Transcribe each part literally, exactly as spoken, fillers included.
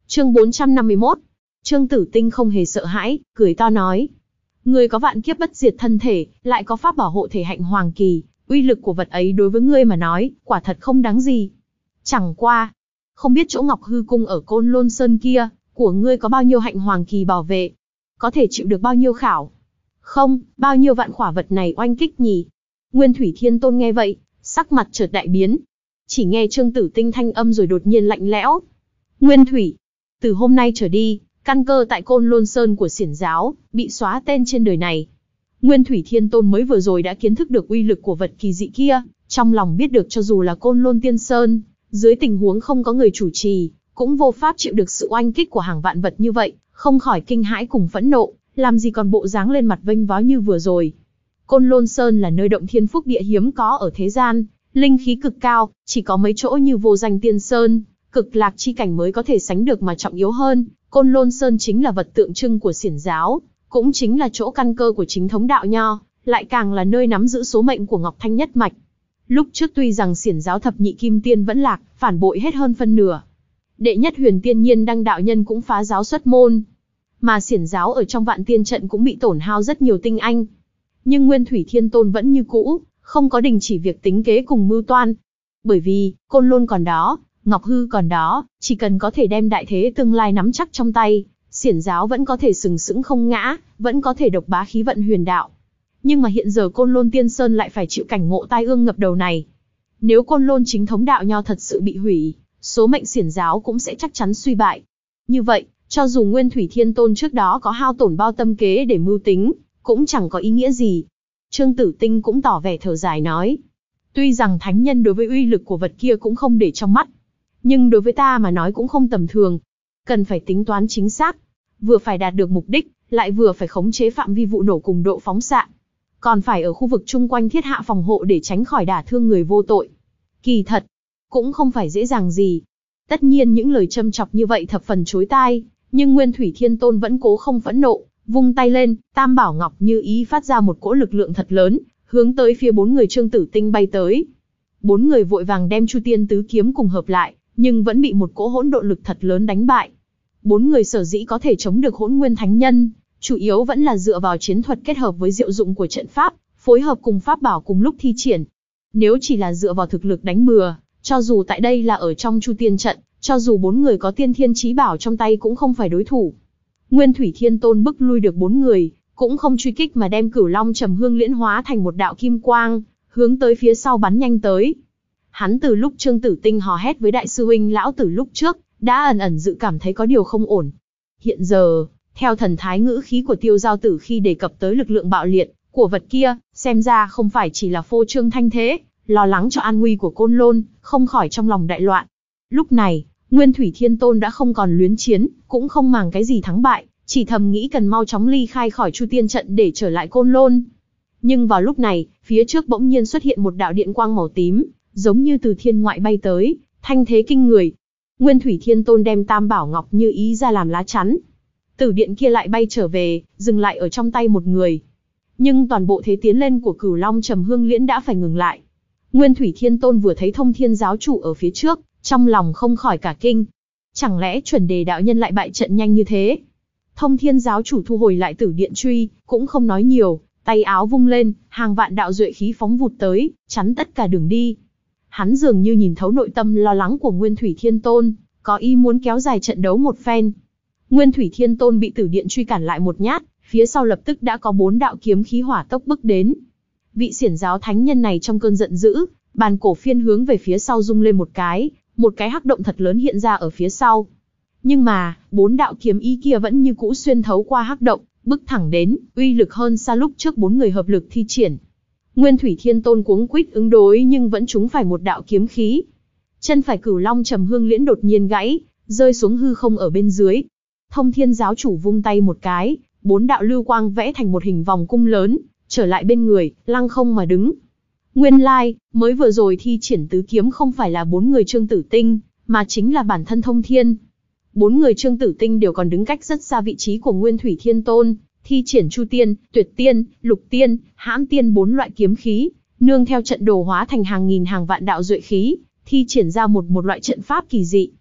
Chương bốn trăm năm mươi mốt. Trương Tử Tinh không hề sợ hãi, cười to nói: ngươi có vạn kiếp bất diệt thân thể, lại có pháp bảo hộ thể hạnh hoàng kỳ, uy lực của vật ấy đối với ngươi mà nói, quả thật không đáng gì. Chẳng qua, không biết chỗ Ngọc Hư Cung ở Côn Lôn Sơn kia, của ngươi có bao nhiêu hạnh hoàng kỳ bảo vệ? Có thể chịu được bao nhiêu khảo? Không, bao nhiêu vạn khỏa vật này oanh kích nhỉ? Nguyên Thủy Thiên Tôn nghe vậy, sắc mặt chợt đại biến. Chỉ nghe Trương Tử Tinh thanh âm rồi đột nhiên lạnh lẽo. Nguyên Thủy, từ hôm nay trở đi, căn cơ tại Côn Lôn Sơn của Xiển giáo, bị xóa tên trên đời này. Nguyên Thủy Thiên Tôn mới vừa rồi đã kiến thức được uy lực của vật kỳ dị kia, trong lòng biết được cho dù là Côn Lôn Tiên Sơn, dưới tình huống không có người chủ trì, cũng vô pháp chịu được sự oanh kích của hàng vạn vật như vậy, không khỏi kinh hãi cùng phẫn nộ, làm gì còn bộ dáng lên mặt vênh váo như vừa rồi. Côn Lôn Sơn là nơi động thiên phúc địa hiếm có ở thế gian, linh khí cực cao, chỉ có mấy chỗ như Vô Danh Tiên Sơn, Cực Lạc chi cảnh mới có thể sánh được, mà trọng yếu hơn, Côn Lôn Sơn chính là vật tượng trưng của Xiển giáo, cũng chính là chỗ căn cơ của chính thống đạo nho, lại càng là nơi nắm giữ số mệnh của Ngọc Thanh nhất mạch. Lúc trước tuy rằng Xiển giáo thập nhị kim tiên vẫn lạc, phản bội hết hơn phân nửa. Đệ nhất Huyền Tiên Nhiên Đăng đạo nhân cũng phá giáo xuất môn, mà Xiển giáo ở trong Vạn Tiên trận cũng bị tổn hao rất nhiều tinh anh. Nhưng Nguyên Thủy Thiên Tôn vẫn như cũ, không có đình chỉ việc tính kế cùng mưu toan. Bởi vì, Côn Lôn còn đó, Ngọc Hư còn đó, chỉ cần có thể đem đại thế tương lai nắm chắc trong tay, Xiển giáo vẫn có thể sừng sững không ngã, vẫn có thể độc bá khí vận huyền đạo. Nhưng mà hiện giờ Côn Lôn Tiên Sơn lại phải chịu cảnh ngộ tai ương ngập đầu này. Nếu Côn Lôn chính thống đạo nho thật sự bị hủy, số mệnh Xiển giáo cũng sẽ chắc chắn suy bại. Như vậy, cho dù Nguyên Thủy Thiên Tôn trước đó có hao tổn bao tâm kế để mưu tính, cũng chẳng có ý nghĩa gì. Trương Tử Tinh cũng tỏ vẻ thở dài nói: tuy rằng thánh nhân đối với uy lực của vật kia cũng không để trong mắt, nhưng đối với ta mà nói cũng không tầm thường. Cần phải tính toán chính xác, vừa phải đạt được mục đích, lại vừa phải khống chế phạm vi vụ nổ cùng độ phóng xạ. Còn phải ở khu vực chung quanh thiết hạ phòng hộ để tránh khỏi đả thương người vô tội. Kỳ thật, cũng không phải dễ dàng gì. Tất nhiên những lời châm chọc như vậy thập phần chói tai, nhưng Nguyên Thủy Thiên Tôn vẫn cố không phẫn nộ, vung tay lên, Tam Bảo Ngọc Như Ý phát ra một cỗ lực lượng thật lớn, hướng tới phía bốn người Trương Tử Tinh bay tới. Bốn người vội vàng đem Chu Tiên Tứ Kiếm cùng hợp lại, nhưng vẫn bị một cỗ hỗn độn lực thật lớn đánh bại. Bốn người sở dĩ có thể chống được Hỗn Nguyên Thánh Nhân, chủ yếu vẫn là dựa vào chiến thuật kết hợp với diệu dụng của trận pháp, phối hợp cùng pháp bảo cùng lúc thi triển. Nếu chỉ là dựa vào thực lực đánh bừa, cho dù tại đây là ở trong Chu Tiên trận, cho dù bốn người có tiên thiên chí bảo trong tay cũng không phải đối thủ. Nguyên Thủy Thiên Tôn bức lui được bốn người, cũng không truy kích mà đem Cửu Long Trầm Hương Liễn hóa thành một đạo kim quang, hướng tới phía sau bắn nhanh tới. Hắn từ lúc Trương Tử Tinh hò hét với đại sư huynh lão tử lúc trước, đã ẩn ẩn dự cảm thấy có điều không ổn. Hiện giờ, theo thần thái ngữ khí của Tiêu Giao Tử khi đề cập tới lực lượng bạo liệt của vật kia, xem ra không phải chỉ là phô trương thanh thế, lo lắng cho an nguy của Côn Lôn, không khỏi trong lòng đại loạn. Lúc này, Nguyên Thủy Thiên Tôn đã không còn luyến chiến, cũng không màng cái gì thắng bại, chỉ thầm nghĩ cần mau chóng ly khai khỏi Chu Tiên trận để trở lại Côn Lôn. Nhưng vào lúc này, phía trước bỗng nhiên xuất hiện một đạo điện quang màu tím, giống như từ thiên ngoại bay tới, thanh thế kinh người. Nguyên Thủy Thiên Tôn đem Tam Bảo Ngọc Như Ý ra làm lá chắn. Tử điện kia lại bay trở về, dừng lại ở trong tay một người. Nhưng toàn bộ thế tiến lên của Cửu Long Trầm Hương Liễn đã phải ngừng lại. Nguyên Thủy Thiên Tôn vừa thấy Thông Thiên giáo chủ ở phía trước, trong lòng không khỏi cả kinh. Chẳng lẽ chuẩn đề đạo nhân lại bại trận nhanh như thế? Thông Thiên giáo chủ thu hồi lại tử điện truy, cũng không nói nhiều, tay áo vung lên, hàng vạn đạo duệ khí phóng vụt tới, chắn tất cả đường đi. Hắn dường như nhìn thấu nội tâm lo lắng của Nguyên Thủy Thiên Tôn, có ý muốn kéo dài trận đấu một phen. Nguyên Thủy Thiên Tôn bị tử điện truy cản lại một nhát, phía sau lập tức đã có bốn đạo kiếm khí hỏa tốc bức đến. Vị Xiển giáo thánh nhân này trong cơn giận dữ, bàn cổ phiên hướng về phía sau rung lên một cái, một cái hắc động thật lớn hiện ra ở phía sau. Nhưng mà, bốn đạo kiếm ý kia vẫn như cũ xuyên thấu qua hắc động, bức thẳng đến, uy lực hơn xa lúc trước bốn người hợp lực thi triển. Nguyên Thủy Thiên Tôn cuống quýt ứng đối nhưng vẫn trúng phải một đạo kiếm khí. Chân phải Cửu Long Trầm Hương Liễn đột nhiên gãy, rơi xuống hư không ở bên dưới. Thông Thiên giáo chủ vung tay một cái, bốn đạo lưu quang vẽ thành một hình vòng cung lớn, trở lại bên người, lăng không mà đứng. Nguyên lai, mới vừa rồi thi triển tứ kiếm không phải là bốn người Trương Tử Tinh, mà chính là bản thân Thông Thiên. Bốn người Trương Tử Tinh đều còn đứng cách rất xa vị trí của Nguyên Thủy Thiên Tôn, thi triển Chu Tiên, Tuyệt Tiên, Lục Tiên, Hãn Tiên bốn loại kiếm khí, nương theo trận đồ hóa thành hàng nghìn hàng vạn đạo duệ khí, thi triển ra một một loại trận pháp kỳ dị.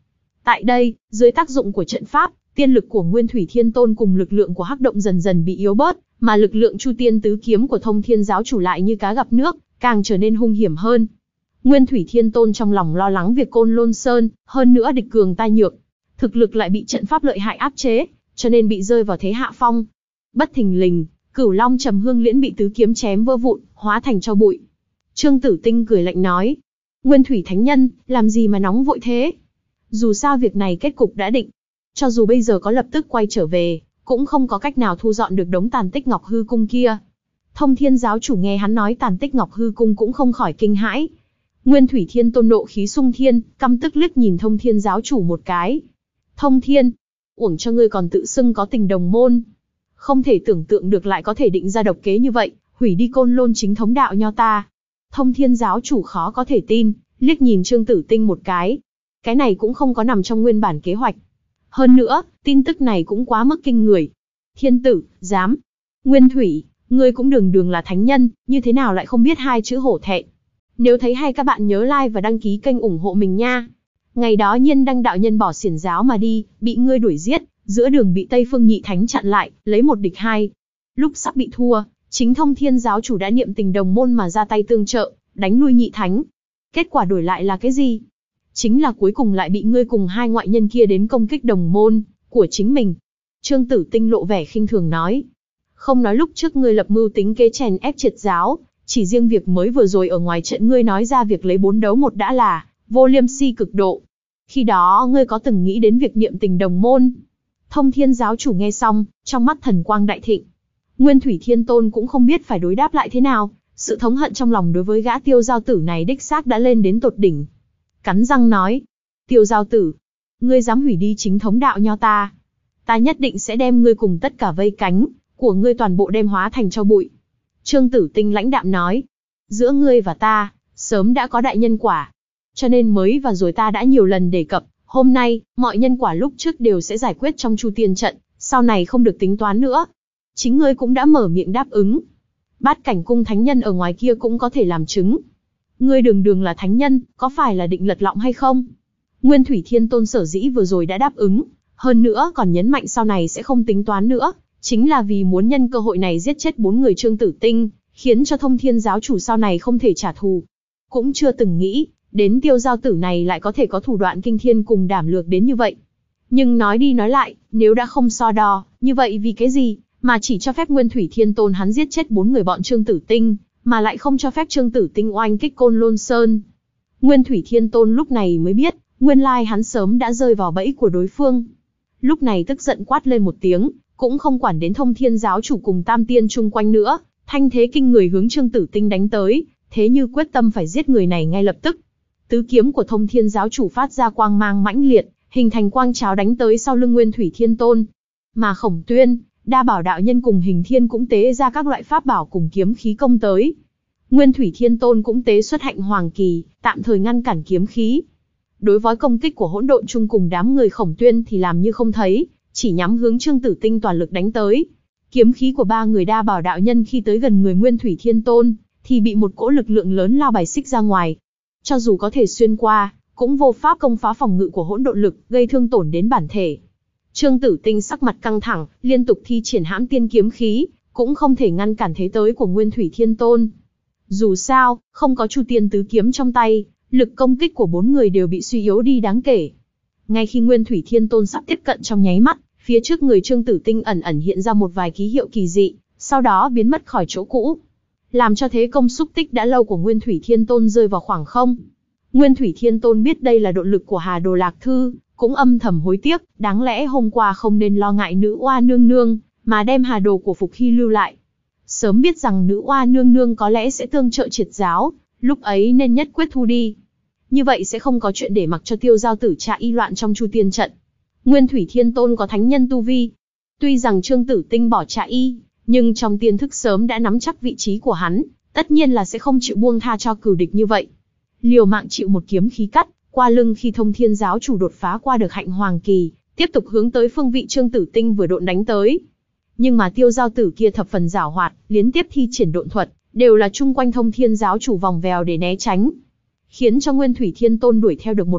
Tại đây, dưới tác dụng của trận pháp, tiên lực của Nguyên Thủy Thiên Tôn cùng lực lượng của Hắc Động dần dần bị yếu bớt, mà lực lượng Chu Tiên Tứ Kiếm của Thông Thiên giáo chủ lại như cá gặp nước, càng trở nên hung hiểm hơn. Nguyên Thủy Thiên Tôn trong lòng lo lắng việc Côn Lôn Sơn, hơn nữa địch cường ta nhược, thực lực lại bị trận pháp lợi hại áp chế, cho nên bị rơi vào thế hạ phong. Bất thình lình, Cửu Long Trầm Hương Liễn bị tứ kiếm chém vỡ vụn, hóa thành tro bụi. Trương Tử Tinh cười lạnh nói: Nguyên Thủy Thánh Nhân, làm gì mà nóng vội thế? Dù sao việc này kết cục đã định, cho dù bây giờ có lập tức quay trở về, cũng không có cách nào thu dọn được đống tàn tích Ngọc Hư Cung kia. Thông Thiên giáo chủ nghe hắn nói tàn tích Ngọc Hư Cung cũng không khỏi kinh hãi. Nguyên Thủy Thiên Tôn nộ khí xung thiên, căm tức liếc nhìn Thông Thiên giáo chủ một cái. Thông Thiên, uổng cho ngươi còn tự xưng có tình đồng môn. Không thể tưởng tượng được lại có thể định ra độc kế như vậy, hủy đi Côn Lôn chính thống đạo nho ta. Thông Thiên giáo chủ khó có thể tin, liếc nhìn Trương Tử Tinh một cái. Cái này cũng không có nằm trong nguyên bản kế hoạch. Hơn nữa, tin tức này cũng quá mức kinh người. Thiên tử, dám. Nguyên Thủy, ngươi cũng đường đường là thánh nhân, như thế nào lại không biết hai chữ hổ thẹn. Nếu thấy hay các bạn nhớ like và đăng ký kênh ủng hộ mình nha. Ngày đó Nhiên Đăng đạo nhân bỏ xiển giáo mà đi, bị ngươi đuổi giết, giữa đường bị Tây Phương Nhị Thánh chặn lại, lấy một địch hai. Lúc sắp bị thua, chính Thông Thiên giáo chủ đã niệm tình đồng môn mà ra tay tương trợ, đánh lui Nhị Thánh. Kết quả đổi lại là cái gì? Chính là cuối cùng lại bị ngươi cùng hai ngoại nhân kia đến công kích đồng môn của chính mình. Trương Tử Tinh lộ vẻ khinh thường nói: không nói lúc trước ngươi lập mưu tính kế chèn ép triệt giáo, chỉ riêng việc mới vừa rồi ở ngoài trận ngươi nói ra việc lấy bốn đấu một đã là vô liêm si cực độ. Khi đó ngươi có từng nghĩ đến việc niệm tình đồng môn? Thông Thiên giáo chủ nghe xong, trong mắt thần quang đại thịnh. Nguyên Thủy Thiên Tôn cũng không biết phải đối đáp lại thế nào, sự thống hận trong lòng đối với gã Tiêu Giao Tử này đích xác đã lên đến tột đỉnh. Cắn răng nói: Tiêu Giao Tử, ngươi dám hủy đi chính thống đạo nho ta, ta nhất định sẽ đem ngươi cùng tất cả vây cánh của ngươi toàn bộ đem hóa thành tro bụi. Trương Tử Tinh lãnh đạm nói: giữa ngươi và ta, sớm đã có đại nhân quả, cho nên mới và rồi ta đã nhiều lần đề cập, hôm nay, mọi nhân quả lúc trước đều sẽ giải quyết trong Chu Tiên trận, sau này không được tính toán nữa. Chính ngươi cũng đã mở miệng đáp ứng. Bát Cảnh Cung thánh nhân ở ngoài kia cũng có thể làm chứng. Ngươi đường đường là thánh nhân, có phải là định lật lọng hay không? Nguyên Thủy Thiên Tôn sở dĩ vừa rồi đã đáp ứng, hơn nữa còn nhấn mạnh sau này sẽ không tính toán nữa, chính là vì muốn nhân cơ hội này giết chết bốn người Trương Tử Tinh, khiến cho Thông Thiên giáo chủ sau này không thể trả thù. Cũng chưa từng nghĩ, đến Tiêu Giao Tử này lại có thể có thủ đoạn kinh thiên cùng đảm lược đến như vậy. Nhưng nói đi nói lại, nếu đã không so đo, như vậy vì cái gì mà chỉ cho phép Nguyên Thủy Thiên Tôn hắn giết chết bốn người bọn Trương Tử Tinh, mà lại không cho phép Trương Tử Tinh oanh kích Côn Lôn Sơn? Nguyên Thủy Thiên Tôn lúc này mới biết, nguyên lai hắn sớm đã rơi vào bẫy của đối phương. Lúc này tức giận quát lên một tiếng, cũng không quản đến Thông Thiên giáo chủ cùng Tam Tiên chung quanh nữa, thanh thế kinh người hướng Trương Tử Tinh đánh tới, thế như quyết tâm phải giết người này ngay lập tức. Tứ kiếm của Thông Thiên giáo chủ phát ra quang mang mãnh liệt, hình thành quang cháo đánh tới sau lưng Nguyên Thủy Thiên Tôn. Mà Khổng Tuyên, Đa Bảo đạo nhân cùng Hình Thiên cũng tế ra các loại pháp bảo cùng kiếm khí công tới. Nguyên Thủy Thiên Tôn cũng tế xuất Hạnh Hoàng Kỳ, tạm thời ngăn cản kiếm khí. Đối với công kích của Hỗn Độn Chung cùng đám người Khổng Tuyên thì làm như không thấy, chỉ nhắm hướng Trương Tử Tinh toàn lực đánh tới. Kiếm khí của ba người Đa Bảo đạo nhân khi tới gần người Nguyên Thủy Thiên Tôn, thì bị một cỗ lực lượng lớn lao bài xích ra ngoài. Cho dù có thể xuyên qua, cũng vô pháp công phá phòng ngự của hỗn độn lực, gây thương tổn đến bản thể. Trương Tử Tinh sắc mặt căng thẳng, liên tục thi triển hãm tiên kiếm khí, cũng không thể ngăn cản thế tới của Nguyên Thủy Thiên Tôn. Dù sao, không có Chu Tiên tứ kiếm trong tay, lực công kích của bốn người đều bị suy yếu đi đáng kể. Ngay khi Nguyên Thủy Thiên Tôn sắp tiếp cận trong nháy mắt, phía trước người Trương Tử Tinh ẩn ẩn hiện ra một vài ký hiệu kỳ dị, sau đó biến mất khỏi chỗ cũ, làm cho thế công xúc tích đã lâu của Nguyên Thủy Thiên Tôn rơi vào khoảng không. Nguyên Thủy Thiên Tôn biết đây là độ lực của Hà Đồ Lạc Thư, cũng âm thầm hối tiếc, đáng lẽ hôm qua không nên lo ngại nữ oa nương nương, mà đem Hà Đồ của Phục Hy lưu lại. Sớm biết rằng nữ oa nương nương có lẽ sẽ tương trợ triệt giáo, lúc ấy nên nhất quyết thu đi. Như vậy sẽ không có chuyện để mặc cho Tiêu Giao Tử trạ y loạn trong Chu Tiên trận. Nguyên Thủy Thiên Tôn có thánh nhân tu vi. Tuy rằng Trương Tử Tinh bỏ trạ y, nhưng trong tiên thức sớm đã nắm chắc vị trí của hắn, tất nhiên là sẽ không chịu buông tha cho cừu địch như vậy. Liều mạng chịu một kiếm khí cắt qua lưng khi Thông Thiên giáo chủ đột phá qua được Hạnh Hoàng Kỳ, tiếp tục hướng tới phương vị Trương Tử Tinh vừa độn đánh tới. Nhưng mà Tiêu Giao Tử kia thập phần giảo hoạt, liên tiếp thi triển độn thuật, đều là chung quanh Thông Thiên giáo chủ vòng vèo để né tránh, khiến cho Nguyên Thủy Thiên Tôn đuổi theo được một lúc,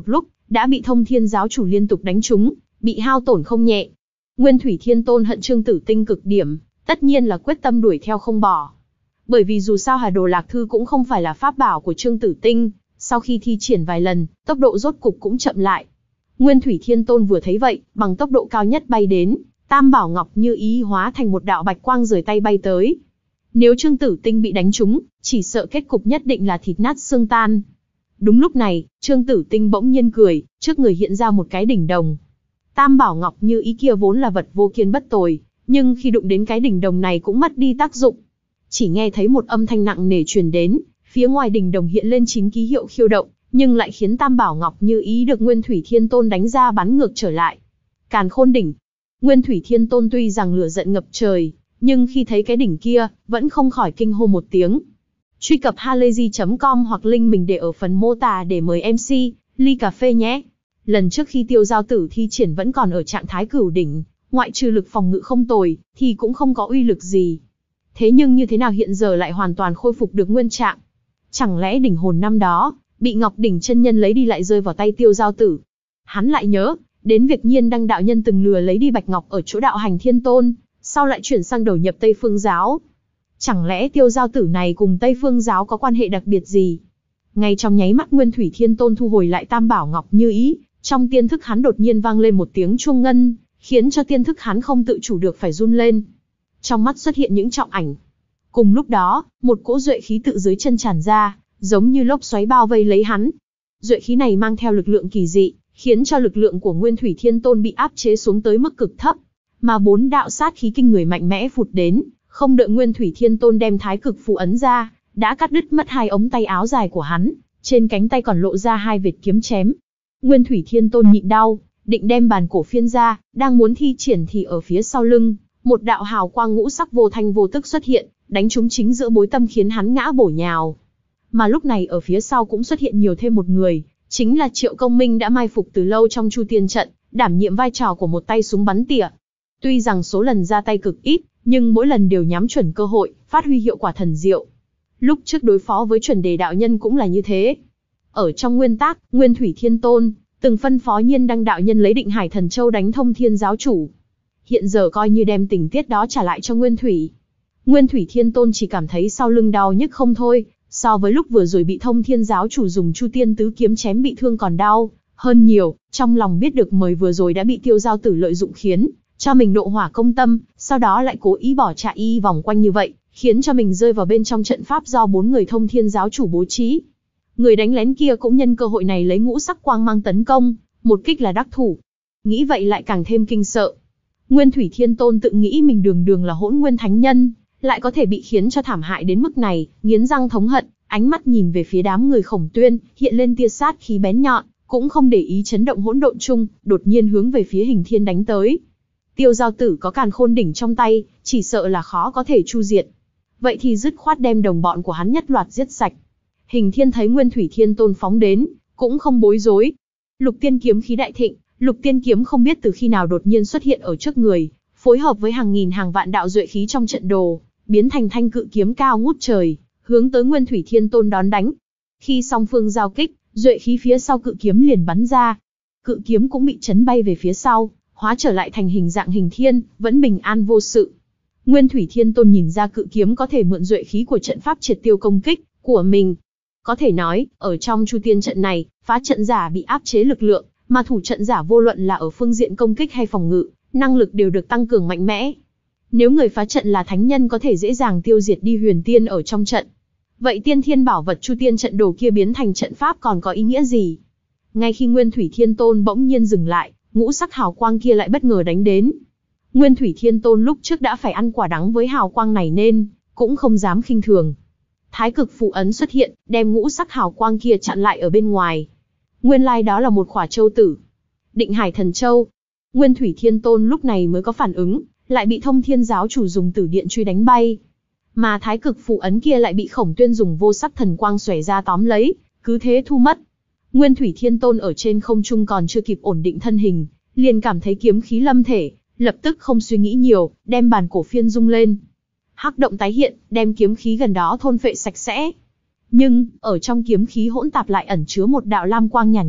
đã bị Thông Thiên giáo chủ liên tục đánh trúng, bị hao tổn không nhẹ. Nguyên Thủy Thiên Tôn hận Trương Tử Tinh cực điểm, tất nhiên là quyết tâm đuổi theo không bỏ. Bởi vì dù sao Hà Đồ Lạc Thư cũng không phải là pháp bảo của Trương Tử Tinh, sau khi thi triển vài lần, tốc độ rốt cục cũng chậm lại. Nguyên Thủy Thiên Tôn vừa thấy vậy, bằng tốc độ cao nhất bay đến, Tam Bảo Ngọc Như Ý hóa thành một đạo bạch quang rời tay bay tới. Nếu Trương Tử Tinh bị đánh trúng, chỉ sợ kết cục nhất định là thịt nát xương tan. Đúng lúc này, Trương Tử Tinh bỗng nhiên cười, trước người hiện ra một cái đỉnh đồng. Tam Bảo Ngọc Như Ý kia vốn là vật vô kiên bất tồi, nhưng khi đụng đến cái đỉnh đồng này cũng mất đi tác dụng. Chỉ nghe thấy một âm thanh nặng nề truyền đến, phía ngoài đỉnh đồng hiện lên chín ký hiệu khiêu động, nhưng lại khiến Tam Bảo Ngọc Như Ý được Nguyên Thủy Thiên Tôn đánh ra bắn ngược trở lại. Càn Khôn đỉnh. Nguyên Thủy Thiên Tôn tuy rằng lửa giận ngập trời, nhưng khi thấy cái đỉnh kia, vẫn không khỏi kinh hô một tiếng. Truy cập halayzi chấm com hoặc link mình để ở phần mô tả để mời em xê, ly cà phê nhé. Lần trước khi Tiêu Giao Tử thi triển vẫn còn ở trạng thái cửu đỉnh, ngoại trừ lực phòng ngự không tồi, thì cũng không có uy lực gì. Thế nhưng như thế nào hiện giờ lại hoàn toàn khôi phục được nguyên trạng? Chẳng lẽ đỉnh hồn năm đó, bị Ngọc Đỉnh chân nhân lấy đi lại rơi vào tay Tiêu Giao Tử? Hắn lại nhớ, đến việc Nhiên Đăng đạo nhân từng lừa lấy đi Bạch Ngọc ở chỗ Đạo Hành Thiên Tôn, sau lại chuyển sang đầu nhập Tây Phương giáo. Chẳng lẽ Tiêu Giao Tử này cùng Tây Phương giáo có quan hệ đặc biệt gì? Ngay trong nháy mắt Nguyên Thủy Thiên Tôn thu hồi lại Tam Bảo Ngọc Như Ý, trong tiên thức hắn đột nhiên vang lên một tiếng chuông ngân, khiến cho tiên thức hắn không tự chủ được phải run lên. Trong mắt xuất hiện những trọng ảnh. Cùng lúc đó, một cỗ duệ khí tự dưới chân tràn ra, giống như lốc xoáy bao vây lấy hắn. Duệ khí này mang theo lực lượng kỳ dị, khiến cho lực lượng của Nguyên Thủy Thiên Tôn bị áp chế xuống tới mức cực thấp. Mà bốn đạo sát khí kinh người mạnh mẽ phụt đến, không đợi Nguyên Thủy Thiên Tôn đem thái cực phù ấn ra, đã cắt đứt mất hai ống tay áo dài của hắn, trên cánh tay còn lộ ra hai vệt kiếm chém. Nguyên Thủy Thiên Tôn nhịn đau, định đem bàn cổ phiên ra, đang muốn thi triển thì ở phía sau lưng, một đạo hào quang ngũ sắc vô thanh vô tức xuất hiện, đánh trúng chính giữa bối tâm khiến hắn ngã bổ nhào. Mà lúc này ở phía sau cũng xuất hiện nhiều thêm một người, chính là Triệu Công Minh đã mai phục từ lâu trong Chu Tiên trận, đảm nhiệm vai trò của một tay súng bắn tỉa. Tuy rằng số lần ra tay cực ít, nhưng mỗi lần đều nhắm chuẩn cơ hội, phát huy hiệu quả thần diệu. Lúc trước đối phó với Chuẩn Đề đạo nhân cũng là như thế. Ở trong nguyên tắc, Nguyên Thủy Thiên Tôn từng phân phó Nhiên Đăng đạo nhân lấy Định Hải Thần Châu đánh Thông Thiên giáo chủ. Hiện giờ coi như đem tình tiết đó trả lại cho Nguyên Thủy. Nguyên Thủy Thiên Tôn chỉ cảm thấy sau lưng đau nhức không thôi, so với lúc vừa rồi bị Thông Thiên giáo chủ dùng Chu Tiên tứ kiếm chém bị thương còn đau hơn nhiều, trong lòng biết được mới vừa rồi đã bị Tiêu Giao Tử lợi dụng khiến cho mình nộ hỏa công tâm, sau đó lại cố ý bỏ chạy y vòng quanh như vậy, khiến cho mình rơi vào bên trong trận pháp do bốn người Thông Thiên giáo chủ bố trí. Người đánh lén kia cũng nhân cơ hội này lấy ngũ sắc quang mang tấn công, một kích là đắc thủ. Nghĩ vậy lại càng thêm kinh sợ. Nguyên Thủy Thiên Tôn tự nghĩ mình đường đường là Hỗn Nguyên Thánh Nhân, lại có thể bị khiến cho thảm hại đến mức này, nghiến răng thống hận, ánh mắt nhìn về phía đám người Khổng Tuyên, hiện lên tia sát khí bén nhọn, cũng không để ý chấn động hỗn độn chung, đột nhiên hướng về phía Hình Thiên đánh tới. Tiêu Giao Tử có Càn Khôn đỉnh trong tay, chỉ sợ là khó có thể chu diệt. Vậy thì dứt khoát đem đồng bọn của hắn nhất loạt giết sạch. Hình Thiên thấy Nguyên Thủy Thiên Tôn phóng đến, cũng không bối rối. Lục Tiên kiếm khí đại thịnh, Lục Tiên kiếm không biết từ khi nào đột nhiên xuất hiện ở trước người, phối hợp với hàng nghìn hàng vạn đạo duệ khí trong trận đồ, biến thành thanh cự kiếm cao ngút trời, hướng tới Nguyên Thủy Thiên Tôn đón đánh. Khi song phương giao kích, duệ khí phía sau cự kiếm liền bắn ra. Cự kiếm cũng bị chấn bay về phía sau, hóa trở lại thành hình dạng hình thiên, vẫn bình an vô sự. Nguyên Thủy Thiên Tôn nhìn ra cự kiếm có thể mượn duệ khí của trận pháp triệt tiêu công kích của mình. Có thể nói, ở trong Chu Tiên trận này, phá trận giả bị áp chế lực lượng, mà thủ trận giả vô luận là ở phương diện công kích hay phòng ngự, năng lực đều được tăng cường mạnh mẽ. Nếu người phá trận là thánh nhân có thể dễ dàng tiêu diệt đi huyền tiên ở trong trận. Vậy tiên thiên bảo vật Chu Tiên trận đồ kia biến thành trận pháp còn có ý nghĩa gì? Ngay khi Nguyên Thủy Thiên Tôn bỗng nhiên dừng lại, ngũ sắc hào quang kia lại bất ngờ đánh đến. Nguyên Thủy Thiên Tôn lúc trước đã phải ăn quả đắng với hào quang này nên cũng không dám khinh thường. Thái cực phù ấn xuất hiện, đem ngũ sắc hào quang kia chặn lại ở bên ngoài. Nguyên lai đó là một khỏa châu tử. Định Hải Thần Châu. Nguyên Thủy Thiên Tôn lúc này mới có phản ứng, lại bị Thông Thiên giáo chủ dùng tử điện truy đánh bay. Mà thái cực phù ấn kia lại bị Khổng Tuyên dùng vô sắc thần quang xòe ra tóm lấy, cứ thế thu mất. Nguyên Thủy Thiên Tôn ở trên không trung còn chưa kịp ổn định thân hình, liền cảm thấy kiếm khí lâm thể, lập tức không suy nghĩ nhiều, đem bàn cổ phiên rung lên. Hắc động tái hiện, đem kiếm khí gần đó thôn phệ sạch sẽ. Nhưng, ở trong kiếm khí hỗn tạp lại ẩn chứa một đạo lam quang nhàn nhạt, nhạt,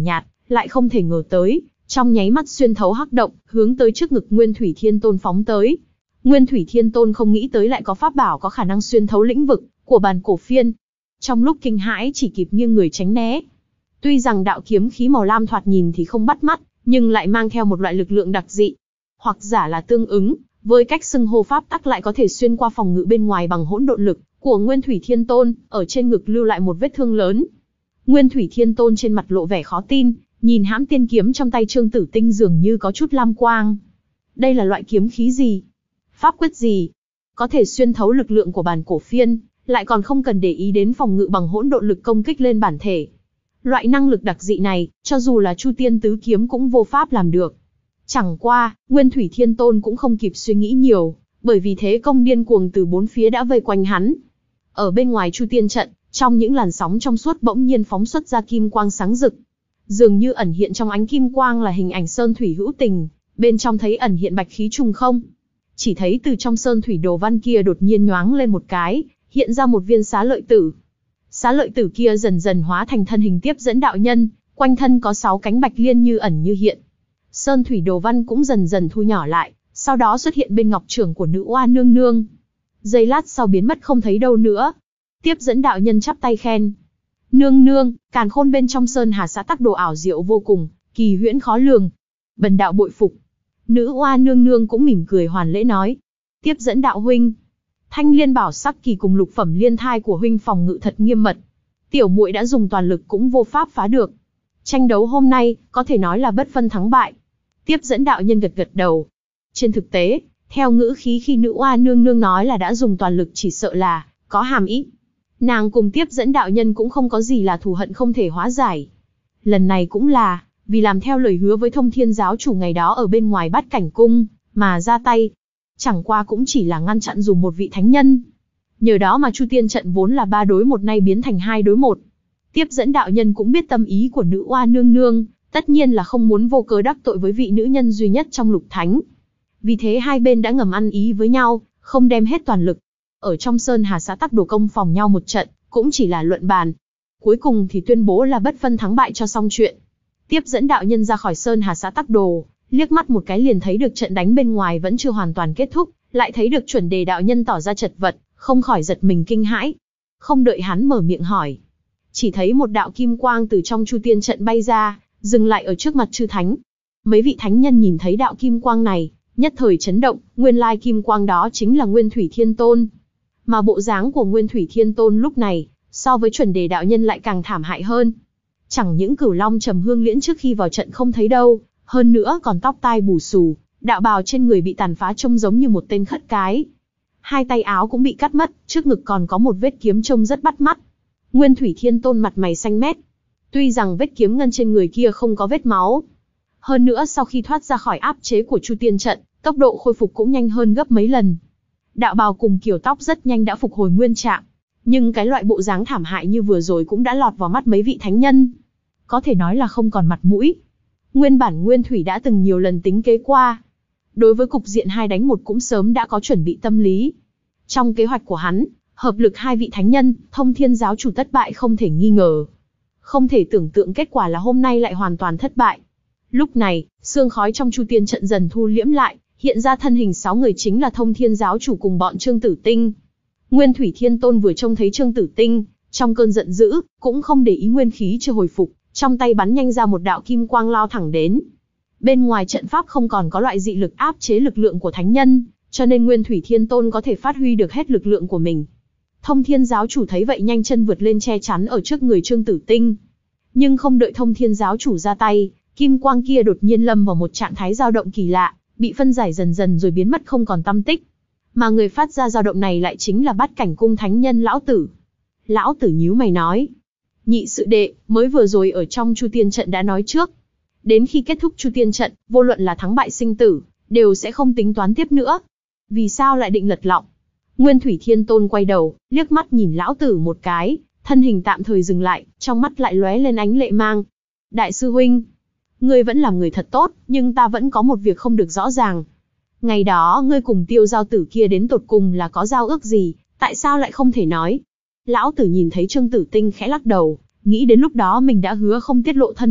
lại không thể ngờ tới, trong nháy mắt xuyên thấu hắc động, hướng tới trước ngực Nguyên Thủy Thiên Tôn phóng tới. Nguyên Thủy Thiên Tôn không nghĩ tới lại có pháp bảo có khả năng xuyên thấu lĩnh vực của bàn cổ phiên. Trong lúc kinh hãi chỉ kịp nghiêng người tránh né. Tuy rằng đạo kiếm khí màu lam thoạt nhìn thì không bắt mắt, nhưng lại mang theo một loại lực lượng đặc dị. Hoặc giả là tương ứng, với cách xưng hô pháp tắc lại có thể xuyên qua phòng ngự bên ngoài bằng hỗn độn lực của Nguyên Thủy Thiên Tôn, ở trên ngực lưu lại một vết thương lớn. Nguyên Thủy Thiên Tôn trên mặt lộ vẻ khó tin, nhìn hãm tiên kiếm trong tay Trương Tử Tinh dường như có chút lam quang. Đây là loại kiếm khí gì? Pháp quyết gì? Có thể xuyên thấu lực lượng của bàn cổ phiên, lại còn không cần để ý đến phòng ngự bằng hỗn độn lực công kích lên bản thể. Loại năng lực đặc dị này, cho dù là Chu Tiên Tứ Kiếm cũng vô pháp làm được. Chẳng qua, Nguyên Thủy Thiên Tôn cũng không kịp suy nghĩ nhiều, bởi vì thế công điên cuồng từ bốn phía đã vây quanh hắn. Ở bên ngoài Chu Tiên trận, trong những làn sóng trong suốt bỗng nhiên phóng xuất ra kim quang sáng rực. Dường như ẩn hiện trong ánh kim quang là hình ảnh sơn thủy hữu tình, bên trong thấy ẩn hiện bạch khí trùng không. Chỉ thấy từ trong sơn thủy đồ văn kia đột nhiên nhoáng lên một cái, hiện ra một viên xá lợi tử. Xá lợi tử kia dần dần hóa thành thân hình tiếp dẫn đạo nhân, quanh thân có sáu cánh bạch liên như ẩn như hiện. Sơn thủy đồ văn cũng dần dần thu nhỏ lại, sau đó xuất hiện bên ngọc trưởng của nữ oa nương nương. Giây lát sau biến mất không thấy đâu nữa. Tiếp dẫn đạo nhân chắp tay khen. Nương nương, càn khôn bên trong sơn hà xã tắc đồ ảo diệu vô cùng, kỳ huyễn khó lường. Bần đạo bội phục. Nữ oa nương nương cũng mỉm cười hoàn lễ nói. Tiếp dẫn đạo huynh. Thanh liên bảo sắc kỳ cùng lục phẩm liên thai của huynh phòng ngự thật nghiêm mật. Tiểu muội đã dùng toàn lực cũng vô pháp phá được. Tranh đấu hôm nay, có thể nói là bất phân thắng bại. Tiếp dẫn đạo nhân gật gật đầu. Trên thực tế, theo ngữ khí khi nữ oa nương nương nói là đã dùng toàn lực chỉ sợ là có hàm ý. Nàng cùng tiếp dẫn đạo nhân cũng không có gì là thù hận không thể hóa giải. Lần này cũng là, vì làm theo lời hứa với thông thiên giáo chủ ngày đó ở bên ngoài bát cảnh cung, mà ra tay. Chẳng qua cũng chỉ là ngăn chặn dùng một vị thánh nhân. Nhờ đó mà Chu Tiên trận vốn là ba đối một nay biến thành hai đối một. Tiếp dẫn đạo nhân cũng biết tâm ý của nữ oa nương nương, tất nhiên là không muốn vô cớ đắc tội với vị nữ nhân duy nhất trong lục thánh. Vì thế hai bên đã ngầm ăn ý với nhau, không đem hết toàn lực. Ở trong sơn hà xã tắc đồ công phòng nhau một trận, cũng chỉ là luận bàn. Cuối cùng thì tuyên bố là bất phân thắng bại cho xong chuyện. Tiếp dẫn đạo nhân ra khỏi sơn hà xã tắc đồ, liếc mắt một cái liền thấy được trận đánh bên ngoài vẫn chưa hoàn toàn kết thúc, lại thấy được chuẩn đề đạo nhân tỏ ra chật vật, không khỏi giật mình kinh hãi. Không đợi hắn mở miệng hỏi, chỉ thấy một đạo kim quang từ trong Chu Tiên trận bay ra, dừng lại ở trước mặt chư thánh. Mấy vị thánh nhân nhìn thấy đạo kim quang này, nhất thời chấn động, nguyên lai kim quang đó chính là Nguyên Thủy Thiên Tôn. Mà bộ dáng của Nguyên Thủy Thiên Tôn lúc này, so với chuẩn đề đạo nhân lại càng thảm hại hơn. Chẳng những cửu long trầm hương liễn trước khi vào trận không thấy đâu, hơn nữa còn tóc tai bù xù, đạo bào trên người bị tàn phá trông giống như một tên khất cái. Hai tay áo cũng bị cắt mất, trước ngực còn có một vết kiếm trông rất bắt mắt. Nguyên Thủy Thiên Tôn mặt mày xanh mét. Tuy rằng vết kiếm ngân trên người kia không có vết máu. Hơn nữa sau khi thoát ra khỏi áp chế của Chu Tiên trận, tốc độ khôi phục cũng nhanh hơn gấp mấy lần. Đạo bào cùng kiểu tóc rất nhanh đã phục hồi nguyên trạng. Nhưng cái loại bộ dáng thảm hại như vừa rồi cũng đã lọt vào mắt mấy vị thánh nhân. Có thể nói là không còn mặt mũi. Nguyên bản Nguyên Thủy đã từng nhiều lần tính kế qua. Đối với cục diện hai đánh một cũng sớm đã có chuẩn bị tâm lý. Trong kế hoạch của hắn, hợp lực hai vị thánh nhân, thông thiên giáo chủ thất bại không thể nghi ngờ. Không thể tưởng tượng kết quả là hôm nay lại hoàn toàn thất bại. Lúc này, sương khói trong Chu Tiên trận dần thu liễm lại, hiện ra thân hình sáu người chính là thông thiên giáo chủ cùng bọn Trương Tử Tinh. Nguyên Thủy Thiên Tôn vừa trông thấy Trương Tử Tinh, trong cơn giận dữ, cũng không để ý nguyên khí chưa hồi phục, trong tay bắn nhanh ra một đạo kim quang lao thẳng đến. Bên ngoài trận pháp không còn có loại dị lực áp chế lực lượng của thánh nhân, cho nên Nguyên Thủy Thiên Tôn có thể phát huy được hết lực lượng của mình. Thông thiên giáo chủ thấy vậy nhanh chân vượt lên che chắn ở trước người Trương Tử Tinh. Nhưng không đợi thông thiên giáo chủ ra tay, kim quang kia đột nhiên lâm vào một trạng thái dao động kỳ lạ, bị phân giải dần dần rồi biến mất không còn tăm tích. Mà người phát ra dao động này lại chính là Bát Cảnh Cung thánh nhân lão tử. Lão tử nhíu mày nói: "Nhị sự đệ, mới vừa rồi ở trong Chu Tiên trận đã nói trước, đến khi kết thúc Chu Tiên trận, vô luận là thắng bại sinh tử, đều sẽ không tính toán tiếp nữa. Vì sao lại định lật lọng?" Nguyên Thủy Thiên Tôn quay đầu, liếc mắt nhìn lão tử một cái, thân hình tạm thời dừng lại, trong mắt lại lóe lên ánh lệ mang. "Đại sư huynh, ngươi vẫn làm người thật tốt, nhưng ta vẫn có một việc không được rõ ràng. Ngày đó ngươi cùng Tiêu Giao Tử kia đến tột cùng là có giao ước gì, tại sao lại không thể nói?" Lão tử nhìn thấy Trương Tử Tinh khẽ lắc đầu, nghĩ đến lúc đó mình đã hứa không tiết lộ thân phận,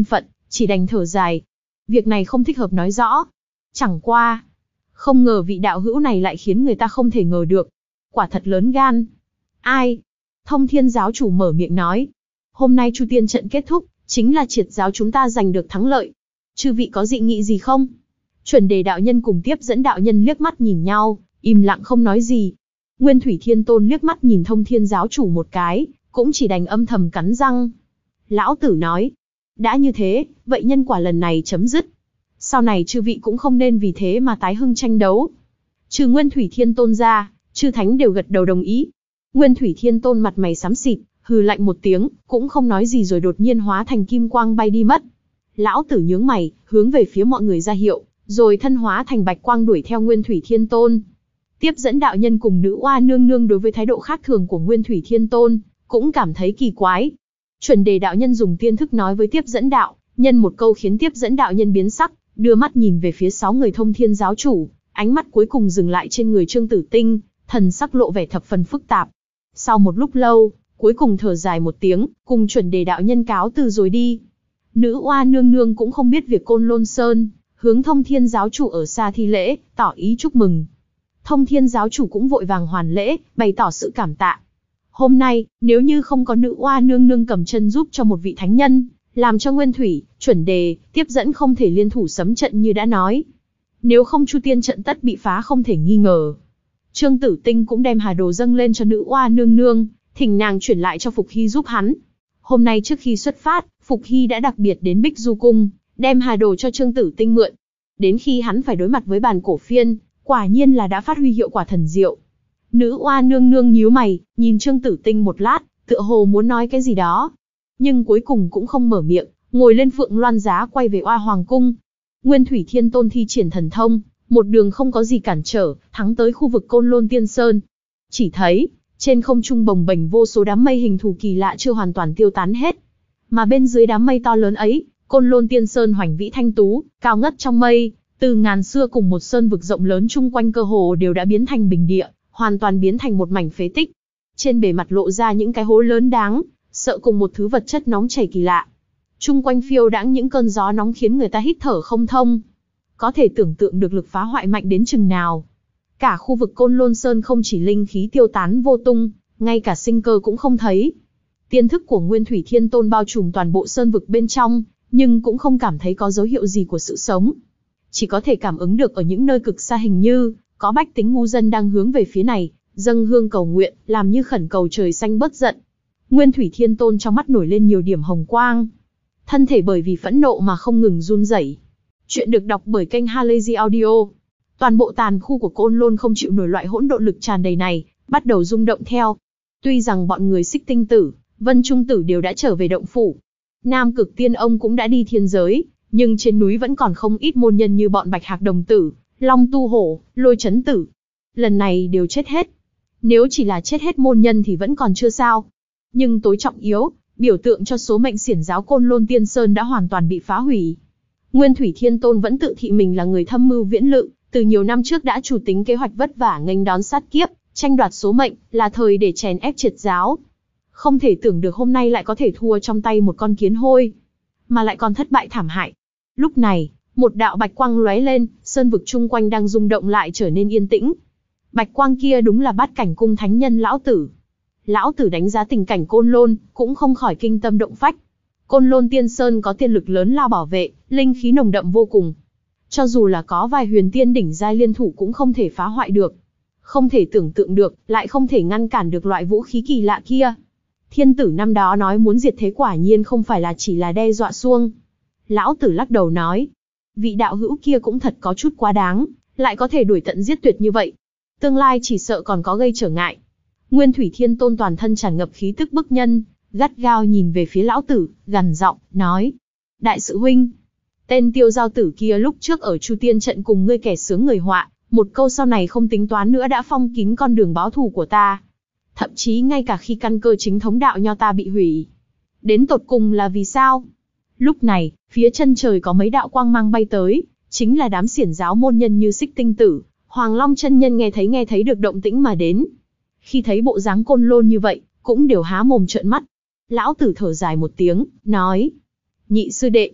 chỉ đành thở dài. Việc này không thích hợp nói rõ. Chẳng qua, không ngờ vị đạo hữu này lại khiến người ta không thể ngờ được. Quả thật lớn gan. Ai? Thông Thiên giáo chủ mở miệng nói. Hôm nay Chu Tiên trận kết thúc, chính là triệt giáo chúng ta giành được thắng lợi. Chư vị có dị nghị gì không? Chuẩn Đề đạo nhân cùng Tiếp Dẫn đạo nhân liếc mắt nhìn nhau, im lặng không nói gì. Nguyên Thủy Thiên Tôn liếc mắt nhìn Thông Thiên giáo chủ một cái, cũng chỉ đành âm thầm cắn răng. Lão tử nói, đã như thế, vậy nhân quả lần này chấm dứt. Sau này chư vị cũng không nên vì thế mà tái hưng tranh đấu. Trừ Nguyên Thủy Thiên Tôn ra, chư thánh đều gật đầu đồng ý. Nguyên Thủy Thiên Tôn mặt mày xám xịt, hừ lạnh một tiếng, cũng không nói gì rồi đột nhiên hóa thành kim quang bay đi mất. Lão tử nhướng mày, hướng về phía mọi người ra hiệu, rồi thân hóa thành bạch quang đuổi theo Nguyên Thủy Thiên Tôn. Tiếp Dẫn đạo nhân cùng Nữ Oa nương nương đối với thái độ khác thường của Nguyên Thủy Thiên Tôn, cũng cảm thấy kỳ quái. Chuẩn Đề đạo nhân dùng tiên thức nói với Tiếp Dẫn đạo nhân một câu khiến Tiếp Dẫn đạo nhân biến sắc, đưa mắt nhìn về phía sáu người Thông Thiên giáo chủ, ánh mắt cuối cùng dừng lại trên người Trương Tử Tinh, thần sắc lộ vẻ thập phần phức tạp. Sau một lúc lâu, cuối cùng thở dài một tiếng, cùng Chuẩn Đề đạo nhân cáo từ rồi đi. Nữ Oa nương nương cũng không biết việc Côn Lôn Sơn, hướng Thông Thiên giáo chủ ở xa thi lễ, tỏ ý chúc mừng. Thông Thiên giáo chủ cũng vội vàng hoàn lễ, bày tỏ sự cảm tạ. Hôm nay, nếu như không có Nữ Oa nương nương cầm chân giúp cho một vị thánh nhân, làm cho Nguyên Thủy, Chuẩn Đề, Tiếp Dẫn không thể liên thủ sấm trận như đã nói. Nếu không Chu Tiên trận tất bị phá không thể nghi ngờ. Trương Tử Tinh cũng đem hà đồ dâng lên cho Nữ Oa nương nương, thỉnh nàng chuyển lại cho Phục Hy giúp hắn. Hôm nay trước khi xuất phát, Phục Hy đã đặc biệt đến Bích Du Cung, đem hà đồ cho Trương Tử Tinh mượn. Đến khi hắn phải đối mặt với bàn cổ phiên, quả nhiên là đã phát huy hiệu quả thần diệu. Nữ Oa nương nương nhíu mày, nhìn Trương Tử Tinh một lát, tựa hồ muốn nói cái gì đó. Nhưng cuối cùng cũng không mở miệng, ngồi lên Phượng Loan Giá quay về Oa Hoàng Cung. Nguyên Thủy Thiên Tôn thi triển thần thông, một đường không có gì cản trở, thắng tới khu vực Côn Lôn Tiên Sơn. Chỉ thấy, trên không trung bồng bềnh vô số đám mây hình thù kỳ lạ chưa hoàn toàn tiêu tán hết. Mà bên dưới đám mây to lớn ấy, Côn Lôn Tiên Sơn hoành vĩ thanh tú, cao ngất trong mây, từ ngàn xưa cùng một sơn vực rộng lớn chung quanh cơ hồ đều đã biến thành bình địa, hoàn toàn biến thành một mảnh phế tích. Trên bề mặt lộ ra những cái hố lớn đáng sợ cùng một thứ vật chất nóng chảy kỳ lạ. Chung quanh phiêu đãng những cơn gió nóng khiến người ta hít thở không thông. Có thể tưởng tượng được lực phá hoại mạnh đến chừng nào. Cả khu vực Côn Lôn Sơn không chỉ linh khí tiêu tán vô tung, ngay cả sinh cơ cũng không thấy. Tiên thức của Nguyên Thủy Thiên Tôn bao trùm toàn bộ sơn vực bên trong, nhưng cũng không cảm thấy có dấu hiệu gì của sự sống. Chỉ có thể cảm ứng được ở những nơi cực xa hình như có bách tính ngu dân đang hướng về phía này, dâng hương cầu nguyện, làm như khẩn cầu trời xanh bớt giận. Nguyên Thủy Thiên Tôn trong mắt nổi lên nhiều điểm hồng quang. Thân thể bởi vì phẫn nộ mà không ngừng run rẩy. Chuyện được đọc bởi kênh Halazy Audio. Toàn bộ tàn khu của Côn Lôn không chịu nổi loại hỗn độn lực tràn đầy này, bắt đầu rung động theo. Tuy rằng bọn người Xích Tinh Tử, Vân Trung Tử đều đã trở về động phủ, Nam Cực Tiên Ông cũng đã đi thiên giới, nhưng trên núi vẫn còn không ít môn nhân như bọn Bạch Hạc Đồng Tử, Long Tu Hổ, Lôi Chấn Tử. Lần này đều chết hết. Nếu chỉ là chết hết môn nhân thì vẫn còn chưa sao. Nhưng tối trọng yếu, biểu tượng cho số mệnh xiển giáo Côn Lôn Tiên Sơn đã hoàn toàn bị phá hủy. Nguyên Thủy Thiên Tôn vẫn tự thị mình là người thâm mưu viễn lự, từ nhiều năm trước đã chủ tính kế hoạch vất vả nghênh đón sát kiếp, tranh đoạt số mệnh, là thời để chèn ép triệt giáo. Không thể tưởng được hôm nay lại có thể thua trong tay một con kiến hôi, mà lại còn thất bại thảm hại. Lúc này, một đạo bạch quang lóe lên, sơn vực chung quanh đang rung động lại trở nên yên tĩnh. Bạch quang kia đúng là Bát Cảnh Cung thánh nhân lão tử. Lão tử đánh giá tình cảnh Côn Lôn, cũng không khỏi kinh tâm động phách. Côn Lôn Tiên Sơn có tiên lực lớn lao bảo vệ, linh khí nồng đậm vô cùng. Cho dù là có vài huyền tiên đỉnh giai liên thủ cũng không thể phá hoại được. Không thể tưởng tượng được, lại không thể ngăn cản được loại vũ khí kỳ lạ kia. Thiên tử năm đó nói muốn diệt thế quả nhiên không phải là chỉ là đe dọa suông. Lão tử lắc đầu nói, vị đạo hữu kia cũng thật có chút quá đáng, lại có thể đuổi tận giết tuyệt như vậy. Tương lai chỉ sợ còn có gây trở ngại. Nguyên Thủy Thiên Tôn toàn thân tràn ngập khí tức bức nhân, gắt gao nhìn về phía lão tử, gằn giọng, nói. Đại sự huynh, tên tiêu giao tử kia lúc trước ở Chu Tiên trận cùng ngươi kẻ sướng người họa, một câu sau này không tính toán nữa đã phong kín con đường báo thù của ta. Thậm chí ngay cả khi căn cơ chính thống đạo nho ta bị hủy. Đến tột cùng là vì sao? Lúc này, phía chân trời có mấy đạo quang mang bay tới, chính là đám xiển giáo môn nhân như Xích Tinh Tử, Hoàng Long chân nhân nghe thấy nghe thấy được động tĩnh mà đến. Khi thấy bộ dáng Côn Lôn như vậy, cũng đều há mồm trợn mắt. Lão tử thở dài một tiếng, nói. Nhị sư đệ,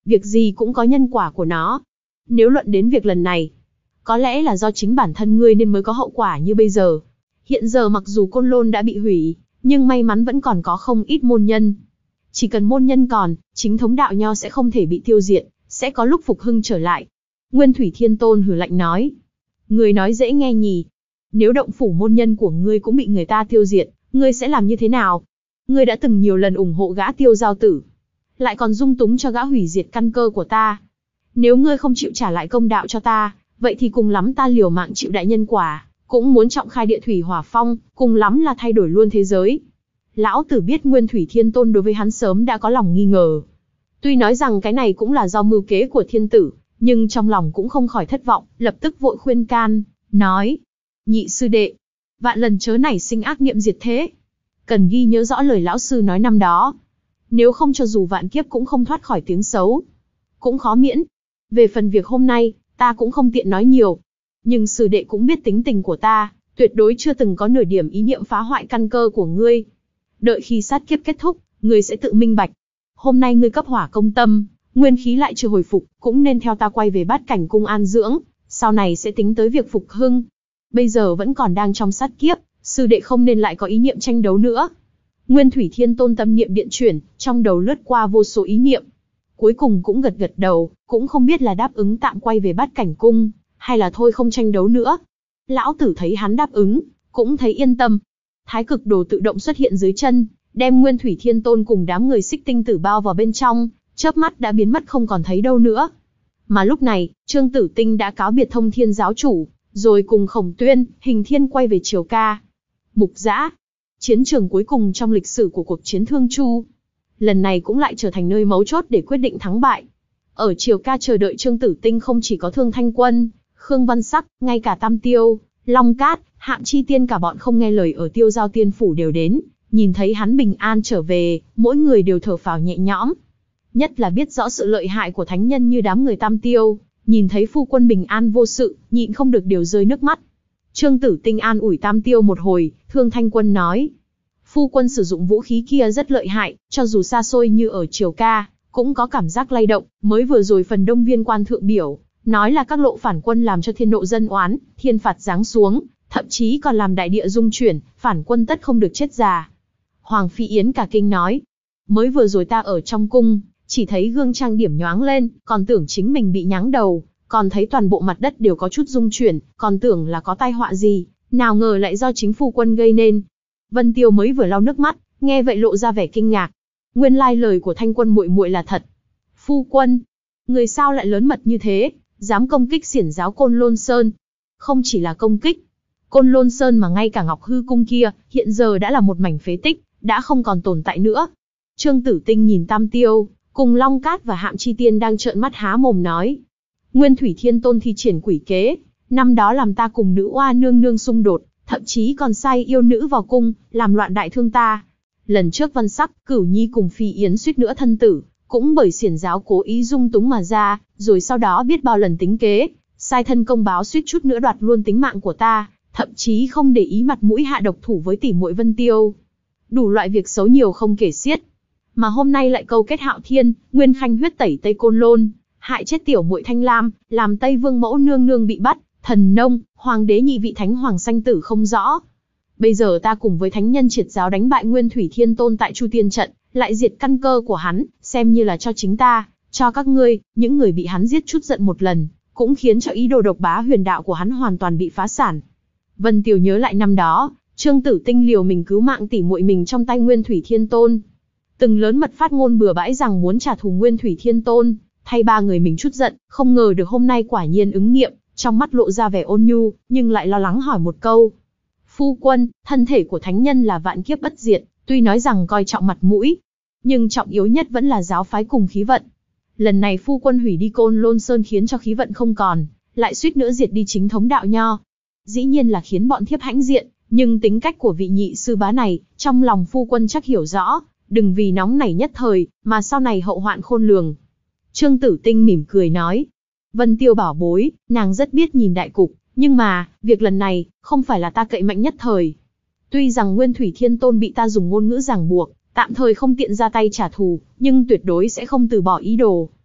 Việc gì cũng có nhân quả của nó. Nếu luận đến việc lần này, có lẽ là do chính bản thân ngươi nên mới có hậu quả như bây giờ. Hiện giờ mặc dù Côn Lôn đã bị hủy, nhưng may mắn vẫn còn có không ít môn nhân. Chỉ cần môn nhân còn, chính thống đạo nho sẽ không thể bị tiêu diệt, sẽ có lúc phục hưng trở lại. Nguyên Thủy Thiên Tôn hừ lạnh nói. Ngươi nói dễ nghe nhỉ. Nếu động phủ môn nhân của ngươi cũng bị người ta tiêu diệt, ngươi sẽ làm như thế nào? Ngươi đã từng nhiều lần ủng hộ gã Tiêu Giao Tử, lại còn dung túng cho gã hủy diệt căn cơ của ta. Nếu ngươi không chịu trả lại công đạo cho ta, vậy thì cùng lắm ta liều mạng chịu đại nhân quả, cũng muốn trọng khai địa thủy hỏa phong, cùng lắm là thay đổi luôn thế giới. Lão Tử biết Nguyên Thủy Thiên Tôn đối với hắn sớm đã có lòng nghi ngờ. Tuy nói rằng cái này cũng là do mưu kế của thiên tử, nhưng trong lòng cũng không khỏi thất vọng, lập tức vội khuyên can, nói: Nhị sư đệ, vạn lần chớ nảy sinh ác niệm diệt thế. Cần ghi nhớ rõ lời lão sư nói năm đó. Nếu không cho dù vạn kiếp cũng không thoát khỏi tiếng xấu. Cũng khó miễn. Về phần việc hôm nay, ta cũng không tiện nói nhiều. Nhưng sư đệ cũng biết tính tình của ta, tuyệt đối chưa từng có nửa điểm ý niệm phá hoại căn cơ của ngươi. Đợi khi sát kiếp kết thúc, ngươi sẽ tự minh bạch. Hôm nay ngươi cấp hỏa công tâm, nguyên khí lại chưa hồi phục, cũng nên theo ta quay về Bát Cảnh cung an dưỡng, sau này sẽ tính tới việc phục hưng. Bây giờ vẫn còn đang trong sát kiếp, sư đệ không nên lại có ý niệm tranh đấu nữa. Nguyên Thủy Thiên Tôn tâm niệm điện chuyển, trong đầu lướt qua vô số ý niệm. Cuối cùng cũng gật gật đầu, cũng không biết là đáp ứng tạm quay về Bát Cảnh cung, hay là thôi không tranh đấu nữa. Lão Tử thấy hắn đáp ứng, cũng thấy yên tâm. Thái cực đồ tự động xuất hiện dưới chân, đem Nguyên Thủy Thiên Tôn cùng đám người Xích Tinh Tử bao vào bên trong, chớp mắt đã biến mất không còn thấy đâu nữa. Mà lúc này, Trương Tử Tinh đã cáo biệt Thông Thiên giáo chủ, rồi cùng Khổng Tuyên, Hình Thiên quay về Triều Ca. Mục Giã, chiến trường cuối cùng trong lịch sử của cuộc chiến Thương Chu. Lần này cũng lại trở thành nơi mấu chốt để quyết định thắng bại. Ở Triều Ca chờ đợi Trương Tử Tinh không chỉ có Thương Thanh Quân, Khương Văn Sắc, ngay cả Tam Tiêu, Long Cát, Hạm Chi Tiên cả bọn không nghe lời ở Tiêu Giao Tiên phủ đều đến, nhìn thấy hắn bình an trở về, mỗi người đều thở phào nhẹ nhõm. Nhất là biết rõ sự lợi hại của thánh nhân như đám người Tam Tiêu, nhìn thấy phu quân bình an vô sự, nhịn không được đều rơi nước mắt. Trương Tử Tinh an ủi Tam Tiêu một hồi, Thương Thanh Quân nói: phu quân sử dụng vũ khí kia rất lợi hại, cho dù xa xôi như ở Triều Ca, cũng có cảm giác lay động. Mới vừa rồi phần Đông Viên Quan thượng biểu, nói là các lộ phản quân làm cho thiên nộ dân oán, thiên phạt giáng xuống, thậm chí còn làm đại địa rung chuyển, phản quân tất không được chết già. Hoàng Phi Yến cả kinh nói: mới vừa rồi ta ở trong cung, chỉ thấy gương trang điểm nhoáng lên, còn tưởng chính mình bị nháng đầu, còn thấy toàn bộ mặt đất đều có chút rung chuyển, còn tưởng là có tai họa gì, nào ngờ lại do chính phu quân gây nên. Vân Tiêu mới vừa lau nước mắt, nghe vậy lộ ra vẻ kinh ngạc. Nguyên lai lời của Thanh Quân muội muội là thật. Phu quân, người sao lại lớn mật như thế, dám công kích xiển giáo Côn Lôn Sơn? Không chỉ là công kích Côn Lôn Sơn mà ngay cả Ngọc Hư cung kia, hiện giờ đã là một mảnh phế tích, đã không còn tồn tại nữa. Trương Tử Tinh nhìn Tam Tiêu, cùng Long Cát và Hạm Chi Tiên đang trợn mắt há mồm nói: Nguyên Thủy Thiên Tôn thi triển quỷ kế, năm đó làm ta cùng nữ oa nương nương xung đột, thậm chí còn sai yêu nữ vào cung, làm loạn đại thương ta. Lần trước Văn Sắc, Cửu Nhi cùng Phi Yến suýt nữa thân tử, cũng bởi xiển giáo cố ý dung túng mà ra, rồi sau đó biết bao lần tính kế, sai thân công báo suýt chút nữa đoạt luôn tính mạng của ta, thậm chí không để ý mặt mũi hạ độc thủ với tỷ muội Vân Tiêu. Đủ loại việc xấu nhiều không kể xiết. Mà hôm nay lại câu kết Hạo Thiên, Nguyên Khanh huyết tẩy Tây Côn Lôn, hại chết tiểu muội Thanh Lam, làm Tây Vương mẫu nương nương bị bắt, Thần Nông, hoàng đế nhị vị thánh hoàng sanh tử không rõ. Bây giờ ta cùng với thánh nhân triệt giáo đánh bại Nguyên Thủy Thiên Tôn tại Chu Tiên trận, lại diệt căn cơ của hắn, xem như là cho chính ta, cho các ngươi, những người bị hắn giết chút giận một lần, cũng khiến cho ý đồ độc bá huyền đạo của hắn hoàn toàn bị phá sản. Vân Tiêu nhớ lại năm đó, Trương Tử Tinh liều mình cứu mạng tỷ muội mình trong tay Nguyên Thủy Thiên Tôn, từng lớn mật phát ngôn bừa bãi rằng muốn trả thù Nguyên Thủy Thiên Tôn, thay ba người mình chút giận, không ngờ được hôm nay quả nhiên ứng nghiệm, trong mắt lộ ra vẻ ôn nhu, nhưng lại lo lắng hỏi một câu: phu quân, thân thể của thánh nhân là vạn kiếp bất diệt, tuy nói rằng coi trọng mặt mũi, nhưng trọng yếu nhất vẫn là giáo phái cùng khí vận. Lần này phu quân hủy đi Côn Lôn Sơn khiến cho khí vận không còn, lại suýt nữa diệt đi chính thống đạo nho. Dĩ nhiên là khiến bọn thiếp hãnh diện, nhưng tính cách của vị nhị sư bá này, trong lòng phu quân chắc hiểu rõ, đừng vì nóng nảy nhất thời, mà sau này hậu hoạn khôn lường. Trương Tử Tinh mỉm cười nói: Vân Tiêu bảo bối, nàng rất biết nhìn đại cục, nhưng mà, việc lần này, không phải là ta cậy mạnh nhất thời. Tuy rằng Nguyên Thủy Thiên Tôn bị ta dùng ngôn ngữ ràng buộc, tạm thời không tiện ra tay trả thù, nhưng tuyệt đối sẽ không từ bỏ ý đồ.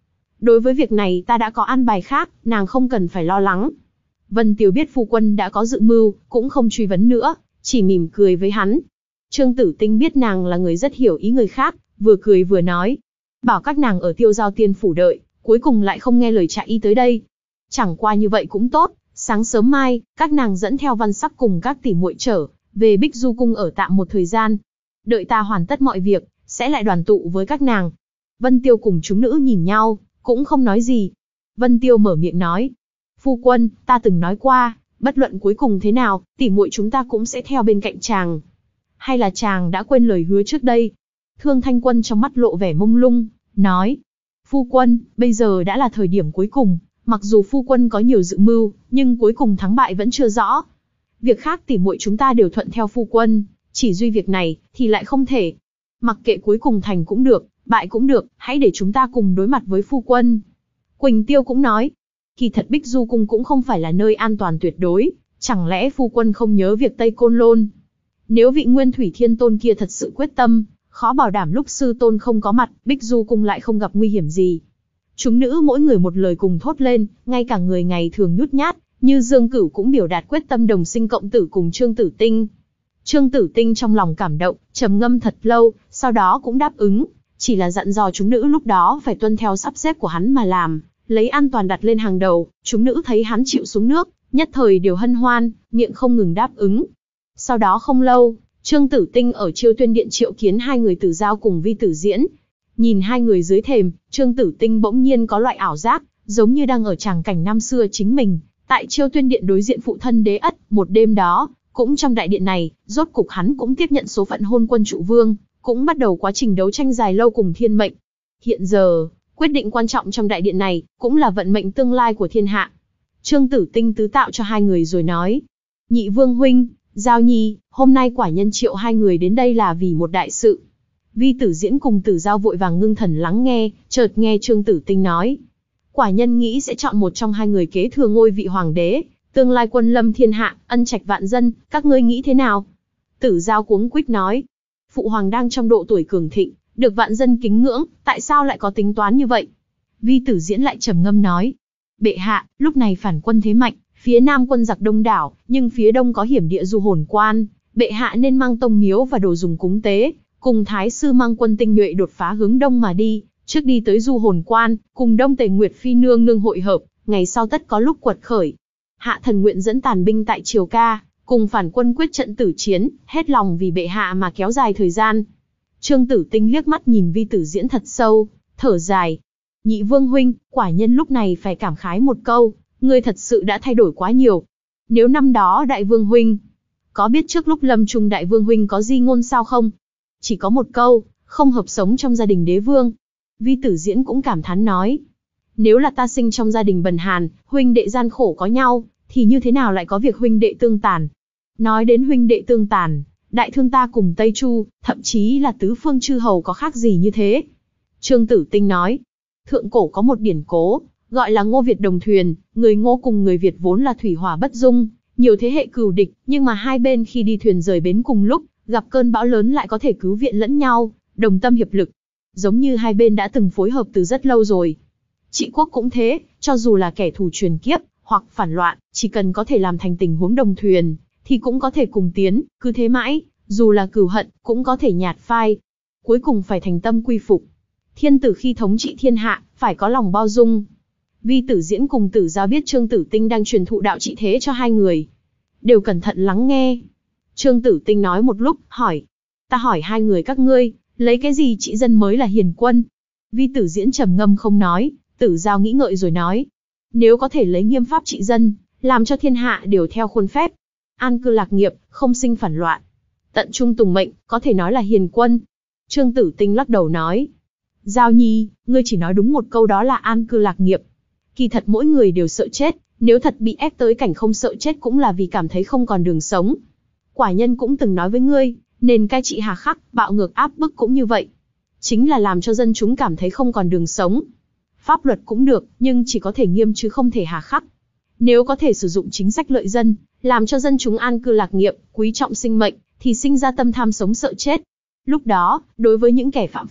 Đối với việc này ta đã có an bài khác, nàng không cần phải lo lắng. Vân Tiêu biết phu quân đã có dự mưu, cũng không truy vấn nữa, chỉ mỉm cười với hắn. Trương Tử Tinh biết nàng là người rất hiểu ý người khác, vừa cười vừa nói. Bảo các nàng ở Tiêu Giao Tiên Phủ đợi, cuối cùng lại không nghe lời chạy y tới đây. Chẳng qua như vậy cũng tốt, sáng sớm mai, các nàng dẫn theo Văn Sắc cùng các tỷ muội trở về Bích Du Cung ở tạm một thời gian. Đợi ta hoàn tất mọi việc, sẽ lại đoàn tụ với các nàng. Vân Tiêu cùng chúng nữ nhìn nhau, cũng không nói gì. Vân Tiêu mở miệng nói. Phu quân, ta từng nói qua, bất luận cuối cùng thế nào, tỷ muội chúng ta cũng sẽ theo bên cạnh chàng. Hay là chàng đã quên lời hứa trước đây? Thương Thanh Quân trong mắt lộ vẻ mông lung, nói. Phu quân, bây giờ đã là thời điểm cuối cùng, mặc dù phu quân có nhiều dự mưu, nhưng cuối cùng thắng bại vẫn chưa rõ. Việc khác tỷ muội chúng ta đều thuận theo phu quân, chỉ duy việc này, thì lại không thể. Mặc kệ cuối cùng thành cũng được, bại cũng được, hãy để chúng ta cùng đối mặt với phu quân. Quỳnh Tiêu cũng nói. Kỳ thật Bích Du Cung cũng không phải là nơi an toàn tuyệt đối, chẳng lẽ phu quân không nhớ việc Tây Côn Lôn? Nếu vị Nguyên Thủy Thiên Tôn kia thật sự quyết tâm, khó bảo đảm lúc sư tôn không có mặt, Bích Du Cung lại không gặp nguy hiểm gì. Chúng nữ mỗi người một lời cùng thốt lên, ngay cả người ngày thường nhút nhát, như Dương Cửu cũng biểu đạt quyết tâm đồng sinh cộng tử cùng Trương Tử Tinh. Trương Tử Tinh trong lòng cảm động, trầm ngâm thật lâu, sau đó cũng đáp ứng, chỉ là dặn dò chúng nữ lúc đó phải tuân theo sắp xếp của hắn mà làm, lấy an toàn đặt lên hàng đầu. Chúng nữ thấy hắn chịu xuống nước, nhất thời đều hân hoan, miệng không ngừng đáp ứng. Sau đó không lâu, Trương Tử Tinh ở Chiêu Tuyên Điện triệu kiến hai người Tử Giao cùng Vi Tử Diễn. Nhìn hai người dưới thềm, Trương Tử Tinh bỗng nhiên có loại ảo giác, giống như đang ở tràng cảnh năm xưa chính mình, tại Chiêu Tuyên Điện đối diện phụ thân Đế Ất. Một đêm đó, cũng trong đại điện này, rốt cục hắn cũng tiếp nhận số phận hôn quân trụ vương, cũng bắt đầu quá trình đấu tranh dài lâu cùng thiên mệnh. Hiện giờ, quyết định quan trọng trong đại điện này, cũng là vận mệnh tương lai của thiên hạ. Trương Tử Tinh tứ tạo cho hai người rồi nói. Nhị Vương huynh, Giao Nhi, hôm nay quả nhân triệu hai người đến đây là vì một đại sự. Vi Tử Diễn cùng Tử Giao vội vàng ngưng thần lắng nghe, chợt nghe Trương Tử Tinh nói. Quả nhân nghĩ sẽ chọn một trong hai người kế thừa ngôi vị hoàng đế, tương lai quân lâm thiên hạ, ân trạch vạn dân, các ngươi nghĩ thế nào? Tử Giao cuống quýt nói. Phụ hoàng đang trong độ tuổi cường thịnh, được vạn dân kính ngưỡng, tại sao lại có tính toán như vậy? Vi Tử Diễn lại trầm ngâm nói. Bệ hạ, lúc này phản quân thế mạnh, phía nam quân giặc đông đảo, nhưng phía đông có hiểm địa Du Hồn Quan, bệ hạ nên mang tông miếu và đồ dùng cúng tế, cùng thái sư mang quân tinh nhuệ đột phá hướng đông mà đi, trước đi tới Du Hồn Quan, cùng Đông Tề Nguyệt Phi nương nương hội hợp, ngày sau tất có lúc quật khởi. Hạ thần nguyện dẫn tàn binh tại Triều Ca, cùng phản quân quyết trận tử chiến, hết lòng vì bệ hạ mà kéo dài thời gian. Trương Tử Tinh liếc mắt nhìn Vi Tử Diễn thật sâu, thở dài. Nhị Vương huynh, quả nhân lúc này phải cảm khái một câu, ngươi thật sự đã thay đổi quá nhiều. Nếu năm đó Đại Vương huynh, có biết trước lúc lâm chung Đại Vương huynh có di ngôn sao không? Chỉ có một câu, không hợp sống trong gia đình đế vương. Vi Tử Diễn cũng cảm thán nói. Nếu là ta sinh trong gia đình bần hàn, huynh đệ gian khổ có nhau, thì như thế nào lại có việc huynh đệ tương tàn? Nói đến huynh đệ tương tàn, Đại Thương ta cùng Tây Chu, thậm chí là tứ phương chư hầu có khác gì như thế? Trương Tử Tinh nói. Thượng cổ có một điển cố, gọi là Ngô Việt đồng thuyền, người Ngô cùng người Việt vốn là thủy hỏa bất dung, nhiều thế hệ cừu địch, nhưng mà hai bên khi đi thuyền rời bến cùng lúc, gặp cơn bão lớn lại có thể cứu viện lẫn nhau, đồng tâm hiệp lực. Giống như hai bên đã từng phối hợp từ rất lâu rồi. Trị quốc cũng thế, cho dù là kẻ thù truyền kiếp, hoặc phản loạn, chỉ cần có thể làm thành tình huống đồng thuyền, thì cũng có thể cùng tiến, cứ thế mãi, dù là cừu hận, cũng có thể nhạt phai. Cuối cùng phải thành tâm quy phục. Thiên tử khi thống trị thiên hạ, phải có lòng bao dung. Vi Tử Diễn cùng Tử Giao biết Trương Tử Tinh đang truyền thụ đạo trị thế cho hai người, đều cẩn thận lắng nghe. Trương Tử Tinh nói một lúc, hỏi. Ta hỏi hai người các ngươi, lấy cái gì trị dân mới là hiền quân? Vi Tử Diễn trầm ngâm không nói, Tử Giao nghĩ ngợi rồi nói. Nếu có thể lấy nghiêm pháp trị dân, làm cho thiên hạ đều theo khuôn phép, an cư lạc nghiệp, không sinh phản loạn, tận trung tùng mệnh, có thể nói là hiền quân. Trương Tử Tinh lắc đầu nói. Giao Nhi, ngươi chỉ nói đúng một câu đó là an cư lạc nghiệp. Kỳ thật mỗi người đều sợ chết, nếu thật bị ép tới cảnh không sợ chết cũng là vì cảm thấy không còn đường sống. Quả nhân cũng từng nói với ngươi, nền cai trị hà khắc, bạo ngược áp bức cũng như vậy. Chính là làm cho dân chúng cảm thấy không còn đường sống. Pháp luật cũng được, nhưng chỉ có thể nghiêm chứ không thể hà khắc. Nếu có thể sử dụng chính sách lợi dân, làm cho dân chúng an cư lạc nghiệp, quý trọng sinh mệnh, thì sinh ra tâm tham sống sợ chết. Lúc đó, đối với những kẻ phạm pháp,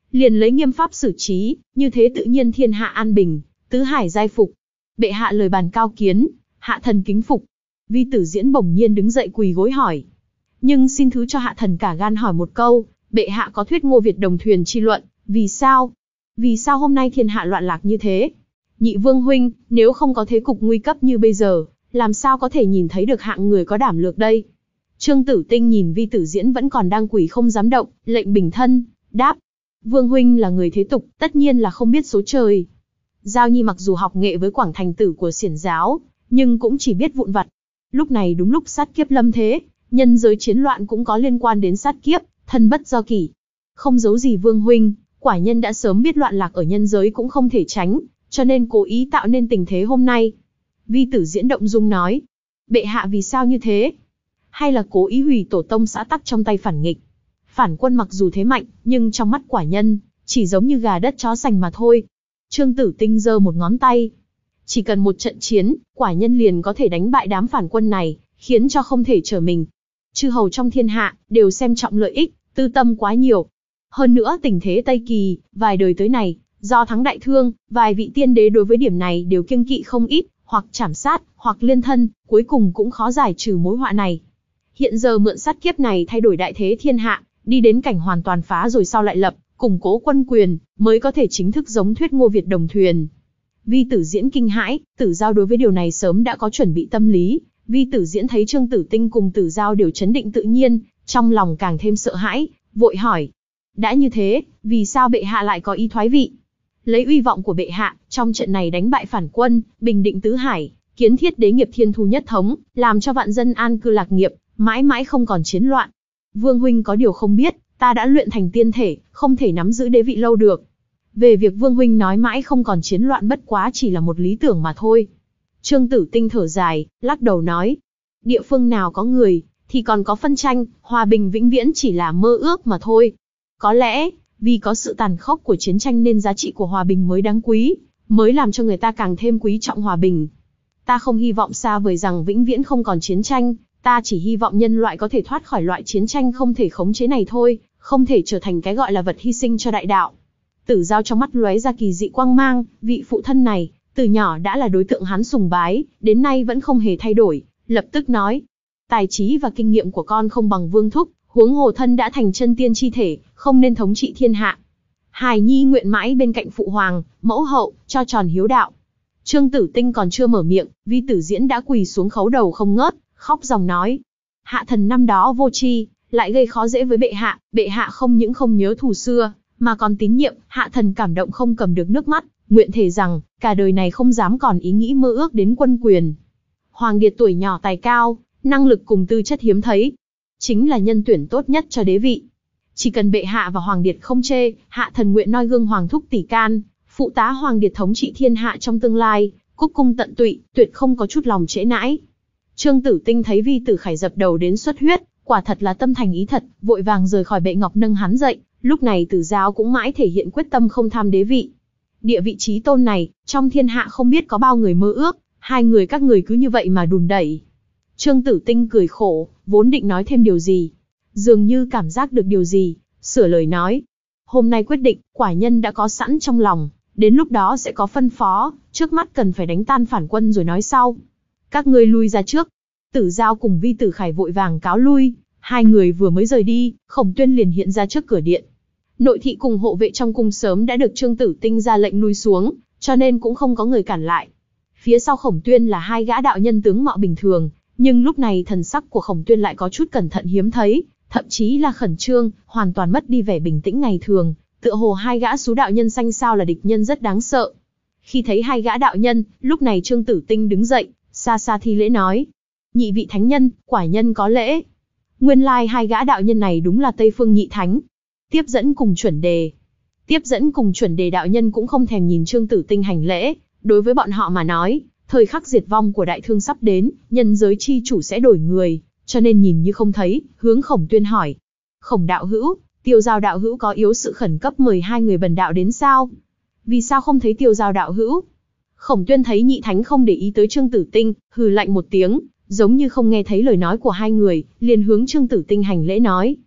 liền lấy nghiêm pháp xử trí, như thế tự nhiên thiên hạ an bình, tứ hải giai phục. Bệ hạ lời bàn cao kiến, hạ thần kính phục. Vi Tử Diễn bỗng nhiên đứng dậy quỳ gối hỏi. Nhưng xin thứ cho hạ thần cả gan hỏi một câu, bệ hạ có thuyết Ngô Việt đồng thuyền chi luận, vì sao? Vì sao hôm nay thiên hạ loạn lạc như thế? Nhị vương huynh, nếu không có thế cục nguy cấp như bây giờ, làm sao có thể nhìn thấy được hạng người có đảm lược đây? Trương Tử Tinh nhìn Vi Tử Diễn vẫn còn đang quỳ không dám động, lệnh bình thân, đáp. Vương huynh là người thế tục, tất nhiên là không biết số trời. Giao Nhi mặc dù học nghệ với Quảng Thành tử của Xiển giáo, nhưng cũng chỉ biết vụn vặt. Lúc này đúng lúc sát kiếp lâm thế, nhân giới chiến loạn cũng có liên quan đến sát kiếp, thân bất do kỷ. Không giấu gì vương huynh, quả nhân đã sớm biết loạn lạc ở nhân giới cũng không thể tránh, cho nên cố ý tạo nên tình thế hôm nay. Vi Tử Diễn động dung nói, bệ hạ vì sao như thế? Hay là cố ý hủy tổ tông xã tắc trong tay phản nghịch? Phản quân mặc dù thế mạnh, nhưng trong mắt quả nhân, chỉ giống như gà đất chó sành mà thôi. Trương Tử Tinh giơ một ngón tay. Chỉ cần một trận chiến, quả nhân liền có thể đánh bại đám phản quân này, khiến cho không thể trở mình. Chư hầu trong thiên hạ, đều xem trọng lợi ích, tư tâm quá nhiều. Hơn nữa tình thế Tây Kỳ, vài đời tới này, do thắng đại thương, vài vị tiên đế đối với điểm này đều kiêng kỵ không ít, hoặc trảm sát, hoặc liên thân, cuối cùng cũng khó giải trừ mối họa này. Hiện giờ mượn sát kiếp này thay đổi đại thế thiên hạ, đi đến cảnh hoàn toàn phá rồi sau lại lập, củng cố quân quyền, mới có thể chính thức giống thuyết Ngô Việt đồng thuyền. Vi Tử Diễn kinh hãi, Tử Giao đối với điều này sớm đã có chuẩn bị tâm lý. Vi Tử Diễn thấy Trương Tử Tinh cùng Tử Giao đều chấn định tự nhiên, trong lòng càng thêm sợ hãi, vội hỏi. Đã như thế, vì sao bệ hạ lại có ý thoái vị? Lấy uy vọng của bệ hạ, trong trận này đánh bại phản quân, bình định tứ hải, kiến thiết đế nghiệp thiên thu nhất thống, làm cho vạn dân an cư lạc nghiệp, mãi mãi không còn chiến loạn. Vương huynh có điều không biết, ta đã luyện thành tiên thể, không thể nắm giữ đế vị lâu được. Về việc Vương huynh nói mãi không còn chiến loạn bất quá chỉ là một lý tưởng mà thôi. Trương Tử Tinh thở dài, lắc đầu nói. Địa phương nào có người, thì còn có phân tranh, hòa bình vĩnh viễn chỉ là mơ ước mà thôi. Có lẽ, vì có sự tàn khốc của chiến tranh nên giá trị của hòa bình mới đáng quý, mới làm cho người ta càng thêm quý trọng hòa bình. Ta không hy vọng xa vời rằng vĩnh viễn không còn chiến tranh, ta chỉ hy vọng nhân loại có thể thoát khỏi loại chiến tranh không thể khống chế này thôi, không thể trở thành cái gọi là vật hy sinh cho đại đạo. Tử Giao trong mắt lóe ra kỳ dị quang mang, vị phụ thân này, từ nhỏ đã là đối tượng hắn sùng bái, đến nay vẫn không hề thay đổi, lập tức nói. Tài trí và kinh nghiệm của con không bằng Vương thúc, huống hồ thân đã thành chân tiên chi thể, không nên thống trị thiên hạ. Hài nhi nguyện mãi bên cạnh phụ hoàng, mẫu hậu, cho tròn hiếu đạo. Trương Tử Tinh còn chưa mở miệng, Vi Tử Diễn đã quỳ xuống khấu đầu không ngớt, khóc ròng nói. Hạ thần năm đó vô tri, lại gây khó dễ với bệ hạ, bệ hạ không những không nhớ thù xưa, mà còn tín nhiệm, hạ thần cảm động không cầm được nước mắt, nguyện thề rằng, cả đời này không dám còn ý nghĩ mơ ước đến quân quyền. Hoàng Điệt tuổi nhỏ tài cao, năng lực cùng tư chất hiếm thấy, chính là nhân tuyển tốt nhất cho đế vị. Chỉ cần bệ hạ và Hoàng Điệt không chê, hạ thần nguyện noi gương Hoàng thúc tỷ can, phụ tá Hoàng Điệt thống trị thiên hạ trong tương lai, cúc cung tận tụy, tuyệt không có chút lòng trễ nãi. Trương Tử Tinh thấy Vi Tử Khải dập đầu đến xuất huyết, quả thật là tâm thành ý thật, vội vàng rời khỏi bệ ngọc nâng hắn dậy. Lúc này Tử Giao cũng mãi thể hiện quyết tâm không tham đế vị. Địa vị trí tôn này, trong thiên hạ không biết có bao người mơ ước, hai người các người cứ như vậy mà đùn đẩy. Trương Tử Tinh cười khổ, vốn định nói thêm điều gì, dường như cảm giác được điều gì, sửa lời nói. Hôm nay quyết định, quả nhân đã có sẵn trong lòng, đến lúc đó sẽ có phân phó, trước mắt cần phải đánh tan phản quân rồi nói sau. Các ngươi lui ra trước. Tử Giao cùng Vi Tử Khải vội vàng cáo lui, hai người vừa mới rời đi, Khổng Tuyên liền hiện ra trước cửa điện. Nội thị cùng hộ vệ trong cung sớm đã được Trương Tử Tinh ra lệnh lui xuống, cho nên cũng không có người cản lại. Phía sau Khổng Tuyên là hai gã đạo nhân tướng mạo bình thường, nhưng lúc này thần sắc của Khổng Tuyên lại có chút cẩn thận hiếm thấy, thậm chí là khẩn trương, hoàn toàn mất đi vẻ bình tĩnh ngày thường, tựa hồ hai gã sú đạo nhân xanh sao là địch nhân rất đáng sợ. Khi thấy hai gã đạo nhân, lúc này Trương Tử Tinh đứng dậy, xa xa thi lễ nói: "Nhị vị thánh nhân, quả nhân có lễ." Nguyên lai like hai gã đạo nhân này đúng là Tây Phương Nhị Thánh, Tiếp Dẫn cùng Chuẩn Đề. Tiếp Dẫn cùng Chuẩn Đề đạo nhân cũng không thèm nhìn Trương Tử Tinh hành lễ, đối với bọn họ mà nói, thời khắc diệt vong của đại thương sắp đến, nhân giới chi chủ sẽ đổi người, cho nên nhìn như không thấy, hướng Khổng Tuyên hỏi: "Khổng đạo hữu, Tiêu Giao đạo hữu có yếu sự khẩn cấp mời hai người bần đạo đến sao? Vì sao không thấy Tiêu Giao đạo hữu?" Khổng Tuyên thấy Nhị Thánh không để ý tới Trương Tử Tinh, hừ lạnh một tiếng, giống như không nghe thấy lời nói của hai người, liền hướng Trương Tử Tinh hành lễ nói: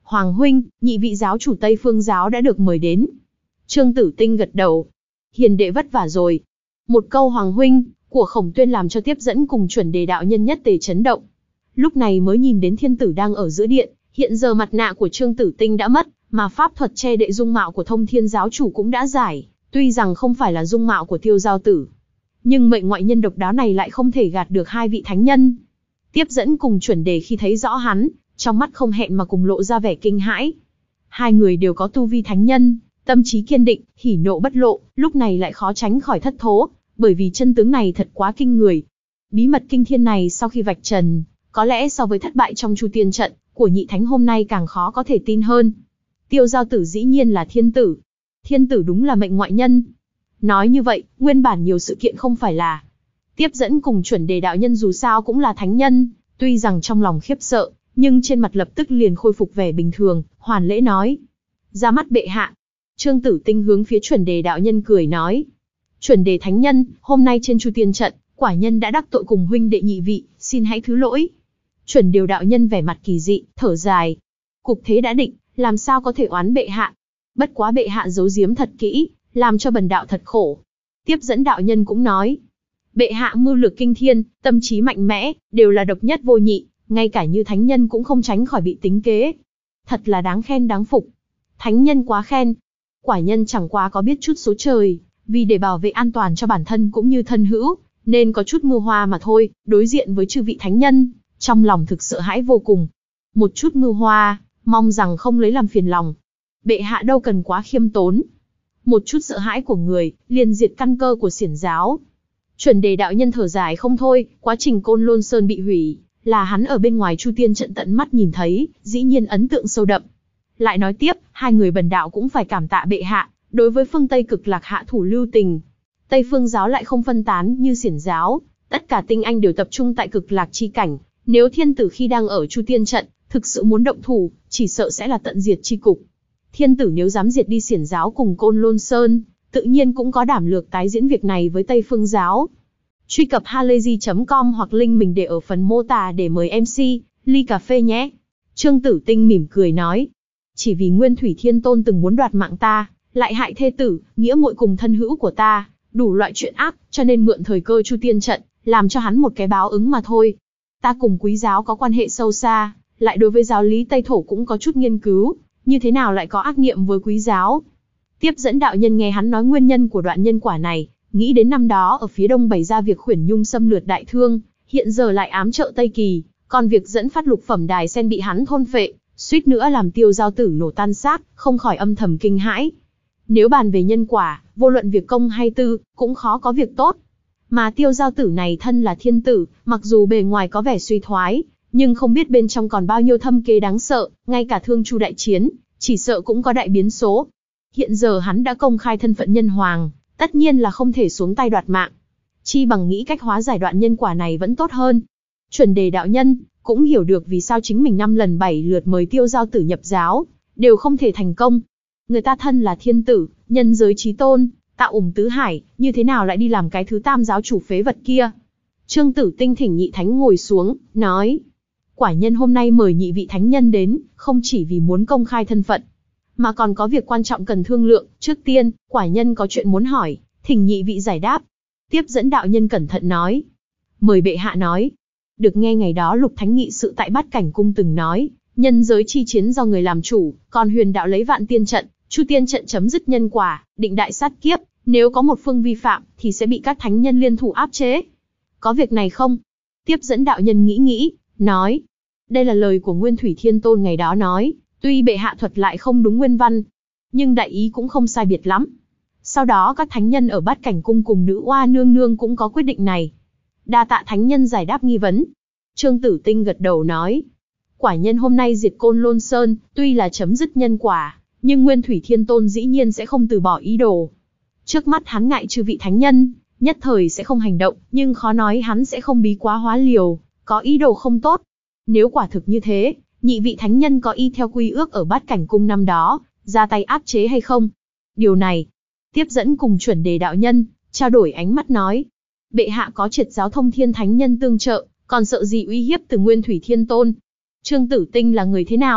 Hoàng huynh, nhị vị giáo chủ Tây Phương giáo đã được mời đến. Trương Tử Tinh gật đầu. Hiền đệ vất vả rồi. Một câu Hoàng huynh của Khổng Tuyên làm cho Tiếp Dẫn cùng Chuẩn Đề đạo nhân nhất tề chấn động. Lúc này mới nhìn đến thiên tử đang ở giữa điện, hiện giờ mặt nạ của Trương Tử Tinh đã mất, mà pháp thuật che đậy dung mạo của Thông Thiên giáo chủ cũng đã giải, tuy rằng không phải là dung mạo của Tiêu Giao Tử, nhưng mệnh ngoại nhân độc đáo này lại không thể gạt được hai vị thánh nhân. Tiếp Dẫn cùng Chuẩn Đề khi thấy rõ hắn, trong mắt không hẹn mà cùng lộ ra vẻ kinh hãi. Hai người đều có tu vi thánh nhân, tâm trí kiên định, hỉ nộ bất lộ, lúc này lại khó tránh khỏi thất thố, bởi vì chân tướng này thật quá kinh người. Bí mật kinh thiên này sau khi vạch trần, có lẽ so với thất bại trong Chu Tiên trận của nhị thánh hôm nay càng khó có thể tin hơn. Tiêu Giao Tử dĩ nhiên là thiên tử. Thiên tử đúng là mệnh ngoại nhân. Nói như vậy, nguyên bản nhiều sự kiện không phải là. Tiếp Dẫn cùng Chuẩn Đề đạo nhân dù sao cũng là thánh nhân, tuy rằng trong lòng khiếp sợ, nhưng trên mặt lập tức liền khôi phục vẻ bình thường, hoàn lễ nói. Ra mắt bệ hạ. Trương Tử Tinh hướng phía Chuẩn Đề đạo nhân cười nói. Chuẩn Đề thánh nhân, hôm nay trên Chu Tiên trận, quả nhân đã đắc tội cùng huynh đệ nhị vị, xin hãy thứ lỗi. Chuẩn Đề đạo nhân vẻ mặt kỳ dị, thở dài. Cục thế đã định, làm sao có thể oán bệ hạ. Bất quá bệ hạ giấu giếm thật kỹ, làm cho bần đạo thật khổ. Tiếp Dẫn đạo nhân cũng nói. Bệ hạ mưu lược kinh thiên, tâm trí mạnh mẽ, đều là độc nhất vô nhị, ngay cả như thánh nhân cũng không tránh khỏi bị tính kế. Thật là đáng khen đáng phục. Thánh nhân quá khen. Quả nhân chẳng qua có biết chút số trời, vì để bảo vệ an toàn cho bản thân cũng như thân hữu, nên có chút mưu hoa mà thôi, đối diện với chư vị thánh nhân, trong lòng thực sợ hãi vô cùng. Một chút mưu hoa, mong rằng không lấy làm phiền lòng. Bệ hạ đâu cần quá khiêm tốn. Một chút sợ hãi của người, liền diệt căn cơ của xiển giáo. Chuẩn Đề đạo nhân thở dài không thôi, quá trình Côn Lôn Sơn bị hủy, là hắn ở bên ngoài Chu Tiên trận tận mắt nhìn thấy, dĩ nhiên ấn tượng sâu đậm. Lại nói tiếp, hai người bần đạo cũng phải cảm tạ bệ hạ, đối với phương Tây Cực Lạc hạ thủ lưu tình. Tây Phương giáo lại không phân tán như xiển giáo, tất cả tinh anh đều tập trung tại Cực Lạc chi cảnh. Nếu thiên tử khi đang ở Chu Tiên trận, thực sự muốn động thủ, chỉ sợ sẽ là tận diệt chi cục. Thiên tử nếu dám diệt đi xiển giáo cùng Côn Lôn Sơn, tự nhiên cũng có đảm lược tái diễn việc này với Tây Phương giáo. Truy cập halayzi chấm com hoặc link mình để ở phần mô tả để mời em xê, ly cà phê nhé. Trương Tử Tinh mỉm cười nói. Chỉ vì Nguyên Thủy Thiên Tôn từng muốn đoạt mạng ta, lại hại thê tử, nghĩa muội cùng thân hữu của ta, đủ loại chuyện ác, cho nên mượn thời cơ Chu Tiên trận, làm cho hắn một cái báo ứng mà thôi. Ta cùng Quý giáo có quan hệ sâu xa, lại đối với giáo lý Tây Thổ cũng có chút nghiên cứu, như thế nào lại có ác niệm với Quý giáo. Tiếp Dẫn đạo nhân nghe hắn nói nguyên nhân của đoạn nhân quả này, nghĩ đến năm đó ở phía đông bày ra việc Khuyển Nhung xâm lược Đại Thương, hiện giờ lại ám trợ Tây Kỳ, còn việc dẫn phát lục phẩm đài sen bị hắn thôn phệ, suýt nữa làm Tiêu Giao Tử nổ tan xác, không khỏi âm thầm kinh hãi. Nếu bàn về nhân quả, vô luận việc công hay tư, cũng khó có việc tốt. Mà Tiêu Giao Tử này thân là thiên tử, mặc dù bề ngoài có vẻ suy thoái, nhưng không biết bên trong còn bao nhiêu thâm kế đáng sợ, ngay cả Thương Chu đại chiến, chỉ sợ cũng có đại biến số. Hiện giờ hắn đã công khai thân phận nhân hoàng, tất nhiên là không thể xuống tay đoạt mạng. Chi bằng nghĩ cách hóa giải đoạn nhân quả này vẫn tốt hơn. Chuẩn Đề đạo nhân cũng hiểu được vì sao chính mình năm lần bảy lượt mời Tiêu Giao Tử nhập giáo, đều không thể thành công. Người ta thân là thiên tử, nhân giới chí tôn, tạo ủng tứ hải, như thế nào lại đi làm cái thứ tam giáo chủ phế vật kia. Trương Tử Tinh thỉnh nhị thánh ngồi xuống, nói. Quả nhân hôm nay mời nhị vị thánh nhân đến, không chỉ vì muốn công khai thân phận, mà còn có việc quan trọng cần thương lượng. Trước tiên, quả nhân có chuyện muốn hỏi, thỉnh nhị vị giải đáp. Tiếp Dẫn đạo nhân cẩn thận nói. Mời bệ hạ nói. Được nghe ngày đó Lục Thánh nghị sự tại Bát Cảnh Cung từng nói, nhân giới chi chiến do người làm chủ, còn huyền đạo lấy Vạn Tiên trận, Chu Tiên trận chấm dứt nhân quả, định đại sát kiếp, nếu có một phương vi phạm, thì sẽ bị các thánh nhân liên thủ áp chế. Có việc này không? Tiếp Dẫn đạo nhân nghĩ nghĩ, nói. Đây là lời của Nguyên Thủy Thiên Tôn ngày đó nói, tuy bệ hạ thuật lại không đúng nguyên văn, nhưng đại ý cũng không sai biệt lắm. Sau đó các thánh nhân ở Bát Cảnh Cung cùng Nữ Oa Nương Nương cũng có quyết định này. Đa tạ thánh nhân giải đáp nghi vấn. Trương Tử Tinh gật đầu nói. Quả nhân hôm nay diệt Côn Lôn Sơn, tuy là chấm dứt nhân quả, nhưng Nguyên Thủy Thiên Tôn dĩ nhiên sẽ không từ bỏ ý đồ. Trước mắt hắn ngại chư vị thánh nhân, nhất thời sẽ không hành động, nhưng khó nói hắn sẽ không bí quá hóa liều, có ý đồ không tốt. Nếu quả thực như thế, nhị vị thánh nhân có y theo quy ước ở Bát Cảnh Cung năm đó, ra tay áp chế hay không? Điều này, Tiếp Dẫn cùng Chuẩn Đề đạo nhân trao đổi ánh mắt nói. Bệ hạ có triệt giáo Thông Thiên thánh nhân tương trợ, còn sợ gì uy hiếp từ Nguyên Thủy Thiên Tôn? Trương Tử Tinh là người thế nào?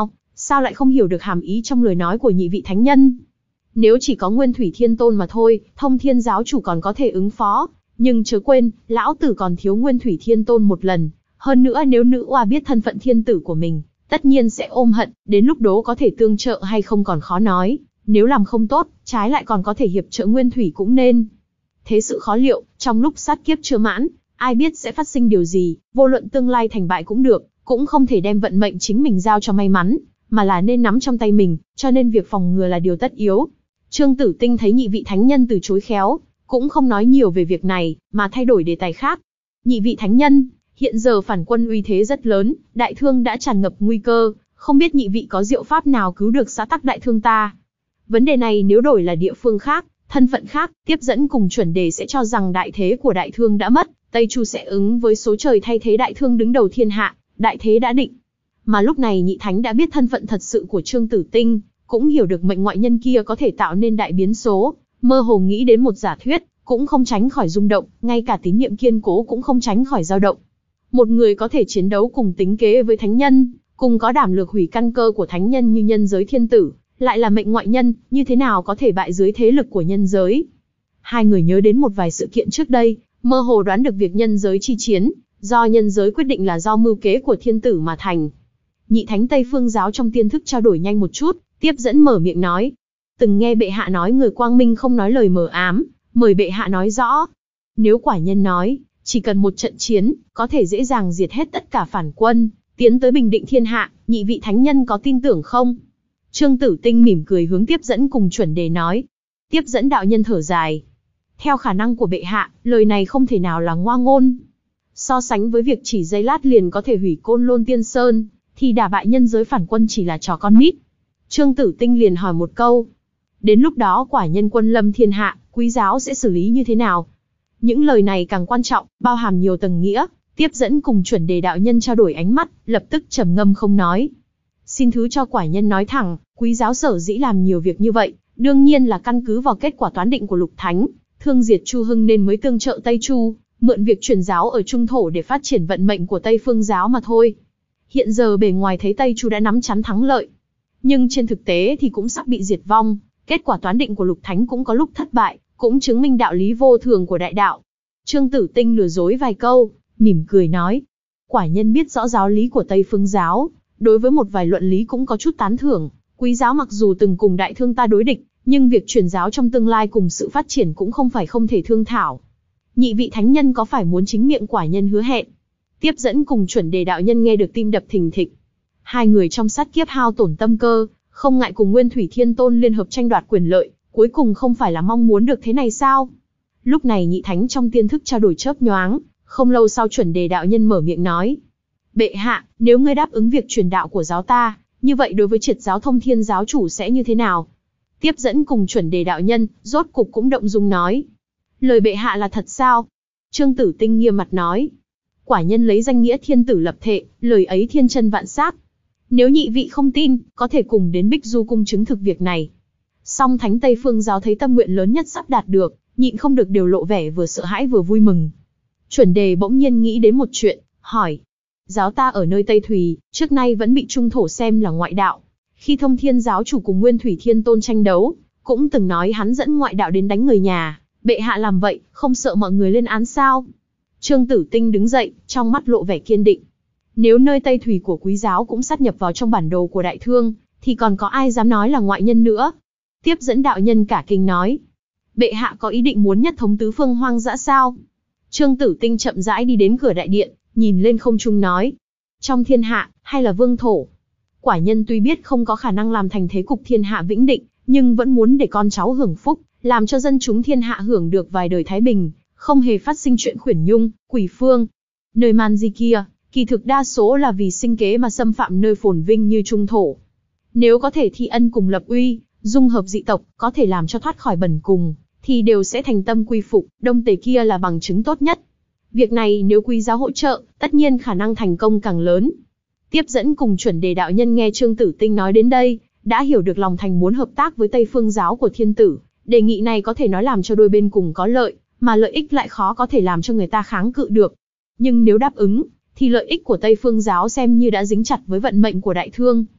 sao lại không hiểu được hàm ý trong lời nói của nhị vị thánh nhân? Nếu chỉ có Nguyên Thủy Thiên Tôn mà thôi, Thông Thiên giáo chủ còn có thể ứng phó, nhưng chớ quên, lão tử còn thiếu Nguyên Thủy Thiên Tôn một lần. Hơn nữa nếu nữ oa biết thân phận thiên tử của mình, tất nhiên sẽ ôm hận, đến lúc đó có thể tương trợ hay không còn khó nói. Nếu làm không tốt, trái lại còn có thể hiệp trợ Nguyên Thủy cũng nên. Thế sự khó liệu, trong lúc sát kiếp chưa mãn, ai biết sẽ phát sinh điều gì, vô luận tương lai thành bại cũng được, cũng không thể đem vận mệnh chính mình giao cho may mắn, mà là nên nắm trong tay mình, cho nên việc phòng ngừa là điều tất yếu. Trương Tử Tinh thấy nhị vị thánh nhân từ chối khéo, cũng không nói nhiều về việc này, mà thay đổi đề tài khác. Nhị vị thánh nhân, hiện giờ phản quân uy thế rất lớn, đại thương đã tràn ngập nguy cơ, không biết nhị vị có diệu pháp nào cứu được xã tắc đại thương ta. Vấn đề này nếu đổi là địa phương khác, thân phận khác, tiếp dẫn cùng chuẩn đề sẽ cho rằng đại thế của đại thương đã mất, Tây Chu sẽ ứng với số trời thay thế đại thương đứng đầu thiên hạ, đại thế đã định. Mà lúc này nhị thánh đã biết thân phận thật sự của Trương Tử Tinh, cũng hiểu được mệnh ngoại nhân kia có thể tạo nên đại biến số, mơ hồ nghĩ đến một giả thuyết, cũng không tránh khỏi rung động, ngay cả tín niệm kiên cố cũng không tránh khỏi dao động. Một người có thể chiến đấu cùng tính kế với thánh nhân, cùng có đảm lược hủy căn cơ của thánh nhân như nhân giới thiên tử, lại là mệnh ngoại nhân, như thế nào có thể bại dưới thế lực của nhân giới? Hai người nhớ đến một vài sự kiện trước đây, mơ hồ đoán được việc nhân giới chi chiến, do nhân giới quyết định là do mưu kế của thiên tử mà thành. Nhị thánh Tây Phương giáo trong tiên thức trao đổi nhanh một chút, tiếp dẫn mở miệng nói. Từng nghe bệ hạ nói người quang minh không nói lời mờ ám, mời bệ hạ nói rõ. Nếu quả nhân nói, chỉ cần một trận chiến, có thể dễ dàng diệt hết tất cả phản quân, tiến tới bình định thiên hạ, nhị vị thánh nhân có tin tưởng không? Trương Tử Tinh mỉm cười hướng tiếp dẫn cùng chuẩn đề nói. Tiếp dẫn đạo nhân thở dài. Theo khả năng của bệ hạ, lời này không thể nào là ngoa ngôn. So sánh với việc chỉ giây lát liền có thể hủy Côn Lôn Tiên Sơn, thì đả bại nhân giới phản quân chỉ là trò con nít. Trương Tử Tinh liền hỏi một câu. Đến lúc đó quả nhân quân lâm thiên hạ, quý giáo sẽ xử lý như thế nào? Những lời này càng quan trọng, bao hàm nhiều tầng nghĩa. Tiếp dẫn cùng chuẩn đề đạo nhân trao đổi ánh mắt, lập tức trầm ngâm không nói. Xin thứ cho quả nhân nói thẳng, quý giáo sở dĩ làm nhiều việc như vậy, đương nhiên là căn cứ vào kết quả toán định của lục thánh, thương diệt Chu Hưng nên mới tương trợ Tây Chu, mượn việc truyền giáo ở Trung Thổ để phát triển vận mệnh của Tây Phương giáo mà thôi. Hiện giờ bề ngoài thấy Tây Chu đã nắm chắn thắng lợi, nhưng trên thực tế thì cũng sắp bị diệt vong, kết quả toán định của lục thánh cũng có lúc thất bại, cũng chứng minh đạo lý vô thường của đại đạo. Trương Tử Tinh lừa dối vài câu, mỉm cười nói, quả nhân biết rõ giáo lý của Tây Phương giáo, đối với một vài luận lý cũng có chút tán thưởng, quý giáo mặc dù từng cùng đại thương ta đối địch, nhưng việc truyền giáo trong tương lai cùng sự phát triển cũng không phải không thể thương thảo. Nhị vị thánh nhân có phải muốn chính miệng quả nhân hứa hẹn? Tiếp dẫn cùng chuẩn đề đạo nhân nghe được tim đập thình thịch. Hai người trong sát kiếp hao tổn tâm cơ, không ngại cùng Nguyên Thủy Thiên Tôn liên hợp tranh đoạt quyền lợi, cuối cùng không phải là mong muốn được thế này sao? Lúc này nhị thánh trong tiên thức trao đổi chớp nhoáng, không lâu sau chuẩn đề đạo nhân mở miệng nói. Bệ hạ, nếu ngươi đáp ứng việc truyền đạo của giáo ta, như vậy đối với triệt giáo Thông Thiên giáo chủ sẽ như thế nào? Tiếp dẫn cùng chuẩn đề đạo nhân, rốt cục cũng động dung nói. Lời bệ hạ là thật sao? Trương Tử Tinh nghiêm mặt nói. Quả nhân lấy danh nghĩa thiên tử lập thệ, lời ấy thiên chân vạn xác. Nếu nhị vị không tin, có thể cùng đến Bích Du cung chứng thực việc này. Song thánh Tây Phương giáo thấy tâm nguyện lớn nhất sắp đạt được, nhịn không được đều lộ vẻ vừa sợ hãi vừa vui mừng. Chuẩn đề bỗng nhiên nghĩ đến một chuyện, hỏi. Giáo ta ở nơi Tây Thùy, trước nay vẫn bị Trung Thổ xem là ngoại đạo. Khi Thông Thiên giáo chủ cùng Nguyên Thủy Thiên Tôn tranh đấu, cũng từng nói hắn dẫn ngoại đạo đến đánh người nhà. Bệ hạ làm vậy, không sợ mọi người lên án sao? Trương Tử Tinh đứng dậy, trong mắt lộ vẻ kiên định. Nếu nơi Tây Thùy của quý giáo cũng sát nhập vào trong bản đồ của đại thương, thì còn có ai dám nói là ngoại nhân nữa? Tiếp dẫn đạo nhân cả kinh nói. Bệ hạ có ý định muốn nhất thống tứ phương hoang dã sao? Trương Tử Tinh chậm rãi đi đến cửa đại điện, nhìn lên không trung nói. Trong thiên hạ, hay là vương thổ? Quả nhân tuy biết không có khả năng làm thành thế cục thiên hạ vĩnh định, nhưng vẫn muốn để con cháu hưởng phúc, làm cho dân chúng thiên hạ hưởng được vài đời thái bình, không hề phát sinh chuyện khuyển nhung, quỷ phương. Nơi man di kia, kỳ thực đa số là vì sinh kế mà xâm phạm nơi phồn vinh như Trung Thổ. Nếu có thể thi ân cùng lập uy, dung hợp dị tộc, có thể làm cho thoát khỏi bần cùng, thì đều sẽ thành tâm quy phục, Đông Tề kia là bằng chứng tốt nhất. Việc này nếu quý giáo hỗ trợ, tất nhiên khả năng thành công càng lớn. Tiếp dẫn cùng chuẩn đề đạo nhân nghe Trương Tử Tinh nói đến đây, đã hiểu được lòng thành muốn hợp tác với Tây Phương giáo của thiên tử. Đề nghị này có thể nói làm cho đôi bên cùng có lợi, mà lợi ích lại khó có thể làm cho người ta kháng cự được. Nhưng nếu đáp ứng, thì lợi ích của Tây Phương giáo xem như đã dính chặt với vận mệnh của đại thương.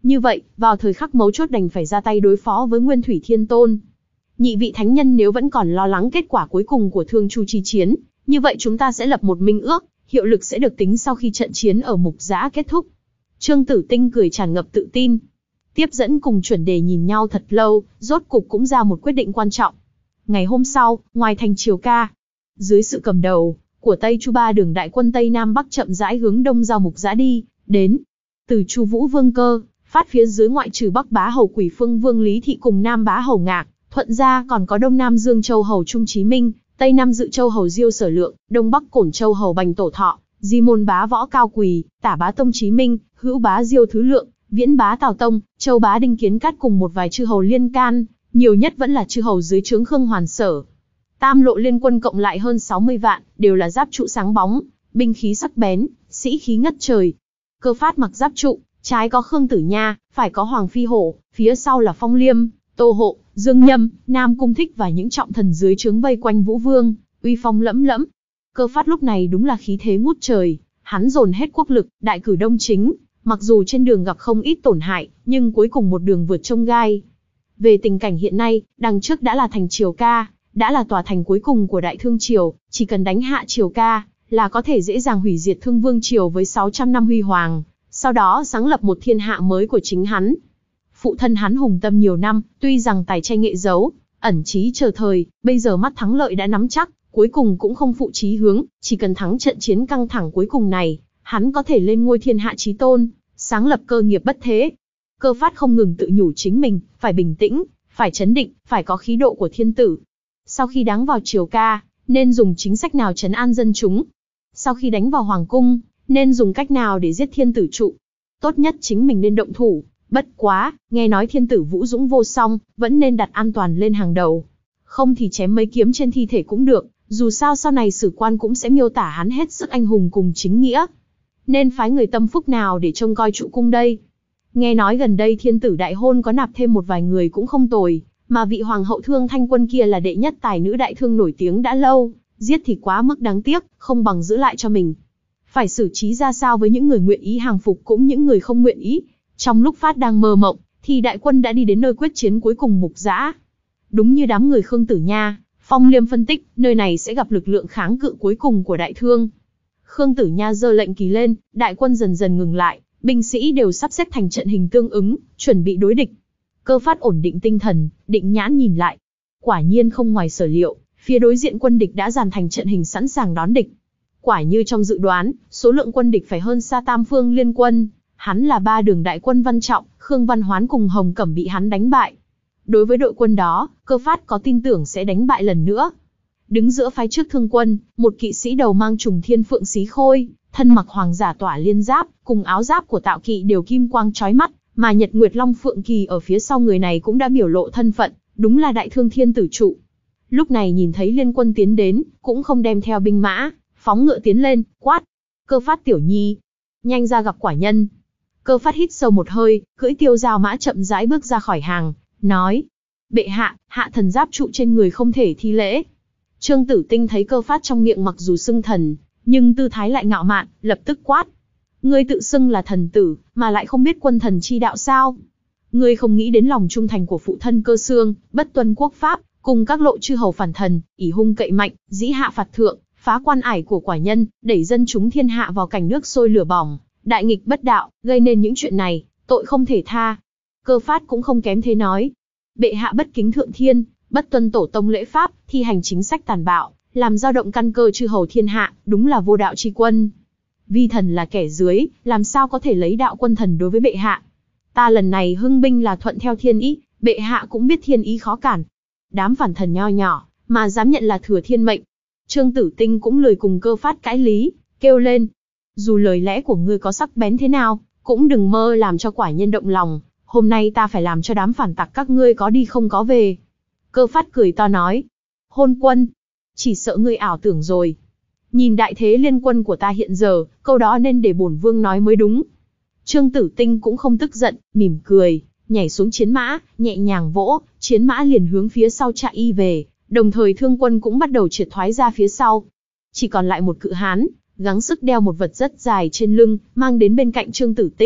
Như vậy, vào thời khắc mấu chốt đành phải ra tay đối phó với Nguyên Thủy Thiên Tôn. Nhị vị thánh nhân nếu vẫn còn lo lắng kết quả cuối cùng của Thương Chu chi chiến, như vậy chúng ta sẽ lập một minh ước, hiệu lực sẽ được tính sau khi trận chiến ở Mục Dã kết thúc. Trương Tử Tinh cười tràn ngập tự tin. Tiếp dẫn cùng chuẩn đề nhìn nhau thật lâu, rốt cục cũng ra một quyết định quan trọng. Ngày hôm sau, ngoài thành Triều Ca, dưới sự cầm đầu của Tây Chu ba đường đại quân Tây Nam Bắc chậm rãi hướng đông giao Mục Dã đi, đến. Từ Chu Vũ Vương Cơ, phát phía dưới ngoại trừ Bắc Bá Hầu Quỷ Phương Vương Lý Thị cùng Nam Bá Hầu Ngạc, thuận ra còn có Đông Nam Dương Châu Hầu Trung Chí Minh, Tây Nam Dự Châu Hầu Diêu Sở Lượng, Đông Bắc Cổn Châu Hầu Bành Tổ Thọ, Di Môn Bá Võ Cao Quỳ, Tả Bá Tông Chí Minh, Hữu Bá Diêu Thứ Lượng, Viễn Bá Tào Tông, Châu Bá Đinh Kiến Cát cùng một vài chư hầu liên can, nhiều nhất vẫn là chư hầu dưới trướng Khương Hoàn Sở. Tam lộ liên quân cộng lại hơn sáu mươi vạn, đều là giáp trụ sáng bóng, binh khí sắc bén, sĩ khí ngất trời. Cơ Phát mặc giáp trụ, trái có Khương Tử Nha, phải có Hoàng Phi Hổ, phía sau là Phong Liêm, Tô Hộ, Dương Nhâm, Nam Cung Thích và những trọng thần dưới trướng vây quanh Vũ Vương, uy phong lẫm lẫm. Cơ Phát lúc này đúng là khí thế ngút trời, hắn dồn hết quốc lực, đại cử đông chính, mặc dù trên đường gặp không ít tổn hại, nhưng cuối cùng một đường vượt chông gai. Về tình cảnh hiện nay, đằng trước đã là thành Triều Ca, đã là tòa thành cuối cùng của Đại Thương Triều, chỉ cần đánh hạ Triều Ca, là có thể dễ dàng hủy diệt Thương Vương Triều với sáu trăm năm huy hoàng, sau đó sáng lập một thiên hạ mới của chính hắn. Phụ thân hắn hùng tâm nhiều năm, tuy rằng tài tranh nghệ giấu, ẩn trí chờ thời, bây giờ mắt thắng lợi đã nắm chắc, cuối cùng cũng không phụ chí hướng, chỉ cần thắng trận chiến căng thẳng cuối cùng này, hắn có thể lên ngôi thiên hạ chí tôn, sáng lập cơ nghiệp bất thế. Cơ Phát không ngừng tự nhủ chính mình, phải bình tĩnh, phải trấn định, phải có khí độ của thiên tử. Sau khi đánh vào Triều Ca, nên dùng chính sách nào trấn an dân chúng? Sau khi đánh vào Hoàng Cung, nên dùng cách nào để giết thiên tử trụ? Tốt nhất chính mình nên động thủ, bất quá, nghe nói thiên tử vũ dũng vô song, vẫn nên đặt an toàn lên hàng đầu. Không thì chém mấy kiếm trên thi thể cũng được, dù sao sau này sử quan cũng sẽ miêu tả hắn hết sức anh hùng cùng chính nghĩa. Nên phái người tâm phúc nào để trông coi trụ cung đây? Nghe nói gần đây thiên tử đại hôn có nạp thêm một vài người cũng không tồi, mà vị hoàng hậu Thương Thanh Quân kia là đệ nhất tài nữ đại thương nổi tiếng đã lâu, giết thì quá mức đáng tiếc, không bằng giữ lại cho mình. Phải xử trí ra sao với những người nguyện ý hàng phục cũng những người không nguyện ý? Trong lúc Phát đang mơ mộng, thì đại quân đã đi đến nơi quyết chiến cuối cùng Mục Dã. Đúng như đám người Khương Tử Nha, Phong Liêm phân tích, nơi này sẽ gặp lực lượng kháng cự cuối cùng của Đại Thương. Khương Tử Nha giơ lệnh kỳ lên, đại quân dần dần ngừng lại, binh sĩ đều sắp xếp thành trận hình tương ứng, chuẩn bị đối địch. Cơ Phát ổn định tinh thần, định nhãn nhìn lại. Quả nhiên không ngoài sở liệu, phía đối diện quân địch đã dàn thành trận hình sẵn sàng đón địch. Quả như trong dự đoán, số lượng quân địch phải hơn xa Tam Phương Liên Quân. Hắn là ba đường đại quân Văn Trọng, Khương Văn Hoán cùng Hồng Cẩm bị hắn đánh bại. Đối với đội quân đó, Cơ Phát có tin tưởng sẽ đánh bại lần nữa. Đứng giữa phái trước Thương quân, một kỵ sĩ đầu mang trùng thiên phượng xí khôi, thân mặc hoàng giả tỏa liên giáp, cùng áo giáp của Tạo Kỵ đều kim quang chói mắt, mà Nhật Nguyệt Long Phượng Kỳ ở phía sau người này cũng đã biểu lộ thân phận, đúng là Đại Thương Thiên Tử trụ. Lúc này nhìn thấy liên quân tiến đến, cũng không đem theo binh mã, phóng ngựa tiến lên, quát: Cơ Phát tiểu nhi, nhanh ra gặp quả nhân. Cơ Phát hít sâu một hơi, cưỡi tiêu dao mã chậm rãi bước ra khỏi hàng, nói: Bệ hạ, hạ thần giáp trụ trên người không thể thi lễ. Trương Tử Tinh thấy Cơ Phát trong miệng mặc dù xưng thần, nhưng tư thái lại ngạo mạn, lập tức quát: Ngươi tự xưng là thần tử, mà lại không biết quân thần chi đạo sao? Ngươi không nghĩ đến lòng trung thành của phụ thân Cơ Xương, bất tuân quốc pháp, cùng các lộ chư hầu phản thần, ỷ hung cậy mạnh, dĩ hạ phạt thượng, phá quan ải của quả nhân, đẩy dân chúng thiên hạ vào cảnh nước sôi lửa bỏng, đại nghịch bất đạo, gây nên những chuyện này, tội không thể tha. Cơ Phát cũng không kém thế nói: Bệ hạ bất kính thượng thiên, bất tuân tổ tông lễ pháp, thi hành chính sách tàn bạo, làm dao động căn cơ chư hầu thiên hạ, đúng là vô đạo chi quân. Vi thần là kẻ dưới, làm sao có thể lấy đạo quân thần đối với bệ hạ? Ta lần này hưng binh là thuận theo thiên ý, bệ hạ cũng biết thiên ý khó cản. Đám phản thần nho nhỏ, mà dám nhận là thừa thiên mệnh. Trương Tử Tinh cũng lười cùng Cơ Phát cãi lý, kêu lên: Dù lời lẽ của ngươi có sắc bén thế nào, cũng đừng mơ làm cho quả nhân động lòng. Hôm nay ta phải làm cho đám phản tặc các ngươi có đi không có về. Cơ Phát cười to nói: Hôn quân, chỉ sợ ngươi ảo tưởng rồi. Nhìn đại thế liên quân của ta hiện giờ, câu đó nên để bổn vương nói mới đúng. Trương Tử Tinh cũng không tức giận, mỉm cười, nhảy xuống chiến mã, nhẹ nhàng vỗ, chiến mã liền hướng phía sau chạy y về, đồng thời thương quân cũng bắt đầu triệt thoái ra phía sau. Chỉ còn lại một cự hán, gắng sức đeo một vật rất dài trên lưng, mang đến bên cạnh Trương Tử Tinh,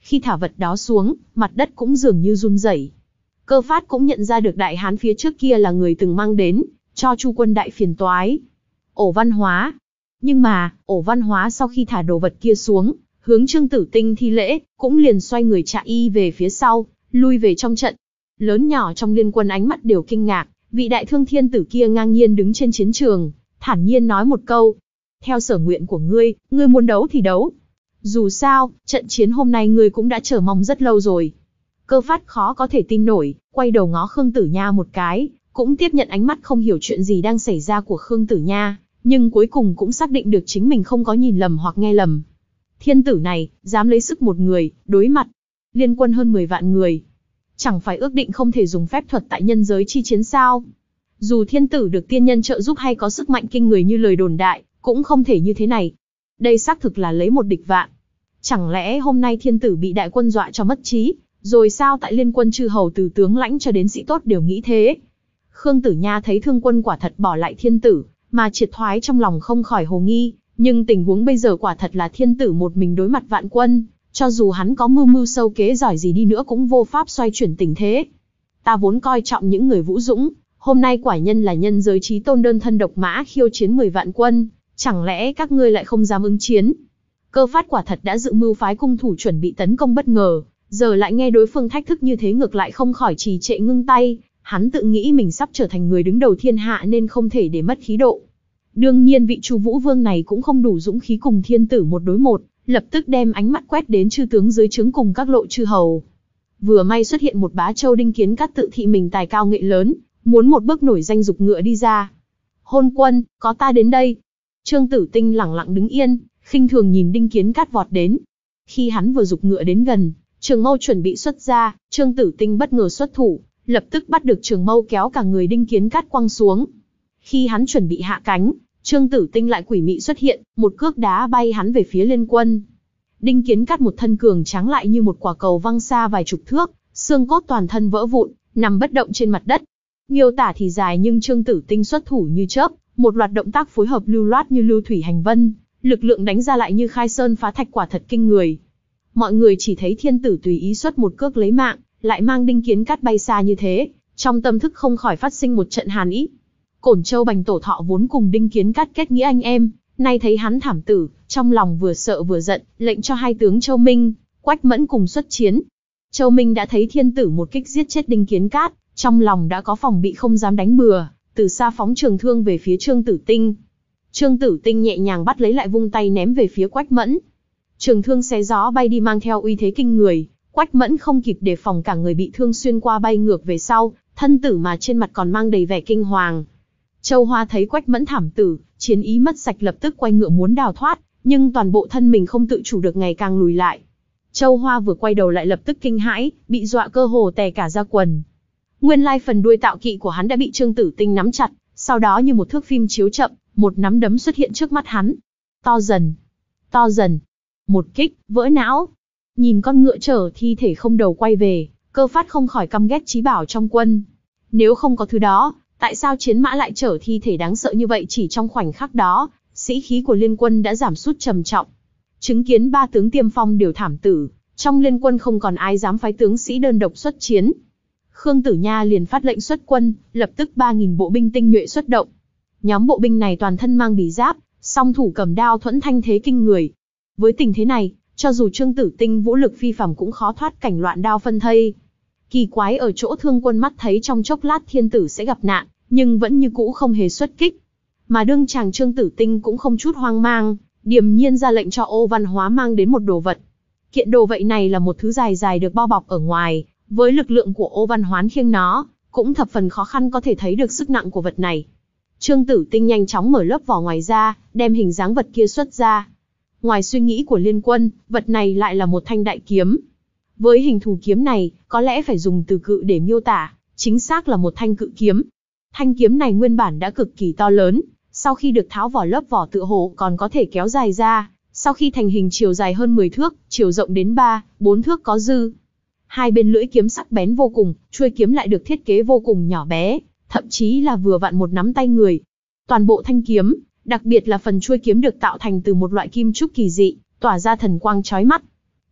Khi thả vật đó xuống, mặt đất cũng dường như run rẩy. Cơ Phát cũng nhận ra được đại hán phía trước kia là người từng mang đến cho Chu Quân đại phiền toái. Ổ Văn Hóa. Nhưng mà, Ổ Văn Hóa sau khi thả đồ vật kia xuống, hướng Trương Tử Tinh thi lễ, cũng liền xoay người chạy y về phía sau, lui về trong trận. Lớn nhỏ trong liên quân ánh mắt đều kinh ngạc, vị đại thương thiên tử kia ngang nhiên đứng trên chiến trường, thản nhiên nói một câu. Theo sở nguyện của ngươi, ngươi muốn đấu thì đấu. Dù sao, trận chiến hôm nay ngươi cũng đã chờ mong rất lâu rồi. Cơ Phát khó có thể tin nổi, quay đầu ngó Khương Tử Nha một cái, cũng tiếp nhận ánh mắt không hiểu chuyện gì đang xảy ra của Khương Tử Nha, nhưng cuối cùng cũng xác định được chính mình không có nhìn lầm hoặc nghe lầm. Thiên tử này, dám lấy sức một người, đối mặt liên quân hơn mười vạn người. Chẳng phải ước định không thể dùng phép thuật tại nhân giới chi chiến sao? Dù thiên tử được tiên nhân trợ giúp hay có sức mạnh kinh người như lời đồn đại, cũng không thể như thế này. Đây xác thực là lấy một địch vạn. Chẳng lẽ hôm nay thiên tử bị đại quân dọa cho mất trí, rồi sao tại liên quân chư hầu từ tướng lãnh cho đến sĩ tốt đều nghĩ thế? Khương Tử Nha thấy thương quân quả thật bỏ lại thiên tử, mà triệt thoái trong lòng không khỏi hồ nghi, nhưng tình huống bây giờ quả thật là thiên tử một mình đối mặt vạn quân, cho dù hắn có mưu mưu sâu kế giỏi gì đi nữa cũng vô pháp xoay chuyển tình thế. Ta vốn coi trọng những người vũ dũng, hôm nay quả nhân là nhân giới chí tôn đơn thân độc mã khiêu chiến mười vạn quân, chẳng lẽ các ngươi lại không dám ứng chiến? Cơ Phát quả thật đã dự mưu phái cung thủ chuẩn bị tấn công bất ngờ, giờ lại nghe đối phương thách thức như thế ngược lại không khỏi trì trệ ngưng tay, hắn tự nghĩ mình sắp trở thành người đứng đầu thiên hạ nên không thể để mất khí độ. Đương nhiên vị Chu Vũ Vương này cũng không đủ dũng khí cùng thiên tử một đối một, lập tức đem ánh mắt quét đến chư tướng dưới trướng cùng các lộ chư hầu. Vừa may xuất hiện một bá châu Đinh Kiến Cát tự thị mình tài cao nghệ lớn, muốn một bước nổi danh dục ngựa đi ra. Hôn quân, có ta đến đây. Trương Tử Tinh lẳng lặng đứng yên, khinh thường nhìn Đinh Kiến Cát vọt đến. Khi hắn vừa dục ngựa đến gần, trường mâu chuẩn bị xuất ra, Trương Tử Tinh bất ngờ xuất thủ, lập tức bắt được trường mâu kéo cả người Đinh Kiến Cát quăng xuống. Khi hắn chuẩn bị hạ cánh, Trương Tử Tinh lại quỷ mị xuất hiện, một cước đá bay hắn về phía liên quân. Đinh Kiến Cát một thân cường tráng lại như một quả cầu văng xa vài chục thước, xương cốt toàn thân vỡ vụn, nằm bất động trên mặt đất. Miêu tả thì dài nhưng Trương Tử Tinh xuất thủ như chớp, một loạt động tác phối hợp lưu loát như lưu thủy hành vân, lực lượng đánh ra lại như khai sơn phá thạch quả thật kinh người. Mọi người chỉ thấy thiên tử tùy ý xuất một cước lấy mạng, lại mang Đinh Kiến Cát bay xa như thế, trong tâm thức không khỏi phát sinh một trận hàn ý. Cổn Châu Bành Tổ Thọ vốn cùng Đinh Kiến Cát kết nghĩa anh em, nay thấy hắn thảm tử, trong lòng vừa sợ vừa giận, lệnh cho hai tướng Châu Minh, Quách Mẫn cùng xuất chiến. Châu Minh đã thấy thiên tử một kích giết chết Đinh Kiến Cát, trong lòng đã có phòng bị không dám đánh bừa, từ xa phóng trường thương về phía Trương Tử Tinh. Trương Tử Tinh nhẹ nhàng bắt lấy lại vung tay ném về phía Quách Mẫn. Trường thương xé gió bay đi mang theo uy thế kinh người, Quách Mẫn không kịp đề phòng cả người bị thương xuyên qua bay ngược về sau, thân tử mà trên mặt còn mang đầy vẻ kinh hoàng. Châu Hoa thấy Quách Mẫn thảm tử, chiến ý mất sạch lập tức quay ngựa muốn đào thoát, nhưng toàn bộ thân mình không tự chủ được ngày càng lùi lại. Châu Hoa vừa quay đầu lại lập tức kinh hãi, bị dọa cơ hồ tè cả ra quần. Nguyên lai phần đuôi tạo kỵ của hắn đã bị Trương Tử Tinh nắm chặt, sau đó như một thước phim chiếu chậm, một nắm đấm xuất hiện trước mắt hắn. To dần, to dần, một kích, vỡ não. Nhìn con ngựa chở thi thể không đầu quay về, Cơ Phát không khỏi căm ghét trí bảo trong quân. Nếu không có thứ đó, tại sao chiến mã lại chở thi thể đáng sợ như vậy? Chỉ trong khoảnh khắc đó, sĩ khí của liên quân đã giảm sút trầm trọng. Chứng kiến ba tướng tiêm phong đều thảm tử, trong liên quân không còn ai dám phái tướng sĩ đơn độc xuất chiến. Khương Tử Nha liền phát lệnh xuất quân, lập tức ba nghìn bộ binh tinh nhuệ xuất động. Nhóm bộ binh này toàn thân mang bì giáp, song thủ cầm đao thuẫn thanh thế kinh người. Với tình thế này, cho dù Trương Tử Tinh vũ lực phi phàm cũng khó thoát cảnh loạn đao phân thây. Kỳ quái ở chỗ thương quân mắt thấy trong chốc lát thiên tử sẽ gặp nạn, nhưng vẫn như cũ không hề xuất kích. Mà đương chàng Trương Tử Tinh cũng không chút hoang mang, điềm nhiên ra lệnh cho Ô Văn Hóa mang đến một đồ vật. Kiện đồ vậy này là một thứ dài dài được bao bọc ở ngoài, với lực lượng của Ô Văn Hoán khiêng nó, cũng thập phần khó khăn có thể thấy được sức nặng của vật này. Trương Tử Tinh nhanh chóng mở lớp vỏ ngoài ra, đem hình dáng vật kia xuất ra. Ngoài suy nghĩ của liên quân, vật này lại là một thanh đại kiếm. Với hình thù kiếm này, có lẽ phải dùng từ cự để miêu tả, chính xác là một thanh cự kiếm. Thanh kiếm này nguyên bản đã cực kỳ to lớn, sau khi được tháo vỏ lớp vỏ tựa hồ còn có thể kéo dài ra, sau khi thành hình chiều dài hơn mười thước, chiều rộng đến ba, bốn thước có dư. Hai bên lưỡi kiếm sắc bén vô cùng, chuôi kiếm lại được thiết kế vô cùng nhỏ bé, thậm chí là vừa vặn một nắm tay người. Toàn bộ thanh kiếm, đặc biệt là phần chuôi kiếm được tạo thành từ một loại kim trúc kỳ dị, tỏa ra thần quang chói mắt.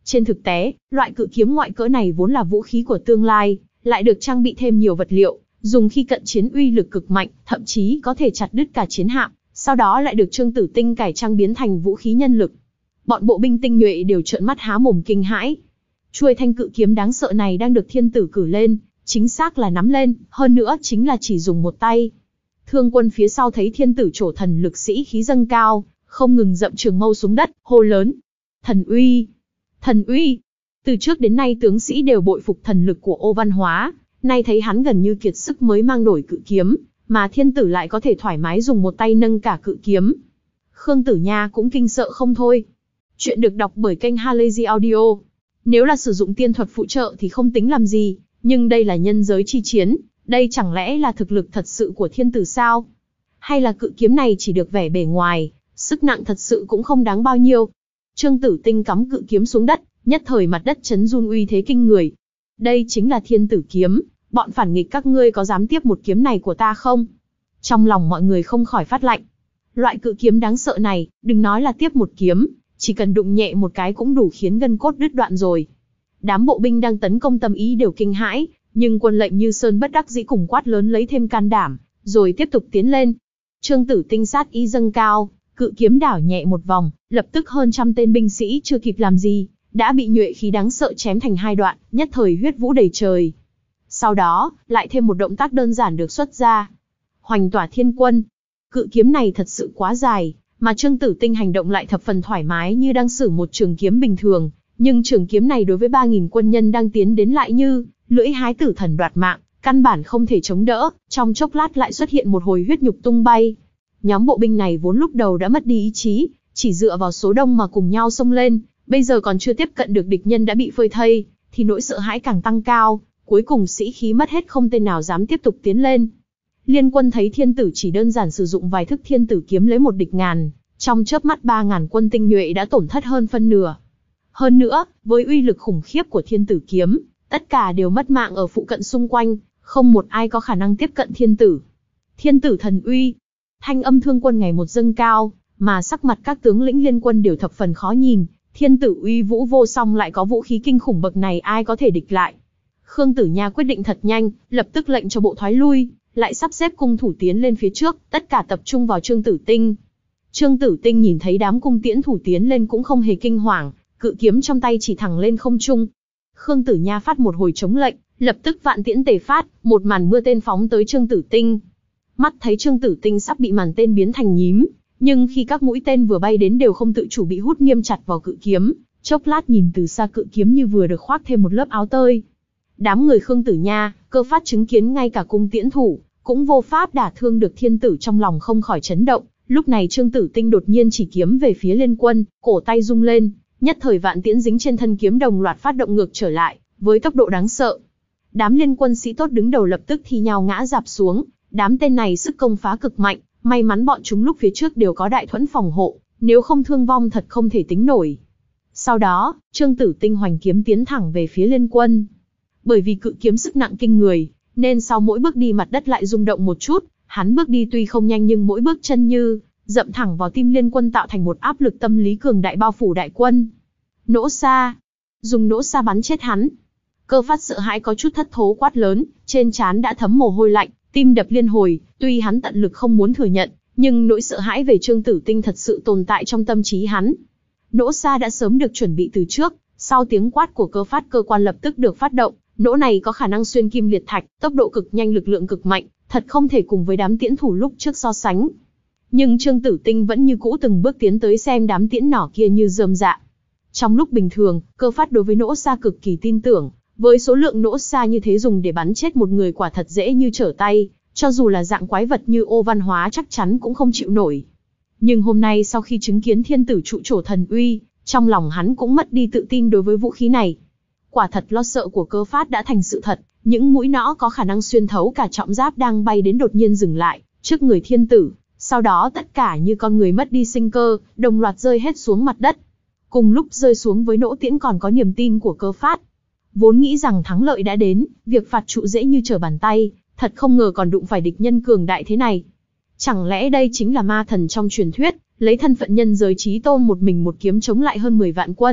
Trên thực tế, loại cự kiếm ngoại cỡ này vốn là vũ khí của tương lai, lại được trang bị thêm nhiều vật liệu, dùng khi cận chiến uy lực cực mạnh, thậm chí có thể chặt đứt cả chiến hạm, sau đó lại được Trương Tử Tinh cải trang biến thành vũ khí nhân lực. Bọn bộ binh tinh nhuệ đều trợn mắt há mồm kinh hãi. Chuôi thanh cự kiếm đáng sợ này đang được thiên tử cử lên, chính xác là nắm lên, hơn nữa chính là chỉ dùng một tay. Thương quân phía sau thấy thiên tử trổ thần lực sĩ khí dâng cao, không ngừng dậm trường mâu xuống đất, hô lớn. Thần uy! Thần uy! Từ trước đến nay tướng sĩ đều bội phục thần lực của Ô Văn Hóa, nay thấy hắn gần như kiệt sức mới mang nổi cự kiếm, mà thiên tử lại có thể thoải mái dùng một tay nâng cả cự kiếm. Khương Tử Nha cũng kinh sợ không thôi. Chuyện được đọc bởi kênh Halazy Audio. Nếu là sử dụng tiên thuật phụ trợ thì không tính làm gì, nhưng đây là nhân giới chi chiến, đây chẳng lẽ là thực lực thật sự của thiên tử sao? Hay là cự kiếm này chỉ được vẻ bề ngoài, sức nặng thật sự cũng không đáng bao nhiêu? Trương Tử Tinh cắm cự kiếm xuống đất, nhất thời mặt đất chấn run uy thế kinh người. Đây chính là thiên tử kiếm, bọn phản nghịch các ngươi có dám tiếp một kiếm này của ta không? Trong lòng mọi người không khỏi phát lạnh. Loại cự kiếm đáng sợ này, đừng nói là tiếp một kiếm, chỉ cần đụng nhẹ một cái cũng đủ khiến gân cốt đứt đoạn rồi. Đám bộ binh đang tấn công tâm ý đều kinh hãi, nhưng quân lệnh Như Sơn bất đắc dĩ cùng quát lớn lấy thêm can đảm, rồi tiếp tục tiến lên. Trương Tử Tinh sát ý dâng cao, cự kiếm đảo nhẹ một vòng, lập tức hơn trăm tên binh sĩ chưa kịp làm gì, đã bị nhuệ khí đáng sợ chém thành hai đoạn, nhất thời huyết vũ đầy trời. Sau đó, lại thêm một động tác đơn giản được xuất ra. Hoành tỏa thiên quân. Cự kiếm này thật sự quá dài, mà Trương Tử Tinh hành động lại thập phần thoải mái như đang sử một trường kiếm bình thường, nhưng trường kiếm này đối với ba nghìn quân nhân đang tiến đến lại như lưỡi hái tử thần đoạt mạng, căn bản không thể chống đỡ, trong chốc lát lại xuất hiện một hồi huyết nhục tung bay. Nhóm bộ binh này vốn lúc đầu đã mất đi ý chí, chỉ dựa vào số đông mà cùng nhau xông lên, bây giờ còn chưa tiếp cận được địch nhân đã bị phơi thây, thì nỗi sợ hãi càng tăng cao, cuối cùng sĩ khí mất hết không tên nào dám tiếp tục tiến lên. Liên quân thấy thiên tử chỉ đơn giản sử dụng vài thức thiên tử kiếm lấy một địch ngàn, trong chớp mắt ba ngàn quân tinh nhuệ đã tổn thất hơn phân nửa. Hơn nữa, với uy lực khủng khiếp của thiên tử kiếm, tất cả đều mất mạng ở phụ cận xung quanh, không một ai có khả năng tiếp cận thiên tử. Thiên tử thần uy! Thanh âm thương quân ngày một dâng cao, mà sắc mặt các tướng lĩnh liên quân đều thập phần khó nhìn, thiên tử uy vũ vô song lại có vũ khí kinh khủng bậc này ai có thể địch lại. Khương Tử Nha quyết định thật nhanh, lập tức lệnh cho bộ thoái lui, lại sắp xếp cung thủ tiến lên phía trước, tất cả tập trung vào Trương Tử Tinh. Trương Tử Tinh nhìn thấy đám cung tiễn thủ tiến lên cũng không hề kinh hoàng, cự kiếm trong tay chỉ thẳng lên không trung. Khương Tử Nha phát một hồi chống lệnh, lập tức vạn tiễn tề phát, một màn mưa tên phóng tới Trương Tử Tinh. Mắt thấy Trương Tử Tinh sắp bị màn tên biến thành nhím, nhưng khi các mũi tên vừa bay đến đều không tự chủ bị hút nghiêm chặt vào cự kiếm, chốc lát nhìn từ xa cự kiếm như vừa được khoác thêm một lớp áo tơi. Đám người Khương Tử Nha, Cơ Phát chứng kiến ngay cả cung tiễn thủ cũng vô pháp đả thương được thiên tử, trong lòng không khỏi chấn động. Lúc này Trương Tử Tinh đột nhiên chỉ kiếm về phía liên quân, cổ tay rung lên, nhất thời vạn tiễn dính trên thân kiếm đồng loạt phát động ngược trở lại, với tốc độ đáng sợ. Đám liên quân sĩ tốt đứng đầu lập tức thi nhau ngã rạp xuống, đám tên này sức công phá cực mạnh, may mắn bọn chúng lúc phía trước đều có đại thuẫn phòng hộ, nếu không thương vong thật không thể tính nổi. Sau đó, Trương Tử Tinh hoành kiếm tiến thẳng về phía liên quân. Bởi vì cự kiếm sức nặng kinh người, nên sau mỗi bước đi mặt đất lại rung động một chút, hắn bước đi tuy không nhanh nhưng mỗi bước chân như dậm thẳng vào tim liên quân tạo thành một áp lực tâm lý cường đại bao phủ đại quân. Nỗ xa! Dùng nỗ xa bắn chết hắn! Cơ Phát sợ hãi có chút thất thố quát lớn, trên trán đã thấm mồ hôi lạnh, tim đập liên hồi, tuy hắn tận lực không muốn thừa nhận, nhưng nỗi sợ hãi về Trương Tử Tinh thật sự tồn tại trong tâm trí hắn. Nỗ xa đã sớm được chuẩn bị từ trước, sau tiếng quát của Cơ Phát cơ quan lập tức được phát động, nỗ này có khả năng xuyên kim liệt thạch, tốc độ cực nhanh, lực lượng cực mạnh, thật không thể cùng với đám tiễn thủ lúc trước so sánh. Nhưng Trương Tử Tinh vẫn như cũ từng bước tiến tới xem đám tiễn nỏ kia như rơm rạ. Trong lúc bình thường, Cơ Phát đối với nỗ xa cực kỳ tin tưởng, với số lượng nỗ xa như thế dùng để bắn chết một người quả thật dễ như trở tay, cho dù là dạng quái vật như Ô Văn Hóa chắc chắn cũng không chịu nổi. Nhưng hôm nay sau khi chứng kiến thiên tử trụ trổ thần uy, trong lòng hắn cũng mất đi tự tin đối với vũ khí này. Quả thật lo sợ của Cơ Phát đã thành sự thật, những mũi nõ có khả năng xuyên thấu cả trọng giáp đang bay đến đột nhiên dừng lại trước người thiên tử, sau đó tất cả như con người mất đi sinh cơ, đồng loạt rơi hết xuống mặt đất. Cùng lúc rơi xuống với nỗ tiễn còn có niềm tin của Cơ Phát. Vốn nghĩ rằng thắng lợi đã đến, việc phạt trụ dễ như trở bàn tay, thật không ngờ còn đụng phải địch nhân cường đại thế này. Chẳng lẽ đây chính là ma thần trong truyền thuyết, lấy thân phận nhân giới chí tôn một mình một kiếm chống lại hơn mười vạn quân,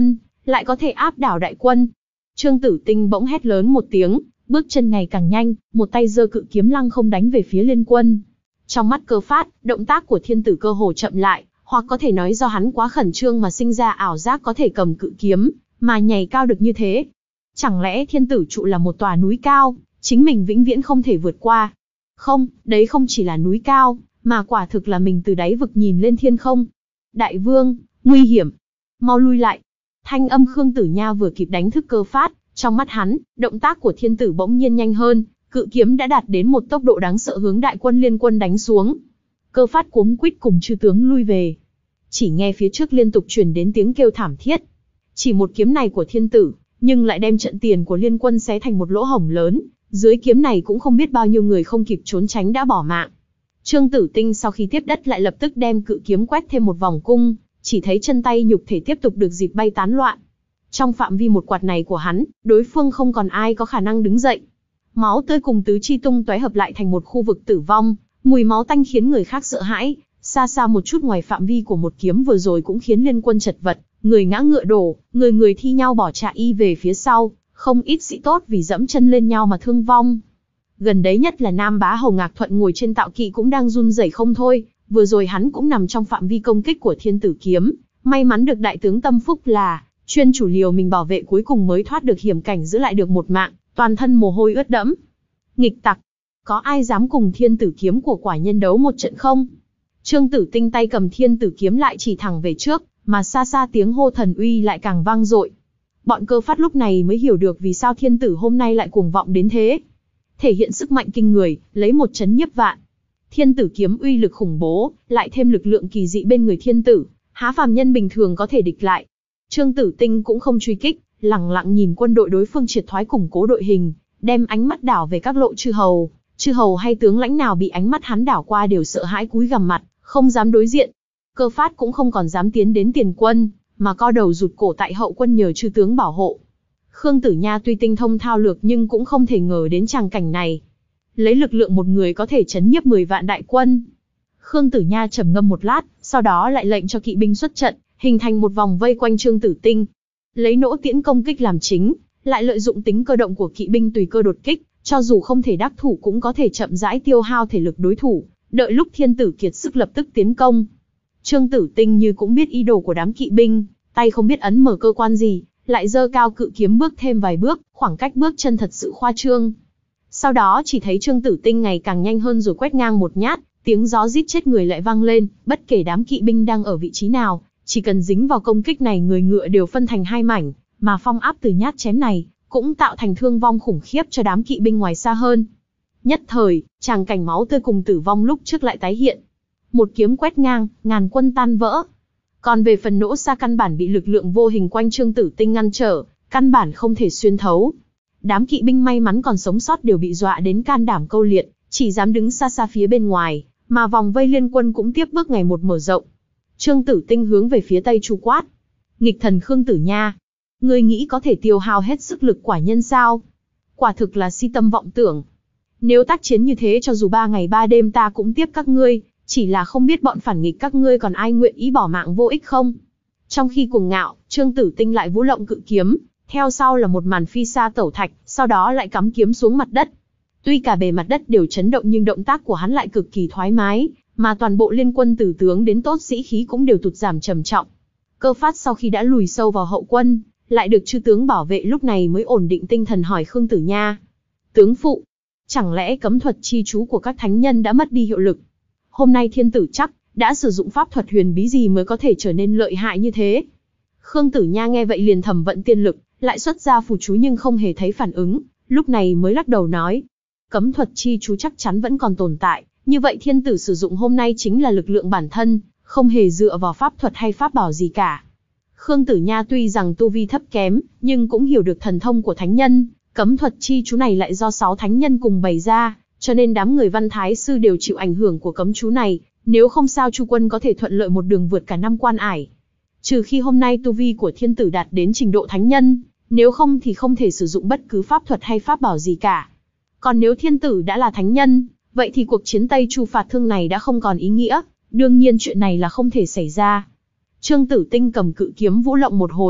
lại có thể áp đảo đại quân. Trương Tử Tinh bỗng hét lớn một tiếng, bước chân ngày càng nhanh, một tay giơ cự kiếm lăng không đánh về phía liên quân. Trong mắt Cơ Phát, động tác của thiên tử cơ hồ chậm lại, hoặc có thể nói do hắn quá khẩn trương mà sinh ra ảo giác có thể cầm cự kiếm, mà nhảy cao được như thế. Chẳng lẽ thiên tử trụ là một tòa núi cao, chính mình vĩnh viễn không thể vượt qua? Không, đấy không chỉ là núi cao, mà quả thực là mình từ đáy vực nhìn lên thiên không. Đại vương, nguy hiểm, mau lui lại. Thanh âm Khương Tử Nha vừa kịp đánh thức Cơ Phát, trong mắt hắn, động tác của thiên tử bỗng nhiên nhanh hơn, cự kiếm đã đạt đến một tốc độ đáng sợ hướng đại quân liên quân đánh xuống. Cơ Phát cuống quýt cùng chư tướng lui về. Chỉ nghe phía trước liên tục truyền đến tiếng kêu thảm thiết. Chỉ một kiếm này của thiên tử, nhưng lại đem trận tiền của liên quân xé thành một lỗ hổng lớn, dưới kiếm này cũng không biết bao nhiêu người không kịp trốn tránh đã bỏ mạng. Trương Tử Tinh sau khi tiếp đất lại lập tức đem cự kiếm quét thêm một vòng cung, chỉ thấy chân tay nhục thể tiếp tục được dịp bay tán loạn. Trong phạm vi một quạt này của hắn, đối phương không còn ai có khả năng đứng dậy. Máu tươi cùng tứ chi tung tóe hợp lại thành một khu vực tử vong, mùi máu tanh khiến người khác sợ hãi, xa xa một chút ngoài phạm vi của một kiếm vừa rồi cũng khiến liên quân chật vật, người ngã ngựa đổ, người người thi nhau bỏ chạy về phía sau, không ít sĩ tốt vì dẫm chân lên nhau mà thương vong. Gần đấy nhất là Nam Bá Hầu Ngạc Thuận ngồi trên tạo kỵ cũng đang run rẩy không thôi, vừa rồi hắn cũng nằm trong phạm vi công kích của thiên tử kiếm, may mắn được đại tướng tâm phúc là chuyên chủ liều mình bảo vệ cuối cùng mới thoát được hiểm cảnh giữ lại được một mạng, toàn thân mồ hôi ướt đẫm. Nghịch tặc, có ai dám cùng thiên tử kiếm của quả nhân đấu một trận không? Trương Tử Tinh tay cầm thiên tử kiếm lại chỉ thẳng về trước, mà xa xa tiếng hô thần uy lại càng vang dội. Bọn Cơ Phát lúc này mới hiểu được vì sao thiên tử hôm nay lại cuồng vọng đến thế. Thể hiện sức mạnh kinh người, lấy một chấn nhiếp vạn. Thiên tử kiếm uy lực khủng bố, lại thêm lực lượng kỳ dị bên người thiên tử, há phàm nhân bình thường có thể địch lại. Trương Tử Tinh cũng không truy kích, lặng lặng nhìn quân đội đối phương triệt thoái củng cố đội hình, đem ánh mắt đảo về các lộ chư hầu. Chư hầu hay tướng lãnh nào bị ánh mắt hắn đảo qua đều sợ hãi cúi gằm mặt, không dám đối diện. Cơ Phát cũng không còn dám tiến đến tiền quân, mà co đầu rụt cổ tại hậu quân nhờ chư tướng bảo hộ. Khương Tử Nha tuy tinh thông thao lược nhưng cũng không thể ngờ đến tràng cảnh này. Lấy lực lượng một người có thể chấn nhiếp mười vạn đại quân. Khương Tử Nha trầm ngâm một lát, sau đó lại lệnh cho kỵ binh xuất trận, hình thành một vòng vây quanh Trương Tử Tinh. Lấy nỗ tiễn công kích làm chính, lại lợi dụng tính cơ động của kỵ binh tùy cơ đột kích, cho dù không thể đắc thủ cũng có thể chậm rãi tiêu hao thể lực đối thủ, đợi lúc thiên tử kiệt sức lập tức tiến công. Trương Tử Tinh như cũng biết ý đồ của đám kỵ binh, tay không biết ấn mở cơ quan gì, lại giơ cao cự kiếm bước thêm vài bước, khoảng cách bước chân thật sự khoa trương. Sau đó chỉ thấy Trương Tử Tinh ngày càng nhanh hơn rồi quét ngang một nhát, tiếng gió rít chết người lại vang lên, bất kể đám kỵ binh đang ở vị trí nào, chỉ cần dính vào công kích này người ngựa đều phân thành hai mảnh, mà phong áp từ nhát chém này cũng tạo thành thương vong khủng khiếp cho đám kỵ binh ngoài xa hơn. Nhất thời, tràng cảnh máu tươi cùng tử vong lúc trước lại tái hiện. Một kiếm quét ngang, ngàn quân tan vỡ. Còn về phần nỗ xa căn bản bị lực lượng vô hình quanh Trương Tử Tinh ngăn trở, căn bản không thể xuyên thấu. Đám kỵ binh may mắn còn sống sót đều bị dọa đến can đảm câu liệt, chỉ dám đứng xa xa phía bên ngoài, mà vòng vây liên quân cũng tiếp bước ngày một mở rộng. Trương Tử Tinh hướng về phía tây chu quát: "Nghịch thần Khương Tử Nha, ngươi nghĩ có thể tiêu hao hết sức lực quả nhân sao? Quả thực là si tâm vọng tưởng. Nếu tác chiến như thế cho dù ba ngày ba đêm ta cũng tiếp các ngươi, chỉ là không biết bọn phản nghịch các ngươi còn ai nguyện ý bỏ mạng vô ích không?" Trong khi cuồng ngạo, Trương Tử Tinh lại vũ lộng cự kiếm, theo sau là một màn phi sa tẩu thạch, sau đó lại cắm kiếm xuống mặt đất. Tuy cả bề mặt đất đều chấn động nhưng động tác của hắn lại cực kỳ thoải mái, mà toàn bộ liên quân từ tướng đến tốt sĩ khí cũng đều tụt giảm trầm trọng. Cơ Phát sau khi đã lùi sâu vào hậu quân, lại được chư tướng bảo vệ lúc này mới ổn định tinh thần hỏi Khương Tử Nha: "Tướng phụ, chẳng lẽ cấm thuật chi chú của các thánh nhân đã mất đi hiệu lực? Hôm nay thiên tử chắc đã sử dụng pháp thuật huyền bí gì mới có thể trở nên lợi hại như thế?" Khương Tử Nha nghe vậy liền thầm vận tiên lực, lại xuất ra phù chú nhưng không hề thấy phản ứng, lúc này mới lắc đầu nói: "Cấm thuật chi chú chắc chắn vẫn còn tồn tại, như vậy thiên tử sử dụng hôm nay chính là lực lượng bản thân, không hề dựa vào pháp thuật hay pháp bảo gì cả." Khương Tử Nha tuy rằng tu vi thấp kém, nhưng cũng hiểu được thần thông của thánh nhân, cấm thuật chi chú này lại do sáu thánh nhân cùng bày ra, cho nên đám người Văn Thái sư đều chịu ảnh hưởng của cấm chú này, nếu không sao Chu quân có thể thuận lợi một đường vượt cả năm quan ải. Trừ khi hôm nay tu vi của thiên tử đạt đến trình độ thánh nhân, nếu không thì không thể sử dụng bất cứ pháp thuật hay pháp bảo gì cả. Còn nếu thiên tử đã là thánh nhân, vậy thì cuộc chiến Tây Chu phạt Thương này đã không còn ý nghĩa, đương nhiên chuyện này là không thể xảy ra. Trương Tử Tinh cầm cự kiếm vũ lộng một hồi,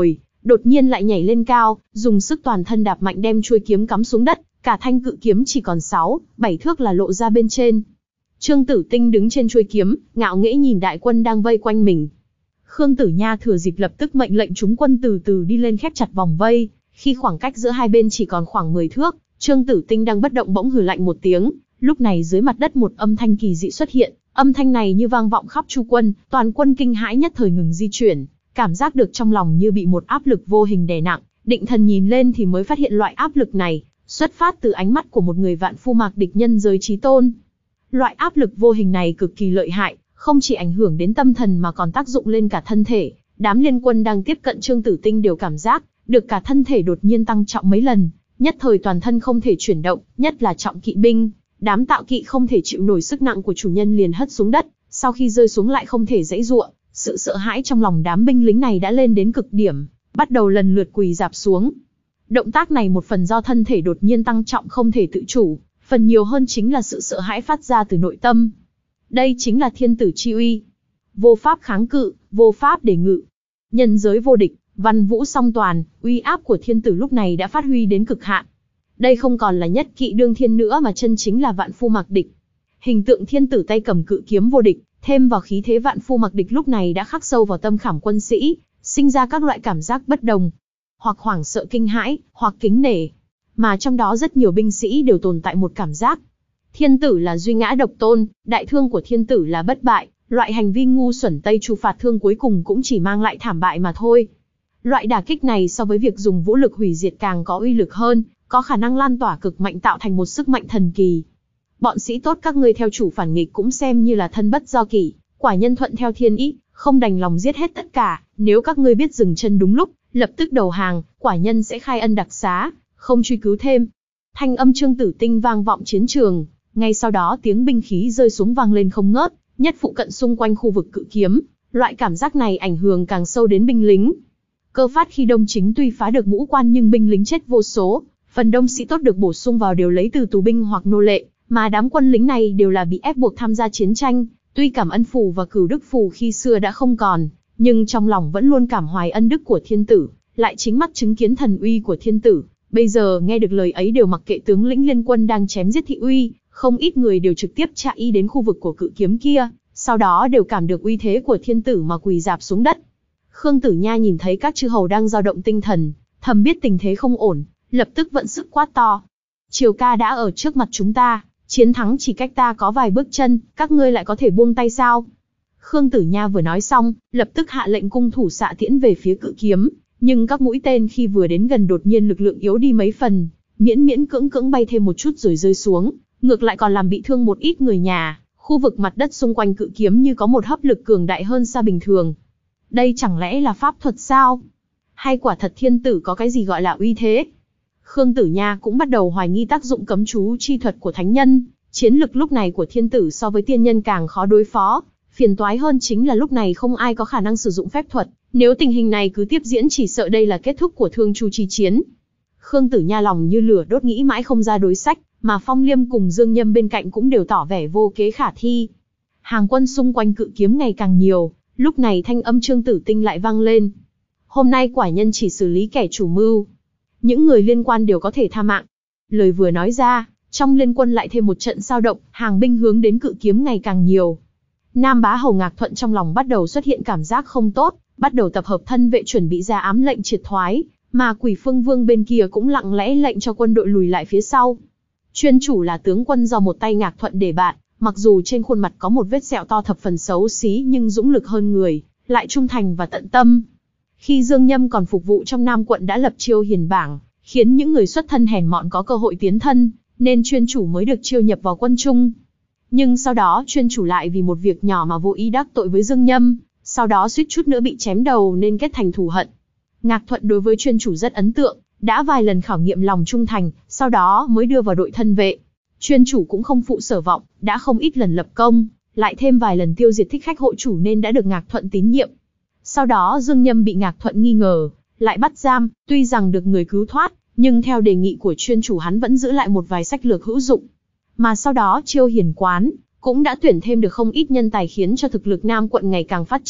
đột nhiên lại nhảy lên cao, dùng sức toàn thân đạp mạnh đem chuôi kiếm cắm xuống đất, cả thanh cự kiếm chỉ còn sáu, bảy thước là lộ ra bên trên. Trương Tử Tinh đứng trên chuôi kiếm, ngạo nghễ nhìn đại quân đang vây quanh mình. Khương Tử Nha thừa dịp lập tức mệnh lệnh chúng quân từ từ đi lên khép chặt vòng vây, khi khoảng cách giữa hai bên chỉ còn khoảng mười thước, Trương Tử Tinh đang bất động bỗng hừ lạnh một tiếng, lúc này dưới mặt đất một âm thanh kỳ dị xuất hiện, âm thanh này như vang vọng khắp chu quân, toàn quân kinh hãi nhất thời ngừng di chuyển, cảm giác được trong lòng như bị một áp lực vô hình đè nặng, định thần nhìn lên thì mới phát hiện loại áp lực này xuất phát từ ánh mắt của một người vạn phu mạc địch nhân giới chí tôn. Loại áp lực vô hình này cực kỳ lợi hại, không chỉ ảnh hưởng đến tâm thần mà còn tác dụng lên cả thân thể. Đám liên quân đang tiếp cận Trương Tử Tinh đều cảm giác được cả thân thể đột nhiên tăng trọng mấy lần, nhất thời toàn thân không thể chuyển động, nhất là trọng kỵ binh. Đám tạo kỵ không thể chịu nổi sức nặng của chủ nhân liền hất xuống đất, sau khi rơi xuống lại không thể giãy giụa. Sự sợ hãi trong lòng đám binh lính này đã lên đến cực điểm, bắt đầu lần lượt quỳ rạp xuống. Động tác này một phần do thân thể đột nhiên tăng trọng không thể tự chủ, phần nhiều hơn chính là sự sợ hãi phát ra từ nội tâm. Đây chính là thiên tử chi uy. Vô pháp kháng cự, vô pháp để ngự. Nhân giới vô địch, văn vũ song toàn, uy áp của thiên tử lúc này đã phát huy đến cực hạn. Đây không còn là nhất kỵ đương thiên nữa mà chân chính là vạn phu mặc địch. Hình tượng thiên tử tay cầm cự kiếm vô địch, thêm vào khí thế vạn phu mặc địch lúc này đã khắc sâu vào tâm khảm quân sĩ, sinh ra các loại cảm giác bất đồng. Hoặc hoảng sợ kinh hãi, hoặc kính nể. Mà trong đó rất nhiều binh sĩ đều tồn tại một cảm giác. Thiên tử là duy ngã độc tôn, đại thương của thiên tử là bất bại, loại hành vi ngu xuẩn Tây Chu phạt thương cuối cùng cũng chỉ mang lại thảm bại mà thôi. Loại đả kích này so với việc dùng vũ lực hủy diệt càng có uy lực hơn, có khả năng lan tỏa cực mạnh tạo thành một sức mạnh thần kỳ. Bọn sĩ tốt các ngươi theo chủ phản nghịch cũng xem như là thân bất do kỷ, quả nhân thuận theo thiên ý, không đành lòng giết hết tất cả, nếu các ngươi biết dừng chân đúng lúc, lập tức đầu hàng, quả nhân sẽ khai ân đặc xá, không truy cứu thêm. Thanh âm Trương Tử Tinh vang vọng chiến trường, ngay sau đó tiếng binh khí rơi xuống vang lên không ngớt, nhất phụ cận xung quanh khu vực cự kiếm, loại cảm giác này ảnh hưởng càng sâu đến binh lính. Cơ phát khi Đông Chính tuy phá được ngũ quan nhưng binh lính chết vô số, phần đông sĩ tốt được bổ sung vào đều lấy từ tù binh hoặc nô lệ, mà đám quân lính này đều là bị ép buộc tham gia chiến tranh, tuy cảm ân phù và cửu đức phù khi xưa đã không còn, nhưng trong lòng vẫn luôn cảm hoài ân đức của thiên tử, lại chính mắt chứng kiến thần uy của thiên tử, bây giờ nghe được lời ấy đều mặc kệ tướng lĩnh liên quân đang chém giết thị uy, không ít người đều trực tiếp chạy đến khu vực của cự kiếm kia, sau đó đều cảm được uy thế của thiên tử mà quỳ rạp xuống đất. Khương Tử Nha nhìn thấy các chư hầu đang dao động tinh thần, thầm biết tình thế không ổn, lập tức vận sức quát to. Triều ca đã ở trước mặt chúng ta, chiến thắng chỉ cách ta có vài bước chân, các ngươi lại có thể buông tay sao? Khương Tử Nha vừa nói xong, lập tức hạ lệnh cung thủ xạ tiễn về phía cự kiếm, nhưng các mũi tên khi vừa đến gần đột nhiên lực lượng yếu đi mấy phần, miễn miễn cưỡng cưỡng bay thêm một chút rồi rơi xuống, ngược lại còn làm bị thương một ít người nhà. Khu vực mặt đất xung quanh cự kiếm như có một hấp lực cường đại hơn xa bình thường. Đây chẳng lẽ là pháp thuật sao? Hay quả thật thiên tử có cái gì gọi là uy thế? Khương Tử Nha cũng bắt đầu hoài nghi tác dụng cấm chú chi thuật của thánh nhân. Chiến lực lúc này của thiên tử so với tiên nhân càng khó đối phó. Phiền toái hơn chính là lúc này không ai có khả năng sử dụng phép thuật. Nếu tình hình này cứ tiếp diễn chỉ sợ đây là kết thúc của Thương Chu chi chiến. Khương Tử Nha lòng như lửa đốt nghĩ mãi không ra đối sách, mà Phong Liêm cùng Dương Nhâm bên cạnh cũng đều tỏ vẻ vô kế khả thi. Hàng quân xung quanh cự kiếm ngày càng nhiều, lúc này thanh âm Trương Tử Tinh lại vang lên. Hôm nay quả nhân chỉ xử lý kẻ chủ mưu. Những người liên quan đều có thể tha mạng. Lời vừa nói ra, trong liên quân lại thêm một trận sao động, hàng binh hướng đến cự kiếm ngày càng nhiều. Nam Bá Hầu Ngạc Thuận trong lòng bắt đầu xuất hiện cảm giác không tốt, bắt đầu tập hợp thân vệ chuẩn bị ra ám lệnh triệt thoái, mà Quỷ Phương Vương bên kia cũng lặng lẽ lệnh cho quân đội lùi lại phía sau. Chuyên chủ là tướng quân do một tay Ngạc Thuận để bạn, mặc dù trên khuôn mặt có một vết sẹo to thập phần xấu xí nhưng dũng lực hơn người, lại trung thành và tận tâm. Khi Dương Nhâm còn phục vụ trong Nam quận đã lập chiêu hiền bảng, khiến những người xuất thân hèn mọn có cơ hội tiến thân, nên chuyên chủ mới được chiêu nhập vào quân Trung. Nhưng sau đó chuyên chủ lại vì một việc nhỏ mà vô ý đắc tội với Dương Nhâm, sau đó suýt chút nữa bị chém đầu nên kết thành thù hận. Ngạc Thuận đối với chuyên chủ rất ấn tượng, đã vài lần khảo nghiệm lòng trung thành, sau đó mới đưa vào đội thân vệ. Chuyên chủ cũng không phụ sở vọng, đã không ít lần lập công, lại thêm vài lần tiêu diệt thích khách hộ chủ nên đã được Ngạc Thuận tín nhiệm. Sau đó Dương Nhâm bị Ngạc Thuận nghi ngờ, lại bắt giam, tuy rằng được người cứu thoát, nhưng theo đề nghị của chuyên chủ hắn vẫn giữ lại một vài sách lược hữu dụng. Mà sau đó chiêu hiền quán, cũng đã tuyển thêm được không ít nhân tài khiến cho thực lực Nam quận ngày càng phát triển,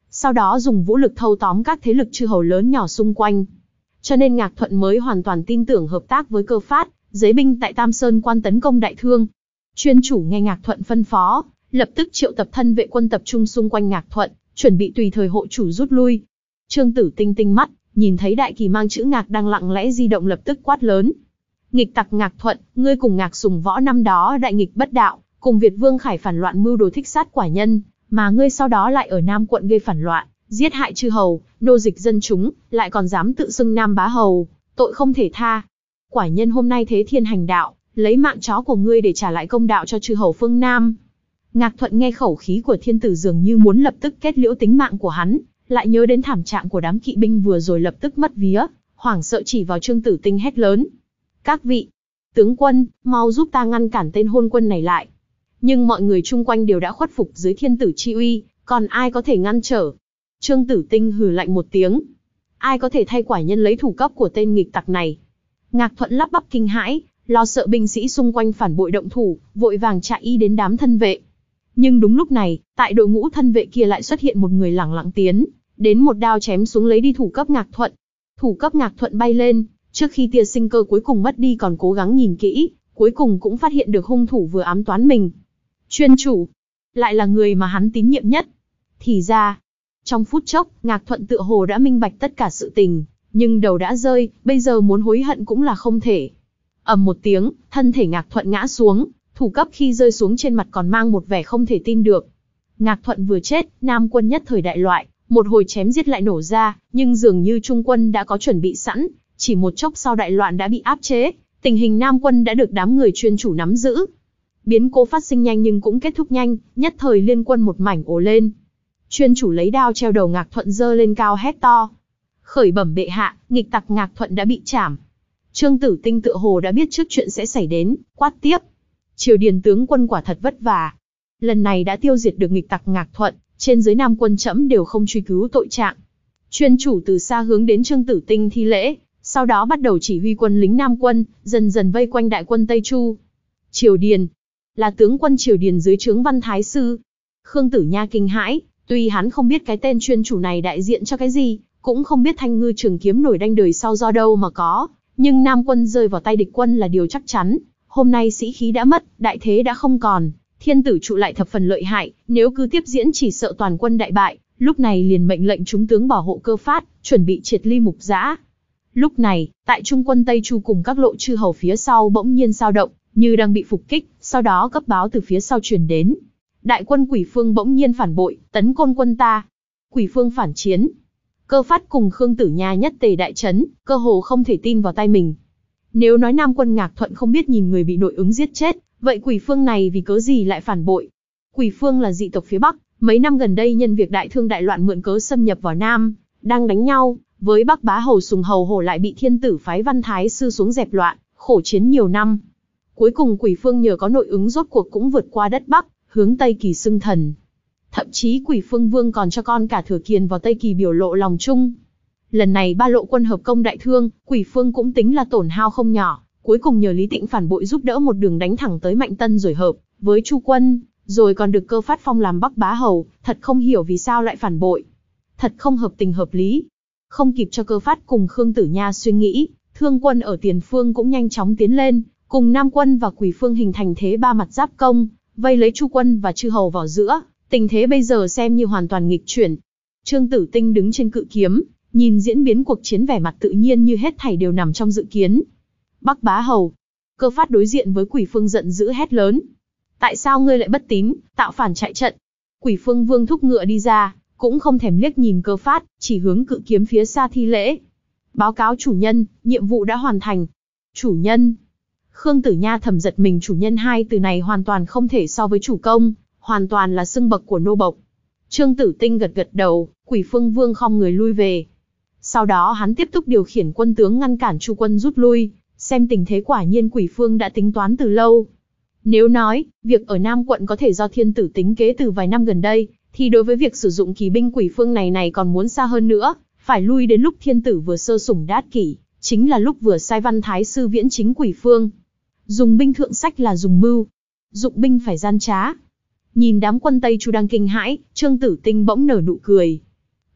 sau đó dùng vũ lực thâu tóm các thế lực chư hầu lớn nhỏ xung quanh. Cho nên Ngạc Thuận mới hoàn toàn tin tưởng hợp tác với Cơ Phát, giấy binh tại Tam Sơn Quan tấn công Đại Thương. Chuyên chủ nghe Ngạc Thuận phân phó, lập tức triệu tập thân vệ quân tập trung xung quanh Ngạc Thuận, chuẩn bị tùy thời hộ chủ rút lui. Trương Tử Tinh tinh mắt, nhìn thấy đại kỳ mang chữ Ngạc đang lặng lẽ di động lập tức quát lớn. Nghịch tặc Ngạc Thuận, ngươi cùng Ngạc Sùng Võ năm đó đại nghịch bất đạo, cùng Việt Vương Khải phản loạn mưu đồ thích sát quả nhân, mà ngươi sau đó lại ở Nam quận gây phản loạn, giết hại chư hầu, nô dịch dân chúng, lại còn dám tự xưng Nam bá hầu, tội không thể tha. Quả nhân hôm nay thế thiên hành đạo, lấy mạng chó của ngươi để trả lại công đạo cho chư hầu phương Nam. Ngạc Thuận nghe khẩu khí của thiên tử dường như muốn lập tức kết liễu tính mạng của hắn, lại nhớ đến thảm trạng của đám kỵ binh vừa rồi lập tức mất vía, hoảng sợ chỉ vào Trương Tử Tinh hét lớn. Các vị tướng quân, mau giúp ta ngăn cản tên hôn quân này lại. Nhưng mọi người chung quanh đều đã khuất phục dưới thiên tử chi uy, còn ai có thể ngăn trở? Trương Tử Tinh hừ lạnh một tiếng. Ai có thể thay quả nhân lấy thủ cấp của tên nghịch tặc này? Ngạc Thuận lắp bắp kinh hãi, lo sợ binh sĩ xung quanh phản bội động thủ, vội vàng chạy y đến đám thân vệ. Nhưng đúng lúc này, tại đội ngũ thân vệ kia lại xuất hiện một người lẳng lặng tiến, đến một đao chém xuống lấy đi thủ cấp Ngạc Thuận. Thủ cấp Ngạc Thuận bay lên, trước khi tia sinh cơ cuối cùng mất đi còn cố gắng nhìn kỹ, cuối cùng cũng phát hiện được hung thủ vừa ám toán mình. Chuyên chủ, lại là người mà hắn tín nhiệm nhất. Thì ra, trong phút chốc, Ngạc Thuận tựa hồ đã minh bạch tất cả sự tình, nhưng đầu đã rơi, bây giờ muốn hối hận cũng là không thể. Ầm một tiếng, thân thể Ngạc Thuận ngã xuống, thủ cấp khi rơi xuống trên mặt còn mang một vẻ không thể tin được. Ngạc Thuận vừa chết, Nam quân nhất thời đại loại, một hồi chém giết lại nổ ra, nhưng dường như Trung quân đã có chuẩn bị sẵn, chỉ một chốc sau đại loạn đã bị áp chế, tình hình Nam quân đã được đám người chuyên chủ nắm giữ. Biến cố phát sinh nhanh nhưng cũng kết thúc nhanh, nhất thời liên quân một mảnh ồ lên. Chuyên chủ lấy đao treo đầu Ngạc Thuận giơ lên cao hét to. Khởi bẩm bệ hạ, nghịch tặc Ngạc Thuận đã bị trảm. Trương Tử Tinh tựa hồ đã biết trước chuyện sẽ xảy đến, quát tiếp. Triều điền tướng quân quả thật vất vả. Lần này đã tiêu diệt được nghịch tặc Ngạc Thuận, trên dưới Nam quân trẫm đều không truy cứu tội trạng. Chuyên chủ từ xa hướng đến Trương Tử Tinh thi lễ, sau đó bắt đầu chỉ huy quân lính Nam quân, dần dần vây quanh đại quân Tây Chu. Triều điền, là tướng quân Triều điền dưới trướng Văn Thái Sư. Khương Tử Nha kinh hãi, tuy hắn không biết cái tên chuyên chủ này đại diện cho cái gì, cũng không biết thanh ngư trường kiếm nổi đanh đời sau do đâu mà có, nhưng Nam quân rơi vào tay địch quân là điều chắc chắn. Hôm nay sĩ khí đã mất, đại thế đã không còn, thiên tử trụ lại thập phần lợi hại, nếu cứ tiếp diễn chỉ sợ toàn quân đại bại. Lúc này liền mệnh lệnh chúng tướng bảo hộ Cơ Phát, chuẩn bị triệt ly Mục Dã. Lúc này, tại trung quân Tây Chu cùng các lộ chư hầu phía sau bỗng nhiên dao động, như đang bị phục kích, sau đó cấp báo từ phía sau truyền đến. Đại quân Quỷ Phương bỗng nhiên phản bội, tấn công quân ta. Quỷ Phương phản chiến. Cơ Phát cùng Khương Tử Nha nhất tề đại chấn, cơ hồ không thể tin vào tay mình. Nếu nói Nam quân Ngạc Thuận không biết nhìn người bị nội ứng giết chết, vậy Quỷ Phương này vì cớ gì lại phản bội? Quỷ Phương là dị tộc phía Bắc, mấy năm gần đây nhân việc đại thương đại loạn mượn cớ xâm nhập vào Nam, đang đánh nhau với Bắc bá hầu Sùng Hầu Hổ, lại bị thiên tử phái Văn Thái Sư xuống dẹp loạn, khổ chiến nhiều năm. Cuối cùng Quỷ Phương nhờ có nội ứng rốt cuộc cũng vượt qua đất Bắc, hướng Tây Kỳ xưng thần. Thậm chí Quỷ Phương Vương còn cho con cả Thừa Kiền vào Tây Kỳ biểu lộ lòng chung. Lần này ba lộ quân hợp công đại thương, Quỷ Phương cũng tính là tổn hao không nhỏ, cuối cùng nhờ Lý Tịnh phản bội giúp đỡ một đường đánh thẳng tới Mạnh Tân rồi hợp với Chu quân, rồi còn được Cơ Phát phong làm Bắc bá hầu, thật không hiểu vì sao lại phản bội. Thật không hợp tình hợp lý. Không kịp cho Cơ Phát cùng Khương Tử Nha suy nghĩ, Thương quân ở tiền phương cũng nhanh chóng tiến lên, cùng Nam quân và Quỷ Phương hình thành thế ba mặt giáp công, vây lấy Chu quân và chư hầu vào giữa. Tình thế bây giờ xem như hoàn toàn nghịch chuyển. Trương Tử Tinh đứng trên cự kiếm, nhìn diễn biến cuộc chiến vẻ mặt tự nhiên như hết thảy đều nằm trong dự kiến. Bắc bá hầu. Cơ Phát đối diện với Quỷ Phương giận dữ hét lớn. Tại sao ngươi lại bất tín, tạo phản chạy trận? Quỷ Phương Vương thúc ngựa đi ra, cũng không thèm liếc nhìn Cơ Phát, chỉ hướng cự kiếm phía xa thi lễ. Báo cáo chủ nhân, nhiệm vụ đã hoàn thành. Chủ nhân. Khương Tử Nha thầm giật mình, chủ nhân hai từ này hoàn toàn không thể so với chủ công, hoàn toàn là xưng bậc của nô bộc. Trương Tử Tinh gật gật đầu, Quỷ Phương Vương khom người lui về. Sau đó hắn tiếp tục điều khiển quân tướng ngăn cản Chu quân rút lui, xem tình thế quả nhiên Quỷ Phương đã tính toán từ lâu. Nếu nói, việc ở Nam quận có thể do thiên tử tính kế từ vài năm gần đây, thì đối với việc sử dụng kỳ binh Quỷ Phương này này còn muốn xa hơn nữa, phải lui đến lúc thiên tử vừa sơ sủng đát kỷ, chính là lúc vừa sai Văn Thái Sư viễn chính Quỷ Phương. Dùng binh thượng sách là dùng mưu, dụng binh phải gian trá. Nhìn đám quân Tây Chu đang kinh hãi, Trương Tử Tinh bỗng nở nụ cười.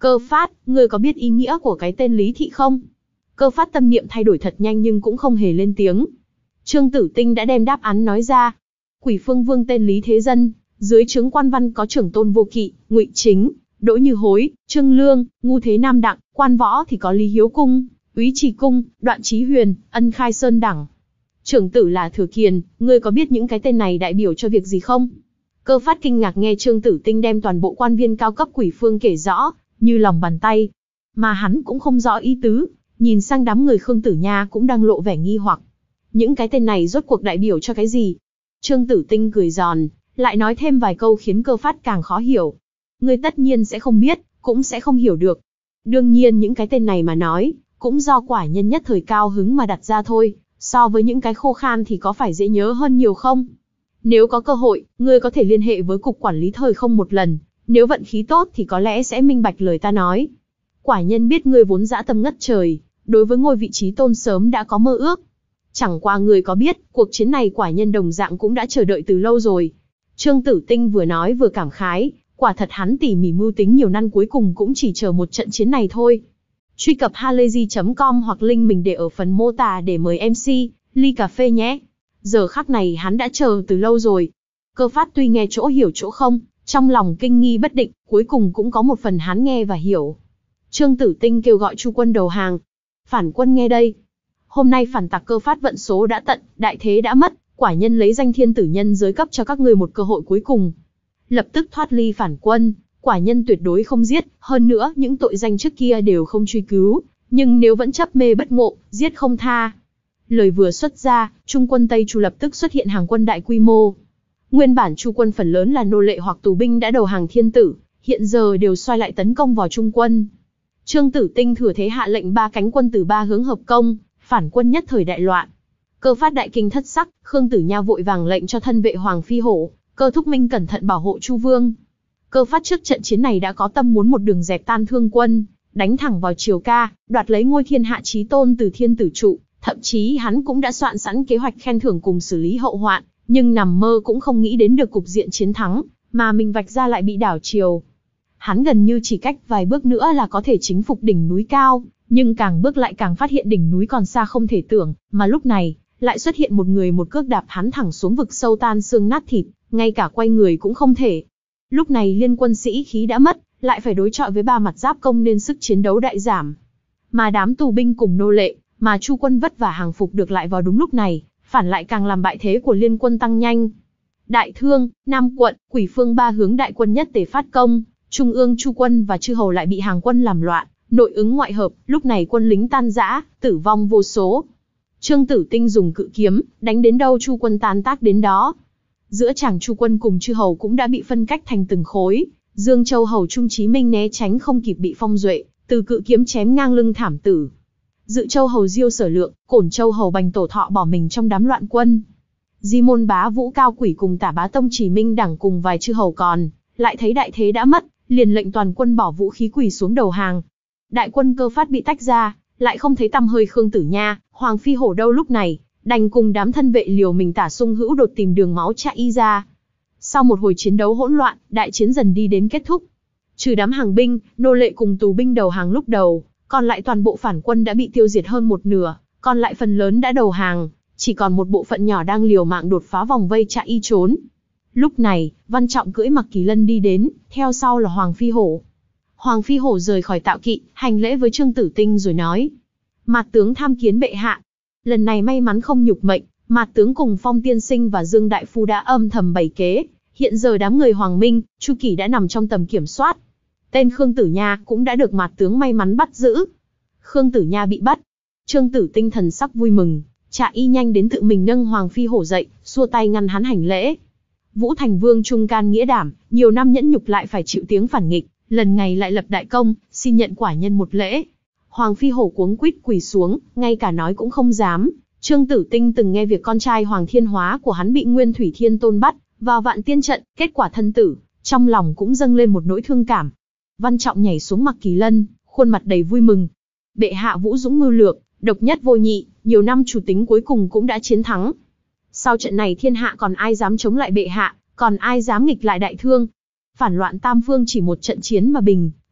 Cơ Phát, ngươi có biết ý nghĩa của cái tên Lý Thị không? Cơ Phát tâm niệm thay đổi thật nhanh nhưng cũng không hề lên tiếng. Trương Tử Tinh đã đem đáp án nói ra. Quỷ Phương Vương tên Lý Thế Dân, dưới trướng quan văn có Trưởng Tôn Vô Kỵ, Ngụy Chính, Đỗ Như Hối, Trương Lương, Ngu Thế Nam Đặng, quan võ thì có Lý Hiếu Cung, Úy Trì Cung, Đoạn Chí Huyền, Ân Khai Sơn Đẳng. Trưởng tử là Thừa Kiền, ngươi có biết những cái tên này đại biểu cho việc gì không? Cơ Phát kinh ngạc nghe Trương Tử Tinh đem toàn bộ quan viên cao cấp Quỷ Phương kể rõ, như lòng bàn tay. Mà hắn cũng không rõ ý tứ, nhìn sang đám người Khương Tử Nha cũng đang lộ vẻ nghi hoặc. Những cái tên này rốt cuộc đại biểu cho cái gì? Trương Tử Tinh cười giòn, lại nói thêm vài câu khiến Cơ Phát càng khó hiểu. Ngươi tất nhiên sẽ không biết, cũng sẽ không hiểu được. Đương nhiên những cái tên này mà nói, cũng do quả nhân nhất thời cao hứng mà đặt ra thôi, so với những cái khô khan thì có phải dễ nhớ hơn nhiều không? Nếu có cơ hội, ngươi có thể liên hệ với cục quản lý thời không một lần, nếu vận khí tốt thì có lẽ sẽ minh bạch lời ta nói. Quả nhân biết ngươi vốn dã tâm ngất trời, đối với ngôi vị trí tôn sớm đã có mơ ước. Chẳng qua ngươi có biết, cuộc chiến này quả nhân đồng dạng cũng đã chờ đợi từ lâu rồi. Trương Tử Tinh vừa nói vừa cảm khái, quả thật hắn tỉ mỉ mưu tính nhiều năm cuối cùng cũng chỉ chờ một trận chiến này thôi. Truy cập halayzi chấm com hoặc link mình để ở phần mô tả để mời em xê, ly cà phê nhé. Giờ khắc này hắn đã chờ từ lâu rồi. Cơ Phát tuy nghe chỗ hiểu chỗ không, trong lòng kinh nghi bất định, cuối cùng cũng có một phần hắn nghe và hiểu. Trương Tử Tinh kêu gọi Chu quân đầu hàng. Phản quân nghe đây. Hôm nay phản tặc Cơ Phát vận số đã tận, đại thế đã mất, quả nhân lấy danh thiên tử nhân giới cấp cho các ngươi một cơ hội cuối cùng. Lập tức thoát ly phản quân, quả nhân tuyệt đối không giết, hơn nữa những tội danh trước kia đều không truy cứu, nhưng nếu vẫn chấp mê bất ngộ, giết không tha. Lời vừa xuất ra, Trung quân Tây Chu lập tức xuất hiện hàng quân đại quy mô. Nguyên bản Chu quân phần lớn là nô lệ hoặc tù binh đã đầu hàng thiên tử, hiện giờ đều xoay lại tấn công vào Trung quân. Trương Tử Tinh thừa thế hạ lệnh ba cánh quân từ ba hướng hợp công, phản quân nhất thời đại loạn. Cơ Phát đại kinh thất sắc, Khương Tử Nha vội vàng lệnh cho thân vệ Hoàng Phi Hổ, Cơ Thúc Minh cẩn thận bảo hộ Chu Vương. Cơ Phát trước trận chiến này đã có tâm muốn một đường dẹp tan thương quân, đánh thẳng vào Triều Ca, đoạt lấy ngôi thiên hạ chí tôn từ thiên tử trụ, thậm chí hắn cũng đã soạn sẵn kế hoạch khen thưởng cùng xử lý hậu hoạn, nhưng nằm mơ cũng không nghĩ đến được cục diện chiến thắng, mà mình vạch ra lại bị đảo chiều. Hắn gần như chỉ cách vài bước nữa là có thể chính phục đỉnh núi cao, nhưng càng bước lại càng phát hiện đỉnh núi còn xa không thể tưởng, mà lúc này, lại xuất hiện một người một cước đạp hắn thẳng xuống vực sâu tan xương nát thịt, ngay cả quay người cũng không thể. Lúc này liên quân sĩ khí đã mất, lại phải đối chọi với ba mặt giáp công nên sức chiến đấu đại giảm. Mà đám tù binh cùng nô lệ, mà Chu quân vất vả hàng phục được lại vào đúng lúc này, phản lại càng làm bại thế của liên quân tăng nhanh. Đại Thương, Nam quận, Quỷ Phương ba hướng đại quân nhất tề phát công, Trung ương Chu quân và chư hầu lại bị hàng quân làm loạn, nội ứng ngoại hợp, lúc này quân lính tan rã, tử vong vô số. Trương Tử Tinh dùng cự kiếm, đánh đến đâu Chu quân tan tác đến đó. Giữa chàng Chu quân cùng chư hầu cũng đã bị phân cách thành từng khối, Dương Châu hầu Trung Chí Minh né tránh không kịp bị Phong Duệ từ cự kiếm chém ngang lưng thảm tử. Dự Châu hầu Diêu Sở Lượng, Cổn Châu hầu Bành Tổ Thọ bỏ mình trong đám loạn quân. Di môn bá Vũ Cao Quỷ cùng Tả Bá Tông Chỉ Minh đẳng cùng vài chư hầu còn lại thấy đại thế đã mất, liền lệnh toàn quân bỏ vũ khí quỳ xuống đầu hàng. Đại quân Cơ Phát bị tách ra, lại không thấy tăm hơi Khương Tử Nha, Hoàng Phi Hổ đâu lúc này, đành cùng đám thân vệ liều mình tả sung hữu đột tìm đường máu chạy y ra. Sau một hồi chiến đấu hỗn loạn, đại chiến dần đi đến kết thúc. Trừ đám hàng binh, nô lệ cùng tù binh đầu hàng lúc đầu, còn lại toàn bộ phản quân đã bị tiêu diệt hơn một nửa, còn lại phần lớn đã đầu hàng, chỉ còn một bộ phận nhỏ đang liều mạng đột phá vòng vây chạy y trốn. Lúc này, Văn Trọng cưỡi Mặc Kỳ Lân đi đến, theo sau là Hoàng Phi Hổ. Hoàng Phi Hổ rời khỏi Tạo Kỵ, hành lễ với Trương Tử Tinh rồi nói: Mạt tướng tham kiến bệ hạ. Lần này may mắn không nhục mệnh, Mạt tướng cùng Phong tiên sinh và Dương đại phu đã âm thầm bày kế, hiện giờ đám người Hoàng Minh, Chu Kỳ đã nằm trong tầm kiểm soát. Tên Khương Tử Nha cũng đã được Mạt tướng may mắn bắt giữ. Khương Tử Nha bị bắt. Trương Tử Tinh thần sắc vui mừng, Trạ y nhanh đến tự mình nâng Hoàng Phi Hổ dậy, xua tay ngăn hắn hành lễ. Vũ Thành Vương trung can nghĩa đảm, nhiều năm nhẫn nhục lại phải chịu tiếng phản nghịch, lần này lại lập đại công, xin nhận quả nhân một lễ. Hoàng Phi Hổ cuống quýt quỳ xuống, ngay cả nói cũng không dám. Trương Tử Tinh từng nghe việc con trai Hoàng Thiên Hóa của hắn bị Nguyên Thủy Thiên Tôn bắt vào Vạn Tiên trận, kết quả thân tử, trong lòng cũng dâng lên một nỗi thương cảm. Văn Trọng nhảy xuống Mặc Kỳ Lân, khuôn mặt đầy vui mừng. Bệ hạ vũ dũng mưu lược, độc nhất vô nhị, nhiều năm chủ tính cuối cùng cũng đã chiến thắng. Sau trận này thiên hạ còn ai dám chống lại bệ hạ, còn ai dám nghịch lại đại thương? Phản loạn tam phương chỉ một trận chiến mà bình,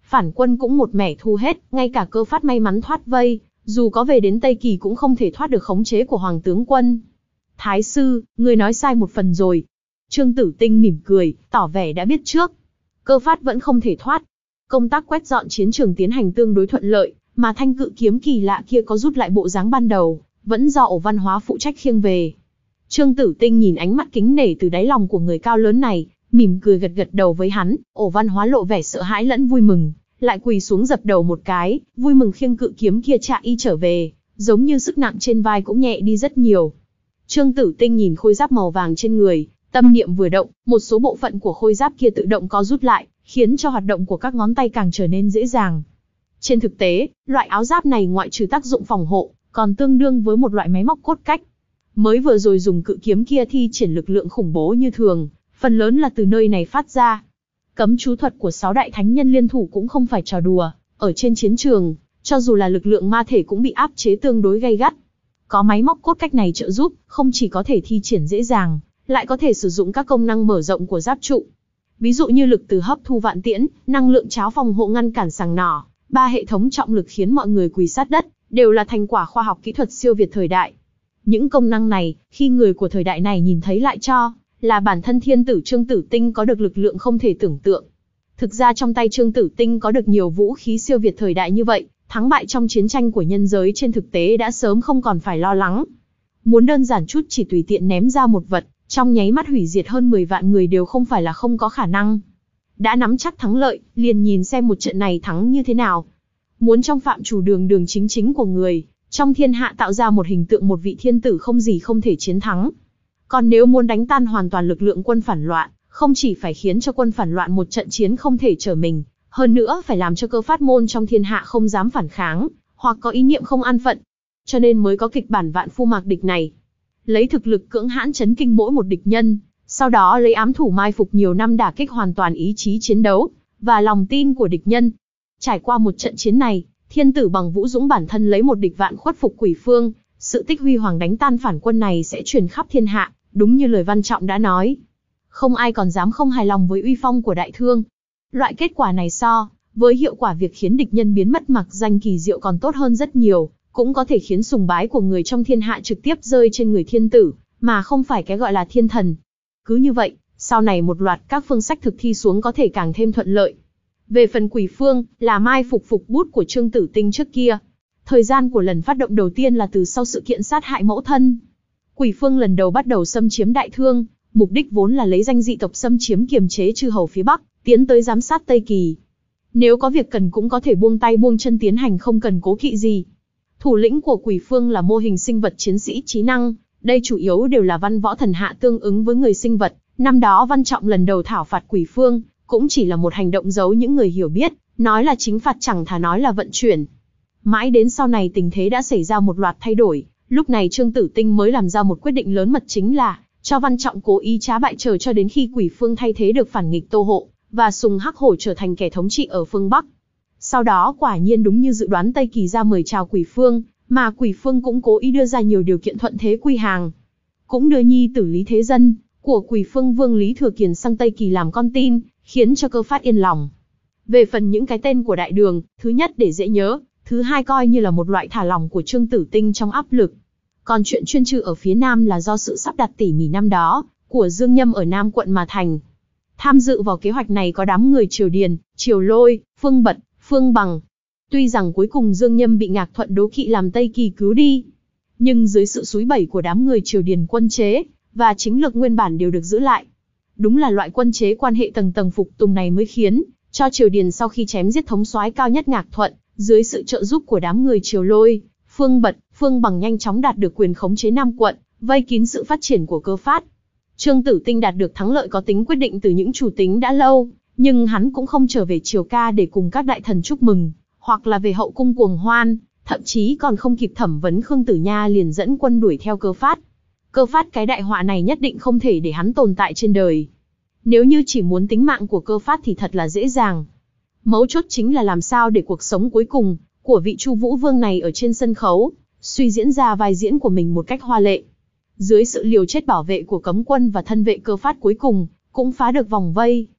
phản quân cũng một mẻ thu hết, ngay cả Cơ Phát may mắn thoát vây, dù có về đến Tây Kỳ cũng không thể thoát được khống chế của Hoàng tướng quân. Thái sư, người nói sai một phần rồi. Trương Tử Tinh mỉm cười, tỏ vẻ đã biết trước. Cơ Phát vẫn không thể thoát. Công tác quét dọn chiến trường tiến hành tương đối thuận lợi, mà thanh cự kiếm kỳ lạ kia có rút lại bộ dáng ban đầu, vẫn do Ổ Văn Hóa phụ trách khiêng về. Trương Tử Tinh nhìn ánh mắt kính nể từ đáy lòng của người cao lớn này, mỉm cười gật gật đầu với hắn. Ổ Văn Hóa lộ vẻ sợ hãi lẫn vui mừng, lại quỳ xuống dập đầu một cái, vui mừng khiêng cự kiếm kia chạy y trở về, giống như sức nặng trên vai cũng nhẹ đi rất nhiều. Trương Tử Tinh nhìn khôi giáp màu vàng trên người, tâm niệm vừa động, một số bộ phận của khôi giáp kia tự động co rút lại, khiến cho hoạt động của các ngón tay càng trở nên dễ dàng. Trên thực tế, loại áo giáp này ngoại trừ tác dụng phòng hộ, còn tương đương với một loại máy móc cốt cách. Mới vừa rồi dùng cự kiếm kia thi triển lực lượng khủng bố như thường, phần lớn là từ nơi này phát ra. Cấm chú thuật của sáu đại thánh nhân liên thủ cũng không phải trò đùa, ở trên chiến trường, cho dù là lực lượng ma thể cũng bị áp chế tương đối gay gắt. Có máy móc cốt cách này trợ giúp, không chỉ có thể thi triển dễ dàng, lại có thể sử dụng các công năng mở rộng của giáp trụ. Ví dụ như lực từ hấp thu vạn tiễn, năng lượng cháo phòng hộ ngăn cản sàng nỏ, ba hệ thống trọng lực khiến mọi người quỳ sát đất, đều là thành quả khoa học kỹ thuật siêu việt thời đại. Những công năng này, khi người của thời đại này nhìn thấy lại cho là bản thân thiên tử Trương Tử Tinh có được lực lượng không thể tưởng tượng. Thực ra trong tay Trương Tử Tinh có được nhiều vũ khí siêu việt thời đại như vậy, thắng bại trong chiến tranh của nhân giới trên thực tế đã sớm không còn phải lo lắng. Muốn đơn giản chút chỉ tùy tiện ném ra một vật, trong nháy mắt hủy diệt hơn mười vạn người đều không phải là không có khả năng. Đã nắm chắc thắng lợi, liền nhìn xem một trận này thắng như thế nào. Muốn trong phạm chủ đường đường chính chính của người, trong thiên hạ tạo ra một hình tượng một vị thiên tử không gì không thể chiến thắng. Còn nếu muốn đánh tan hoàn toàn lực lượng quân phản loạn, không chỉ phải khiến cho quân phản loạn một trận chiến không thể trở mình, hơn nữa phải làm cho Cơ Phát môn trong thiên hạ không dám phản kháng, hoặc có ý niệm không an phận. Cho nên mới có kịch bản vạn phu mạc địch này. Lấy thực lực cưỡng hãn chấn kinh mỗi một địch nhân, sau đó lấy ám thủ mai phục nhiều năm đả kích hoàn toàn ý chí chiến đấu và lòng tin của địch nhân. Trải qua một trận chiến này, thiên tử bằng Vũ Dũng bản thân lấy một địch vạn khuất phục quỷ phương, sự tích huy hoàng đánh tan phản quân này sẽ truyền khắp thiên hạ, đúng như lời Văn Trọng đã nói. Không ai còn dám không hài lòng với uy phong của đại thương. Loại kết quả này so với hiệu quả việc khiến địch nhân biến mất mặc danh kỳ diệu còn tốt hơn rất nhiều, cũng có thể khiến sùng bái của người trong thiên hạ trực tiếp rơi trên người thiên tử, mà không phải cái gọi là thiên thần. Cứ như vậy, sau này một loạt các phương sách thực thi xuống có thể càng thêm thuận lợi. Về phần quỷ phương, là mai phục phục bút của Trương Tử Tinh trước kia. Thời gian của lần phát động đầu tiên là từ sau sự kiện sát hại mẫu thân. Quỷ phương lần đầu bắt đầu xâm chiếm Đại Thương, mục đích vốn là lấy danh dị tộc xâm chiếm kiềm chế chư hầu phía Bắc, tiến tới giám sát Tây Kỳ. Nếu có việc cần cũng có thể buông tay buông chân tiến hành không cần cố kỵ gì. Thủ lĩnh của quỷ phương là mô hình sinh vật chiến sĩ trí năng, đây chủ yếu đều là văn võ thần hạ tương ứng với người sinh vật. Năm đó Văn Trọng lần đầu thảo phạt quỷ phương, cũng chỉ là một hành động giấu những người hiểu biết, nói là chính phạt chẳng thà nói là vận chuyển. Mãi đến sau này tình thế đã xảy ra một loạt thay đổi, lúc này Trương Tử Tinh mới làm ra một quyết định lớn mật, chính là cho Văn Trọng cố ý trá bại chờ cho đến khi quỷ phương thay thế được phản nghịch Tô Hộ, và Sùng Hắc Hổ trở thành kẻ thống trị ở phương Bắc. Sau đó quả nhiên đúng như dự đoán, Tây Kỳ ra mời chào quỷ phương, mà quỷ phương cũng cố ý đưa ra nhiều điều kiện thuận thế quy hàng. Cũng đưa nhi tử Lý Thế Dân của quỷ phương vương Lý Thừa Kiền sang Tây Kỳ làm con tin, khiến cho Cơ Phát yên lòng. Về phần những cái tên của đại đường, thứ nhất để dễ nhớ, thứ hai coi như là một loại thả lỏng của Trương Tử Tinh trong áp lực. Còn chuyện chuyên trừ ở phía Nam là do sự sắp đặt tỉ mỉ năm đó của Dương Nhâm ở Nam quận mà thành. Tham dự vào kế hoạch này có đám người Triều Điền, Triều Lôi, Phương Bật, Phương Bằng. Tuy rằng cuối cùng Dương Nhâm bị Ngạc Thuận đố kỵ làm Tây Kỳ cứu đi, nhưng dưới sự xúi bẩy của đám người Triều Điền, quân chế và chính lực nguyên bản đều được giữ lại. Đúng là loại quân chế quan hệ tầng tầng phục tùng này mới khiến cho Triều Điền sau khi chém giết thống soái cao nhất Ngạc Thuận, dưới sự trợ giúp của đám người Triều Lôi, Phương Bật, Phương Bằng nhanh chóng đạt được quyền khống chế Nam quận, vây kín sự phát triển của Cơ Phát. Trương Tử Tinh đạt được thắng lợi có tính quyết định từ những chủ tính đã lâu, nhưng hắn cũng không trở về Triều Ca để cùng các đại thần chúc mừng, hoặc là về hậu cung cuồng hoan, thậm chí còn không kịp thẩm vấn Khương Tử Nha liền dẫn quân đuổi theo Cơ Phát. Cơ Phát cái đại họa này nhất định không thể để hắn tồn tại trên đời. Nếu như chỉ muốn tính mạng của Cơ Phát thì thật là dễ dàng. Mấu chốt chính là làm sao để cuộc sống cuối cùng của vị Chu Vũ Vương này ở trên sân khấu suy diễn ra vai diễn của mình một cách hoa lệ. Dưới sự liều chết bảo vệ của cấm quân và thân vệ Cơ Phát cuối cùng cũng phá được vòng vây,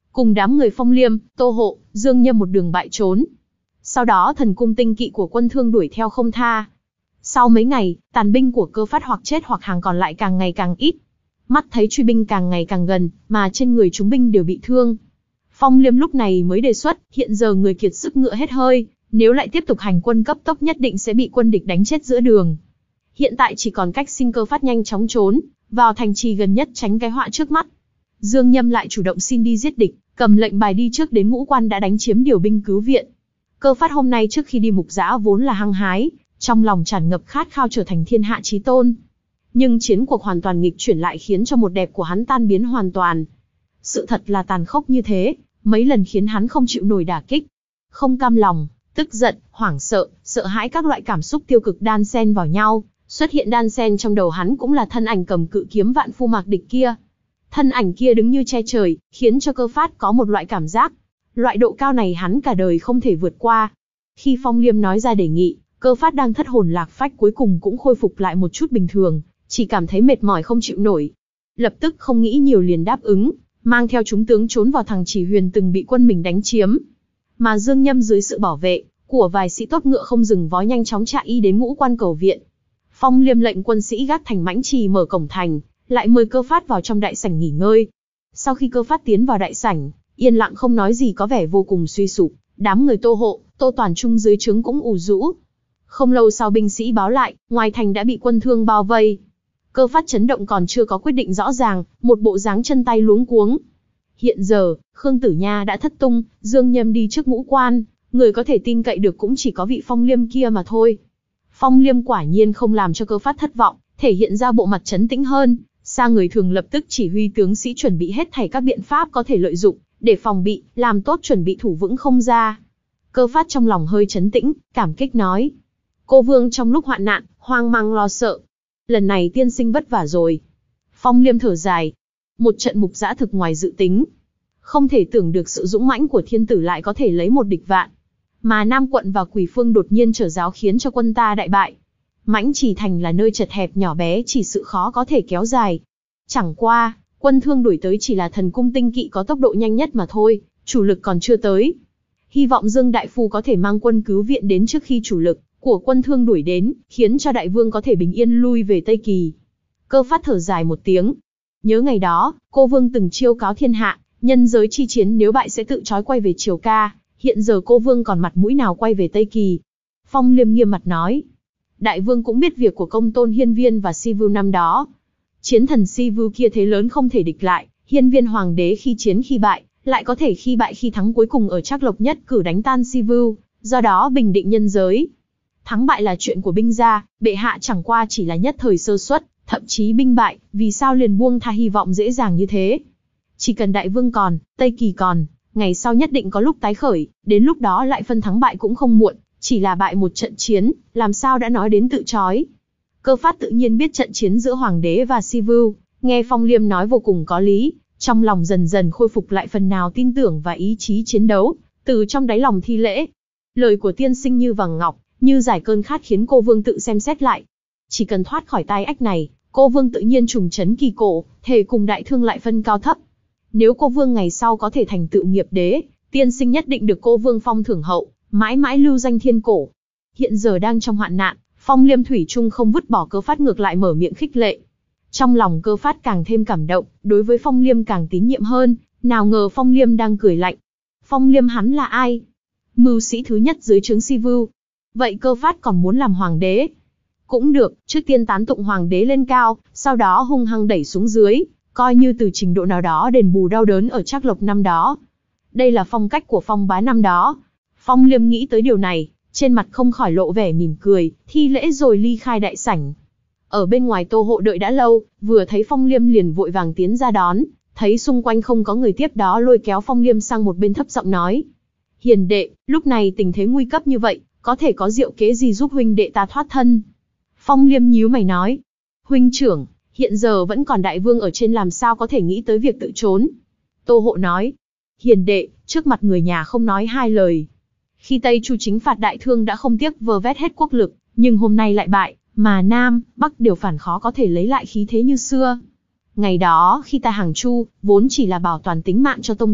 cùng đám người Phong Liêm, Tô Hộ, Dương Nhâm một đường bại trốn. Sau đó thần cung tinh kỵ của Quân Thương đuổi theo không tha. Sau mấy ngày, tàn binh của Cơ Phát hoặc chết hoặc hàng còn lại càng ngày càng ít. Mắt thấy truy binh càng ngày càng gần, mà trên người chúng binh đều bị thương. Phong Liêm lúc này mới đề xuất, hiện giờ người kiệt sức ngựa hết hơi, nếu lại tiếp tục hành quân cấp tốc nhất định sẽ bị quân địch đánh chết giữa đường. Hiện tại chỉ còn cách xin Cơ Phát nhanh chóng trốn vào thành trì gần nhất tránh cái họa trước mắt. Dương Nhâm lại chủ động xin đi giết địch, cầm lệnh bài đi trước đến Ngũ Quan đã đánh chiếm điều binh cứu viện. Cơ Phát hôm nay trước khi đi mục dã vốn là hăng hái, trong lòng tràn ngập khát khao trở thành thiên hạ chí tôn. Nhưng chiến cuộc hoàn toàn nghịch chuyển lại khiến cho một đẹp của hắn tan biến hoàn toàn. Sự thật là tàn khốc như thế, mấy lần khiến hắn không chịu nổi đả kích. Không cam lòng, tức giận, hoảng sợ, sợ hãi các loại cảm xúc tiêu cực đan xen vào nhau, xuất hiện đan xen trong đầu hắn cũng là thân ảnh cầm cự kiếm vạn phu mạc địch kia. Thân ảnh kia đứng như che trời, khiến cho Cơ Phát có một loại cảm giác. Loại độ cao này hắn cả đời không thể vượt qua. Khi Phong Liêm nói ra đề nghị, Cơ Phát đang thất hồn lạc phách cuối cùng cũng khôi phục lại một chút bình thường, chỉ cảm thấy mệt mỏi không chịu nổi. Lập tức không nghĩ nhiều liền đáp ứng, mang theo chúng tướng trốn vào thằng Chỉ Huyền từng bị quân mình đánh chiếm. Mà Dương Nhâm dưới sự bảo vệ của vài sĩ tốt ngựa không dừng vó nhanh chóng chạy y đến Ngũ Quan cầu viện. Phong Liêm lệnh quân sĩ gác thành Mãnh Trì mở cổng thành, lại mời Cơ Phát vào trong đại sảnh nghỉ ngơi. Sau khi Cơ Phát tiến vào đại sảnh, yên lặng không nói gì có vẻ vô cùng suy sụp, đám người Tô Hộ, Tô Toàn Trung dưới trướng cũng ù rũ. Không lâu sau binh sĩ báo lại, ngoài thành đã bị quân Thương bao vây. Cơ Phát chấn động còn chưa có quyết định rõ ràng, một bộ dáng chân tay luống cuống. Hiện giờ, Khương Tử Nha đã thất tung, Dương Nhâm đi trước Ngũ Quan, người có thể tin cậy được cũng chỉ có vị Phong Liêm kia mà thôi. Phong Liêm quả nhiên không làm cho Cơ Phát thất vọng, thể hiện ra bộ mặt trấn tĩnh hơn, xa người thường lập tức chỉ huy tướng sĩ chuẩn bị hết thảy các biện pháp có thể lợi dụng, để phòng bị, làm tốt chuẩn bị thủ vững không ra. Cơ Phát trong lòng hơi trấn tĩnh, cảm kích nói. Cô Vương trong lúc hoạn nạn, hoang mang lo sợ. Lần này tiên sinh vất vả rồi. Phong Liêm thở dài. Một trận mục dã thực ngoài dự tính. Không thể tưởng được sự dũng mãnh của thiên tử lại có thể lấy một địch vạn. Mà Nam Quận và Quỷ Phương đột nhiên trở giáo khiến cho quân ta đại bại. Mãnh Trì thành là nơi chật hẹp nhỏ bé chỉ sự khó có thể kéo dài. Chẳng qua, quân Thương đuổi tới chỉ là thần cung tinh kỵ có tốc độ nhanh nhất mà thôi, chủ lực còn chưa tới. Hy vọng Dương Đại Phu có thể mang quân cứu viện đến trước khi chủ lực của quân Thương đuổi đến, khiến cho đại vương có thể bình yên lui về Tây Kỳ. Cơ Phát thở dài một tiếng. Nhớ ngày đó, cô Vương từng chiêu cáo thiên hạ, nhân giới chi chiến nếu bại sẽ tự trói quay về Triều Ca, hiện giờ cô Vương còn mặt mũi nào quay về Tây Kỳ. Phong Liêm nghiêm mặt nói. Đại vương cũng biết việc của công tôn Hiên Viên và Si Vưu năm đó. Chiến thần Si Vưu kia thế lớn không thể địch lại, Hiên Viên hoàng đế khi chiến khi bại, lại có thể khi bại khi thắng cuối cùng ở Trác Lộc nhất cử đánh tan Si Vưu, do đó bình định nhân giới. Thắng bại là chuyện của binh gia, bệ hạ chẳng qua chỉ là nhất thời sơ suất, thậm chí binh bại, vì sao liền buông tha hy vọng dễ dàng như thế. Chỉ cần đại vương còn, Tây Kỳ còn, ngày sau nhất định có lúc tái khởi, đến lúc đó lại phân thắng bại cũng không muộn, chỉ là bại một trận chiến, làm sao đã nói đến tự trói. Cơ Phát tự nhiên biết trận chiến giữa hoàng đế và Si Vưu, nghe Phong Liêm nói vô cùng có lý, trong lòng dần dần khôi phục lại phần nào tin tưởng và ý chí chiến đấu, từ trong đáy lòng thi lễ. Lời của tiên sinh như vàng ngọc, như giải cơn khát khiến cô Vương tự xem xét lại. Chỉ cần thoát khỏi tai ách này, cô Vương tự nhiên trùng trấn kỳ cổ, thề cùng đại thương lại phân cao thấp. Nếu cô Vương ngày sau có thể thành tựu nghiệp đế, tiên sinh nhất định được cô Vương phong thưởng hậu, mãi mãi lưu danh thiên cổ. Hiện giờ đang trong hoạn nạn, Phong Liêm thủy chung không vứt bỏ Cơ Phát, ngược lại mở miệng khích lệ. Trong lòng Cơ Phát càng thêm cảm động, đối với Phong Liêm càng tín nhiệm hơn, nào ngờ Phong Liêm đang cười lạnh. Phong Liêm hắn là ai? Mưu sĩ thứ nhất dưới trướng Si Vưu. Vậy Cơ Phát còn muốn làm hoàng đế? Cũng được, trước tiên tán tụng hoàng đế lên cao, sau đó hung hăng đẩy xuống dưới, coi như từ trình độ nào đó đền bù đau đớn ở Trác Lộc năm đó. Đây là phong cách của Phong bá năm đó. Phong Liêm nghĩ tới điều này, trên mặt không khỏi lộ vẻ mỉm cười, thi lễ rồi ly khai đại sảnh. Ở bên ngoài Tô Hộ đợi đã lâu, vừa thấy Phong Liêm liền vội vàng tiến ra đón, thấy xung quanh không có người tiếp đó lôi kéo Phong Liêm sang một bên thấp giọng nói. Hiền đệ, lúc này tình thế nguy cấp như vậy, có thể có diệu kế gì giúp huynh đệ ta thoát thân? Phong Liêm nhíu mày nói. Huynh trưởng, hiện giờ vẫn còn đại vương ở trên làm sao có thể nghĩ tới việc tự trốn? Tô Hộ nói. Hiền đệ, trước mặt người nhà không nói hai lời. Khi Tây Chu chính phạt đại thương đã không tiếc vơ vét hết quốc lực, nhưng hôm nay lại bại, mà Nam, Bắc đều phản khó có thể lấy lại khí thế như xưa. Ngày đó, khi ta hàng Chu, vốn chỉ là bảo toàn tính mạng cho tông tộc,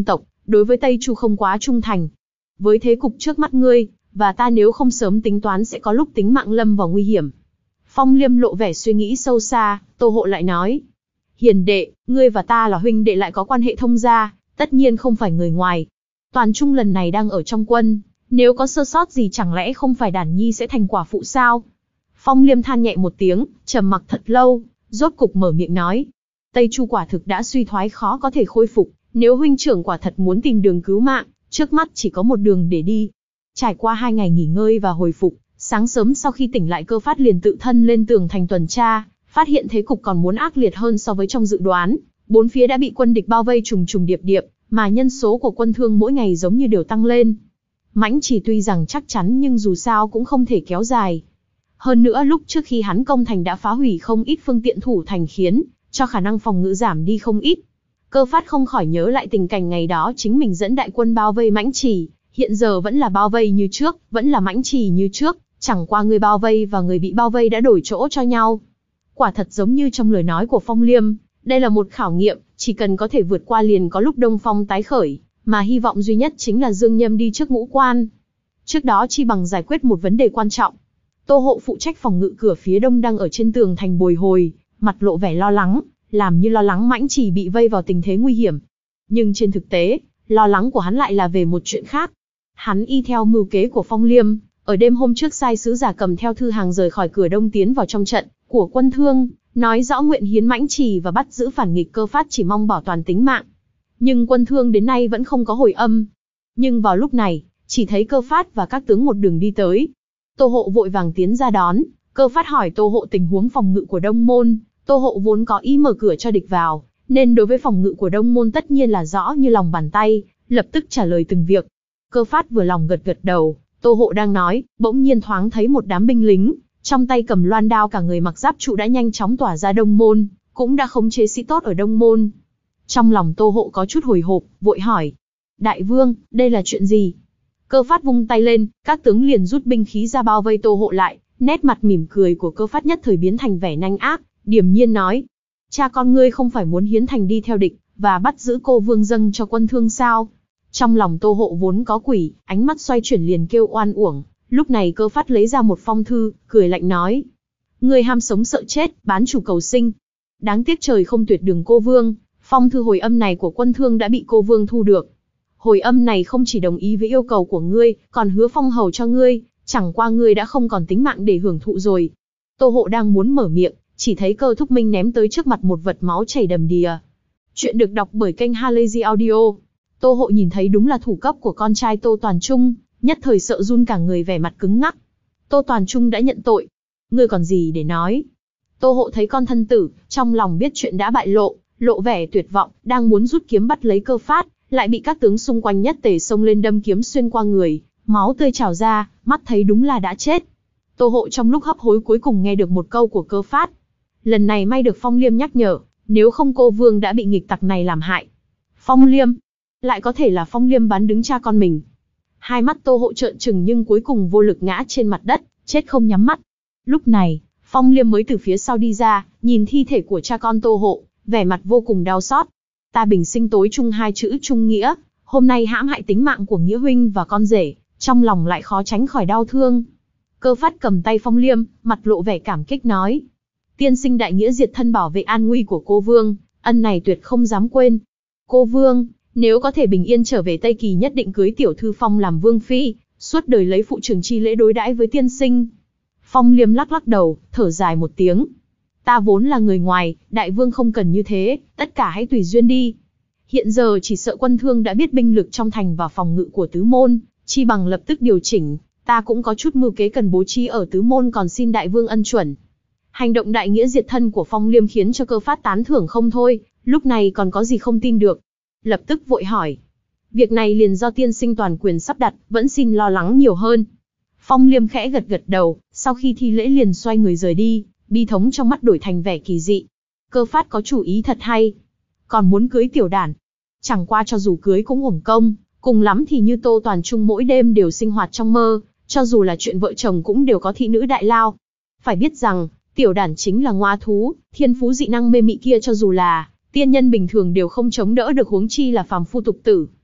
đối với Tây Chu không quá trung thành. Với thế cục trước mắt ngươi, và ta nếu không sớm tính toán sẽ có lúc tính mạng lâm vào nguy hiểm. Phong Liêm lộ vẻ suy nghĩ sâu xa, Tô Hộ lại nói. Hiền đệ, ngươi và ta là huynh đệ lại có quan hệ thông gia, tất nhiên không phải người ngoài. Toàn Trung lần này đang ở trong quân, nếu có sơ sót gì chẳng lẽ không phải Đản Nhi sẽ thành quả phụ sao? Phong Liêm than nhẹ một tiếng, trầm mặc thật lâu, rốt cục mở miệng nói. Tây Chu quả thực đã suy thoái khó có thể khôi phục, nếu huynh trưởng quả thật muốn tìm đường cứu mạng, trước mắt chỉ có một đường để đi. Trải qua hai ngày nghỉ ngơi và hồi phục, sáng sớm sau khi tỉnh lại Cơ Phát liền tự thân lên tường thành tuần tra, phát hiện thế cục còn muốn ác liệt hơn so với trong dự đoán. Bốn phía đã bị quân địch bao vây trùng trùng điệp điệp, mà nhân số của quân thương mỗi ngày giống như đều tăng lên. Mãnh Chỉ tuy rằng chắc chắn nhưng dù sao cũng không thể kéo dài. Hơn nữa lúc trước khi hắn công thành đã phá hủy không ít phương tiện thủ thành khiến cho khả năng phòng ngự giảm đi không ít. Cơ Phát không khỏi nhớ lại tình cảnh ngày đó chính mình dẫn đại quân bao vây Mãnh Chỉ, hiện giờ vẫn là bao vây như trước, vẫn là Mãnh Chỉ như trước, chẳng qua người bao vây và người bị bao vây đã đổi chỗ cho nhau. Quả thật giống như trong lời nói của Phong Liêm, đây là một khảo nghiệm, chỉ cần có thể vượt qua liền có lúc Đông Phong tái khởi, mà hy vọng duy nhất chính là Dương Nhâm đi trước ngũ quan. Trước đó chi bằng giải quyết một vấn đề quan trọng. Tô Hộ phụ trách phòng ngự cửa phía đông đang ở trên tường thành bồi hồi, mặt lộ vẻ lo lắng, làm như lo lắng Mãnh Chỉ bị vây vào tình thế nguy hiểm. Nhưng trên thực tế, lo lắng của hắn lại là về một chuyện khác. Hắn y theo mưu kế của Phong Liêm, ở đêm hôm trước sai sứ giả cầm theo thư hàng rời khỏi cửa đông tiến vào trong trận của quân thương, nói rõ nguyện hiến Mãnh Chỉ và bắt giữ phản nghịch Cơ Phát chỉ mong bảo toàn tính mạng. Nhưng quân thương đến nay vẫn không có hồi âm. Nhưng vào lúc này, chỉ thấy Cơ Phát và các tướng một đường đi tới. Tô Hộ vội vàng tiến ra đón, Cơ Phát hỏi Tô Hộ tình huống phòng ngự của Đông Môn. Tô Hộ vốn có ý mở cửa cho địch vào, nên đối với phòng ngự của Đông Môn tất nhiên là rõ như lòng bàn tay, lập tức trả lời từng việc. Cơ Phát vừa lòng gật gật đầu, Tô Hộ đang nói, bỗng nhiên thoáng thấy một đám binh lính, trong tay cầm loan đao cả người mặc giáp trụ đã nhanh chóng tỏa ra Đông Môn, cũng đã khống chế sĩ tốt ở Đông Môn. Trong lòng Tô Hộ có chút hồi hộp, vội hỏi. Đại vương, đây là chuyện gì? Cơ Phát vung tay lên, các tướng liền rút binh khí ra bao vây Tô Hộ lại, nét mặt mỉm cười của Cơ Phát nhất thời biến thành vẻ nanh ác, điềm nhiên nói. Cha con ngươi không phải muốn hiến thành đi theo địch, và bắt giữ cô vương dâng cho quân thương sao? Trong lòng Tô Hộ vốn có quỷ, ánh mắt xoay chuyển liền kêu oan uổng. Lúc này Cơ Phát lấy ra một phong thư, cười lạnh nói. Ngươi ham sống sợ chết, bán chủ cầu sinh. Đáng tiếc trời không tuyệt đường cô vương, phong thư hồi âm này của quân thương đã bị cô vương thu được. Hồi âm này không chỉ đồng ý với yêu cầu của ngươi, còn hứa phong hầu cho ngươi, chẳng qua ngươi đã không còn tính mạng để hưởng thụ rồi. Tô Hộ đang muốn mở miệng, chỉ thấy Cơ Thúc Minh ném tới trước mặt một vật máu chảy đầm đìa. Chuyện được đọc bởi kênh Halazy Audio. Tô Hộ nhìn thấy đúng là thủ cấp của con trai Tô Toàn Trung, nhất thời sợ run cả người, vẻ mặt cứng ngắc. Tô Toàn Trung đã nhận tội, ngươi còn gì để nói? Tô Hộ thấy con thân tử, trong lòng biết chuyện đã bại lộ, lộ vẻ tuyệt vọng, đang muốn rút kiếm bắt lấy Cơ Phát, lại bị các tướng xung quanh nhất tề xông lên đâm kiếm xuyên qua người, máu tươi trào ra, mắt thấy đúng là đã chết. Tô Hộ trong lúc hấp hối cuối cùng nghe được một câu của Cơ Phát. Lần này may được Phong Liêm nhắc nhở, nếu không cô vương đã bị nghịch tặc này làm hại. Phong Liêm, lại có thể là Phong Liêm bán đứng cha con mình. Hai mắt Tô Hộ trợn trừng nhưng cuối cùng vô lực ngã trên mặt đất, chết không nhắm mắt. Lúc này, Phong Liêm mới từ phía sau đi ra, nhìn thi thể của cha con Tô Hộ, vẻ mặt vô cùng đau xót. Ta bình sinh tối chung hai chữ trung nghĩa, hôm nay hãm hại tính mạng của nghĩa huynh và con rể, trong lòng lại khó tránh khỏi đau thương. Cơ Phát cầm tay Phong Liêm, mặt lộ vẻ cảm kích nói. Tiên sinh đại nghĩa diệt thân bảo vệ an nguy của cô vương, ân này tuyệt không dám quên. Cô vương, nếu có thể bình yên trở về Tây Kỳ nhất định cưới tiểu thư Phong làm vương phi, suốt đời lấy phụ trưởng chi lễ đối đãi với tiên sinh. Phong Liêm lắc lắc đầu, thở dài một tiếng. Ta vốn là người ngoài, đại vương không cần như thế, tất cả hãy tùy duyên đi. Hiện giờ chỉ sợ quân thương đã biết binh lực trong thành và phòng ngự của tứ môn, chi bằng lập tức điều chỉnh, ta cũng có chút mưu kế cần bố trí ở tứ môn, còn xin đại vương ân chuẩn. Hành động đại nghĩa diệt thân của Phong Liêm khiến cho Cơ Phát tán thưởng không thôi, lúc này còn có gì không tin được. Lập tức vội hỏi. Việc này liền do tiên sinh toàn quyền sắp đặt, vẫn xin lo lắng nhiều hơn. Phong Liêm khẽ gật gật đầu, sau khi thi lễ liền xoay người rời đi, bi thống trong mắt đổi thành vẻ kỳ dị. Cơ Phát có chủ ý thật hay. Còn muốn cưới tiểu đản. Chẳng qua cho dù cưới cũng uổng công, cùng lắm thì như Tô Toàn Trung mỗi đêm đều sinh hoạt trong mơ, cho dù là chuyện vợ chồng cũng đều có thị nữ đại lao. Phải biết rằng, tiểu đản chính là ngoa thú, thiên phú dị năng mê mị kia cho dù là tiên nhân bình thường đều không chống đỡ được, huống chi là phàm phu tục tử.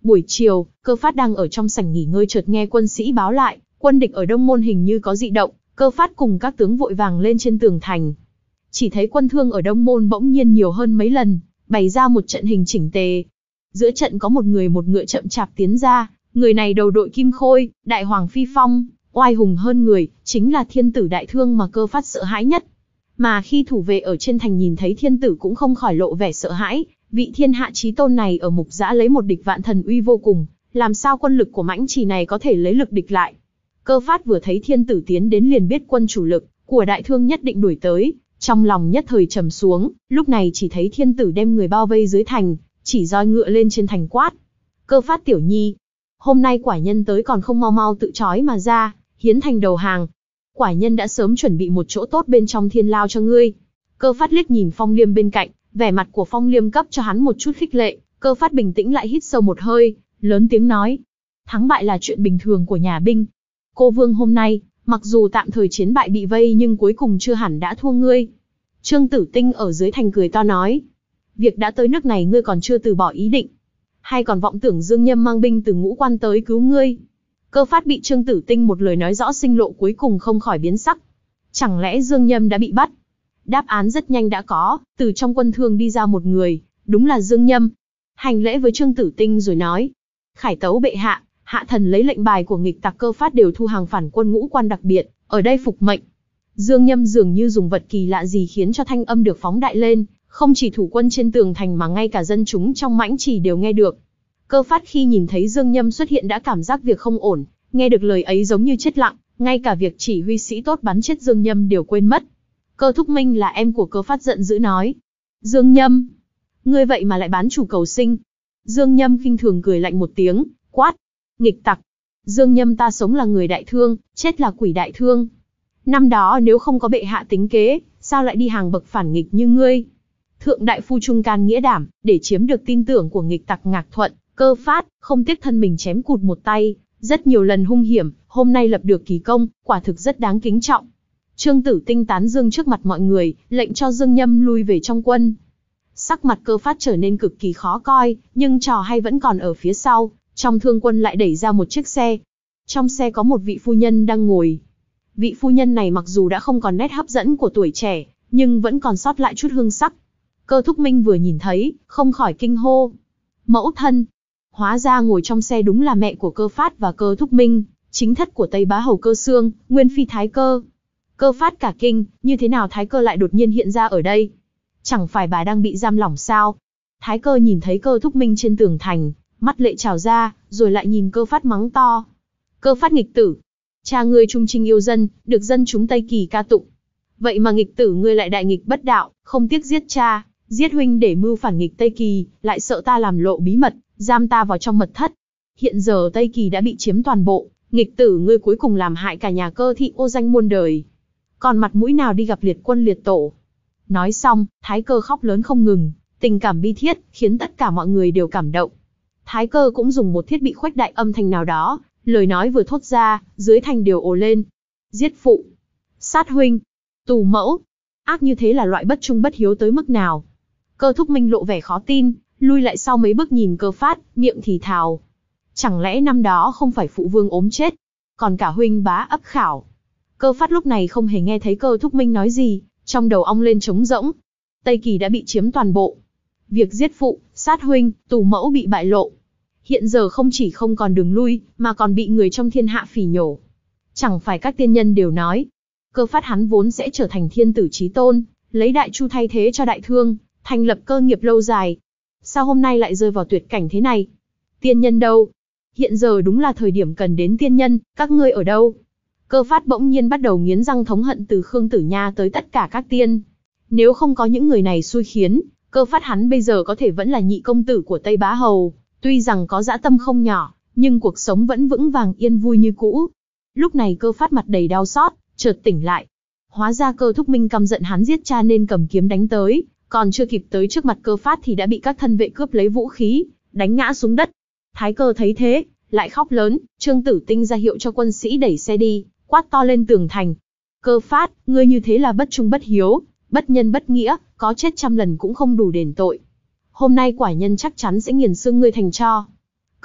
Buổi chiều, Cơ Phát đang ở trong sảnh nghỉ ngơi chợt nghe quân sĩ báo lại, quân địch ở Đông Môn hình như có dị động. Cơ Phát cùng các tướng vội vàng lên trên tường thành. Chỉ thấy quân thương ở Đông Môn bỗng nhiên nhiều hơn mấy lần, bày ra một trận hình chỉnh tề. Giữa trận có một người một ngựa chậm chạp tiến ra, người này đầu đội kim khôi, đại hoàng phi phong, oai hùng hơn người, chính là thiên tử Đại Thương mà Cơ Phát sợ hãi nhất. Mà khi thủ vệ ở trên thành nhìn thấy thiên tử cũng không khỏi lộ vẻ sợ hãi, vị thiên hạ chí tôn này ở Mục Dã lấy một địch vạn thần uy vô cùng, làm sao quân lực của mãnh trì này có thể lấy lực địch lại. Cơ Phát vừa thấy thiên tử tiến đến liền biết quân chủ lực của Đại Thương nhất định đuổi tới, trong lòng nhất thời trầm xuống, lúc này chỉ thấy thiên tử đem người bao vây dưới thành, chỉ roi ngựa lên trên thành quát. Cơ Phát tiểu nhi, hôm nay quả nhân tới còn không mau mau tự trói mà ra, hiến thành đầu hàng. Quả nhân đã sớm chuẩn bị một chỗ tốt bên trong thiên lao cho ngươi. Cơ Phát liếc nhìn Phong Liêm bên cạnh, vẻ mặt của Phong Liêm cấp cho hắn một chút khích lệ, Cơ Phát bình tĩnh lại hít sâu một hơi, lớn tiếng nói. Thắng bại là chuyện bình thường của nhà binh. Cô Vương hôm nay, mặc dù tạm thời chiến bại bị vây nhưng cuối cùng chưa hẳn đã thua ngươi. Trương Tử Tinh ở dưới thành cười to nói. Việc đã tới nước này ngươi còn chưa từ bỏ ý định. Hay còn vọng tưởng Dương Nhâm mang binh từ Ngũ Quan tới cứu ngươi. Cơ Phát bị Trương Tử Tinh một lời nói rõ sinh lộ cuối cùng không khỏi biến sắc. Chẳng lẽ Dương Nhâm đã bị bắt? Đáp án rất nhanh đã có, từ trong quân thương đi ra một người, đúng là Dương Nhâm. Hành lễ với Trương Tử Tinh rồi nói. Khải tấu bệ hạ, hạ thần lấy lệnh bài của nghịch tặc Cơ Phát đều thu hàng phản quân Ngũ Quan đặc biệt, ở đây phục mệnh. Dương Nhâm dường như dùng vật kỳ lạ gì khiến cho thanh âm được phóng đại lên, không chỉ thủ quân trên tường thành mà ngay cả dân chúng trong mãnh trì đều nghe được. Cơ Phát khi nhìn thấy Dương Nhâm xuất hiện đã cảm giác việc không ổn, nghe được lời ấy giống như chết lặng, ngay cả việc chỉ huy sĩ tốt bắn chết Dương Nhâm đều quên mất. Cơ Thúc Minh là em của Cơ Phát giận dữ nói. Dương Nhâm, ngươi vậy mà lại bán chủ cầu sinh. Dương Nhâm khinh thường cười lạnh một tiếng, quát. Nghịch tặc. Dương Nhâm ta sống là người Đại Thương, chết là quỷ Đại Thương. Năm đó nếu không có bệ hạ tính kế, sao lại đi hàng bậc phản nghịch như ngươi? Thượng đại phu trung can nghĩa đảm, để chiếm được tin tưởng của nghịch tặc Ngạc Thuận, Cơ Phát, không tiếc thân mình chém cụt một tay, rất nhiều lần hung hiểm, hôm nay lập được kỳ công, quả thực rất đáng kính trọng. Trương Tử Tinh tán dương trước mặt mọi người, lệnh cho Dương Nhâm lui về trong quân. Sắc mặt Cơ Phát trở nên cực kỳ khó coi, nhưng trò hay vẫn còn ở phía sau, trong thương quân lại đẩy ra một chiếc xe. Trong xe có một vị phu nhân đang ngồi. Vị phu nhân này mặc dù đã không còn nét hấp dẫn của tuổi trẻ, nhưng vẫn còn sót lại chút hương sắc. Cơ Thúc Minh vừa nhìn thấy, không khỏi kinh hô. Mẫu thân! Hóa ra ngồi trong xe đúng là mẹ của Cơ Phát và Cơ Thúc Minh, chính thất của Tây Bá Hầu Cơ Xương, nguyên phi Thái Cơ. Cơ Phát cả kinh, như thế nào Thái Cơ lại đột nhiên hiện ra ở đây? Chẳng phải bà đang bị giam lỏng sao? Thái Cơ nhìn thấy Cơ Thúc Minh trên tường thành, mắt lệ trào ra, rồi lại nhìn Cơ Phát mắng to. Cơ Phát nghịch tử! Cha ngươi trung trinh yêu dân, được dân chúng Tây Kỳ ca tụng. Vậy mà nghịch tử ngươi lại đại nghịch bất đạo, không tiếc giết cha, giết huynh để mưu phản nghịch Tây Kỳ, lại sợ ta làm lộ bí mật, giam ta vào trong mật thất. Hiện giờ Tây Kỳ đã bị chiếm toàn bộ, nghịch tử ngươi cuối cùng làm hại cả nhà Cơ thị ô danh muôn đời. Còn mặt mũi nào đi gặp liệt quân liệt tổ? Nói xong, Thái Cơ khóc lớn không ngừng, tình cảm bi thiết, khiến tất cả mọi người đều cảm động. Thái Cơ cũng dùng một thiết bị khuếch đại âm thanh nào đó, lời nói vừa thốt ra, dưới thành đều ồ lên. Giết phụ, sát huynh, tù mẫu, ác như thế là loại bất trung bất hiếu tới mức nào? Cơ Thúc Minh lộ vẻ khó tin, lui lại sau mấy bước nhìn Cơ Phát, miệng thì thào. Chẳng lẽ năm đó không phải phụ vương ốm chết, còn cả huynh bá ấp khảo? Cơ Phát lúc này không hề nghe thấy Cơ Thúc Minh nói gì, trong đầu ong lên trống rỗng. Tây Kỳ đã bị chiếm toàn bộ. Việc giết phụ, sát huynh, tù mẫu bị bại lộ. Hiện giờ không chỉ không còn đường lui, mà còn bị người trong thiên hạ phỉ nhổ. Chẳng phải các tiên nhân đều nói, Cơ Phát hắn vốn sẽ trở thành thiên tử chí tôn, lấy Đại Chu thay thế cho Đại Thương, thành lập cơ nghiệp lâu dài. Sao hôm nay lại rơi vào tuyệt cảnh thế này? Tiên nhân đâu? Hiện giờ đúng là thời điểm cần đến tiên nhân, các ngươi ở đâu? Cơ Phát bỗng nhiên bắt đầu nghiến răng thống hận từ Khương Tử Nha tới tất cả các tiên. Nếu không có những người này xui khiến, Cơ Phát hắn bây giờ có thể vẫn là nhị công tử của Tây Bá Hầu. Tuy rằng có dã tâm không nhỏ, nhưng cuộc sống vẫn vững vàng yên vui như cũ. Lúc này Cơ Phát mặt đầy đau xót, chợt tỉnh lại. Hóa ra Cơ Thúc Minh căm giận hắn giết cha nên cầm kiếm đánh tới, còn chưa kịp tới trước mặt Cơ Phát thì đã bị các thân vệ cướp lấy vũ khí, đánh ngã xuống đất. Thái Cơ thấy thế, lại khóc lớn, Trương Tử Tinh ra hiệu cho quân sĩ đẩy xe đi, quát to lên tường thành. Cơ Phát, ngươi như thế là bất trung bất hiếu, bất nhân bất nghĩa, có chết trăm lần cũng không đủ đền tội. Hôm nay quả nhân chắc chắn sẽ nghiền xương ngươi thành tro.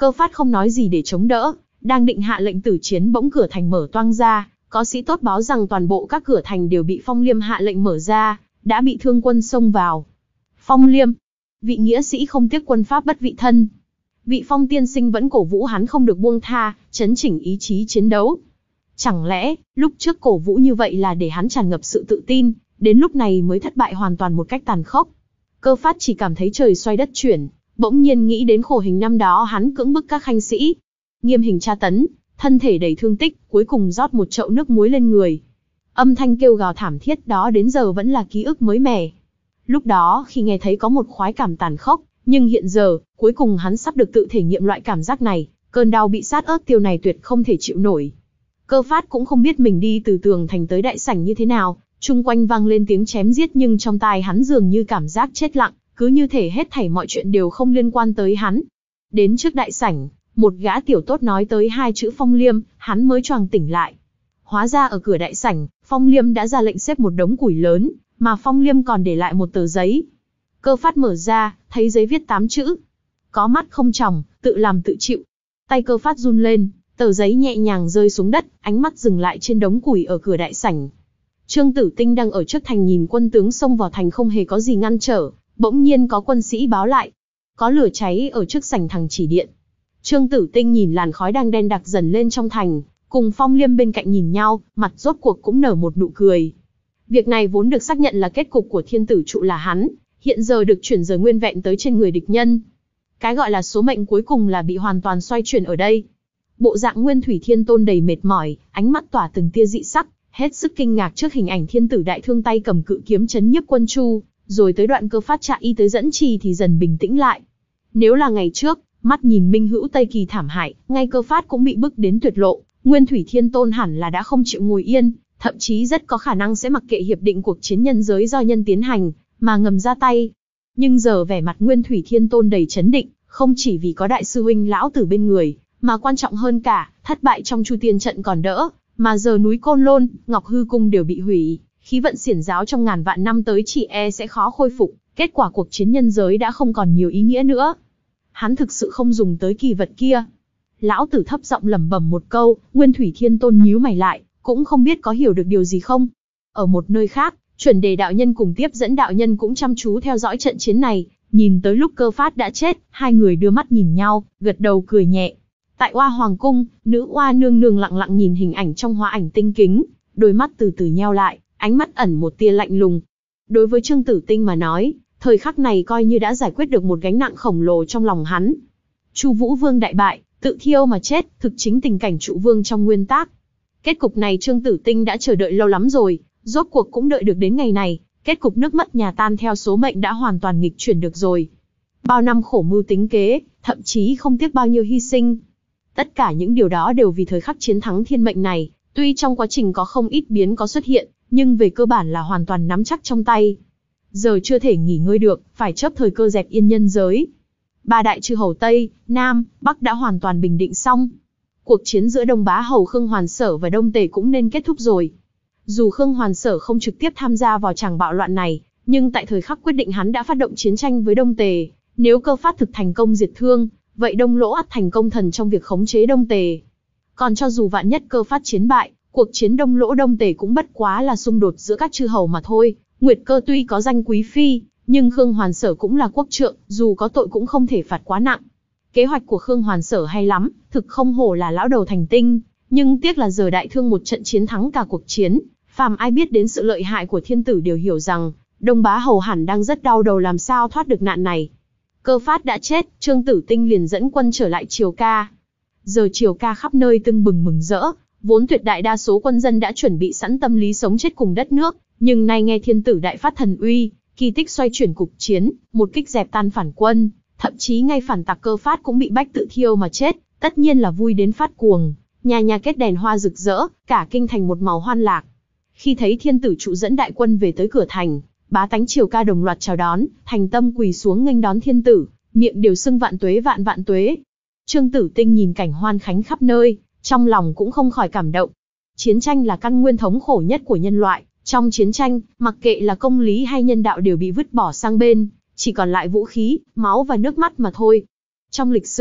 Cơ Phát không nói gì để chống đỡ, đang định hạ lệnh tử chiến bỗng cửa thành mở toang ra, có sĩ tốt báo rằng toàn bộ các cửa thành đều bị Phong Liêm hạ lệnh mở ra, đã bị thương quân xông vào. Phong Liêm, vị nghĩa sĩ không tiếc quân pháp bất vị thân. Vị Phong tiên sinh vẫn cổ vũ hắn không được buông tha, chấn chỉnh ý chí chiến đấu. Chẳng lẽ, lúc trước cổ vũ như vậy là để hắn tràn ngập sự tự tin, đến lúc này mới thất bại hoàn toàn một cách tàn khốc. Cơ Phát chỉ cảm thấy trời xoay đất chuyển, bỗng nhiên nghĩ đến khổ hình năm đó hắn cưỡng bức các khanh sĩ. Nghiêm hình tra tấn, thân thể đầy thương tích, cuối cùng rót một chậu nước muối lên người. Âm thanh kêu gào thảm thiết đó đến giờ vẫn là ký ức mới mẻ. Lúc đó khi nghe thấy có một khoái cảm tàn khốc, nhưng hiện giờ, cuối cùng hắn sắp được tự thể nghiệm loại cảm giác này, cơn đau bị sát ớt tiêu này tuyệt không thể chịu nổi. Cơ Phát cũng không biết mình đi từ tường thành tới đại sảnh như thế nào, chung quanh vang lên tiếng chém giết nhưng trong tai hắn dường như cảm giác chết lặng, cứ như thể hết thảy mọi chuyện đều không liên quan tới hắn. Đến trước đại sảnh, một gã tiểu tốt nói tới hai chữ Phong Liêm, hắn mới choàng tỉnh lại. Hóa ra ở cửa đại sảnh, Phong Liêm đã ra lệnh xếp một đống củi lớn, mà Phong Liêm còn để lại một tờ giấy. Cơ Phát mở ra, thấy giấy viết tám chữ. Có mắt không tròng, tự làm tự chịu. Tay Cơ Phát run lên, tờ giấy nhẹ nhàng rơi xuống đất, ánh mắt dừng lại trên đống củi ở cửa đại sảnh. Trương Tử Tinh đang ở trước thành nhìn quân tướng xông vào thành không hề có gì ngăn trở, bỗng nhiên có quân sĩ báo lại. Có lửa cháy ở trước sảnh thằng chỉ điện. Trương Tử Tinh nhìn làn khói đang đen đặc dần lên trong thành, cùng Phong Liêm bên cạnh nhìn nhau, mặt rốt cuộc cũng nở một nụ cười. Việc này vốn được xác nhận là kết cục của thiên tử trụ là hắn, hiện giờ được chuyển rời nguyên vẹn tới trên người địch nhân. Cái gọi là số mệnh cuối cùng là bị hoàn toàn xoay chuyển ở đây. Bộ dạng Nguyên Thủy Thiên Tôn đầy mệt mỏi, ánh mắt tỏa từng tia dị sắc, hết sức kinh ngạc trước hình ảnh thiên tử đại thương tay cầm cự kiếm chấn nhiếp quân Chu, rồi tới đoạn Cơ Phát chạy y tới dẫn trì thì dần bình tĩnh lại. Nếu là ngày trước, mắt nhìn Minh Hữu Tây Kỳ thảm hại, ngay Cơ Phát cũng bị bức đến tuyệt lộ, Nguyên Thủy Thiên Tôn hẳn là đã không chịu ngồi yên, thậm chí rất có khả năng sẽ mặc kệ hiệp định cuộc chiến nhân giới do nhân tiến hành, mà ngầm ra tay. Nhưng giờ vẻ mặt Nguyên Thủy Thiên Tôn đầy chấn định, không chỉ vì có đại sư huynh lão tử bên người, mà quan trọng hơn cả, thất bại trong Chu Tiên trận còn đỡ, mà giờ núi Côn Lôn, Ngọc Hư Cung đều bị hủy, khí vận xiển giáo trong ngàn vạn năm tới chỉ e sẽ khó khôi phục, kết quả cuộc chiến nhân giới đã không còn nhiều ý nghĩa nữa. Hắn thực sự không dùng tới kỳ vật kia. Lão tử thấp giọng lẩm bẩm một câu, Nguyên Thủy Thiên Tôn nhíu mày lại, cũng không biết có hiểu được điều gì không. Ở một nơi khác, Chuẩn Đề đạo nhân cùng tiếp dẫn đạo nhân cũng chăm chú theo dõi trận chiến này, nhìn tới lúc Cơ Phát đã chết, hai người đưa mắt nhìn nhau, gật đầu cười nhẹ. Tại Oa Hoàng cung, nữ oa nương nương lặng lặng nhìn hình ảnh trong hoa ảnh tinh kính, đôi mắt từ từ nheo lại, ánh mắt ẩn một tia lạnh lùng. Đối với Trương Tử Tinh mà nói, thời khắc này coi như đã giải quyết được một gánh nặng khổng lồ trong lòng hắn. Chu Vũ Vương đại bại, tự thiêu mà chết, thực chính tình cảnh trụ vương trong nguyên tác. Kết cục này Trương Tử Tinh đã chờ đợi lâu lắm rồi, rốt cuộc cũng đợi được đến ngày này, kết cục nước mất nhà tan theo số mệnh đã hoàn toàn nghịch chuyển được rồi. Bao năm khổ mưu tính kế, thậm chí không tiếc bao nhiêu hy sinh. Tất cả những điều đó đều vì thời khắc chiến thắng thiên mệnh này, tuy trong quá trình có không ít biến có xuất hiện, nhưng về cơ bản là hoàn toàn nắm chắc trong tay. Giờ chưa thể nghỉ ngơi được, phải chớp thời cơ dẹp yên nhân giới. Ba đại chư hầu Tây, Nam, Bắc đã hoàn toàn bình định xong. Cuộc chiến giữa Đông Bá Hầu Khương Hoàn Sở và Đông Tề cũng nên kết thúc rồi. Dù Khương Hoàn Sở không trực tiếp tham gia vào tràng bạo loạn này, nhưng tại thời khắc quyết định hắn đã phát động chiến tranh với Đông Tề. Nếu Cơ Phát thực thành công diệt Thương, vậy Đông Lỗ ắt thành công thần trong việc khống chế Đông Tề. Còn cho dù vạn nhất Cơ Phát chiến bại, cuộc chiến Đông Lỗ Đông Tề cũng bất quá là xung đột giữa các chư hầu mà thôi. Nguyệt Cơ tuy có danh quý phi, nhưng Khương Hoàn Sở cũng là quốc trượng, dù có tội cũng không thể phạt quá nặng. Kế hoạch của Khương Hoàn Sở hay lắm, thực không hổ là lão đầu thành tinh, nhưng tiếc là giờ đại thương một trận chiến thắng cả cuộc chiến, phàm ai biết đến sự lợi hại của thiên tử đều hiểu rằng, Đông Bá Hầu hẳn đang rất đau đầu làm sao thoát được nạn này. Cơ Phát đã chết, Trương Tử Tinh liền dẫn quân trở lại Triều Ca. Giờ Triều Ca khắp nơi tưng bừng mừng rỡ, vốn tuyệt đại đa số quân dân đã chuẩn bị sẵn tâm lý sống chết cùng đất nước, nhưng nay nghe thiên tử đại phát thần uy, kỳ tích xoay chuyển cục chiến, một kích dẹp tan phản quân, thậm chí ngay phản tặc Cơ Phát cũng bị bách tự thiêu mà chết, tất nhiên là vui đến phát cuồng, nhà nhà kết đèn hoa rực rỡ, cả kinh thành một màu hoan lạc. Khi thấy thiên tử trụ dẫn đại quân về tới cửa thành, bá tánh Triều Ca đồng loạt chào đón, thành tâm quỳ xuống nghênh đón thiên tử, miệng đều xưng vạn tuế vạn vạn tuế. Trương Tử Tinh nhìn cảnh hoan khánh khắp nơi, trong lòng cũng không khỏi cảm động. Chiến tranh là căn nguyên thống khổ nhất của nhân loại, trong chiến tranh, mặc kệ là công lý hay nhân đạo đều bị vứt bỏ sang bên, chỉ còn lại vũ khí, máu và nước mắt mà thôi. Trong lịch sử,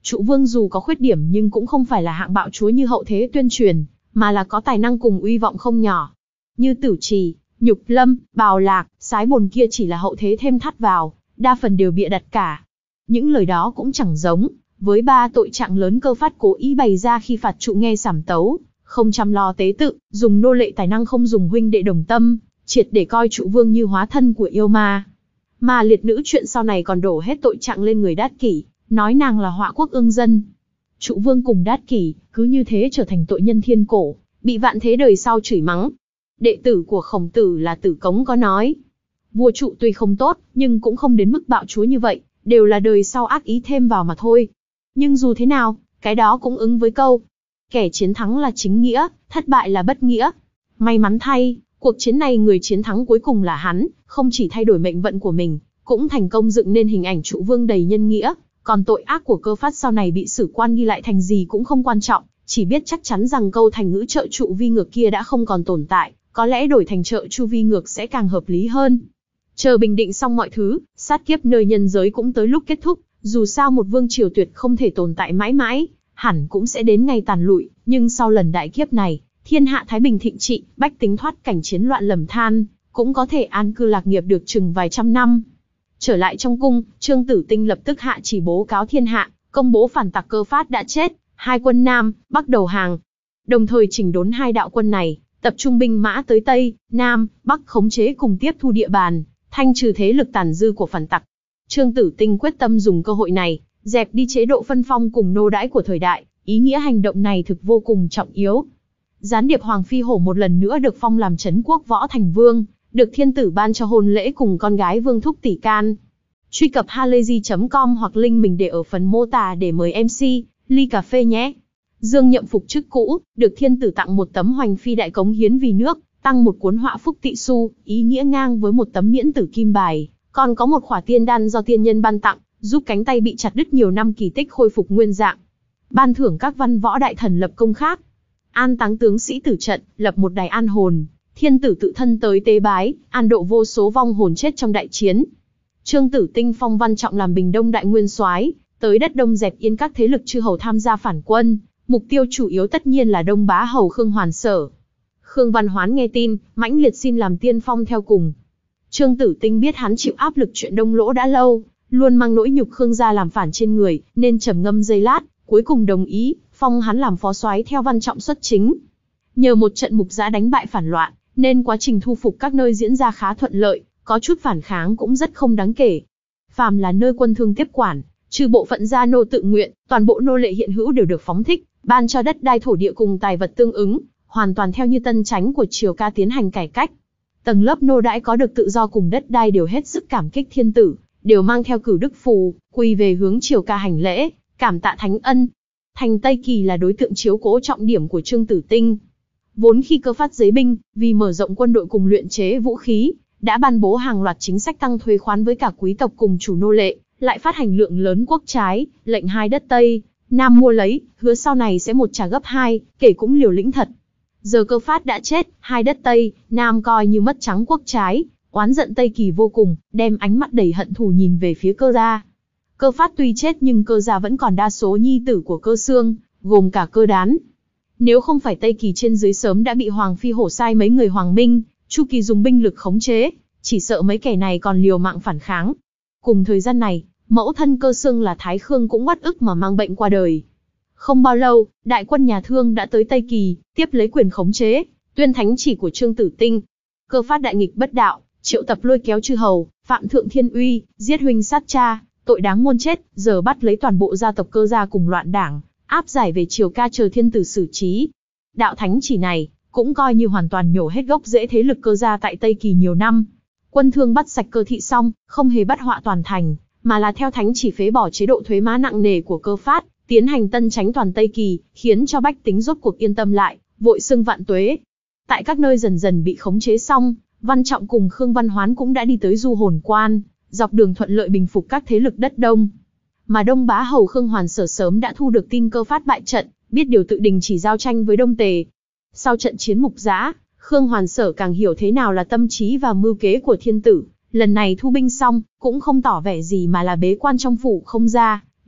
Trụ Vương dù có khuyết điểm nhưng cũng không phải là hạng bạo chúa như hậu thế tuyên truyền, mà là có tài năng cùng uy vọng không nhỏ. Như Tử Trì, Nhục Lâm, Bào Lạc, Sái Bồn kia chỉ là hậu thế thêm thắt vào, đa phần đều bịa đặt cả. Những lời đó cũng chẳng giống với ba tội trạng lớn Cơ Phát cố ý bày ra khi phạt Trụ nghe sảm tấu, không chăm lo tế tự, dùng nô lệ tài năng không dùng huynh đệ đồng tâm, triệt để coi Trụ Vương như hóa thân của yêu ma. Mà liệt nữ chuyện sau này còn đổ hết tội trạng lên người Đát Kỷ, nói nàng là họa quốc ương dân. Trụ Vương cùng Đát Kỷ cứ như thế trở thành tội nhân thiên cổ, bị vạn thế đời sau chửi mắng. Đệ tử của Khổng Tử là Tử Cống có nói, vua Trụ tuy không tốt, nhưng cũng không đến mức bạo chúa như vậy, đều là đời sau ác ý thêm vào mà thôi. Nhưng dù thế nào, cái đó cũng ứng với câu, kẻ chiến thắng là chính nghĩa, thất bại là bất nghĩa. May mắn thay, cuộc chiến này người chiến thắng cuối cùng là hắn, không chỉ thay đổi mệnh vận của mình, cũng thành công dựng nên hình ảnh Trụ Vương đầy nhân nghĩa. Còn tội ác của Cơ Phát sau này bị sử quan ghi lại thành gì cũng không quan trọng, chỉ biết chắc chắn rằng câu thành ngữ trợ trụ vi ngược kia đã không còn tồn tại, có lẽ đổi thành trợ chu vi ngược sẽ càng hợp lý hơn. Chờ bình định xong mọi thứ, sát kiếp nơi nhân giới cũng tới lúc kết thúc, dù sao một vương triều tuyệt không thể tồn tại mãi mãi, hẳn cũng sẽ đến ngày tàn lụi, nhưng sau lần đại kiếp này, thiên hạ thái bình thịnh trị, bách tính thoát cảnh chiến loạn lầm than, cũng có thể an cư lạc nghiệp được chừng vài trăm năm. Trở lại trong cung, Trương Tử Tinh lập tức hạ chỉ bố cáo thiên hạ, công bố phản tặc Cơ Phát đã chết, hai quân Nam, Bắc đầu hàng. Đồng thời chỉnh đốn hai đạo quân này, tập trung binh mã tới Tây, Nam, Bắc khống chế cùng tiếp thu địa bàn, thanh trừ thế lực tàn dư của phản tặc. Trương Tử Tinh quyết tâm dùng cơ hội này, dẹp đi chế độ phân phong cùng nô đãi của thời đại, ý nghĩa hành động này thực vô cùng trọng yếu. Gián điệp Hoàng Phi Hổ một lần nữa được phong làm Trấn Quốc Võ Thành Vương, được thiên tử ban cho hôn lễ cùng con gái Vương Thúc Tỷ Can. Truy cập halayzi chấm com hoặc link mình để ở phần mô tả để mời em xê, ly cà phê nhé. Dương nhậm phục chức cũ, được thiên tử tặng một tấm hoành phi đại cống hiến vì nước, tăng một cuốn họa phúc tị su, ý nghĩa ngang với một tấm miễn tử kim bài, còn có một khỏa tiên đan do tiên nhân ban tặng, giúp cánh tay bị chặt đứt nhiều năm kỳ tích khôi phục nguyên dạng. Ban thưởng các văn võ đại thần lập công khác. An táng tướng sĩ tử trận, lập một đài an hồn, thiên tử tự thân tới tế bái, an độ vô số vong hồn chết trong đại chiến. Trương Tử Tinh phong Văn Trọng làm Bình Đông đại nguyên soái, tới đất Đông dẹp yên các thế lực chư hầu tham gia phản quân, mục tiêu chủ yếu tất nhiên là Đông bá hầu Khương Hoàn Sở. Khương Văn Hoán nghe tin, mãnh liệt xin làm tiên phong theo cùng. Trương Tử Tinh biết hắn chịu áp lực chuyện Đông Lỗ đã lâu, luôn mang nỗi nhục Khương gia làm phản trên người, nên trầm ngâm giây lát, cuối cùng đồng ý, phong hắn làm phó soái theo Văn Trọng xuất chính. Nhờ một trận mục giã đánh bại phản loạn, nên quá trình thu phục các nơi diễn ra khá thuận lợi, có chút phản kháng cũng rất không đáng kể. Phàm là nơi quân thương tiếp quản, trừ bộ phận gia nô tự nguyện, toàn bộ nô lệ hiện hữu đều được phóng thích, ban cho đất đai thổ địa cùng tài vật tương ứng, hoàn toàn theo như tân chánh của triều ca tiến hành cải cách. Tầng lớp nô đãi có được tự do cùng đất đai đều hết sức cảm kích thiên tử, đều mang theo cửu đức phù, quỳ về hướng triều ca hành lễ, cảm tạ thánh ân. Thành Tây Kỳ là đối tượng chiếu cố trọng điểm của Trương Tử Tinh. Vốn khi Cơ Phát giấy binh, vì mở rộng quân đội cùng luyện chế vũ khí, đã ban bố hàng loạt chính sách tăng thuế khoán với cả quý tộc cùng chủ nô lệ, lại phát hành lượng lớn quốc trái, lệnh hai đất Tây, Nam mua lấy, hứa sau này sẽ một trả gấp hai, kể cũng liều lĩnh thật. Giờ Cơ Phát đã chết, hai đất Tây, Nam coi như mất trắng quốc trái, oán giận Tây Kỳ vô cùng, đem ánh mắt đầy hận thù nhìn về phía Cơ gia. Cơ Phát tuy chết nhưng Cơ gia vẫn còn đa số nhi tử của Cơ Xương, gồm cả Cơ Đán. Nếu không phải Tây Kỳ trên dưới sớm đã bị Hoàng Phi Hổ sai mấy người Hoàng Minh, Chu Kỳ dùng binh lực khống chế, chỉ sợ mấy kẻ này còn liều mạng phản kháng. Cùng thời gian này, mẫu thân Cơ Xương là Thái Khương cũng uất ức mà mang bệnh qua đời. Không bao lâu, đại quân nhà Thương đã tới Tây Kỳ, tiếp lấy quyền khống chế, tuyên thánh chỉ của Trương Tử Tinh. Cơ Phát đại nghịch bất đạo, triệu tập lôi kéo chư hầu, phạm thượng thiên uy, giết huynh sát cha, tội đáng muôn chết, giờ bắt lấy toàn bộ gia tộc Cơ gia cùng loạn đảng, áp giải về triều ca chờ thiên tử xử trí. Đạo thánh chỉ này, cũng coi như hoàn toàn nhổ hết gốc rễ thế lực Cơ gia tại Tây Kỳ nhiều năm. Quân Thương bắt sạch Cơ thị xong, không hề bắt họa toàn thành, mà là theo thánh chỉ phế bỏ chế độ thuế má nặng nề của Cơ Phát, tiến hành tân chánh toàn Tây Kỳ, khiến cho bách tính rốt cuộc yên tâm lại, vội xưng vạn tuế. Tại các nơi dần dần bị khống chế xong, Văn Trọng cùng Khương Văn Hoán cũng đã đi tới Du Hồn Quan, dọc đường thuận lợi bình phục các thế lực đất Đông. Mà Đông bá hầu Khương Hoàn Sở sớm đã thu được tin Cơ Phát bại trận, biết điều tự đình chỉ giao tranh với Đông Tề. Sau trận chiến mục giã, Khương Hoàn Sở càng hiểu thế nào là tâm trí và mưu kế của thiên tử, lần này thu binh xong, cũng không tỏ vẻ gì mà là bế quan trong phủ không ra,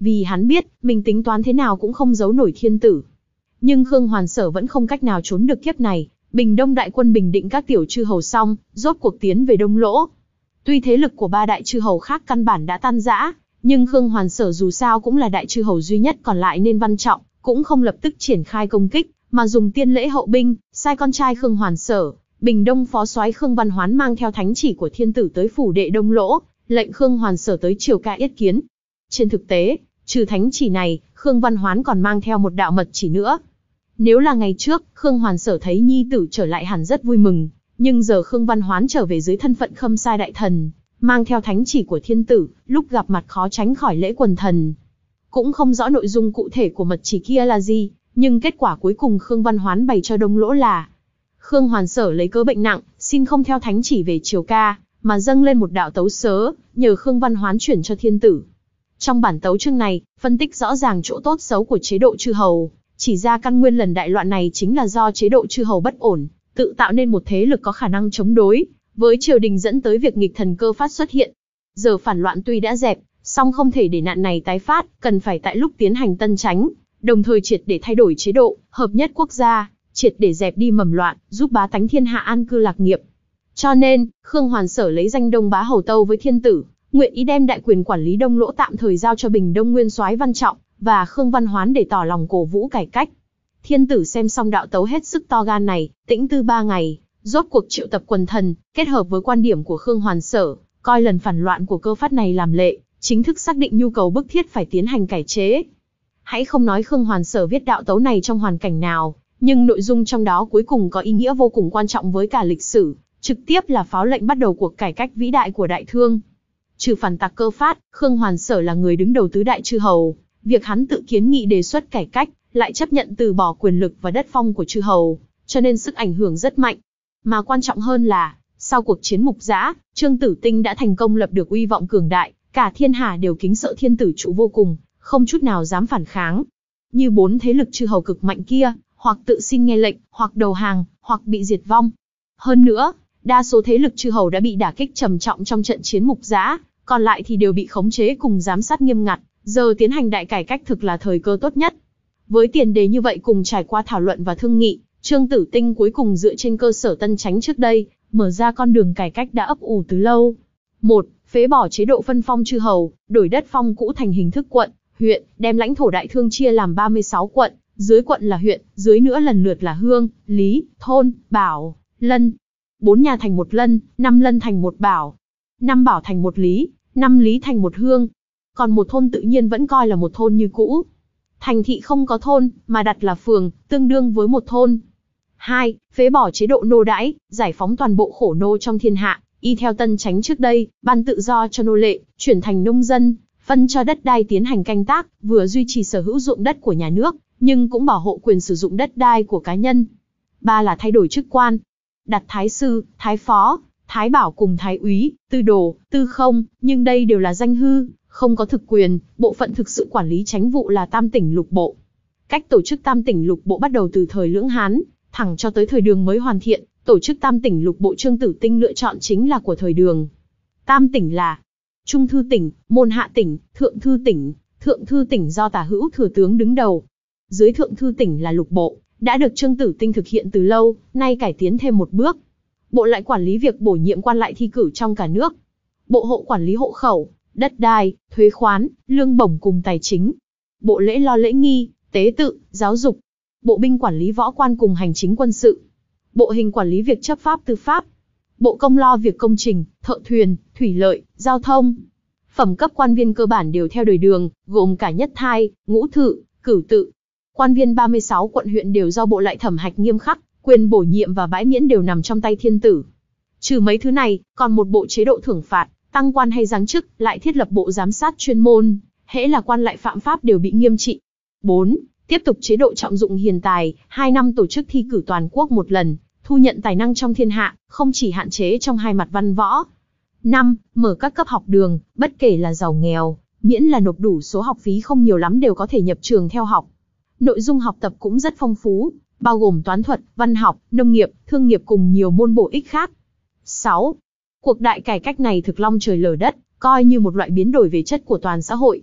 vì hắn biết, mình tính toán thế nào cũng không giấu nổi thiên tử. Nhưng Khương Hoàn Sở vẫn không cách nào trốn được kiếp này. Bình Đông đại quân bình định các tiểu chư hầu xong, rốt cuộc tiến về Đông Lỗ. Tuy thế lực của ba đại chư hầu khác căn bản đã tan rã, nhưng Khương Hoàn Sở dù sao cũng là đại chư hầu duy nhất còn lại nên Văn Trọng cũng không lập tức triển khai công kích, mà dùng tiên lễ hậu binh, sai con trai Khương Hoàn Sở, Bình Đông phó soái Khương Văn Hoán mang theo thánh chỉ của thiên tử tới phủ đệ Đông Lỗ, lệnh Khương Hoàn Sở tới triều ca yết kiến. Trên thực tế, trừ thánh chỉ này, Khương Văn Hoán còn mang theo một đạo mật chỉ nữa. Nếu là ngày trước, Khương Hoàn Sở thấy nhi tử trở lại hẳn rất vui mừng, nhưng giờ Khương Văn Hoán trở về dưới thân phận khâm sai đại thần, mang theo thánh chỉ của thiên tử, lúc gặp mặt khó tránh khỏi lễ quần thần. Cũng không rõ nội dung cụ thể của mật chỉ kia là gì, nhưng kết quả cuối cùng Khương Văn Hoán bày cho Đông Lỗ là Khương Hoàn Sở lấy cớ bệnh nặng, xin không theo thánh chỉ về triều ca, mà dâng lên một đạo tấu sớ, nhờ Khương Văn Hoán chuyển cho thiên tử. Trong bản tấu chương này, phân tích rõ ràng chỗ tốt xấu của chế độ chư hầu, chỉ ra căn nguyên lần đại loạn này chính là do chế độ chư hầu bất ổn, tự tạo nên một thế lực có khả năng chống đối với triều đình, dẫn tới việc nghịch thần cơ phát xuất hiện. Giờ phản loạn tuy đã dẹp, song không thể để nạn này tái phát, cần phải tại lúc tiến hành tân tránh, đồng thời triệt để thay đổi chế độ, hợp nhất quốc gia, triệt để dẹp đi mầm loạn, giúp bá tánh thiên hạ an cư lạc nghiệp. Cho nên, Khương Hoàn Sở lấy danh Đông Bá Hầu tâu với thiên tử, nguyện ý đem đại quyền quản lý Đông Lỗ tạm thời giao cho Bình Đông nguyên soái Văn Trọng và Khương Văn Hoán để tỏ lòng cổ vũ cải cách. Thiên tử xem xong đạo tấu hết sức to gan này, tĩnh tư ba ngày, rốt cuộc triệu tập quần thần, kết hợp với quan điểm của Khương Hoàn Sở, coi lần phản loạn của cơ phát này làm lệ, chính thức xác định nhu cầu bức thiết phải tiến hành cải chế. Hãy không nói Khương Hoàn Sở viết đạo tấu này trong hoàn cảnh nào, nhưng nội dung trong đó cuối cùng có ý nghĩa vô cùng quan trọng với cả lịch sử, trực tiếp là pháo lệnh bắt đầu cuộc cải cách vĩ đại của Đại Thương. Trừ phản tặc cơ phát, Khương Hoàn Sở là người đứng đầu tứ đại chư hầu, việc hắn tự kiến nghị đề xuất cải cách, lại chấp nhận từ bỏ quyền lực và đất phong của chư hầu, cho nên sức ảnh hưởng rất mạnh. Mà quan trọng hơn là, sau cuộc chiến Mục Dã, Trương Tử Tinh đã thành công lập được uy vọng cường đại, cả thiên hạ đều kính sợ thiên tử trụ vô cùng, không chút nào dám phản kháng. Như bốn thế lực chư hầu cực mạnh kia, hoặc tự xin nghe lệnh, hoặc đầu hàng, hoặc bị diệt vong. Hơn nữa, đa số thế lực chư hầu đã bị đả kích trầm trọng trong trận chiến Mục Dã, còn lại thì đều bị khống chế cùng giám sát nghiêm ngặt, giờ tiến hành đại cải cách thực là thời cơ tốt nhất. Với tiền đề như vậy cùng trải qua thảo luận và thương nghị, Trương Tử Tinh cuối cùng dựa trên cơ sở tân chánh trước đây, mở ra con đường cải cách đã ấp ủ từ lâu. một. Phế bỏ chế độ phân phong chư hầu, đổi đất phong cũ thành hình thức quận, huyện, đem lãnh thổ Đại Thương chia làm ba mươi sáu quận, dưới quận là huyện, dưới nữa lần lượt là Hương, Lý, Thôn, Bảo, Lân. Bốn nhà thành một lân, năm lân thành một bảo, năm bảo thành một lý, năm lý thành một hương. Còn một thôn tự nhiên vẫn coi là một thôn như cũ. Thành thị không có thôn, mà đặt là phường, tương đương với một thôn. hai. Phế bỏ chế độ nô đãi, giải phóng toàn bộ khổ nô trong thiên hạ, y theo tân chánh trước đây, ban tự do cho nô lệ, chuyển thành nông dân, phân cho đất đai tiến hành canh tác, vừa duy trì sở hữu ruộng đất của nhà nước, nhưng cũng bảo hộ quyền sử dụng đất đai của cá nhân. ba là thay đổi chức quan, đặt thái sư, thái phó, thái bảo cùng thái úy, tư đồ, tư không, nhưng đây đều là danh hư, không có thực quyền. Bộ phận thực sự quản lý chánh vụ là tam tỉnh lục bộ. Cách tổ chức tam tỉnh lục bộ bắt đầu từ thời Lưỡng Hán, thẳng cho tới thời Đường mới hoàn thiện. Tổ chức tam tỉnh lục bộ Trương Tử Tinh lựa chọn chính là của thời Đường. Tam tỉnh là Trung thư tỉnh, Môn hạ tỉnh, Thượng thư tỉnh. Thượng thư tỉnh do Tả Hữu thừa tướng đứng đầu. Dưới Thượng thư tỉnh là lục bộ, đã được Trương Tử Tinh thực hiện từ lâu, nay cải tiến thêm một bước. Bộ lại quản lý việc bổ nhiệm quan lại thi cử trong cả nước. Bộ hộ quản lý hộ khẩu, đất đai, thuế khoán, lương bổng cùng tài chính. Bộ lễ lo lễ nghi, tế tự, giáo dục. Bộ binh quản lý võ quan cùng hành chính quân sự. Bộ hình quản lý việc chấp pháp tư pháp. Bộ công lo việc công trình, thợ thuyền, thủy lợi, giao thông. Phẩm cấp quan viên cơ bản đều theo đời Đường, gồm cả nhất thai, ngũ thự, cửu tự. Quan viên ba mươi sáu quận huyện đều do bộ lại thẩm hạch nghiêm khắc, quyền bổ nhiệm và bãi miễn đều nằm trong tay thiên tử. Trừ mấy thứ này, còn một bộ chế độ thưởng phạt, tăng quan hay giáng chức, lại thiết lập bộ giám sát chuyên môn, hễ là quan lại phạm pháp đều bị nghiêm trị. bốn. Tiếp tục chế độ trọng dụng hiền tài, hai năm tổ chức thi cử toàn quốc một lần, thu nhận tài năng trong thiên hạ, không chỉ hạn chế trong hai mặt văn võ. năm. Mở các cấp học đường, bất kể là giàu nghèo, miễn là nộp đủ số học phí không nhiều lắm đều có thể nhập trường theo học. Nội dung học tập cũng rất phong phú, bao gồm toán thuật, văn học, nông nghiệp, thương nghiệp cùng nhiều môn bổ ích khác. sáu. Cuộc đại cải cách này thực long trời lở đất, coi như một loại biến đổi về chất của toàn xã hội.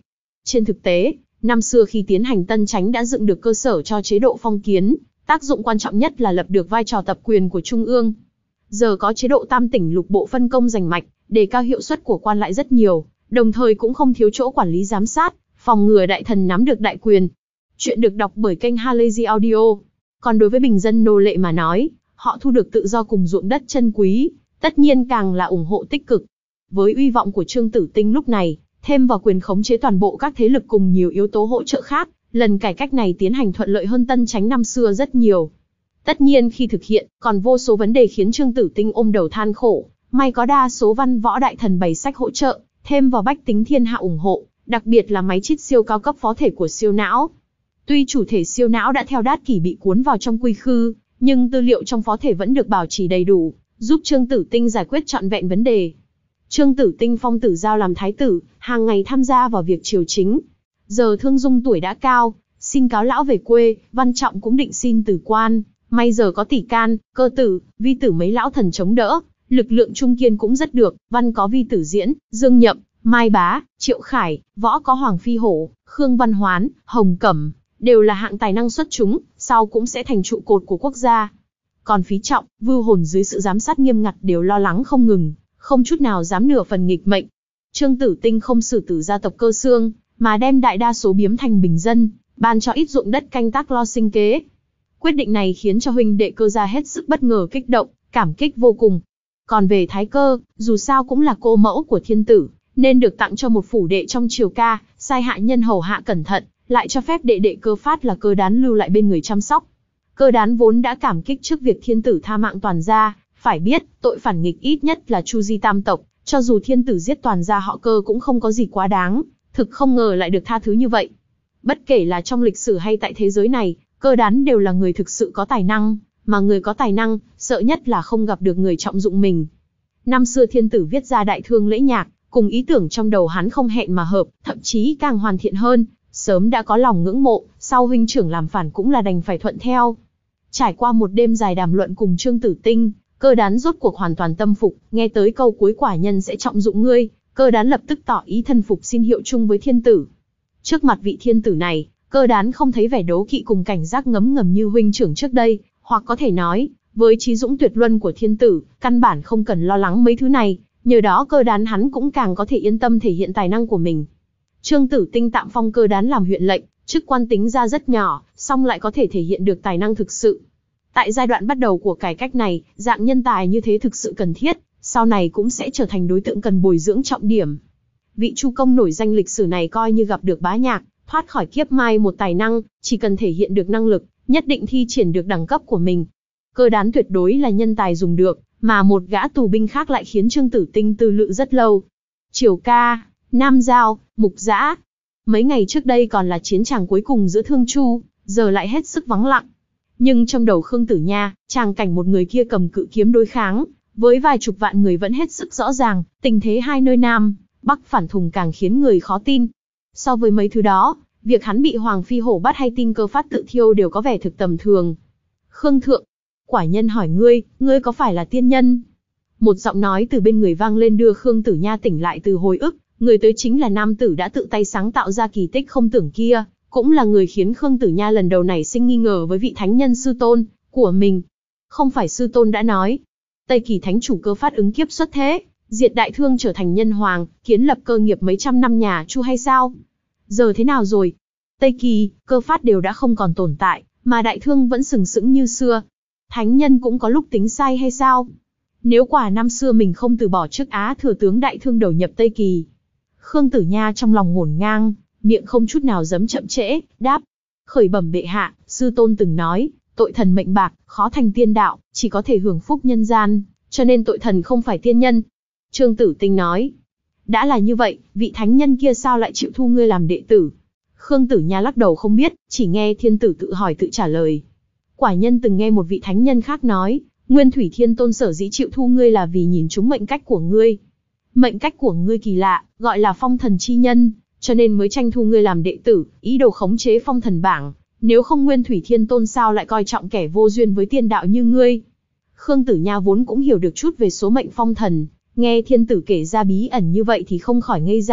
Trên thực tế, năm xưa khi tiến hành tân chánh đã dựng được cơ sở cho chế độ phong kiến, tác dụng quan trọng nhất là lập được vai trò tập quyền của Trung ương. Giờ có chế độ tam tỉnh lục bộ phân công giành mạch, đề cao hiệu suất của quan lại rất nhiều, đồng thời cũng không thiếu chỗ quản lý giám sát, phòng ngừa đại thần nắm được đại quyền. Chuyện được đọc bởi kênh Halazy Audio. Còn đối với bình dân nô lệ mà nói, họ thu được tự do cùng ruộng đất chân quý, tất nhiên càng là ủng hộ tích cực. Với uy vọng của Trương Tử Tinh lúc này, thêm vào quyền khống chế toàn bộ các thế lực cùng nhiều yếu tố hỗ trợ khác, lần cải cách này tiến hành thuận lợi hơn tân chánh năm xưa rất nhiều. Tất nhiên khi thực hiện, còn vô số vấn đề khiến Trương Tử Tinh ôm đầu than khổ, may có đa số văn võ đại thần bày sách hỗ trợ, thêm vào bách tính thiên hạ ủng hộ, đặc biệt là máy chít siêu cao cấp phó thể của siêu não. Tuy chủ thể siêu não đã theo đát kỷ bị cuốn vào trong quy khư, nhưng tư liệu trong phó thể vẫn được bảo trì đầy đủ, giúp Trương Tử Tinh giải quyết trọn vẹn vấn đề. Trương Tử Tinh phong Tử Giao làm thái tử, hàng ngày tham gia vào việc triều chính. Giờ Thương Dung tuổi đã cao, xin cáo lão về quê, Văn Trọng cũng định xin từ quan, may giờ có Tỷ Can, Cơ Tử, Vi Tử mấy lão thần chống đỡ, lực lượng trung kiên cũng rất được, Văn có Vi Tử Diễn, Dương Nhậm, Mai Bá, Triệu Khải, Võ có Hoàng Phi Hổ, Khương Văn Hoán, Hồng Cẩm, đều là hạng tài năng xuất chúng, sau cũng sẽ thành trụ cột của quốc gia. Còn Phí Trọng, Vưu Hồn dưới sự giám sát nghiêm ngặt đều lo lắng không ngừng, không chút nào dám nửa phần nghịch mệnh. Trương Tử Tinh không xử tử gia tộc Cơ Xương, mà đem đại đa số biếm thành bình dân, ban cho ít ruộng đất canh tác lo sinh kế. Quyết định này khiến cho huynh đệ Cơ gia hết sức bất ngờ kích động, cảm kích vô cùng. Còn về Thái Cơ, dù sao cũng là cô mẫu của thiên tử, nên được tặng cho một phủ đệ trong triều ca, sai hạ nhân hầu hạ cẩn thận, lại cho phép đệ đệ Cơ Phát là Cơ Đán lưu lại bên người chăm sóc. Cơ Đán vốn đã cảm kích trước việc thiên tử tha mạng toàn gia, phải biết, tội phản nghịch ít nhất là chu di tam tộc, cho dù thiên tử giết toàn gia họ Cơ cũng không có gì quá đáng, thực không ngờ lại được tha thứ như vậy. Bất kể là trong lịch sử hay tại thế giới này, Cơ Đán đều là người thực sự có tài năng, mà người có tài năng, sợ nhất là không gặp được người trọng dụng mình. Năm xưa thiên tử viết ra Đại Thương Lễ Nhạc, cùng ý tưởng trong đầu hắn không hẹn mà hợp, thậm chí càng hoàn thiện hơn, sớm đã có lòng ngưỡng mộ, sau huynh trưởng làm phản cũng là đành phải thuận theo. Trải qua một đêm dài đàm luận cùng Trương Tử Tinh, Cơ Đán rốt cuộc hoàn toàn tâm phục, nghe tới câu cuối quả nhân sẽ trọng dụng ngươi, Cơ Đán lập tức tỏ ý thân phục xin hiệu chung với thiên tử. Trước mặt vị thiên tử này, Cơ Đán không thấy vẻ đố kỵ cùng cảnh giác ngấm ngầm như huynh trưởng trước đây, hoặc có thể nói, với trí dũng tuyệt luân của thiên tử, căn bản không cần lo lắng mấy thứ này, nhờ đó Cơ Đán hắn cũng càng có thể yên tâm thể hiện tài năng của mình. Trương Tử Tinh tạm phong Cơ Đán làm huyện lệnh, chức quan tính ra rất nhỏ, song lại có thể thể hiện được tài năng thực sự. Tại giai đoạn bắt đầu của cải cách này, dạng nhân tài như thế thực sự cần thiết, sau này cũng sẽ trở thành đối tượng cần bồi dưỡng trọng điểm. Vị Chu công nổi danh lịch sử này coi như gặp được bá nhạc, thoát khỏi kiếp mai một tài năng, chỉ cần thể hiện được năng lực, nhất định thi triển được đẳng cấp của mình. Cơ Đán tuyệt đối là nhân tài dùng được, mà một gã tù binh khác lại khiến Trương Tử Tinh tư lự rất lâu. Triều ca, Nam Giao, Mục Dã. Mấy ngày trước đây còn là chiến tràng cuối cùng giữa Thương Chu, giờ lại hết sức vắng lặng. Nhưng trong đầu Khương Tử Nha, tràng cảnh một người kia cầm cự kiếm đối kháng, với vài chục vạn người vẫn hết sức rõ ràng, tình thế hai nơi Nam, Bắc phản thùng càng khiến người khó tin. So với mấy thứ đó, việc hắn bị Hoàng Phi Hổ bắt hay tin Cơ Phát tự thiêu đều có vẻ thực tầm thường. Khương Thượng, quả nhân hỏi ngươi, ngươi có phải là tiên nhân? Một giọng nói từ bên người vang lên đưa Khương Tử Nha tỉnh lại từ hồi ức, người tới chính là nam tử đã tự tay sáng tạo ra kỳ tích không tưởng kia, cũng là người khiến Khương Tử Nha lần đầu nảy sinh nghi ngờ với vị thánh nhân sư tôn của mình. Không phải sư tôn đã nói, Tây Kỳ thánh chủ Cơ Phát ứng kiếp xuất thế, diệt Đại Thương trở thành nhân hoàng, kiến lập cơ nghiệp mấy trăm năm nhà Chu hay sao? Giờ thế nào rồi? Tây Kỳ, Cơ Phát đều đã không còn tồn tại, mà Đại Thương vẫn sừng sững như xưa. Thánh nhân cũng có lúc tính sai hay sao? Nếu quả năm xưa mình không từ bỏ chức Á thừa tướng Đại Thương đầu nhập Tây Kỳ. Khương Tử Nha trong lòng ngổn ngang, miệng không chút nào dám chậm trễ, đáp. Khởi bẩm bệ hạ, sư tôn từng nói, tội thần mệnh bạc, khó thành tiên đạo, chỉ có thể hưởng phúc nhân gian, cho nên tội thần không phải tiên nhân. Trương Tử Tinh nói. Đã là như vậy, vị thánh nhân kia sao lại chịu thu ngươi làm đệ tử? Khương Tử Nha lắc đầu không biết, chỉ nghe thiên tử tự hỏi tự trả lời. Quả nhân từng nghe một vị thánh nhân khác nói, Nguyên Thủy Thiên Tôn sở dĩ chịu thu ngươi là vì nhìn trúng mệnh cách của ngươi. Mệnh cách của ngươi kỳ lạ, gọi là phong thần chi nhân, cho nên mới tranh thu ngươi làm đệ tử, ý đồ khống chế phong thần bảng. Nếu không Nguyên Thủy Thiên Tôn sao lại coi trọng kẻ vô duyên với tiên đạo như ngươi? Khương Tử Nha vốn cũng hiểu được chút về số mệnh phong thần, nghe thiên tử kể ra bí ẩn như vậy thì không khỏi ngây ra,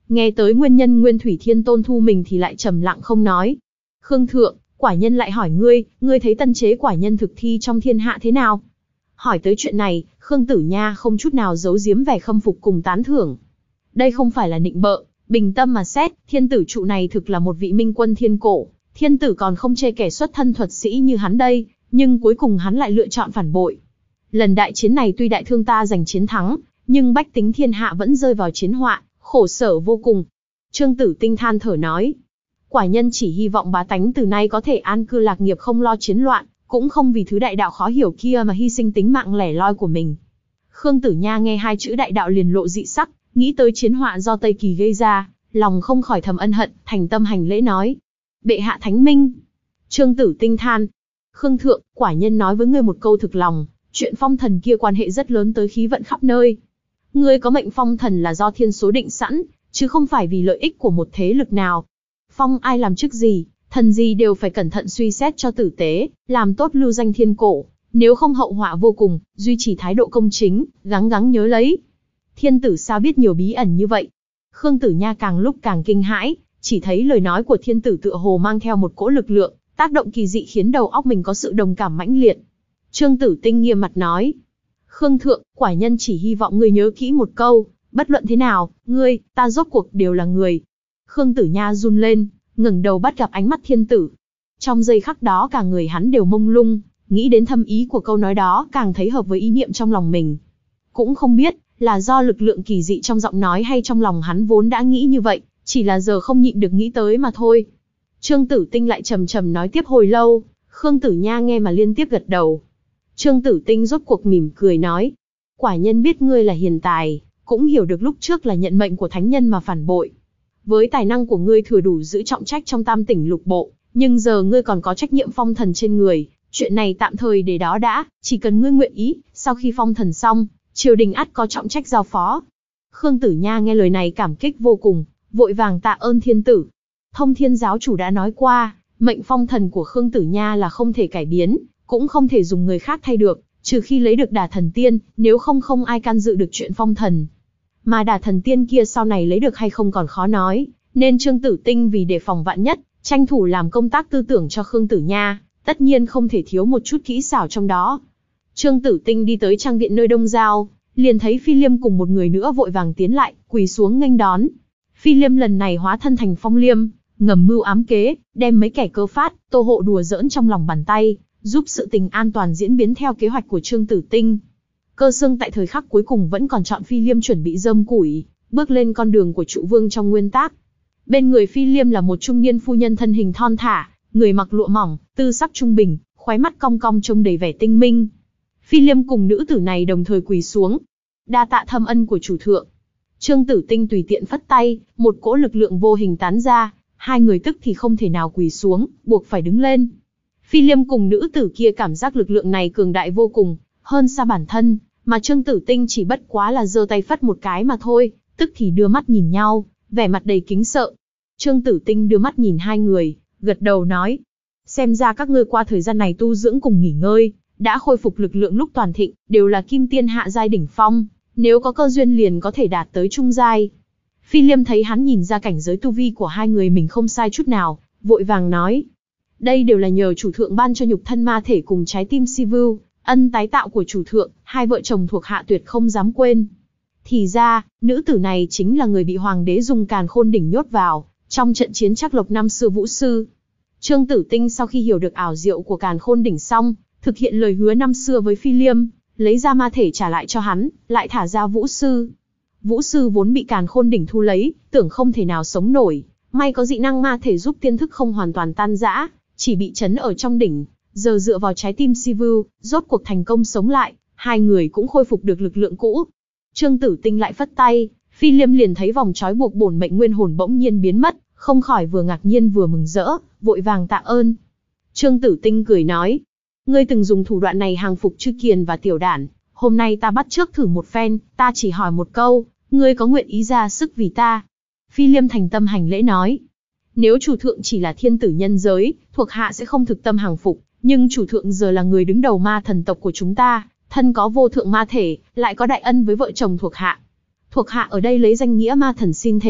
Nghe tới nguyên nhân Nguyên Thủy Thiên Tôn thu mình thì lại trầm lặng không nói. Khương thượng, quả nhân lại hỏi ngươi, ngươi thấy tân chế quả nhân thực thi trong thiên hạ thế nào? Hỏi tới chuyện này, Khương Tử Nha không chút nào giấu giếm vẻ khâm phục cùng tán thưởng. Đây không phải là nịnh bợ, bình tâm mà xét, thiên tử trụ này thực là một vị minh quân thiên cổ, thiên tử còn không chê kẻ xuất thân thuật sĩ như hắn đây, nhưng cuối cùng hắn lại lựa chọn phản bội. Lần đại chiến này tuy đại thương ta giành chiến thắng, nhưng bách tính thiên hạ vẫn rơi vào chiến họa, khổ sở vô cùng. Trương Tử Tinh than thở nói, quả nhân chỉ hy vọng bá tánh từ nay có thể an cư lạc nghiệp, không lo chiến loạn, cũng không vì thứ đại đạo khó hiểu kia mà hy sinh tính mạng lẻ loi của mình. Khương Tử Nha nghe hai chữ đại đạo liền lộ dị sắc, nghĩ tới chiến họa do Tây Kỳ gây ra, lòng không khỏi thầm ân hận, thành tâm hành lễ nói, bệ hạ thánh minh. Trương Tử Tinh than, Khương thượng, quả nhân nói với ngươi một câu thực lòng, chuyện phong thần kia quan hệ rất lớn tới khí vận khắp nơi. Ngươi có mệnh phong thần là do thiên số định sẵn, chứ không phải vì lợi ích của một thế lực nào. Phong ai làm chức gì, thần gì đều phải cẩn thận suy xét cho tử tế, làm tốt lưu danh thiên cổ, nếu không hậu họa vô cùng, duy trì thái độ công chính, gắng gắng nhớ lấy. Thiên tử sao biết nhiều bí ẩn như vậy? Khương Tử Nha càng lúc càng kinh hãi, chỉ thấy lời nói của thiên tử tựa hồ mang theo một cỗ lực lượng, tác động kỳ dị khiến đầu óc mình có sự đồng cảm mãnh liệt. Trương Tử Tinh nghiêm mặt nói, Khương thượng, quả nhân chỉ hy vọng ngươi nhớ kỹ một câu, bất luận thế nào, ngươi, ta rốt cuộc đều là người. Khương Tử Nha run lên, ngẩng đầu bắt gặp ánh mắt thiên tử. Trong giây khắc đó cả người hắn đều mông lung, nghĩ đến thâm ý của câu nói đó càng thấy hợp với ý niệm trong lòng mình. Cũng không biết là do lực lượng kỳ dị trong giọng nói hay trong lòng hắn vốn đã nghĩ như vậy, chỉ là giờ không nhịn được nghĩ tới mà thôi. Trương Tử Tinh lại trầm trầm nói tiếp hồi lâu, Khương Tử Nha nghe mà liên tiếp gật đầu. Trương Tử Tinh rốt cuộc mỉm cười nói, quả nhân biết ngươi là hiền tài, cũng hiểu được lúc trước là nhận mệnh của thánh nhân mà phản bội. Với tài năng của ngươi thừa đủ giữ trọng trách trong tam tỉnh lục bộ, nhưng giờ ngươi còn có trách nhiệm phong thần trên người, chuyện này tạm thời để đó đã, chỉ cần ngươi nguyện ý, sau khi phong thần xong, triều đình ắt có trọng trách giao phó. Khương Tử Nha nghe lời này cảm kích vô cùng, vội vàng tạ ơn thiên tử. Thông Thiên giáo chủ đã nói qua, mệnh phong thần của Khương Tử Nha là không thể cải biến, cũng không thể dùng người khác thay được, trừ khi lấy được Đả Thần Tiên, nếu không không ai can dự được chuyện phong thần. Mà Đả Thần Tiên kia sau này lấy được hay không còn khó nói, nên Trương Tử Tinh vì đề phòng vạn nhất, tranh thủ làm công tác tư tưởng cho Khương Tử Nha, tất nhiên không thể thiếu một chút kỹ xảo trong đó. Trương Tử Tinh đi tới trang viện nơi đông giao, liền thấy Phi Liêm cùng một người nữa vội vàng tiến lại, quỳ xuống nghênh đón. Phi Liêm lần này hóa thân thành Phong Liêm, ngầm mưu ám kế, đem mấy kẻ cơ phát, tô hộ đùa giỡn trong lòng bàn tay, giúp sự tình an toàn diễn biến theo kế hoạch của Trương Tử Tinh. Cơ Xương tại thời khắc cuối cùng vẫn còn chọn Phi Liêm chuẩn bị rơm củi, bước lên con đường của trụ vương trong nguyên tác. Bên người Phi Liêm là một trung niên phu nhân thân hình thon thả, người mặc lụa mỏng, tư sắc trung bình, khóe mắt cong cong trông đầy vẻ tinh minh. Phi Liêm cùng nữ tử này đồng thời quỳ xuống, đa tạ thâm ân của chủ thượng. Trương Tử Tinh tùy tiện phất tay, một cỗ lực lượng vô hình tán ra, hai người tức thì không thể nào quỳ xuống, buộc phải đứng lên. Phi Liêm cùng nữ tử kia cảm giác lực lượng này cường đại vô cùng, hơn xa bản thân, mà Trương Tử Tinh chỉ bất quá là giơ tay phất một cái mà thôi, tức thì đưa mắt nhìn nhau, vẻ mặt đầy kính sợ. Trương Tử Tinh đưa mắt nhìn hai người, gật đầu nói, xem ra các ngươi qua thời gian này tu dưỡng cùng nghỉ ngơi, đã khôi phục lực lượng lúc toàn thịnh, đều là kim tiên hạ giai đỉnh phong, nếu có cơ duyên liền có thể đạt tới trung giai. Phi Liêm thấy hắn nhìn ra cảnh giới tu vi của hai người mình không sai chút nào, vội vàng nói, đây đều là nhờ chủ thượng ban cho nhục thân ma thể cùng trái tim si vưu, ân tái tạo của chủ thượng, hai vợ chồng thuộc hạ tuyệt không dám quên. Thì ra, nữ tử này chính là người bị hoàng đế dùng càn khôn đỉnh nhốt vào, trong trận chiến Trắc Lộc năm xưa Vũ Sư. Trương Tử Tinh sau khi hiểu được ảo diệu của càn khôn đỉnh xong, thực hiện lời hứa năm xưa với Phi Liêm, lấy ra ma thể trả lại cho hắn, lại thả ra Vũ Sư. Vũ Sư vốn bị càn khôn đỉnh thu lấy, tưởng không thể nào sống nổi, may có dị năng ma thể giúp tiên thức không hoàn toàn tan rã, chỉ bị trấn ở trong đỉnh, giờ dựa vào trái tim Sivu, rốt cuộc thành công sống lại, hai người cũng khôi phục được lực lượng cũ. Trương Tử Tinh lại phất tay, Phi Liêm liền thấy vòng trói buộc bổn mệnh nguyên hồn bỗng nhiên biến mất, không khỏi vừa ngạc nhiên vừa mừng rỡ, vội vàng tạ ơn. Trương Tử Tinh cười nói, ngươi từng dùng thủ đoạn này hàng phục Chư Kiền và Tiểu Đản, hôm nay ta bắt trước thử một phen, ta chỉ hỏi một câu, ngươi có nguyện ý ra sức vì ta? Phi Liêm thành tâm hành lễ nói, nếu chủ thượng chỉ là thiên tử nhân giới, thuộc hạ sẽ không thực tâm hàng phục, nhưng chủ thượng giờ là người đứng đầu ma thần tộc của chúng ta, thân có vô thượng ma thể, lại có đại ân với vợ chồng thuộc hạ. Thuộc hạ ở đây lấy danh nghĩa ma thần xin thề,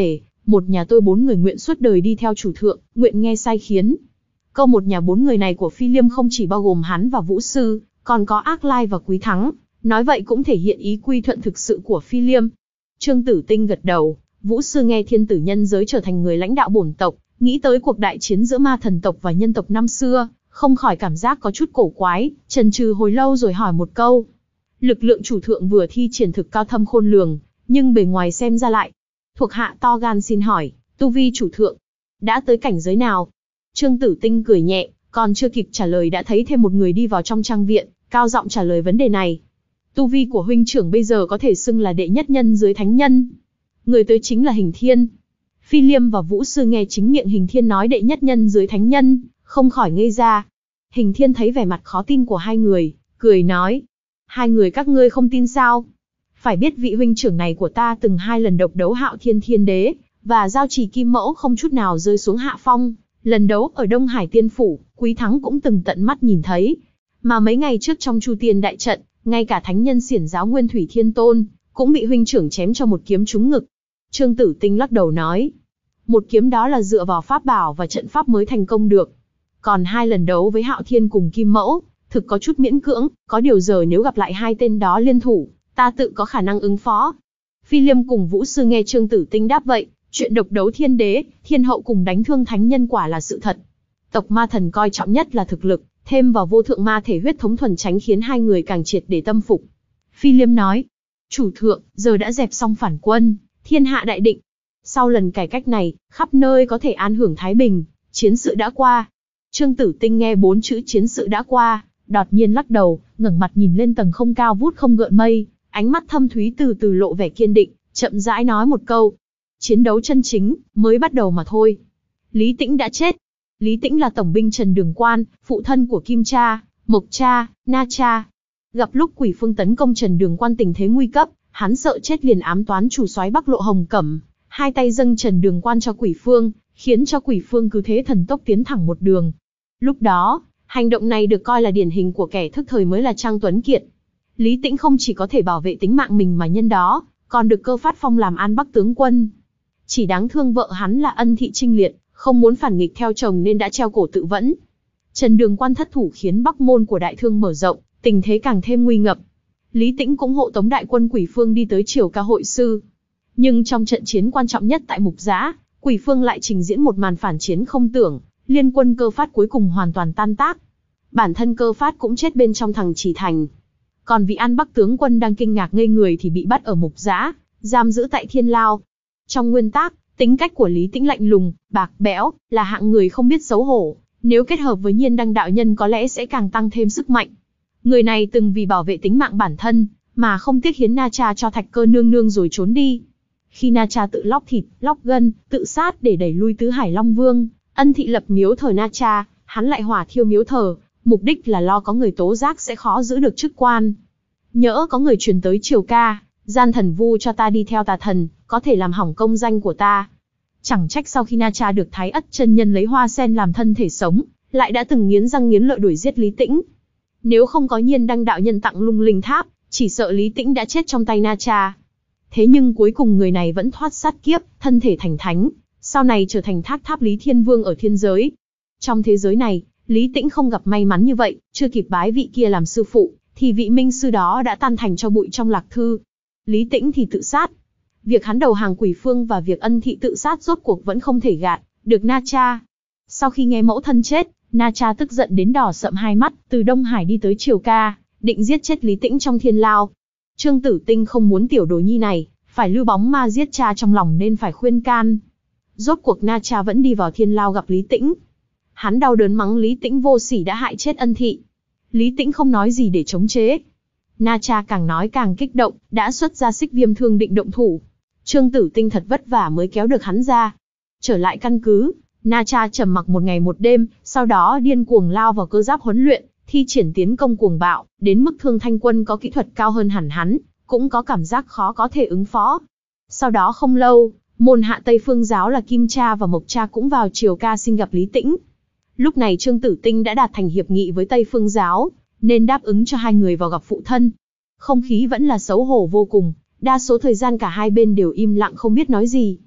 một nhà tôi bốn người nguyện suốt đời đi theo chủ thượng, nguyện nghe sai khiến. Câu một nhà bốn người này của Phi Liêm không chỉ bao gồm hắn và Vũ Sư, còn có Ác Lai và Quý Thắng, nói vậy cũng thể hiện ý quy thuận thực sự của Phi Liêm. Trương Tử Tinh gật đầu, Vũ Sư nghe thiên tử nhân giới trở thành người lãnh đạo bổn tộc, nghĩ tới cuộc đại chiến giữa ma thần tộc và nhân tộc năm xưa, không khỏi cảm giác có chút cổ quái, chần chừ hồi lâu rồi hỏi một câu. Lực lượng chủ thượng vừa thi triển thực cao thâm khôn lường, nhưng bề ngoài xem ra lại. Thuộc hạ to gan xin hỏi, tu vi chủ thượng đã tới cảnh giới nào? Trương Tử Tinh cười nhẹ, còn chưa kịp trả lời đã thấy thêm một người đi vào trong trang viện, cao giọng trả lời vấn đề này. Tu vi của huynh trưởng bây giờ có thể xưng là đệ nhất nhân dưới thánh nhân. Người tới chính là Hình Thiên. Phi Liêm và Vũ Sư nghe chính miệng Hình Thiên nói đệ nhất nhân dưới thánh nhân, không khỏi ngây ra. Hình Thiên thấy vẻ mặt khó tin của hai người, cười nói. Hai người các ngươi không tin sao? Phải biết vị huynh trưởng này của ta từng hai lần độc đấu Hạo Thiên Thiên Đế, và giao trì Kim Mẫu không chút nào rơi xuống hạ phong. Lần đấu ở Đông Hải Tiên Phủ, Quý Thắng cũng từng tận mắt nhìn thấy. Mà mấy ngày trước trong Chu Tiên đại trận, ngay cả thánh nhân xiển giáo Nguyên Thủy Thiên Tôn, cũng bị huynh trưởng chém cho một kiếm trúng ngực. Trương Tử Tinh lắc đầu nói. Một kiếm đó là dựa vào pháp bảo và trận pháp mới thành công được. Còn hai lần đấu với Hạo Thiên cùng Kim Mẫu, thực có chút miễn cưỡng, có điều giờ nếu gặp lại hai tên đó liên thủ, ta tự có khả năng ứng phó. Phi Liêm cùng Vũ Sư nghe Trương Tử Tinh đáp vậy, chuyện độc đấu thiên đế, thiên hậu cùng đánh thương thánh nhân quả là sự thật. Tộc ma thần coi trọng nhất là thực lực, thêm vào vô thượng ma thể huyết thống thuần tránh khiến hai người càng triệt để tâm phục. Phi Liêm nói, chủ thượng, giờ đã dẹp xong phản quân, thiên hạ đại định. Sau lần cải cách này, khắp nơi có thể an hưởng thái bình, chiến sự đã qua. Trương Tử Tinh nghe bốn chữ chiến sự đã qua, đột nhiên lắc đầu, ngẩng mặt nhìn lên tầng không cao vút không gợn mây, ánh mắt thâm thúy từ từ lộ vẻ kiên định, chậm rãi nói một câu. Chiến đấu chân chính, mới bắt đầu mà thôi. Lý Tĩnh đã chết. Lý Tĩnh là tổng binh Trần Đường Quan, phụ thân của Kim Cha, Mộc Cha, Na Cha. Gặp lúc Quỷ Phương tấn công Trần Đường Quan tình thế nguy cấp, hắn sợ chết liền ám toán chủ soái Bắc Lộ Hồng Cẩm, hai tay dâng Trần Đường Quan cho Quỷ Phương, khiến cho Quỷ Phương cứ thế thần tốc tiến thẳng một đường. Lúc đó, hành động này được coi là điển hình của kẻ thức thời mới là Trang Tuấn Kiệt. Lý Tĩnh không chỉ có thể bảo vệ tính mạng mình mà nhân đó, còn được Cơ Phát phong làm An Bắc tướng quân. Chỉ đáng thương vợ hắn là Ân Thị Trinh Liệt, không muốn phản nghịch theo chồng nên đã treo cổ tự vẫn. Trần Đường Quan thất thủ khiến Bắc môn của Đại Thương mở rộng, tình thế càng thêm nguy ngập. Lý Tĩnh cũng hộ tống đại quân Quỷ Phương đi tới Triều Ca hội sư. Nhưng trong trận chiến quan trọng nhất tại Mục Giã, Quỷ Phương lại trình diễn một màn phản chiến không tưởng, liên quân Cơ Phát cuối cùng hoàn toàn tan tác. Bản thân Cơ Phát cũng chết bên trong Thằng Chỉ Thành. Còn vị An Bắc tướng quân đang kinh ngạc ngây người thì bị bắt ở Mục Giã, giam giữ tại Thiên Lao. Trong nguyên tác, tính cách của Lý Tĩnh lạnh lùng, bạc bẽo, là hạng người không biết xấu hổ, nếu kết hợp với Nhiên Đăng đạo nhân có lẽ sẽ càng tăng thêm sức mạnh. Người này từng vì bảo vệ tính mạng bản thân, mà không tiếc hiến Na Cha cho Thạch Cơ nương nương rồi trốn đi. Khi Na Cha tự lóc thịt, lóc gân, tự sát để đẩy lui Tứ Hải Long Vương, Ân Thị lập miếu thờ Na Cha, hắn lại hỏa thiêu miếu thờ, mục đích là lo có người tố giác sẽ khó giữ được chức quan. Nhỡ có người truyền tới Triều Ca, gian thần vu cho ta đi theo tà thần, có thể làm hỏng công danh của ta. Chẳng trách sau khi Na Cha được Thái Ất chân nhân lấy hoa sen làm thân thể sống, lại đã từng nghiến răng nghiến lợi đuổi giết Lý Tĩnh. Nếu không có Nhiên Đăng đạo nhân tặng Lung Linh Tháp, chỉ sợ Lý Tĩnh đã chết trong tay Na Cha. Thế nhưng cuối cùng người này vẫn thoát sát kiếp, thân thể thành thánh, sau này trở thành Thác Tháp Lý Thiên Vương ở thiên giới. Trong thế giới này, Lý Tĩnh không gặp may mắn như vậy, chưa kịp bái vị kia làm sư phụ, thì vị minh sư đó đã tan thành cho bụi trong lạc thư. Lý Tĩnh thì tự sát. Việc hắn đầu hàng Quỷ Phương và việc Ân Thị tự sát rốt cuộc vẫn không thể gạt được Na Cha. Sau khi nghe mẫu thân chết, Na Cha tức giận đến đỏ sậm hai mắt, từ Đông Hải đi tới Triều Ca, định giết chết Lý Tĩnh trong Thiên Lao. Trương Tử Tinh không muốn tiểu đồ nhi này phải lưu bóng ma giết cha trong lòng nên phải khuyên can. Rốt cuộc Na Cha vẫn đi vào Thiên Lao gặp Lý Tĩnh. Hắn đau đớn mắng Lý Tĩnh vô sỉ đã hại chết Ân Thị. Lý Tĩnh không nói gì để chống chế. Na Cha càng nói càng kích động, đã xuất ra Xích Viêm Thương định động thủ. Trương Tử Tinh thật vất vả mới kéo được hắn ra. Trở lại căn cứ, Na Cha trầm mặc một ngày một đêm, sau đó điên cuồng lao vào cơ giáp huấn luyện, thi triển tiến công cuồng bạo, đến mức Thương Thanh Quân có kỹ thuật cao hơn hẳn hắn, cũng có cảm giác khó có thể ứng phó. Sau đó không lâu, môn hạ Tây Phương giáo là Kim Cha và Mộc Cha cũng vào Triều Ca xin gặp Lý Tĩnh. Lúc này Trương Tử Tinh đã đạt thành hiệp nghị với Tây Phương giáo, nên đáp ứng cho hai người vào gặp phụ thân. Không khí vẫn là xấu hổ vô cùng, đa số thời gian cả hai bên đều im lặng không biết nói gì.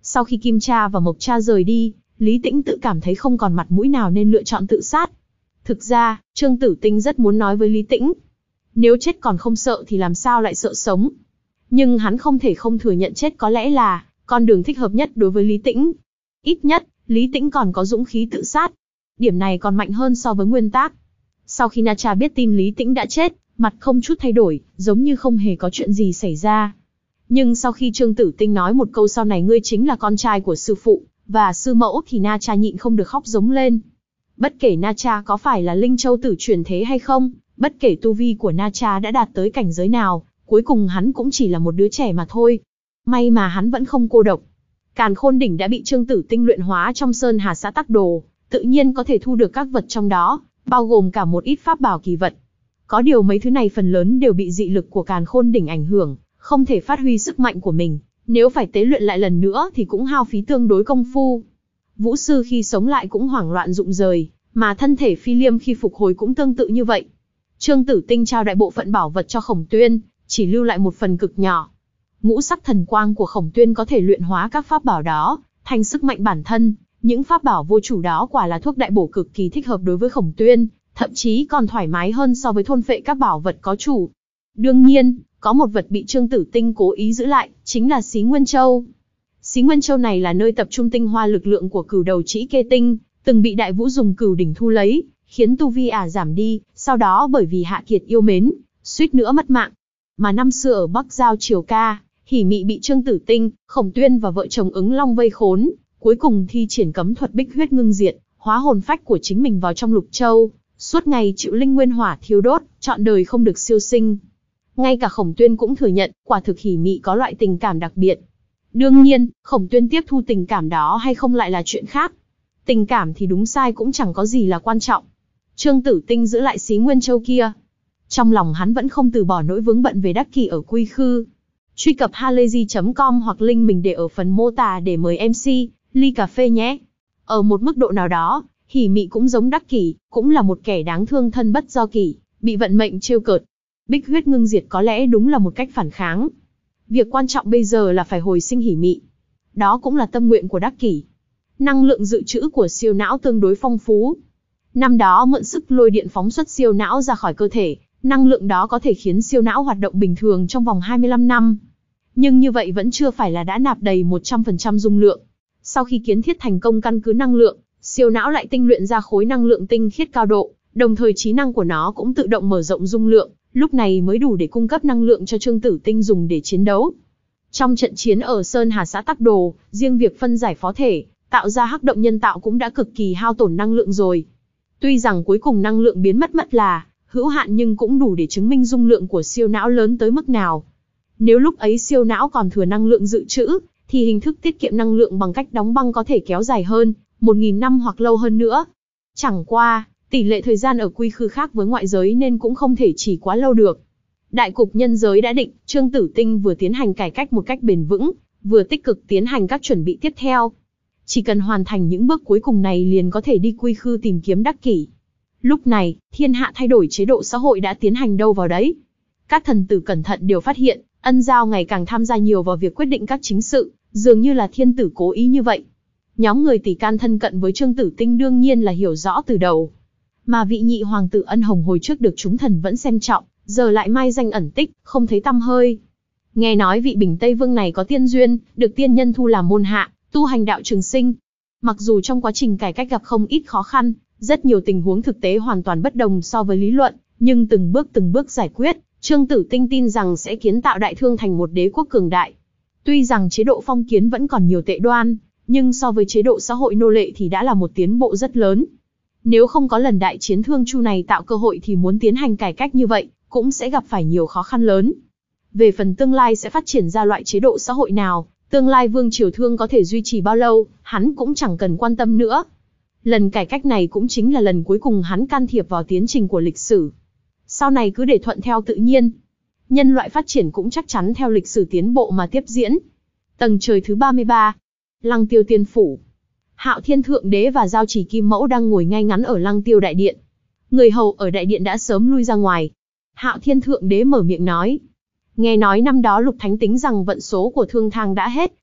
Sau khi Kim Cha và Mộc Cha rời đi, Lý Tĩnh tự cảm thấy không còn mặt mũi nào nên lựa chọn tự sát. Thực ra, Trương Tử Tinh rất muốn nói với Lý Tĩnh, nếu chết còn không sợ thì làm sao lại sợ sống. Nhưng hắn không thể không thừa nhận chết có lẽ là con đường thích hợp nhất đối với Lý Tĩnh. Ít nhất, Lý Tĩnh còn có dũng khí tự sát. Điểm này còn mạnh hơn so với nguyên tắc. Sau khi Na Cha biết tin Lý Tĩnh đã chết, mặt không chút thay đổi, giống như không hề có chuyện gì xảy ra. Nhưng sau khi Trương Tử Tinh nói một câu sau này ngươi chính là con trai của sư phụ và sư mẫu thì Na Cha nhịn không được khóc giống lên. Bất kể Na Cha có phải là Linh Châu tử chuyển thế hay không, bất kể tu vi của Na Cha đã đạt tới cảnh giới nào, cuối cùng hắn cũng chỉ là một đứa trẻ mà thôi. May mà hắn vẫn không cô độc. Càn Khôn Đỉnh đã bị Trương Tử Tinh luyện hóa trong Sơn Hà Xã Tắc Đồ, tự nhiên có thể thu được các vật trong đó, bao gồm cả một ít pháp bảo kỳ vật. Có điều mấy thứ này phần lớn đều bị dị lực của Càn Khôn Đỉnh ảnh hưởng, không thể phát huy sức mạnh của mình. Nếu phải tế luyện lại lần nữa thì cũng hao phí tương đối công phu. Vũ sư khi sống lại cũng hoảng loạn rụng rời, mà thân thể Phi Liêm khi phục hồi cũng tương tự như vậy. Trương Tử Tinh trao đại bộ phận bảo vật cho Khổng Tuyên, chỉ lưu lại một phần cực nhỏ. Ngũ sắc thần quang của Khổng Tuyên có thể luyện hóa các pháp bảo đó thành sức mạnh bản thân. Những pháp bảo vô chủ đó quả là thuốc đại bổ cực kỳ thích hợp đối với Khổng Tuyên, thậm chí còn thoải mái hơn so với thôn phệ các bảo vật có chủ. Đương nhiên, có một vật bị Trương Tử Tinh cố ý giữ lại, chính là Xí Nguyên Châu. Xí Nguyên Châu này là nơi tập trung tinh hoa lực lượng của Cửu Đầu Trĩ Kê Tinh, từng bị Đại Vũ dùng Cửu Đỉnh thu lấy, khiến tu vi ả giảm đi, sau đó bởi vì hạ kiệt yêu mến, suýt nữa mất mạng. Mà năm xưa ở Bắc Giao Triều Ca, Hỉ Mị bị Trương Tử Tinh, Khổng Tuyên và vợ chồng Ứng Long vây khốn, cuối cùng thi triển cấm thuật Bích Huyết Ngưng Diệt, hóa hồn phách của chính mình vào trong Lục Châu, suốt ngày chịu linh nguyên hỏa thiêu đốt, trọn đời không được siêu sinh. Ngay cả Khổng Tuyên cũng thừa nhận, quả thực Hỉ Mị có loại tình cảm đặc biệt. Đương nhiên, Khổng Tuyên tiếp thu tình cảm đó hay không lại là chuyện khác. Tình cảm thì đúng sai cũng chẳng có gì là quan trọng. Trương Tử Tinh giữ lại Xí Nguyên Châu kia. Trong lòng hắn vẫn không từ bỏ nỗi vướng bận về Đắc Kỷ ở Quy Khư. Truy cập halayzi chấm com hoặc link mình để ở phần mô tả để mời em xê, ly cà phê nhé. Ở một mức độ nào đó, Hỉ Mị cũng giống Đắc Kỷ, cũng là một kẻ đáng thương thân bất do kỷ, bị vận mệnh trêu cợt. Bích Huyết Ngưng Diệt có lẽ đúng là một cách phản kháng. Việc quan trọng bây giờ là phải hồi sinh Hỉ Mị. Đó cũng là tâm nguyện của Đắc Kỷ. Năng lượng dự trữ của siêu não tương đối phong phú. Năm đó mượn sức lôi điện phóng xuất siêu não ra khỏi cơ thể, năng lượng đó có thể khiến siêu não hoạt động bình thường trong vòng hai mươi lăm năm. Nhưng như vậy vẫn chưa phải là đã nạp đầy một trăm phần trăm dung lượng. Sau khi kiến thiết thành công căn cứ năng lượng, siêu não lại tinh luyện ra khối năng lượng tinh khiết cao độ, đồng thời trí năng của nó cũng tự động mở rộng dung lượng, lúc này mới đủ để cung cấp năng lượng cho Trương Tử Tinh dùng để chiến đấu. Trong trận chiến ở Sơn Hà Xã Tắc Đồ, riêng việc phân giải phó thể, tạo ra hắc động nhân tạo cũng đã cực kỳ hao tổn năng lượng rồi. Tuy rằng cuối cùng năng lượng biến mất mất là hữu hạn nhưng cũng đủ để chứng minh dung lượng của siêu não lớn tới mức nào. Nếu lúc ấy siêu não còn thừa năng lượng dự trữ, thì hình thức tiết kiệm năng lượng bằng cách đóng băng có thể kéo dài hơn, một nghìn năm hoặc lâu hơn nữa. Chẳng qua, tỷ lệ thời gian ở Quy Khư khác với ngoại giới nên cũng không thể chỉ quá lâu được. Đại cục nhân giới đã định, Trương Tử Tinh vừa tiến hành cải cách một cách bền vững, vừa tích cực tiến hành các chuẩn bị tiếp theo. Chỉ cần hoàn thành những bước cuối cùng này liền có thể đi Quy Khư tìm kiếm Đắc Kỷ. Lúc này, thiên hạ thay đổi chế độ xã hội đã tiến hành đâu vào đấy. Các thần tử cẩn thận đều phát hiện, Ân Giao ngày càng tham gia nhiều vào việc quyết định các chính sự, dường như là thiên tử cố ý như vậy. Nhóm người tỷ can thân cận với Trương Tử Tinh đương nhiên là hiểu rõ từ đầu. Mà vị nhị hoàng tử Ân Hồng hồi trước được chúng thần vẫn xem trọng, giờ lại mai danh ẩn tích, không thấy tăm hơi. Nghe nói vị Bình Tây Vương này có tiên duyên, được tiên nhân thu làm môn hạ, tu hành đạo trường sinh. Mặc dù trong quá trình cải cách gặp không ít khó khăn, rất nhiều tình huống thực tế hoàn toàn bất đồng so với lý luận, nhưng từng bước từng bước giải quyết, Trương Tử Tinh tin rằng sẽ kiến tạo Đại Thương thành một đế quốc cường đại. Tuy rằng chế độ phong kiến vẫn còn nhiều tệ đoan, nhưng so với chế độ xã hội nô lệ thì đã là một tiến bộ rất lớn. Nếu không có lần đại chiến Thương Chu này tạo cơ hội thì muốn tiến hành cải cách như vậy, cũng sẽ gặp phải nhiều khó khăn lớn. Về phần tương lai sẽ phát triển ra loại chế độ xã hội nào, tương lai Vương Triều Thương có thể duy trì bao lâu, hắn cũng chẳng cần quan tâm nữa. Lần cải cách này cũng chính là lần cuối cùng hắn can thiệp vào tiến trình của lịch sử. Sau này cứ để thuận theo tự nhiên. Nhân loại phát triển cũng chắc chắn theo lịch sử tiến bộ mà tiếp diễn. Tầng trời thứ ba mươi ba. Lăng Tiêu Tiên Phủ. Hạo Thiên Thượng Đế và Giao Chỉ Kim Mẫu đang ngồi ngay ngắn ở Lăng Tiêu Đại Điện. Người hầu ở đại điện đã sớm lui ra ngoài. Hạo Thiên Thượng Đế mở miệng nói. Nghe nói năm đó Lục Thánh tính rằng vận số của Thương Thang đã hết,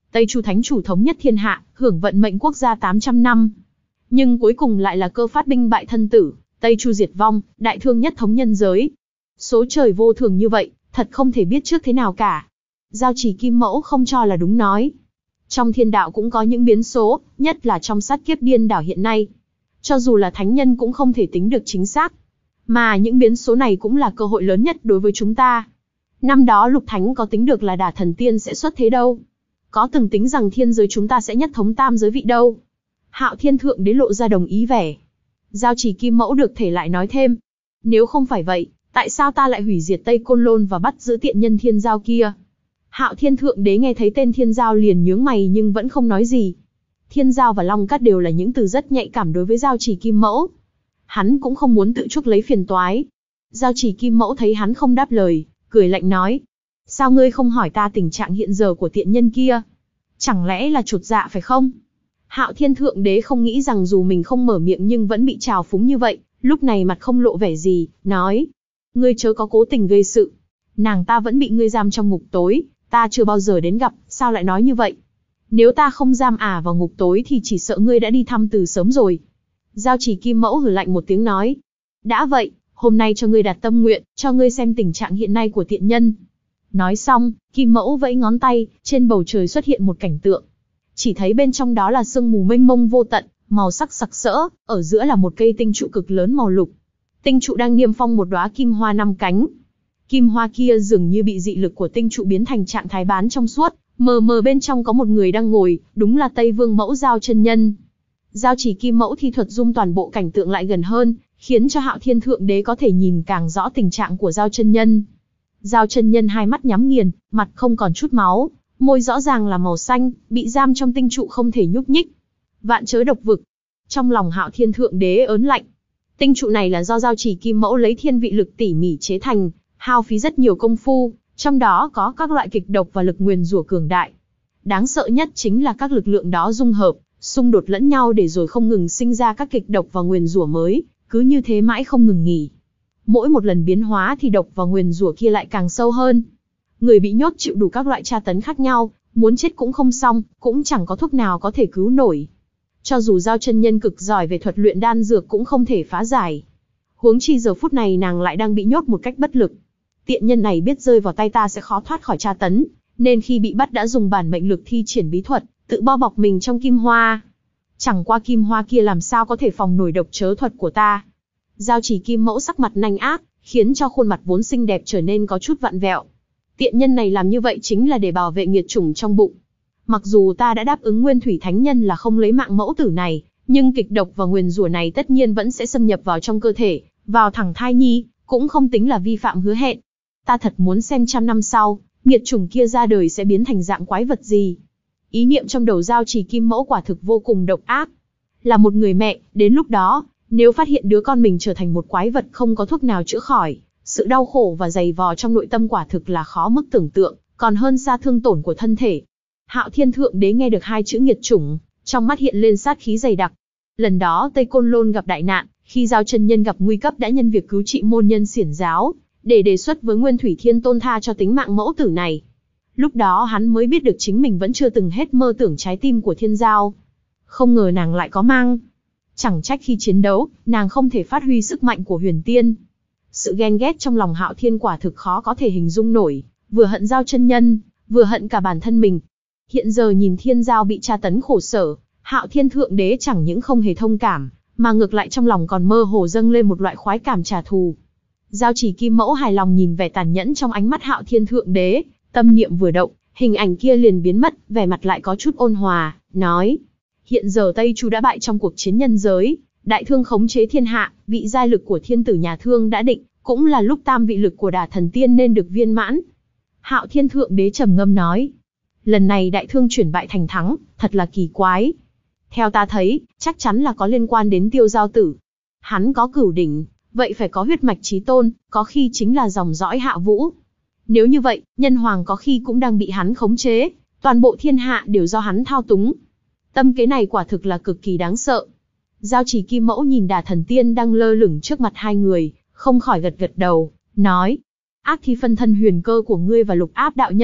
Tây Chu Thánh Chủ thống nhất thiên hạ, hưởng vận mệnh quốc gia tám trăm năm. Nhưng cuối cùng lại là cơ phát binh bại thân tử, Tây Chu diệt vong, đại thương nhất thống nhân giới. Số trời vô thường như vậy, thật không thể biết trước thế nào cả. Giao Chỉ Kim Mẫu không cho là đúng nói. Trong thiên đạo cũng có những biến số, nhất là trong sát kiếp điên đảo hiện nay. Cho dù là thánh nhân cũng không thể tính được chính xác. Mà những biến số này cũng là cơ hội lớn nhất đối với chúng ta. Năm đó Lục Thánh có tính được là Đả Thần Tiên sẽ xuất thế đâu. Có từng tính rằng thiên giới chúng ta sẽ nhất thống tam giới vị đâu. Hạo Thiên Thượng Đế lộ ra đồng ý vẻ. Giao Chỉ Kim Mẫu được thể lại nói thêm. Nếu không phải vậy, tại sao ta lại hủy diệt Tây Côn Lôn và bắt giữ tiện nhân Thiên Giao kia? Hạo Thiên Thượng Đế nghe thấy tên Thiên Giao liền nhướng mày nhưng vẫn không nói gì. Thiên Giao và Long Cát đều là những từ rất nhạy cảm đối với Giao Chỉ Kim Mẫu. Hắn cũng không muốn tự chuốc lấy phiền toái. Giao Chỉ Kim Mẫu thấy hắn không đáp lời, cười lạnh nói. Sao ngươi không hỏi ta tình trạng hiện giờ của tiện nhân kia? Chẳng lẽ là chột dạ phải không? Hạo Thiên Thượng Đế không nghĩ rằng dù mình không mở miệng nhưng vẫn bị trào phúng như vậy, lúc này mặt không lộ vẻ gì, nói. Ngươi chớ có cố tình gây sự. Nàng ta vẫn bị ngươi giam trong ngục tối, ta chưa bao giờ đến gặp, sao lại nói như vậy? Nếu ta không giam ả vào ngục tối thì chỉ sợ ngươi đã đi thăm từ sớm rồi. Giao Chỉ Kim Mẫu hừ lạnh một tiếng nói. Đã vậy, hôm nay cho ngươi đặt tâm nguyện, cho ngươi xem tình trạng hiện nay của tiện nhân. Nói xong, Kim Mẫu vẫy ngón tay, trên bầu trời xuất hiện một cảnh tượng. Chỉ thấy bên trong đó là sương mù mênh mông vô tận, màu sắc sặc sỡ, ở giữa là một cây tinh trụ cực lớn màu lục. Tinh trụ đang niêm phong một đóa kim hoa năm cánh. Kim hoa kia dường như bị dị lực của tinh trụ biến thành trạng thái bán trong suốt, mờ mờ bên trong có một người đang ngồi, đúng là Tây Vương Mẫu Giao chân nhân. Giao Chỉ Kim Mẫu thi thuật zoom toàn bộ cảnh tượng lại gần hơn, khiến cho Hạo Thiên Thượng Đế có thể nhìn càng rõ tình trạng của Giao chân nhân. Giao chân nhân hai mắt nhắm nghiền, mặt không còn chút máu, môi rõ ràng là màu xanh, bị giam trong tinh trụ không thể nhúc nhích. Vạn chớ độc vực. Trong lòng Hạo Thiên Thượng Đế ớn lạnh. Tinh trụ này là do Giao Chỉ Kim Mẫu lấy thiên vị lực tỉ mỉ chế thành, hao phí rất nhiều công phu, trong đó có các loại kịch độc và lực nguyền rủa cường đại. Đáng sợ nhất chính là các lực lượng đó dung hợp, xung đột lẫn nhau để rồi không ngừng sinh ra các kịch độc và nguyền rủa mới, cứ như thế mãi không ngừng nghỉ. Mỗi một lần biến hóa thì độc và nguyền rủa kia lại càng sâu hơn. Người bị nhốt chịu đủ các loại tra tấn khác nhau, muốn chết cũng không xong, cũng chẳng có thuốc nào có thể cứu nổi. Cho dù Giao chân nhân cực giỏi về thuật luyện đan dược cũng không thể phá giải. Huống chi giờ phút này nàng lại đang bị nhốt một cách bất lực. Tiện nhân này biết rơi vào tay ta sẽ khó thoát khỏi tra tấn, nên khi bị bắt đã dùng bản mệnh lực thi triển bí thuật, tự bao bọc mình trong kim hoa. Chẳng qua kim hoa kia làm sao có thể phòng nổi độc chớ thuật của ta. Giao Chỉ Kim Mẫu sắc mặt nanh ác, khiến cho khuôn mặt vốn xinh đẹp trở nên có chút vặn vẹo. Tiện nhân này làm như vậy chính là để bảo vệ nghiệt chủng trong bụng. Mặc dù ta đã đáp ứng Nguyên Thủy Thánh Nhân là không lấy mạng mẫu tử này, nhưng kịch độc và nguyền rủa này tất nhiên vẫn sẽ xâm nhập vào trong cơ thể, vào thẳng thai nhi, cũng không tính là vi phạm hứa hẹn. Ta thật muốn xem trăm năm sau, nghiệt chủng kia ra đời sẽ biến thành dạng quái vật gì. Ý niệm trong đầu Giao Chỉ Kim Mẫu quả thực vô cùng độc ác. Là một người mẹ, đến lúc đó, nếu phát hiện đứa con mình trở thành một quái vật không có thuốc nào chữa khỏi, sự đau khổ và dày vò trong nội tâm quả thực là khó mức tưởng tượng, còn hơn xa thương tổn của thân thể. Hạo Thiên Thượng Đế nghe được hai chữ nghiệt chủng, trong mắt hiện lên sát khí dày đặc. Lần đó Tây Côn Lôn gặp đại nạn, khi Giao chân nhân gặp nguy cấp đã nhân việc cứu trị môn nhân xiển giáo, để đề xuất với Nguyên Thủy Thiên Tôn tha cho tính mạng mẫu tử này. Lúc đó hắn mới biết được chính mình vẫn chưa từng hết mơ tưởng trái tim của Thiên Giao. Không ngờ nàng lại có mang. Chẳng trách khi chiến đấu, nàng không thể phát huy sức mạnh của huyền tiên. Sự ghen ghét trong lòng Hạo Thiên quả thực khó có thể hình dung nổi, vừa hận Giao chân nhân, vừa hận cả bản thân mình. Hiện giờ nhìn Thiên Giao bị tra tấn khổ sở, Hạo Thiên Thượng Đế chẳng những không hề thông cảm, mà ngược lại trong lòng còn mơ hồ dâng lên một loại khoái cảm trả thù. Giao Chỉ Kim Mẫu hài lòng nhìn vẻ tàn nhẫn trong ánh mắt Hạo Thiên Thượng Đế, tâm niệm vừa động, hình ảnh kia liền biến mất, vẻ mặt lại có chút ôn hòa, nói: hiện giờ Tây Chu đã bại trong cuộc chiến nhân giới, đại thương khống chế thiên hạ, vị giai lực của thiên tử nhà Thương đã định, cũng là lúc tam vị lực của Đả Thần Tiên nên được viên mãn. Hạo Thiên Thượng Đế trầm ngâm nói: lần này đại thương chuyển bại thành thắng, thật là kỳ quái. Theo ta thấy, chắc chắn là có liên quan đến Tiêu Giao Tử. Hắn có cửu đỉnh, vậy phải có huyết mạch chí tôn, có khi chính là dòng dõi Hạ Vũ. Nếu như vậy, nhân hoàng có khi cũng đang bị hắn khống chế, toàn bộ thiên hạ đều do hắn thao túng. Tâm kế này quả thực là cực kỳ đáng sợ. Giao Chỉ Kim Mẫu nhìn Đả Thần Tiên đang lơ lửng trước mặt hai người, không khỏi gật gật đầu, nói: ác thi phân thân huyền cơ của ngươi và Lục Áp đạo nhân,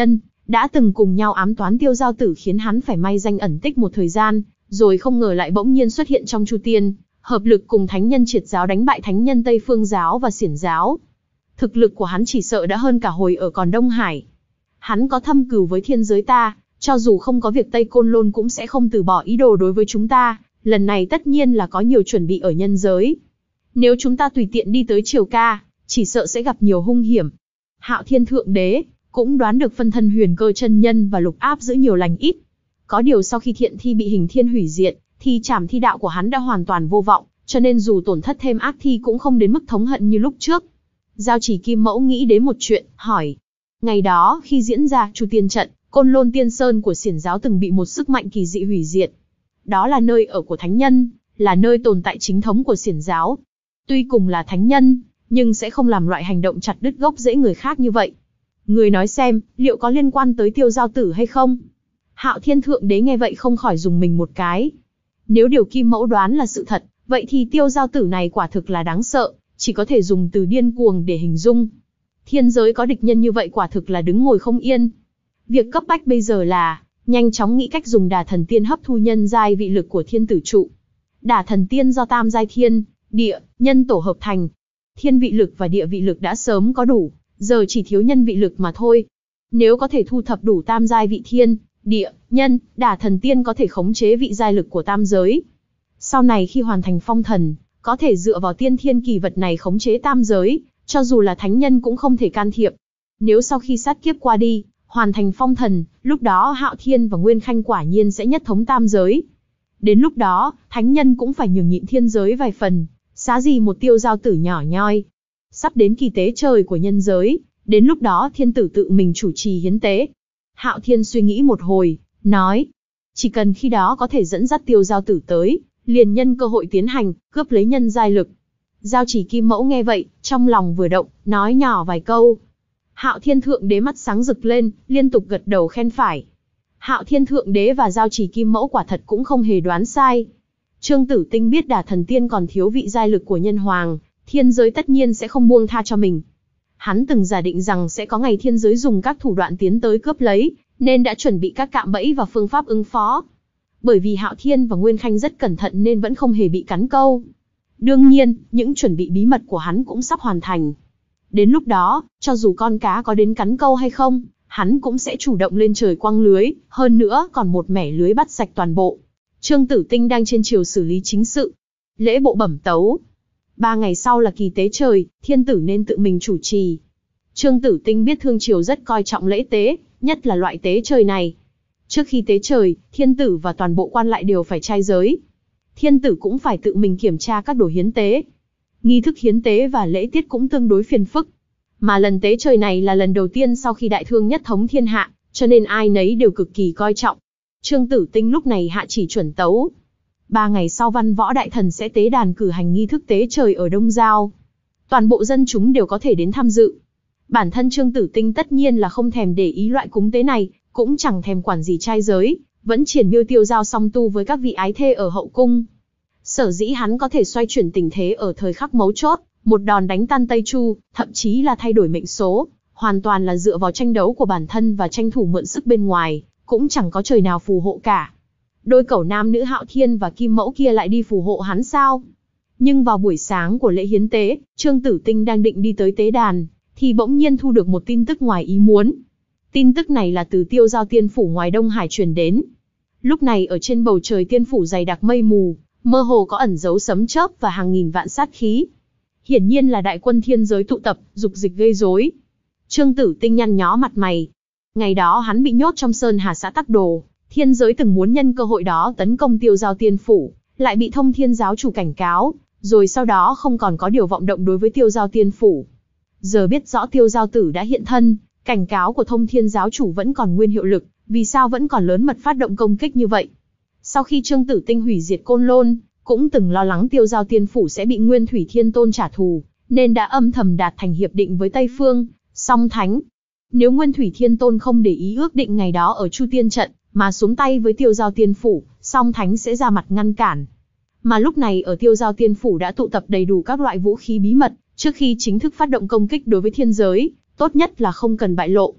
đã từng cùng nhau ám toán Tiêu Giao Tử khiến hắn phải may danh ẩn tích một thời gian, rồi không ngờ lại bỗng nhiên xuất hiện trong Chu Tiên, hợp lực cùng thánh nhân Triệt giáo đánh bại thánh nhân Tây Phương giáo và Xiển giáo. Thực lực của hắn chỉ sợ đã hơn cả hồi ở còn Đông Hải. Hắn có thâm cừu với thiên giới ta, cho dù không có việc Tây Côn Lôn cũng sẽ không từ bỏ ý đồ đối với chúng ta, lần này tất nhiên là có nhiều chuẩn bị ở nhân giới. Nếu chúng ta tùy tiện đi tới Triều Ca, chỉ sợ sẽ gặp nhiều hung hiểm. Hạo Thiên Thượng Đế cũng đoán được phân thân Huyền Cơ chân nhân và Lục Áp giữ nhiều lành ít. Có điều sau khi Thiện Thi bị Hình Thiên hủy diệt, thì trảm thi đạo của hắn đã hoàn toàn vô vọng, cho nên dù tổn thất thêm ác thi cũng không đến mức thống hận như lúc trước. Giao Chỉ Kim Mẫu nghĩ đến một chuyện, hỏi. Ngày đó, khi diễn ra Chu Tiên trận, Côn Lôn Tiên Sơn của Xiển giáo từng bị một sức mạnh kỳ dị hủy diệt. Đó là nơi ở của thánh nhân, là nơi tồn tại chính thống của Xiển giáo. Tuy cùng là thánh nhân, nhưng sẽ không làm loại hành động chặt đứt gốc rễ người khác như vậy. Người nói xem, liệu có liên quan tới Tiêu Giao Tử hay không? Hạo Thiên Thượng Đế nghe vậy không khỏi dùng mình một cái. Nếu điều Kim Mẫu đoán là sự thật, vậy thì Tiêu Giao Tử này quả thực là đáng sợ, chỉ có thể dùng từ điên cuồng để hình dung. Thiên giới có địch nhân như vậy quả thực là đứng ngồi không yên. Việc cấp bách bây giờ là nhanh chóng nghĩ cách dùng Đả Thần Tiên hấp thu nhân giai vị lực của Thiên Tử trụ. Đả Thần Tiên do tam giai thiên, địa, nhân tổ hợp thành. Thiên vị lực và địa vị lực đã sớm có đủ, giờ chỉ thiếu nhân vị lực mà thôi. Nếu có thể thu thập đủ tam giai vị thiên, địa, nhân, Đả Thần Tiên có thể khống chế vị giai lực của tam giới. Sau này khi hoàn thành phong thần, có thể dựa vào tiên thiên kỳ vật này khống chế tam giới, cho dù là thánh nhân cũng không thể can thiệp. Nếu sau khi sát kiếp qua đi, hoàn thành phong thần, lúc đó Hạo Thiên và Nguyên Khanh quả nhiên sẽ nhất thống tam giới. Đến lúc đó, thánh nhân cũng phải nhường nhịn thiên giới vài phần, xá gì một Tiêu Giao Tử nhỏ nhoi. Sắp đến kỳ tế trời của nhân giới, đến lúc đó thiên tử tự mình chủ trì hiến tế. Hạo Thiên suy nghĩ một hồi, nói, chỉ cần khi đó có thể dẫn dắt Tiêu Giao Tử tới, liền nhân cơ hội tiến hành, cướp lấy nhân giai lực. Giao Chỉ Kim Mẫu nghe vậy, trong lòng vừa động, nói nhỏ vài câu. Hạo Thiên Thượng Đế mắt sáng rực lên, liên tục gật đầu khen phải. Hạo Thiên Thượng Đế và Giao Chỉ Kim Mẫu quả thật cũng không hề đoán sai. Trương Tử Tinh biết Đả Thần Tiên còn thiếu vị giai lực của nhân hoàng, thiên giới tất nhiên sẽ không buông tha cho mình. Hắn từng giả định rằng sẽ có ngày thiên giới dùng các thủ đoạn tiến tới cướp lấy, nên đã chuẩn bị các cạm bẫy và phương pháp ứng phó. Bởi vì Hạo Thiên và Nguyên Khanh rất cẩn thận nên vẫn không hề bị cắn câu. Đương nhiên, những chuẩn bị bí mật của hắn cũng sắp hoàn thành. Đến lúc đó, cho dù con cá có đến cắn câu hay không, hắn cũng sẽ chủ động lên trời quăng lưới, hơn nữa còn một mẻ lưới bắt sạch toàn bộ. Trương Tử Tinh đang trên triều xử lý chính sự. Lễ bộ bẩm tấu. Ba ngày sau là kỳ tế trời, thiên tử nên tự mình chủ trì. Trương Tử Tinh biết thương triều rất coi trọng lễ tế, nhất là loại tế trời này. Trước khi tế trời, thiên tử và toàn bộ quan lại đều phải trai giới. Thiên tử cũng phải tự mình kiểm tra các đồ hiến tế. Nghi thức hiến tế và lễ tiết cũng tương đối phiền phức. Mà lần tế trời này là lần đầu tiên sau khi đại thương nhất thống thiên hạ, cho nên ai nấy đều cực kỳ coi trọng. Trương Tử Tinh lúc này hạ chỉ chuẩn tấu. Ba ngày sau văn võ đại thần sẽ tế đàn cử hành nghi thức tế trời ở Đông Giao. Toàn bộ dân chúng đều có thể đến tham dự. Bản thân Trương Tử Tinh tất nhiên là không thèm để ý loại cúng tế này, cũng chẳng thèm quản gì trai giới, vẫn triển miêu tiêu giao song tu với các vị ái thê ở hậu cung. Sở dĩ hắn có thể xoay chuyển tình thế ở thời khắc mấu chốt, một đòn đánh tan Tây Chu, thậm chí là thay đổi mệnh số, hoàn toàn là dựa vào tranh đấu của bản thân và tranh thủ mượn sức bên ngoài, cũng chẳng có trời nào phù hộ cả. Đôi cẩu nam nữ Hạo Thiên và Kim Mẫu kia lại đi phù hộ hắn sao? Nhưng vào buổi sáng của lễ hiến tế, Trương Tử Tinh đang định đi tới tế đàn, thì bỗng nhiên thu được một tin tức ngoài ý muốn. Tin tức này là từ Tiêu Giao Tiên phủ ngoài Đông Hải truyền đến. Lúc này ở trên bầu trời tiên phủ dày đặc mây mù, mơ hồ có ẩn dấu sấm chớp và hàng nghìn vạn sát khí. Hiển nhiên là đại quân thiên giới tụ tập, dục dịch gây rối. Trương Tử Tinh nhăn nhó mặt mày. Ngày đó hắn bị nhốt trong Sơn Hà xã Tắc Đồ, thiên giới từng muốn nhân cơ hội đó tấn công Tiêu Giao Tiên phủ, lại bị Thông Thiên giáo chủ cảnh cáo, rồi sau đó không còn có điều vọng động đối với Tiêu Giao Tiên phủ. Giờ biết rõ Tiêu Giao Tử đã hiện thân, cảnh cáo của Thông Thiên giáo chủ vẫn còn nguyên hiệu lực, vì sao vẫn còn lớn mật phát động công kích như vậy? Sau khi Trương Tử Tinh hủy diệt Côn Lôn, cũng từng lo lắng Tiêu Giao Tiên phủ sẽ bị Nguyên Thủy Thiên Tôn trả thù, nên đã âm thầm đạt thành hiệp định với Tây Phương, Song Thánh. Nếu Nguyên Thủy Thiên Tôn không để ý ước định ngày đó ở Chu Tiên trận, mà xuống tay với Tiêu Giao Tiên phủ, Song Thánh sẽ ra mặt ngăn cản. Mà lúc này ở Tiêu Giao Tiên phủ đã tụ tập đầy đủ các loại vũ khí bí mật, trước khi chính thức phát động công kích đối với thiên giới, tốt nhất là không cần bại lộ.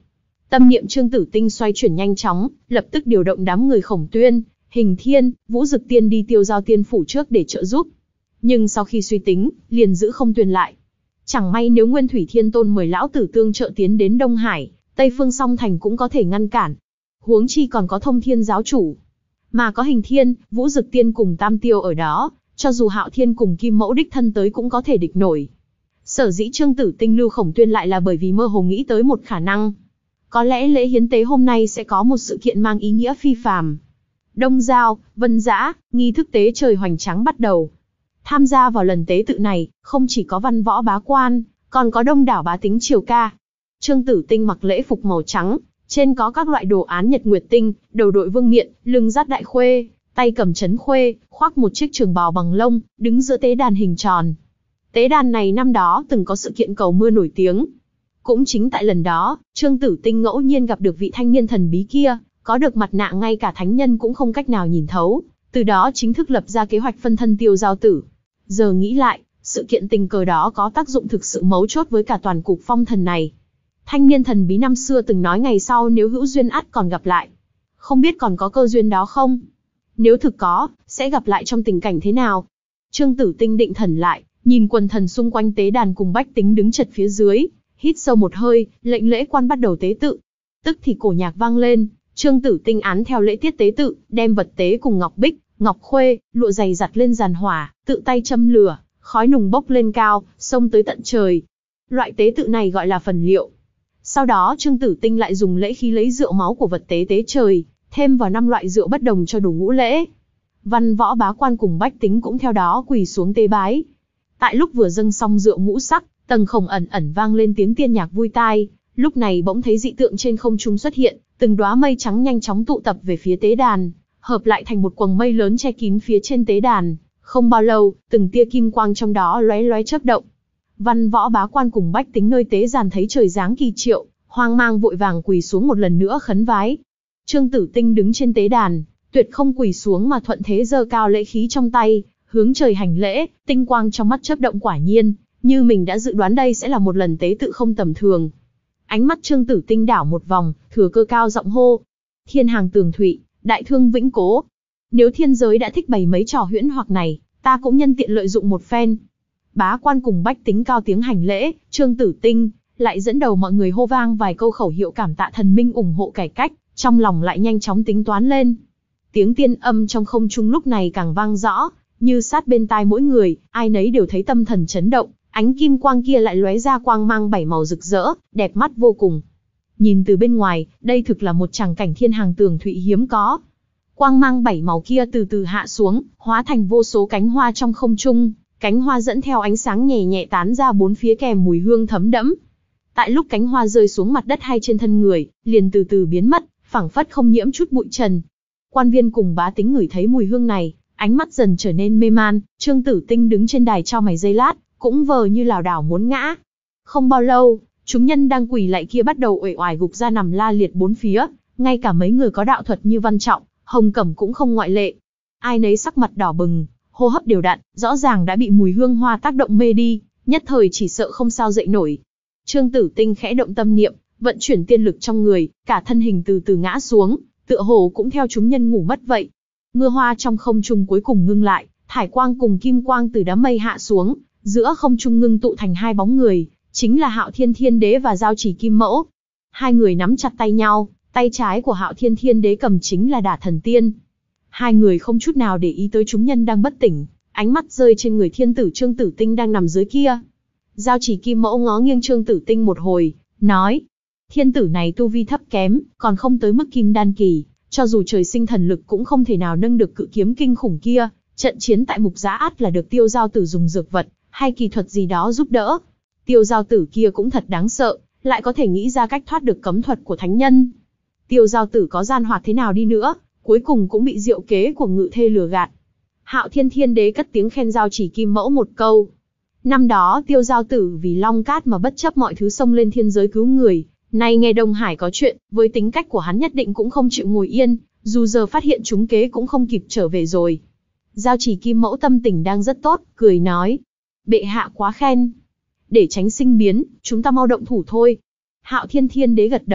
Tâm niệm Trương Tử Tinh xoay chuyển nhanh chóng, lập tức điều động đám người Khổng Tuyên, Hình Thiên, Vũ Dực Tiên đi Tiêu Giao Tiên phủ trước để trợ giúp. Nhưng sau khi suy tính, liền giữ không tuyên lại. Chẳng may nếu Nguyên Thủy Thiên Tôn mời lão tử tương trợ tiến đến Đông Hải, Tây Phương Song Thành cũng có thể ngăn cản. Huống chi còn có Thông Thiên giáo chủ, mà có Hình Thiên, Vũ Dực Tiên cùng Tam Tiêu ở đó, cho dù Hạo Thiên cùng Kim Mẫu đích thân tới cũng có thể địch nổi. Sở dĩ Trương Tử Tinh lưu Khổng Tuyên lại là bởi vì mơ hồ nghĩ tới một khả năng. Có lẽ lễ hiến tế hôm nay sẽ có một sự kiện mang ý nghĩa phi phàm. Đông Giao, Vân Dã, nghi thức tế trời hoành tráng bắt đầu. Tham gia vào lần tế tự này, không chỉ có văn võ bá quan, còn có đông đảo bá tính triều ca. Trương Tử Tinh mặc lễ phục màu trắng, trên có các loại đồ án nhật nguyệt tinh, đầu đội vương miện, lưng dắt đại khuê, tay cầm trấn khuê, khoác một chiếc trường bào bằng lông, đứng giữa tế đàn hình tròn. Tế đàn này năm đó từng có sự kiện cầu mưa nổi tiếng. Cũng chính tại lần đó, Trương Tử Tinh ngẫu nhiên gặp được vị thanh niên thần bí kia, có được mặt nạ ngay cả thánh nhân cũng không cách nào nhìn thấu, từ đó chính thức lập ra kế hoạch phân thân Tiêu Giao Tử. Giờ nghĩ lại, sự kiện tình cờ đó có tác dụng thực sự mấu chốt với cả toàn cục phong thần này. Thanh niên thần bí năm xưa từng nói ngày sau nếu hữu duyên ắt còn gặp lại. Không biết còn có cơ duyên đó không? Nếu thực có, sẽ gặp lại trong tình cảnh thế nào? Trương Tử Tinh định thần lại, nhìn quần thần xung quanh tế đàn cùng bách tính đứng chật phía dưới, hít sâu một hơi, lệnh lễ quan bắt đầu tế tự. Tức thì cổ nhạc vang lên, Trương Tử Tinh án theo lễ tiết tế tự, đem vật tế cùng ngọc bích, ngọc khuê, lụa dày giặt lên giàn hỏa, tự tay châm lửa, khói nùng bốc lên cao, xông tới tận trời. Loại tế tự này gọi là phần liệu. Sau đó Trương Tử Tinh lại dùng lễ khí lấy rượu máu của vật tế tế trời, thêm vào năm loại rượu bất đồng cho đủ ngũ lễ. Văn võ bá quan cùng bách tính cũng theo đó quỳ xuống tế bái. Tại lúc vừa dâng xong rượu ngũ sắc, tầng khổng ẩn ẩn vang lên tiếng tiên nhạc vui tai. Lúc này bỗng thấy dị tượng trên không trung xuất hiện, từng đóa mây trắng nhanh chóng tụ tập về phía tế đàn, hợp lại thành một quầng mây lớn che kín phía trên tế đàn. Không bao lâu, từng tia kim quang trong đó lóe lóe chớp động. Văn võ bá quan cùng bách tính nơi tế giàn thấy trời giáng kỳ triệu, hoang mang vội vàng quỳ xuống một lần nữa khấn vái. Trương Tử Tinh đứng trên tế đàn, tuyệt không quỳ xuống mà thuận thế giơ cao lễ khí trong tay, hướng trời hành lễ, tinh quang trong mắt chớp động quả nhiên, như mình đã dự đoán đây sẽ là một lần tế tự không tầm thường. Ánh mắt Trương Tử Tinh đảo một vòng, thừa cơ cao giọng hô: Thiên hàng tường thụy, đại thương vĩnh cố. Nếu thiên giới đã thích bày mấy trò huyễn hoặc này, ta cũng nhân tiện lợi dụng một phen. Bá quan cùng bách tính cao tiếng hành lễ, Trương Tử Tinh lại dẫn đầu mọi người hô vang vài câu khẩu hiệu cảm tạ thần minh ủng hộ cải cách, trong lòng lại nhanh chóng tính toán lên. Tiếng tiên âm trong không trung lúc này càng vang rõ, như sát bên tai mỗi người, ai nấy đều thấy tâm thần chấn động, ánh kim quang kia lại lóe ra quang mang bảy màu rực rỡ, đẹp mắt vô cùng. Nhìn từ bên ngoài, đây thực là một tràng cảnh thiên hàng tường thụy hiếm có. Quang mang bảy màu kia từ từ hạ xuống, hóa thành vô số cánh hoa trong không trung, cánh hoa dẫn theo ánh sáng nhẹ nhẹ tán ra bốn phía kèm mùi hương thấm đẫm. Tại lúc cánh hoa rơi xuống mặt đất hay trên thân người, liền từ từ biến mất, phảng phất không nhiễm chút bụi trần. Quan viên cùng bá tính ngửi thấy mùi hương này, ánh mắt dần trở nên mê man. Trương Tử Tinh đứng trên đài chau mày giây lát, cũng vờ như lảo đảo muốn ngã. Không bao lâu, chúng nhân đang quỳ lạy kia bắt đầu uể oải gục ra nằm la liệt bốn phía, ngay cả mấy người có đạo thuật như Văn Trọng, Hồng Cẩm cũng không ngoại lệ. Ai nấy sắc mặt đỏ bừng, hô hấp đều đặn, rõ ràng đã bị mùi hương hoa tác động mê đi, nhất thời chỉ sợ không sao dậy nổi. Trương Tử Tinh khẽ động tâm niệm, vận chuyển tiên lực trong người, cả thân hình từ từ ngã xuống, tựa hồ cũng theo chúng nhân ngủ mất vậy. Mưa hoa trong không trung cuối cùng ngưng lại, thải quang cùng kim quang từ đám mây hạ xuống, giữa không trung ngưng tụ thành hai bóng người, chính là Hạo Thiên Thiên Đế và Giao Chỉ Kim Mẫu. Hai người nắm chặt tay nhau, tay trái của Hạo Thiên Thiên Đế cầm chính là Đả Thần Tiên. Hai người không chút nào để ý tới chúng nhân đang bất tỉnh, ánh mắt rơi trên người thiên tử Trương Tử Tinh đang nằm dưới kia. Giao Chỉ Kim Mẫu ngó nghiêng Trương Tử Tinh một hồi, nói: Thiên tử này tu vi thấp kém, còn không tới mức kim đan kỳ, cho dù trời sinh thần lực cũng không thể nào nâng được cự kiếm kinh khủng kia. Trận chiến tại Mục Giá ắt là được Tiêu Giao Tử dùng dược vật hay kỳ thuật gì đó giúp đỡ. Tiêu Giao Tử kia cũng thật đáng sợ, lại có thể nghĩ ra cách thoát được cấm thuật của thánh nhân. Tiêu Giao Tử có gian hoạt thế nào đi nữa, cuối cùng cũng bị diệu kế của Ngự Thê lừa gạt. Hạo Thiên Thiên Đế cất tiếng khen Giao Chỉ Kim Mẫu một câu. Năm đó Tiêu Giao Tử vì Long Cát mà bất chấp mọi thứ xông lên thiên giới cứu người, nay nghe Đông Hải có chuyện, với tính cách của hắn nhất định cũng không chịu ngồi yên, dù giờ phát hiện trúng kế cũng không kịp trở về rồi. Giao Chỉ Kim Mẫu tâm tình đang rất tốt, cười nói: Bệ hạ quá khen. Để tránh sinh biến, chúng ta mau động thủ thôi. Hạo Thiên Thiên Đế gật đầu,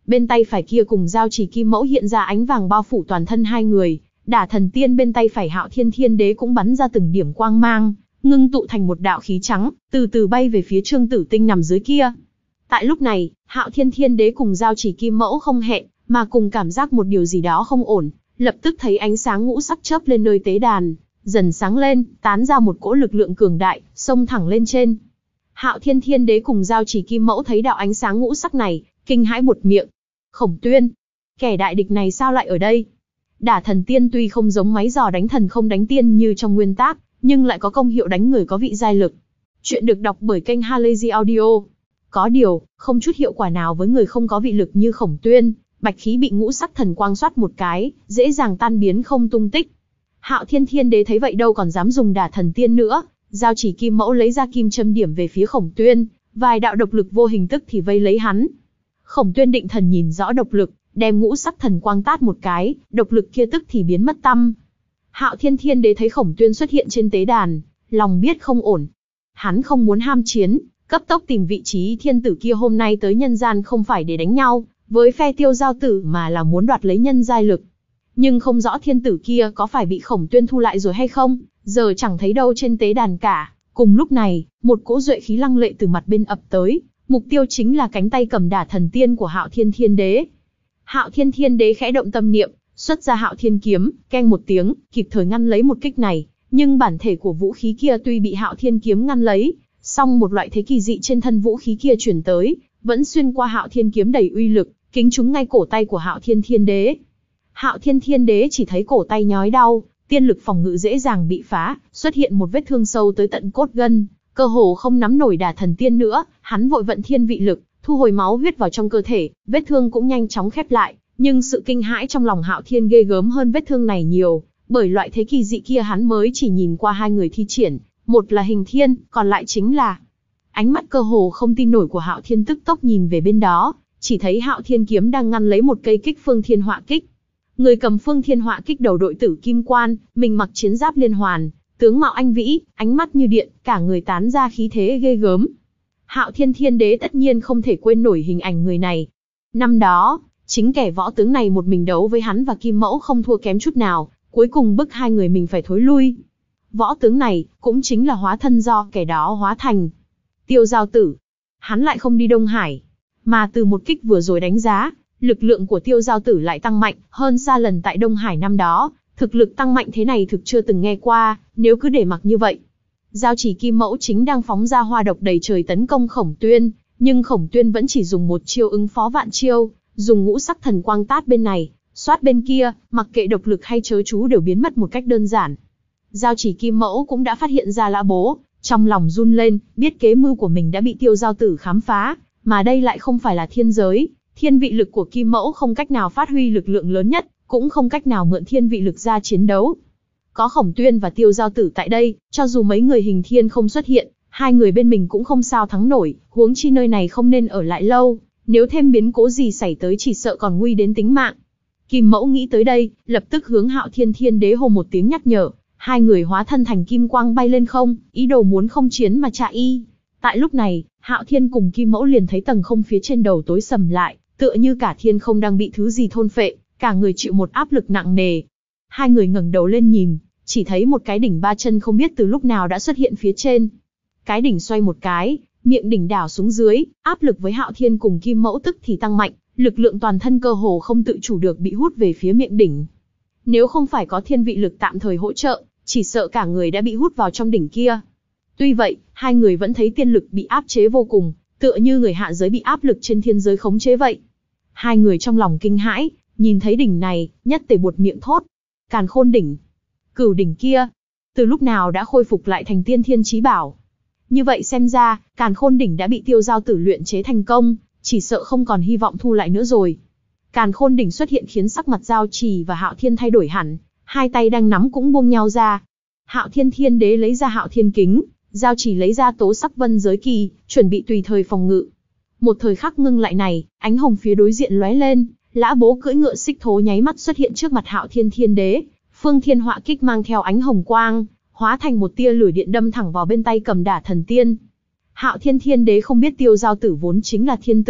Bên tay phải kia cùng giao chỉ kim mẫu hiện ra ánh vàng bao phủ toàn thân hai người, Đả Thần Tiên bên tay phải Hạo Thiên Thiên Đế cũng bắn ra từng điểm quang mang, ngưng tụ thành một đạo khí trắng, từ từ bay về phía Trương Tử Tinh nằm dưới kia. Tại lúc này, Hạo Thiên Thiên Đế cùng giao chỉ kim mẫu không hẹn, mà cùng cảm giác một điều gì đó không ổn, lập tức thấy ánh sáng ngũ sắc chớp lên nơi tế đàn, dần sáng lên, tán ra một cỗ lực lượng cường đại, xông thẳng lên trên. Hạo Thiên Thiên Đế cùng giao chỉ kim mẫu thấy đạo ánh sáng ngũ sắc này, kinh hãi buột miệng. Khổng Tuyên, kẻ đại địch này sao lại ở đây? Đả Thần Tiên tuy không giống máy dò đánh thần không đánh tiên như trong nguyên tác, nhưng lại có công hiệu đánh người có vị giai lực. Chuyện được đọc bởi kênh Halazy Audio. Có điều, không chút hiệu quả nào với người không có vị lực như Khổng Tuyên, bạch khí bị ngũ sắc thần quang xoát một cái, dễ dàng tan biến không tung tích. Hạo Thiên Thiên Đế thấy vậy đâu còn dám dùng Đả Thần Tiên nữa, giao chỉ kim mẫu lấy ra kim châm điểm về phía Khổng Tuyên, vài đạo độc lực vô hình tức thì vây lấy hắn. Khổng Tuyên định thần nhìn rõ độc lực, đem ngũ sắc thần quang tát một cái, độc lực kia tức thì biến mất tăm. Hạo Thiên Thiên Đế thấy Khổng Tuyên xuất hiện trên tế đàn, lòng biết không ổn. Hắn không muốn ham chiến, cấp tốc tìm vị trí thiên tử kia hôm nay tới nhân gian không phải để đánh nhau với phe Tiêu Giao Tử mà là muốn đoạt lấy nhân giai lực. Nhưng không rõ thiên tử kia có phải bị Khổng Tuyên thu lại rồi hay không, giờ chẳng thấy đâu trên tế đàn cả. Cùng lúc này, một cỗ duệ khí lăng lệ từ mặt bên ập tới, mục tiêu chính là cánh tay cầm Đả Thần Tiên của Hạo Thiên Thiên Đế. Hạo Thiên Thiên Đế khẽ động tâm niệm, xuất ra Hạo Thiên kiếm, keng một tiếng, kịp thời ngăn lấy một kích này, nhưng bản thể của vũ khí kia tuy bị Hạo Thiên kiếm ngăn lấy, song một loại thế kỳ dị trên thân vũ khí kia chuyển tới, vẫn xuyên qua Hạo Thiên kiếm đầy uy lực, kính trúng ngay cổ tay của Hạo Thiên Thiên Đế. Hạo Thiên Thiên Đế chỉ thấy cổ tay nhói đau, tiên lực phòng ngự dễ dàng bị phá, xuất hiện một vết thương sâu tới tận cốt gân, cơ hồ không nắm nổi Đả Thần Tiên nữa, hắn vội vận thiên vị lực, thu hồi máu huyết vào trong cơ thể, vết thương cũng nhanh chóng khép lại, nhưng sự kinh hãi trong lòng Hạo Thiên ghê gớm hơn vết thương này nhiều, bởi loại thế kỳ dị kia hắn mới chỉ nhìn qua hai người thi triển, một là hình thiên, còn lại chính là. Ánh mắt cơ hồ không tin nổi của Hạo Thiên tức tốc nhìn về bên đó, chỉ thấy Hạo Thiên kiếm đang ngăn lấy một cây kích Phương Thiên Họa Kích. Người cầm Phương Thiên Họa Kích đầu đội tử kim quan, mình mặc chiến giáp liên hoàn, tướng mạo anh vĩ, ánh mắt như điện, cả người tán ra khí thế ghê gớm. Hạo Thiên Thiên Đế tất nhiên không thể quên nổi hình ảnh người này. Năm đó, chính kẻ võ tướng này một mình đấu với hắn và Kim Mẫu không thua kém chút nào, cuối cùng bức hai người mình phải thối lui. Võ tướng này, cũng chính là hóa thân do kẻ đó hóa thành. Tiêu Giao Tử. Hắn lại không đi Đông Hải, mà từ một kích vừa rồi đánh giá, lực lượng của Tiêu Giao Tử lại tăng mạnh, hơn xa lần tại Đông Hải năm đó, thực lực tăng mạnh thế này thực chưa từng nghe qua, nếu cứ để mặc như vậy. Giao chỉ Kim Mẫu chính đang phóng ra hoa độc đầy trời tấn công Khổng Tuyên, nhưng Khổng Tuyên vẫn chỉ dùng một chiêu ứng phó vạn chiêu, dùng ngũ sắc thần quang tát bên này, xoát bên kia, mặc kệ độc lực hay chớ chú đều biến mất một cách đơn giản. Giao chỉ Kim Mẫu cũng đã phát hiện ra Lã Bố, trong lòng run lên, biết kế mưu của mình đã bị Tiêu Giao Tử khám phá, mà đây lại không phải là thiên giới, thiên vị lực của Kim Mẫu không cách nào phát huy lực lượng lớn nhất, cũng không cách nào mượn thiên vị lực ra chiến đấu. Có Khổng Tuyên và Tiêu Giao Tử tại đây, cho dù mấy người hình thiên không xuất hiện, hai người bên mình cũng không sao thắng nổi, huống chi nơi này không nên ở lại lâu, nếu thêm biến cố gì xảy tới chỉ sợ còn nguy đến tính mạng. Kim Mẫu nghĩ tới đây, lập tức hướng Hạo Thiên Thiên Đế hô một tiếng nhắc nhở, hai người hóa thân thành kim quang bay lên không, ý đồ muốn không chiến mà trả y. Tại lúc này, Hạo Thiên cùng Kim Mẫu liền thấy tầng không phía trên đầu tối sầm lại, tựa như cả thiên không đang bị thứ gì thôn phệ, cả người chịu một áp lực nặng nề. Hai người ngẩng đầu lên nhìn, chỉ thấy một cái đỉnh ba chân không biết từ lúc nào đã xuất hiện phía trên. Cái đỉnh xoay một cái, miệng đỉnh đảo xuống dưới, áp lực với Hạo Thiên cùng Kim Mẫu tức thì tăng mạnh, lực lượng toàn thân cơ hồ không tự chủ được bị hút về phía miệng đỉnh. Nếu không phải có thiên vị lực tạm thời hỗ trợ, chỉ sợ cả người đã bị hút vào trong đỉnh kia. Tuy vậy, hai người vẫn thấy tiên lực bị áp chế vô cùng, tựa như người hạ giới bị áp lực trên thiên giới khống chế vậy. Hai người trong lòng kinh hãi, nhìn thấy đỉnh này, nhất tề buột miệng thốt. Càn Khôn đỉnh. Cửu đỉnh kia, từ lúc nào đã khôi phục lại thành tiên thiên chí bảo. Như vậy xem ra, Càn Khôn đỉnh đã bị Tiêu Giao Tử luyện chế thành công, chỉ sợ không còn hy vọng thu lại nữa rồi. Càn Khôn đỉnh xuất hiện khiến sắc mặt Giao Trì và Hạo Thiên thay đổi hẳn, hai tay đang nắm cũng buông nhau ra. Hạo Thiên Thiên Đế lấy ra Hạo Thiên kính, Giao Trì lấy ra Tố Sắc Vân giới kỳ, chuẩn bị tùy thời phòng ngự. Một thời khắc ngưng lại này, ánh hồng phía đối diện lóe lên, Lã Bố cưỡi ngựa xích thố nháy mắt xuất hiện trước mặt Hạo Thiên Thiên Đế, Phương Thiên Họa Kích mang theo ánh hồng quang, hóa thành một tia lửa điện đâm thẳng vào bên tay cầm Đả Thần Tiên. Hạo Thiên Thiên Đế không biết Tiêu Giao Tử vốn chính là thiên tử,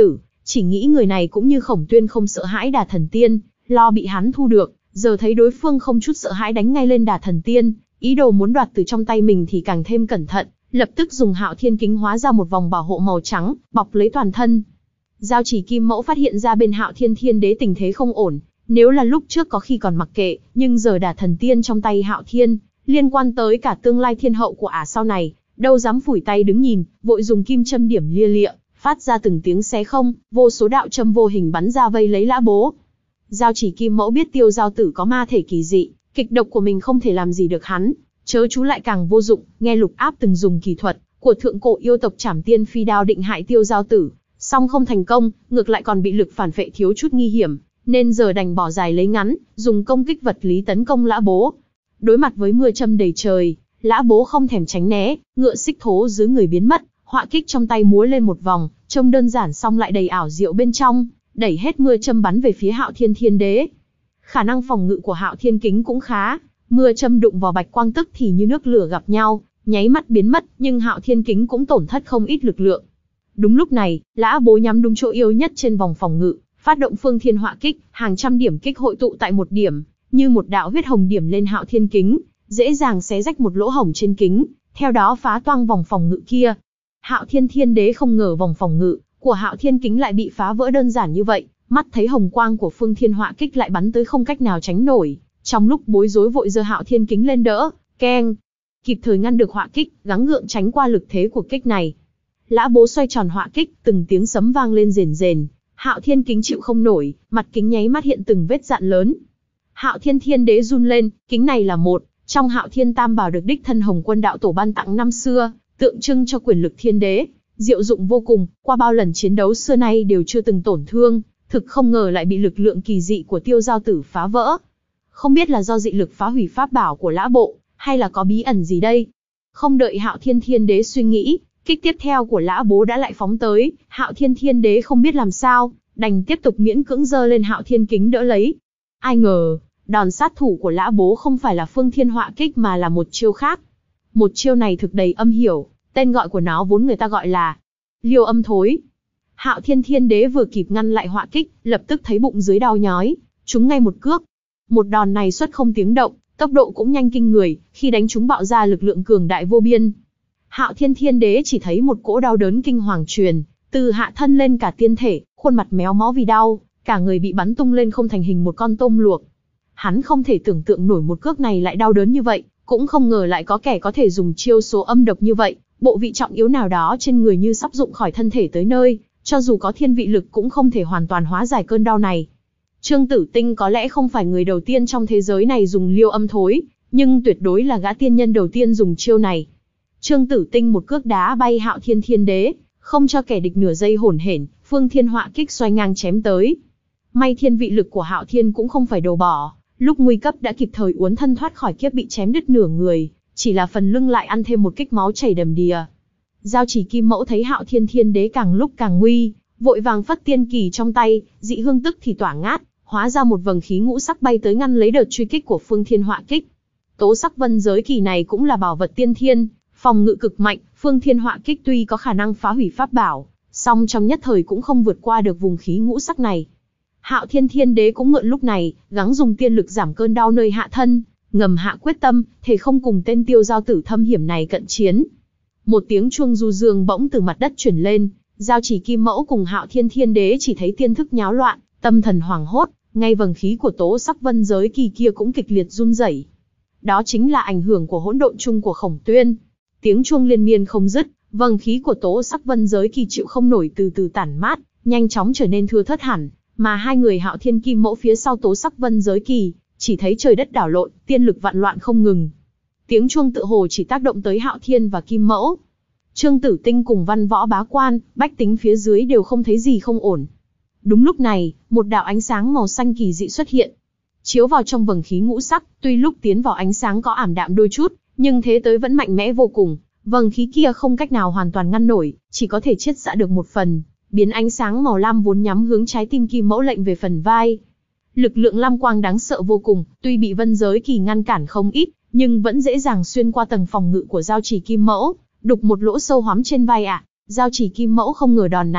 chỉ nghĩ người này cũng như Khổng Tuyên không sợ hãi Đà Thần Tiên, lo bị hắn thu được, giờ thấy đối phương không chút sợ hãi đánh ngay lên Đà Thần Tiên, ý đồ muốn đoạt từ trong tay mình thì càng thêm cẩn thận, lập tức dùng Hạo Thiên Kính hóa ra một vòng bảo hộ màu trắng, bọc lấy toàn thân. Giao Chỉ Kim Mẫu phát hiện ra bên Hạo Thiên Thiên Đế tình thế không ổn, nếu là lúc trước có khi còn mặc kệ, nhưng giờ Đà Thần Tiên trong tay Hạo Thiên, liên quan tới cả tương lai thiên hậu của ả sau này, đâu dám phủi tay đứng nhìn, vội dùng kim châm điểm lia lịa, phát ra từng tiếng xé không, vô số đạo châm vô hình bắn ra vây lấy Lã Bố. Giao Chỉ Kim Mẫu biết Tiêu Giao Tử có ma thể kỳ dị, kịch độc của mình không thể làm gì được hắn, chớ chú lại càng vô dụng, nghe Lục Áp từng dùng kỳ thuật của thượng cổ yêu tộc Trảm Tiên Phi Đao định hại Tiêu Giao Tử, song không thành công, ngược lại còn bị lực phản phệ thiếu chút nguy hiểm, nên giờ đành bỏ dài lấy ngắn, dùng công kích vật lý tấn công Lã Bố. Đối mặt với mưa châm đầy trời, Lã Bố không thèm tránh né, ngựa xích thố dưới người biến mất, họa kích trong tay múa lên một vòng, trông đơn giản song lại đầy ảo diệu bên trong, đẩy hết mưa châm bắn về phía Hạo Thiên Thiên Đế. Khả năng phòng ngự của Hạo Thiên Kính cũng khá, mưa châm đụng vào bạch quang tức thì như nước lửa gặp nhau, nháy mắt biến mất, nhưng Hạo Thiên Kính cũng tổn thất không ít lực lượng. Đúng lúc này, Lã Bố nhắm đúng chỗ yếu nhất trên vòng phòng ngự, phát động Phương Thiên Họa Kích, hàng trăm điểm kích hội tụ tại một điểm, như một đạo huyết hồng điểm lên Hạo Thiên Kính, dễ dàng xé rách một lỗ hổng trên kính, theo đó phá toang vòng phòng ngự kia. Hạo Thiên Thiên Đế không ngờ vòng phòng ngự của Hạo Thiên Kính lại bị phá vỡ đơn giản như vậy, mắt thấy hồng quang của Phương Thiên Họa Kích lại bắn tới không cách nào tránh nổi, trong lúc bối rối vội giơ Hạo Thiên Kính lên đỡ, keng, kịp thời ngăn được họa kích, gắng gượng tránh qua lực thế của kích này. Lã Bố xoay tròn họa kích, từng tiếng sấm vang lên rền rền, Hạo Thiên Kính chịu không nổi, mặt kính nháy mắt hiện từng vết dạn lớn. Hạo Thiên Thiên Đế run lên, kính này là một trong Hạo Thiên Tam Bảo được đích thân Hồng Quân đạo tổ ban tặng năm xưa, tượng trưng cho quyền lực thiên đế, diệu dụng vô cùng, qua bao lần chiến đấu xưa nay đều chưa từng tổn thương, thực không ngờ lại bị lực lượng kỳ dị của Tiêu Giao Tử phá vỡ. Không biết là do dị lực phá hủy pháp bảo của Lã Bộ, hay là có bí ẩn gì đây? Không đợi Hạo Thiên Thiên Đế suy nghĩ, kích tiếp theo của Lã Bố đã lại phóng tới, Hạo Thiên Thiên Đế không biết làm sao, đành tiếp tục miễn cưỡng giơ lên Hạo Thiên Kính đỡ lấy. Ai ngờ, đòn sát thủ của Lã Bố không phải là Phương Thiên Họa Kích mà là một chiêu khác. Một chiêu này thực đầy âm hiểu, tên gọi của nó vốn người ta gọi là Liêu Âm Thối. Hạo Thiên Thiên Đế vừa kịp ngăn lại họa kích, lập tức thấy bụng dưới đau nhói, trúng ngay một cước. Một đòn này xuất không tiếng động, tốc độ cũng nhanh kinh người, khi đánh trúng bạo ra lực lượng cường đại vô biên. Hạo Thiên Thiên Đế chỉ thấy một cỗ đau đớn kinh hoàng truyền từ hạ thân lên cả tiên thể, khuôn mặt méo mó vì đau, cả người bị bắn tung lên không thành hình một con tôm luộc. Hắn không thể tưởng tượng nổi một cước này lại đau đớn như vậy, cũng không ngờ lại có kẻ có thể dùng chiêu số âm độc như vậy, bộ vị trọng yếu nào đó trên người như sắp rụng khỏi thân thể tới nơi, cho dù có thiên vị lực cũng không thể hoàn toàn hóa giải cơn đau này. Trương Tử Tinh có lẽ không phải người đầu tiên trong thế giới này dùng Liêu Âm Thối, nhưng tuyệt đối là gã tiên nhân đầu tiên dùng chiêu này. Trương Tử Tinh một cước đá bay Hạo Thiên Thiên Đế, không cho kẻ địch nửa giây hổn hển, Phương Thiên Họa Kích xoay ngang chém tới. May thiên vị lực của Hạo Thiên cũng không phải đồ bỏ, lúc nguy cấp đã kịp thời uốn thân thoát khỏi kiếp bị chém đứt nửa người, chỉ là phần lưng lại ăn thêm một kích máu chảy đầm đìa. Giao Chỉ Kim Mẫu thấy Hạo Thiên Thiên Đế càng lúc càng nguy, vội vàng phất tiên kỳ trong tay, dị hương tức thì tỏa ngát, hóa ra một vầng khí ngũ sắc bay tới ngăn lấy đợt truy kích của Phương Thiên Họa Kích. Tố sắc vân giới kỳ này cũng là bảo vật tiên thiên, phòng ngự cực mạnh, Phương Thiên Họa Kích tuy có khả năng phá hủy pháp bảo, song trong nhất thời cũng không vượt qua được vùng khí ngũ sắc này. Hạo Thiên Thiên Đế cũng mượn lúc này, gắng dùng tiên lực giảm cơn đau nơi hạ thân, ngầm hạ quyết tâm, thể không cùng tên Tiêu Giao Tử thâm hiểm này cận chiến. Một tiếng chuông du dương bỗng từ mặt đất chuyển lên, Giao Chỉ Kim Mẫu cùng Hạo Thiên Thiên Đế chỉ thấy tiên thức nháo loạn, tâm thần hoảng hốt, ngay vầng khí của tố sắc vân giới kỳ kia cũng kịch liệt run rẩy. Đó chính là ảnh hưởng của hỗn độn chung của Khổng Tuyên. Tiếng chuông liên miên không dứt, vầng khí của tố sắc vân giới kỳ chịu không nổi từ từ tản mát, nhanh chóng trở nên thưa thớt hẳn, mà hai người Hạo Thiên Kim Mẫu phía sau tố sắc vân giới kỳ, chỉ thấy trời đất đảo lộn, tiên lực vạn loạn không ngừng. Tiếng chuông tự hồ chỉ tác động tới Hạo Thiên và Kim Mẫu. Trương Tử Tinh cùng Văn Võ Bá Quan, bách tính phía dưới đều không thấy gì không ổn. Đúng lúc này, một đạo ánh sáng màu xanh kỳ dị xuất hiện, chiếu vào trong vầng khí ngũ sắc, tuy lúc tiến vào ánh sáng có ảm đạm đôi chút, nhưng thế tới vẫn mạnh mẽ vô cùng. Vầng khí kia không cách nào hoàn toàn ngăn nổi, chỉ có thể chiết xạ được một phần, biến ánh sáng màu lam vốn nhắm hướng trái tim Kim Mẫu lệnh về phần vai. Lực lượng lam quang đáng sợ vô cùng, tuy bị vân giới kỳ ngăn cản không ít, nhưng vẫn dễ dàng xuyên qua tầng phòng ngự của Giao Chỉ Kim Mẫu, đục một lỗ sâu hoắm trên vai ạ. À. Giao Chỉ Kim Mẫu không ngờ đòn này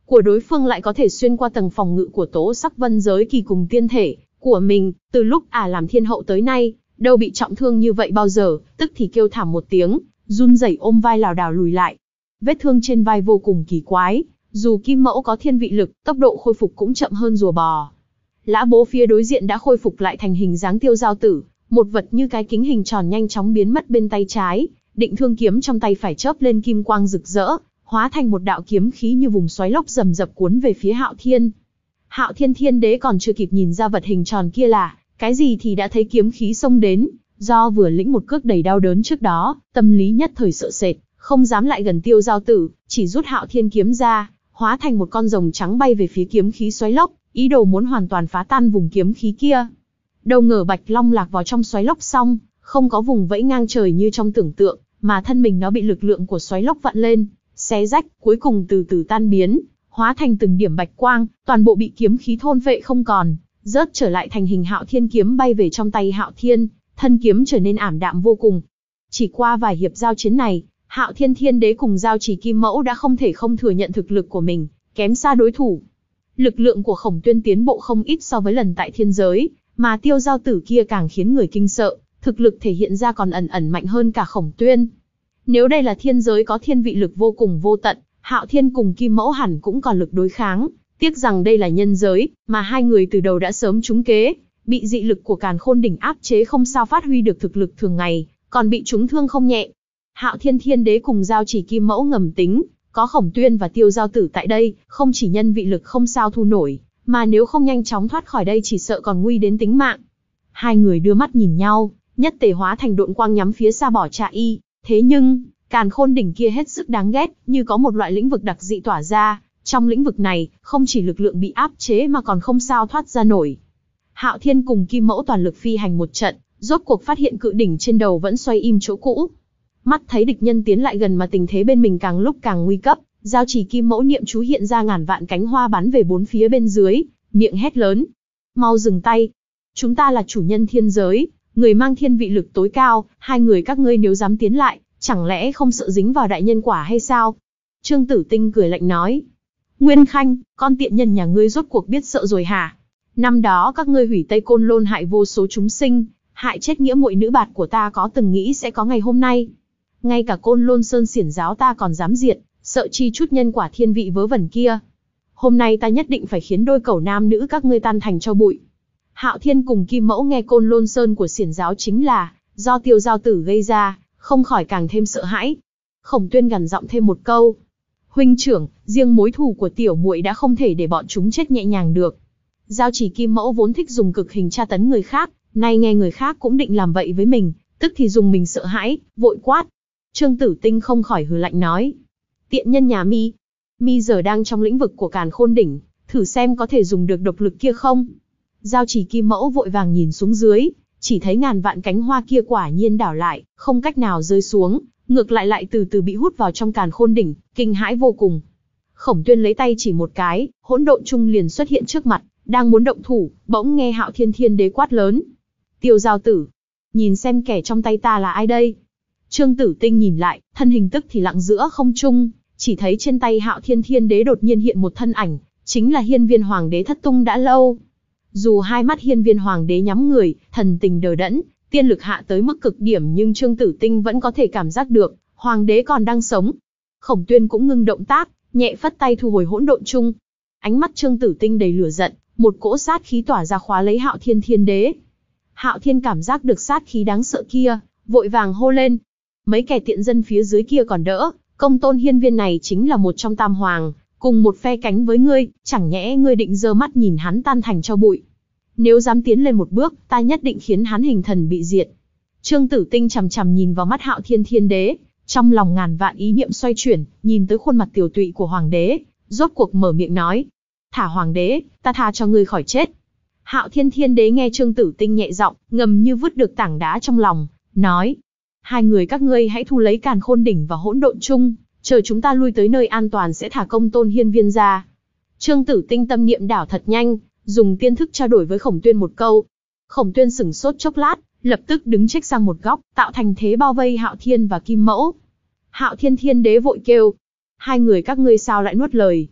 của đối phương lại có thể xuyên qua tầng phòng ngự của Tố Sắc Vân giới kỳ cùng tiên thể của mình, từ lúc ả à làm thiên hậu tới nay, đâu bị trọng thương như vậy bao giờ, tức thì kêu thảm một tiếng, run rẩy ôm vai lảo đảo lùi lại. Vết thương trên vai vô cùng kỳ quái, dù Kim Mẫu có thiên vị lực, tốc độ khôi phục cũng chậm hơn rùa bò. Lã Bố phía đối diện đã khôi phục lại thành hình dáng Tiêu Giao Tử, một vật như cái kính hình tròn nhanh chóng biến mất bên tay trái, định thương kiếm trong tay phải chớp lên kim quang rực rỡ, hóa thành một đạo kiếm khí như vùng xoáy lốc rầm rập cuốn về phía Hạo Thiên. Hạo Thiên Thiên Đế còn chưa kịp nhìn ra vật hình tròn kia là cái gì thì đã thấy kiếm khí xông đến, do vừa lĩnh một cước đầy đau đớn trước đó, tâm lý nhất thời sợ sệt, không dám lại gần Tiêu Giao Tử, chỉ rút Hạo Thiên kiếm ra, hóa thành một con rồng trắng bay về phía kiếm khí xoáy lốc, ý đồ muốn hoàn toàn phá tan vùng kiếm khí kia. Đâu ngờ Bạch Long lạc vào trong xoáy lốc xong, không có vùng vẫy ngang trời như trong tưởng tượng, mà thân mình nó bị lực lượng của xoáy lốc vặn lên, xé rách, cuối cùng từ từ tan biến, hóa thành từng điểm bạch quang, toàn bộ bị kiếm khí thôn phệ không còn, rớt trở lại thành hình Hạo Thiên kiếm bay về trong tay Hạo Thiên, thân kiếm trở nên ảm đạm vô cùng. Chỉ qua vài hiệp giao chiến này, Hạo Thiên Thiên Đế cùng Giao Chỉ Kim Mẫu đã không thể không thừa nhận thực lực của mình kém xa đối thủ. Lực lượng của Khổng Tuyên tiến bộ không ít so với lần tại thiên giới, mà Tiêu Giao Tử kia càng khiến người kinh sợ, thực lực thể hiện ra còn ẩn ẩn mạnh hơn cả Khổng Tuyên. Nếu đây là thiên giới có thiên vị lực vô cùng vô tận, Hạo Thiên cùng Kim Mẫu hẳn cũng còn lực đối kháng, tiếc rằng đây là nhân giới, mà hai người từ đầu đã sớm trúng kế, bị dị lực của Càn Khôn đỉnh áp chế không sao phát huy được thực lực thường ngày, còn bị trúng thương không nhẹ. Hạo Thiên Thiên Đế cùng Giao Chỉ Kim Mẫu ngầm tính, có Khổng Tuyên và Tiêu Giao Tử tại đây, không chỉ nhân vị lực không sao thu nổi, mà nếu không nhanh chóng thoát khỏi đây chỉ sợ còn nguy đến tính mạng. Hai người đưa mắt nhìn nhau, nhất tề hóa thành độn quang nhắm phía xa bỏ chạy. Thế nhưng, Càn Khôn đỉnh kia hết sức đáng ghét, như có một loại lĩnh vực đặc dị tỏa ra, trong lĩnh vực này, không chỉ lực lượng bị áp chế mà còn không sao thoát ra nổi. Hạo Thiên cùng Kim Mẫu toàn lực phi hành một trận, rốt cuộc phát hiện cự đỉnh trên đầu vẫn xoay im chỗ cũ. Mắt thấy địch nhân tiến lại gần mà tình thế bên mình càng lúc càng nguy cấp, Giao Chỉ Kim Mẫu niệm chú hiện ra ngàn vạn cánh hoa bắn về bốn phía bên dưới, miệng hét lớn: "Mau dừng tay! Chúng ta là chủ nhân thiên giới, người mang thiên vị lực tối cao, hai người các ngươi nếu dám tiến lại, chẳng lẽ không sợ dính vào đại nhân quả hay sao?" Trương Tử Tinh cười lạnh nói: "Nguyên Khanh, con tiện nhân nhà ngươi rốt cuộc biết sợ rồi hả? Năm đó các ngươi hủy Tây Côn Lôn hại vô số chúng sinh, hại chết nghĩa muội nữ bạt của ta, có từng nghĩ sẽ có ngày hôm nay? Ngay cả Côn Lôn Sơn xiển giáo ta còn dám diệt, sợ chi chút nhân quả thiên vị vớ vẩn kia. Hôm nay ta nhất định phải khiến đôi cẩu nam nữ các ngươi tan thành cho bụi." Hạo Thiên cùng Kim Mẫu nghe Côn Lôn Sơn của xiển giáo chính là do Tiêu Giao Tử gây ra, không khỏi càng thêm sợ hãi. Khổng Tuyên gằn giọng thêm một câu: "Huynh trưởng, riêng mối thù của tiểu muội đã không thể để bọn chúng chết nhẹ nhàng được." Giao Chỉ Kim Mẫu vốn thích dùng cực hình tra tấn người khác, nay nghe người khác cũng định làm vậy với mình, tức thì dùng mình sợ hãi, vội quát. Trương Tử Tinh không khỏi hừ lạnh nói: "Tiện nhân nhà mi, mi giờ đang trong lĩnh vực của Càn Khôn đỉnh, thử xem có thể dùng được độc lực kia không?" Giao Chỉ Kim Mẫu vội vàng nhìn xuống dưới, chỉ thấy ngàn vạn cánh hoa kia quả nhiên đảo lại, không cách nào rơi xuống, ngược lại lại từ từ bị hút vào trong Càn Khôn đỉnh, kinh hãi vô cùng. Khổng Tuyên lấy tay chỉ một cái, hỗn độn chung liền xuất hiện trước mặt, đang muốn động thủ, bỗng nghe Hạo Thiên Thiên Đế quát lớn: "Tiêu Giao Tử, nhìn xem kẻ trong tay ta là ai đây?" Trương Tử Tinh nhìn lại, thân hình tức thì lặng giữa không trung, chỉ thấy trên tay Hạo Thiên Thiên Đế đột nhiên hiện một thân ảnh, chính là Hiên Viên Hoàng Đế thất tung đã lâu. Dù hai mắt Hiên Viên Hoàng Đế nhắm người, thần tình đờ đẫn, tiên lực hạ tới mức cực điểm, nhưng Trương Tử Tinh vẫn có thể cảm giác được, Hoàng Đế còn đang sống. Khổng Tuyên cũng ngưng động tác, nhẹ phất tay thu hồi hỗn độn chung. Ánh mắt Trương Tử Tinh đầy lửa giận, một cỗ sát khí tỏa ra khóa lấy Hạo Thiên Thiên Đế. Hạo Thiên cảm giác được sát khí đáng sợ kia, vội vàng hô lên: "Mấy kẻ tiện dân phía dưới kia còn đỡ, công tôn Hiên Viên này chính là một trong tam hoàng, cùng một phe cánh với ngươi, chẳng nhẽ ngươi định giơ mắt nhìn hắn tan thành cho bụi? Nếu dám tiến lên một bước, ta nhất định khiến hắn hình thần bị diệt." Trương Tử Tinh chằm chằm nhìn vào mắt Hạo Thiên Thiên Đế, trong lòng ngàn vạn ý niệm xoay chuyển, nhìn tới khuôn mặt tiều tụy của Hoàng Đế, rốt cuộc mở miệng nói: "Thả Hoàng Đế, ta tha cho ngươi khỏi chết." Hạo Thiên Thiên Đế nghe Trương Tử Tinh nhẹ giọng, ngầm như vứt được tảng đá trong lòng, nói: "Hai người các ngươi hãy thu lấy Càn Khôn đỉnh và hỗn độn chung, chờ chúng ta lui tới nơi an toàn sẽ thả công tôn Hiên Viên ra." Trương Tử Tinh tâm niệm đảo thật nhanh, dùng tiên thức trao đổi với Khổng Tuyên một câu. Khổng Tuyên sửng sốt chốc lát, lập tức đứng chếch sang một góc, tạo thành thế bao vây Hạo Thiên và Kim Mẫu. Hạo Thiên Thiên Đế vội kêu: "Hai người các ngươi sao lại nuốt lời?"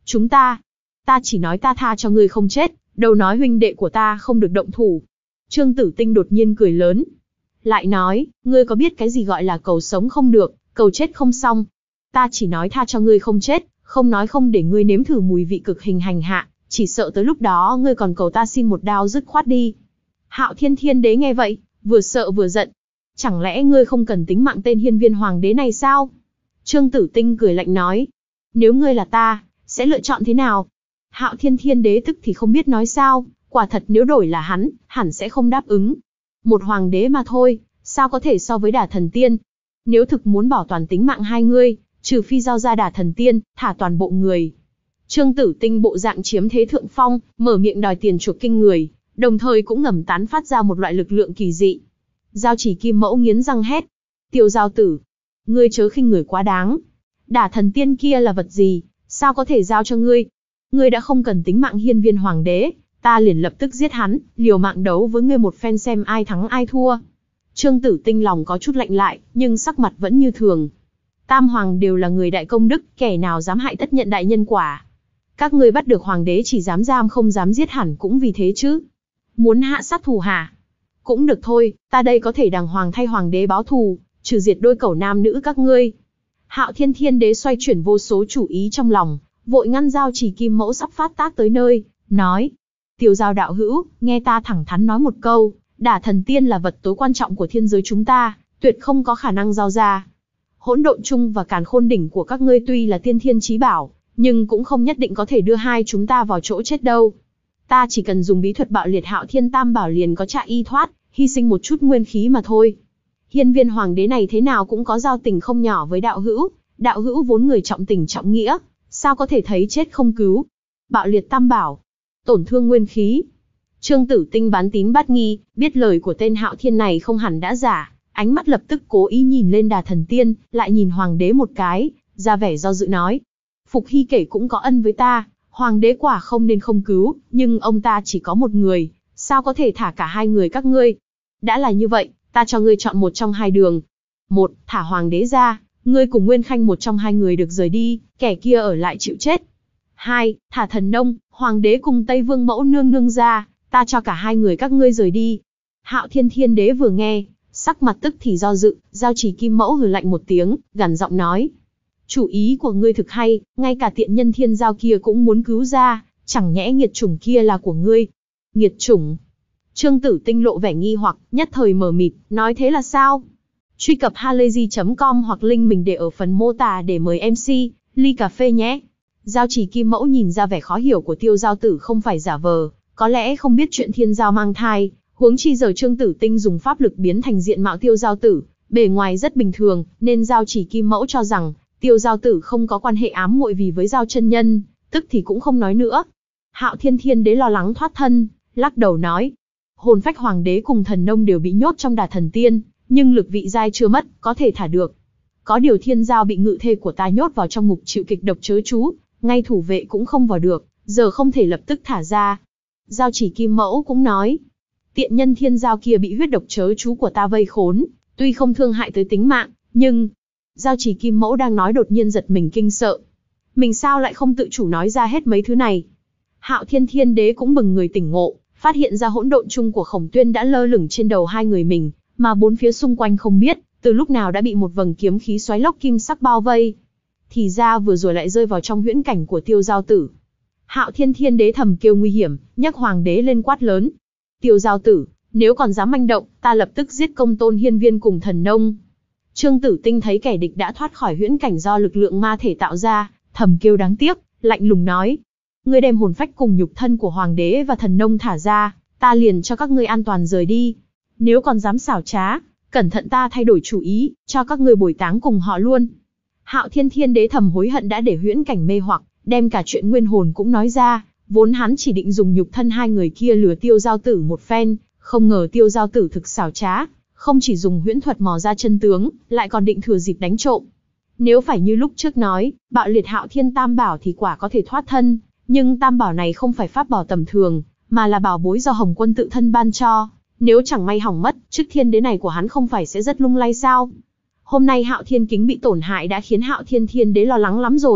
Chúng ta, ta chỉ nói ta tha cho ngươi không chết, đâu nói huynh đệ của ta không được động thủ. Trương Tử Tinh đột nhiên cười lớn. Lại nói, ngươi có biết cái gì gọi là cầu sống không được, cầu chết không xong. Ta chỉ nói tha cho ngươi không chết, không nói không để ngươi nếm thử mùi vị cực hình hành hạ, chỉ sợ tới lúc đó ngươi còn cầu ta xin một đao dứt khoát đi. Hạo Thiên Thiên Đế nghe vậy, vừa sợ vừa giận. Chẳng lẽ ngươi không cần tính mạng tên hiên viên hoàng đế này sao? Trương Tử Tinh cười lạnh nói. Nếu ngươi là ta, sẽ lựa chọn thế nào? Hạo Thiên Thiên Đế tức thì không biết nói sao, quả thật nếu đổi là hắn, hẳn sẽ không đáp ứng. Một hoàng đế mà thôi, sao có thể so với Đả Thần Tiên? Nếu thực muốn bảo toàn tính mạng hai ngươi, trừ phi giao ra Đả Thần Tiên, thả toàn bộ người. Trương Tử Tinh bộ dạng chiếm thế thượng phong, mở miệng đòi tiền chuộc kinh người, đồng thời cũng ngầm tán phát ra một loại lực lượng kỳ dị. Giao Chỉ Kim Mẫu nghiến răng hét. Tiêu Giao Tử, ngươi chớ khinh người quá đáng. Đả Thần Tiên kia là vật gì, sao có thể giao cho ngươi? Ngươi đã không cần tính mạng hiên viên hoàng đế, ta liền lập tức giết hắn, liều mạng đấu với ngươi một phen xem ai thắng ai thua. Trương Tử Tinh lòng có chút lạnh lại, nhưng sắc mặt vẫn như thường. Tam hoàng đều là người đại công đức, kẻ nào dám hại tất nhận đại nhân quả. Các ngươi bắt được hoàng đế chỉ dám giam không dám giết hẳn cũng vì thế chứ. Muốn hạ sát thủ hả? Cũng được thôi, ta đây có thể đàng hoàng thay hoàng đế báo thù, trừ diệt đôi cẩu nam nữ các ngươi. Hạo Thiên Thiên Đế xoay chuyển vô số chủ ý trong lòng, vội ngăn Giao Chỉ Kim Mẫu sắp phát tác tới nơi, nói. Tiêu Giao đạo hữu, nghe ta thẳng thắn nói một câu, Đả Thần Tiên là vật tối quan trọng của thiên giới chúng ta, tuyệt không có khả năng giao ra. Hỗn Độn Chung và Càn Khôn Đỉnh của các ngươi tuy là tiên thiên chí bảo, nhưng cũng không nhất định có thể đưa hai chúng ta vào chỗ chết đâu. Ta chỉ cần dùng bí thuật bạo liệt Hạo Thiên Tam Bảo liền có chạy y thoát, hy sinh một chút nguyên khí mà thôi. Hiên viên hoàng đế này thế nào cũng có giao tình không nhỏ với đạo hữu, đạo hữu vốn người trọng tình trọng nghĩa, sao có thể thấy chết không cứu. Bạo liệt Tam Bảo, tổn thương nguyên khí. Trương Tử Tinh bán tín bán nghi, biết lời của tên Hạo Thiên này không hẳn đã giả, ánh mắt lập tức cố ý nhìn lên Đả Thần Tiên, lại nhìn hoàng đế một cái, ra vẻ do dự nói. Phục Hy kể cũng có ân với ta, hoàng đế quả không nên không cứu, nhưng ông ta chỉ có một người, sao có thể thả cả hai người các ngươi? Đã là như vậy, ta cho ngươi chọn một trong hai đường. Một, thả hoàng đế ra, ngươi cùng Nguyên Khanh một trong hai người được rời đi, kẻ kia ở lại chịu chết. Hai, thả Thần Nông, hoàng đế cùng Tây Vương Mẫu nương nương ra, ta cho cả hai người các ngươi rời đi. Hạo Thiên Thiên Đế vừa nghe, sắc mặt tức thì do dự, Giao Chỉ Kim Mẫu hừ lạnh một tiếng, gằn giọng nói. Chủ ý của ngươi thực hay, ngay cả tiện nhân thiên giao kia cũng muốn cứu ra, chẳng nhẽ nghiệt chủng kia là của ngươi. Nghiệt chủng. Trương Tử Tinh lộ vẻ nghi hoặc, nhất thời mờ mịt, nói thế là sao? Truy cập halayzi chấm com hoặc link mình để ở phần mô tả để mời em xê, ly cà phê nhé. Giao Chỉ Kim Mẫu nhìn ra vẻ khó hiểu của Tiêu Giao Tử không phải giả vờ, có lẽ không biết chuyện thiên giao mang thai, huống chi giờ Trương Tử Tinh dùng pháp lực biến thành diện mạo Tiêu Giao Tử, bề ngoài rất bình thường, nên Giao Chỉ Kim Mẫu cho rằng Tiêu Giao Tử không có quan hệ ám muội vì với Giao chân nhân, tức thì cũng không nói nữa. Hạo Thiên Thiên Đế lo lắng thoát thân, lắc đầu nói. Hồn phách hoàng đế cùng Thần Nông đều bị nhốt trong Đả Thần Tiên, nhưng lực vị giai chưa mất, có thể thả được. Có điều thiên giao bị ngự thê của ta nhốt vào trong ngục chịu kịch độc chớ chú, ngay thủ vệ cũng không vào được, giờ không thể lập tức thả ra. Giao Chỉ Kim Mẫu cũng nói. Tiện nhân thiên giao kia bị huyết độc chớ chú của ta vây khốn, tuy không thương hại tới tính mạng, nhưng... Giao Chỉ Kim Mẫu đang nói đột nhiên giật mình kinh sợ. Mình sao lại không tự chủ nói ra hết mấy thứ này? Hạo Thiên Thiên Đế cũng bừng người tỉnh ngộ, phát hiện ra hỗn độn chung của Khổng Tuyên đã lơ lửng trên đầu hai người mình, mà bốn phía xung quanh không biết, từ lúc nào đã bị một vầng kiếm khí xoáy lốc kim sắc bao vây. Thì ra vừa rồi lại rơi vào trong huyễn cảnh của Tiêu Giao Tử. Hạo Thiên Thiên Đế thầm kêu nguy hiểm, nhấc hoàng đế lên quát lớn. Tiêu Giao Tử, nếu còn dám manh động, ta lập tức giết công tôn hiên viên cùng Thần Nông. Trương Tử Tinh thấy kẻ địch đã thoát khỏi huyễn cảnh do lực lượng ma thể tạo ra, thầm kêu đáng tiếc, lạnh lùng nói. Ngươi đem hồn phách cùng nhục thân của hoàng đế và Thần Nông thả ra, ta liền cho các ngươi an toàn rời đi. Nếu còn dám xảo trá, cẩn thận ta thay đổi chủ ý, cho các ngươi bồi táng cùng họ luôn. Hạo Thiên Thiên Đế thầm hối hận đã để huyễn cảnh mê hoặc, đem cả chuyện nguyên hồn cũng nói ra, vốn hắn chỉ định dùng nhục thân hai người kia lừa Tiêu Giao Tử một phen, không ngờ Tiêu Giao Tử thực xảo trá, không chỉ dùng huyễn thuật mò ra chân tướng, lại còn định thừa dịp đánh trộm. Nếu phải như lúc trước nói, bạo liệt Hạo Thiên Tam Bảo thì quả có thể thoát thân, nhưng Tam Bảo này không phải pháp bảo tầm thường, mà là bảo bối do Hồng Quân tự thân ban cho. Nếu chẳng may hỏng mất, chức thiên đế này của hắn không phải sẽ rất lung lay sao? Hôm nay Hạo Thiên Kính bị tổn hại đã khiến Hạo Thiên Thiên Đế lo lắng lắm rồi,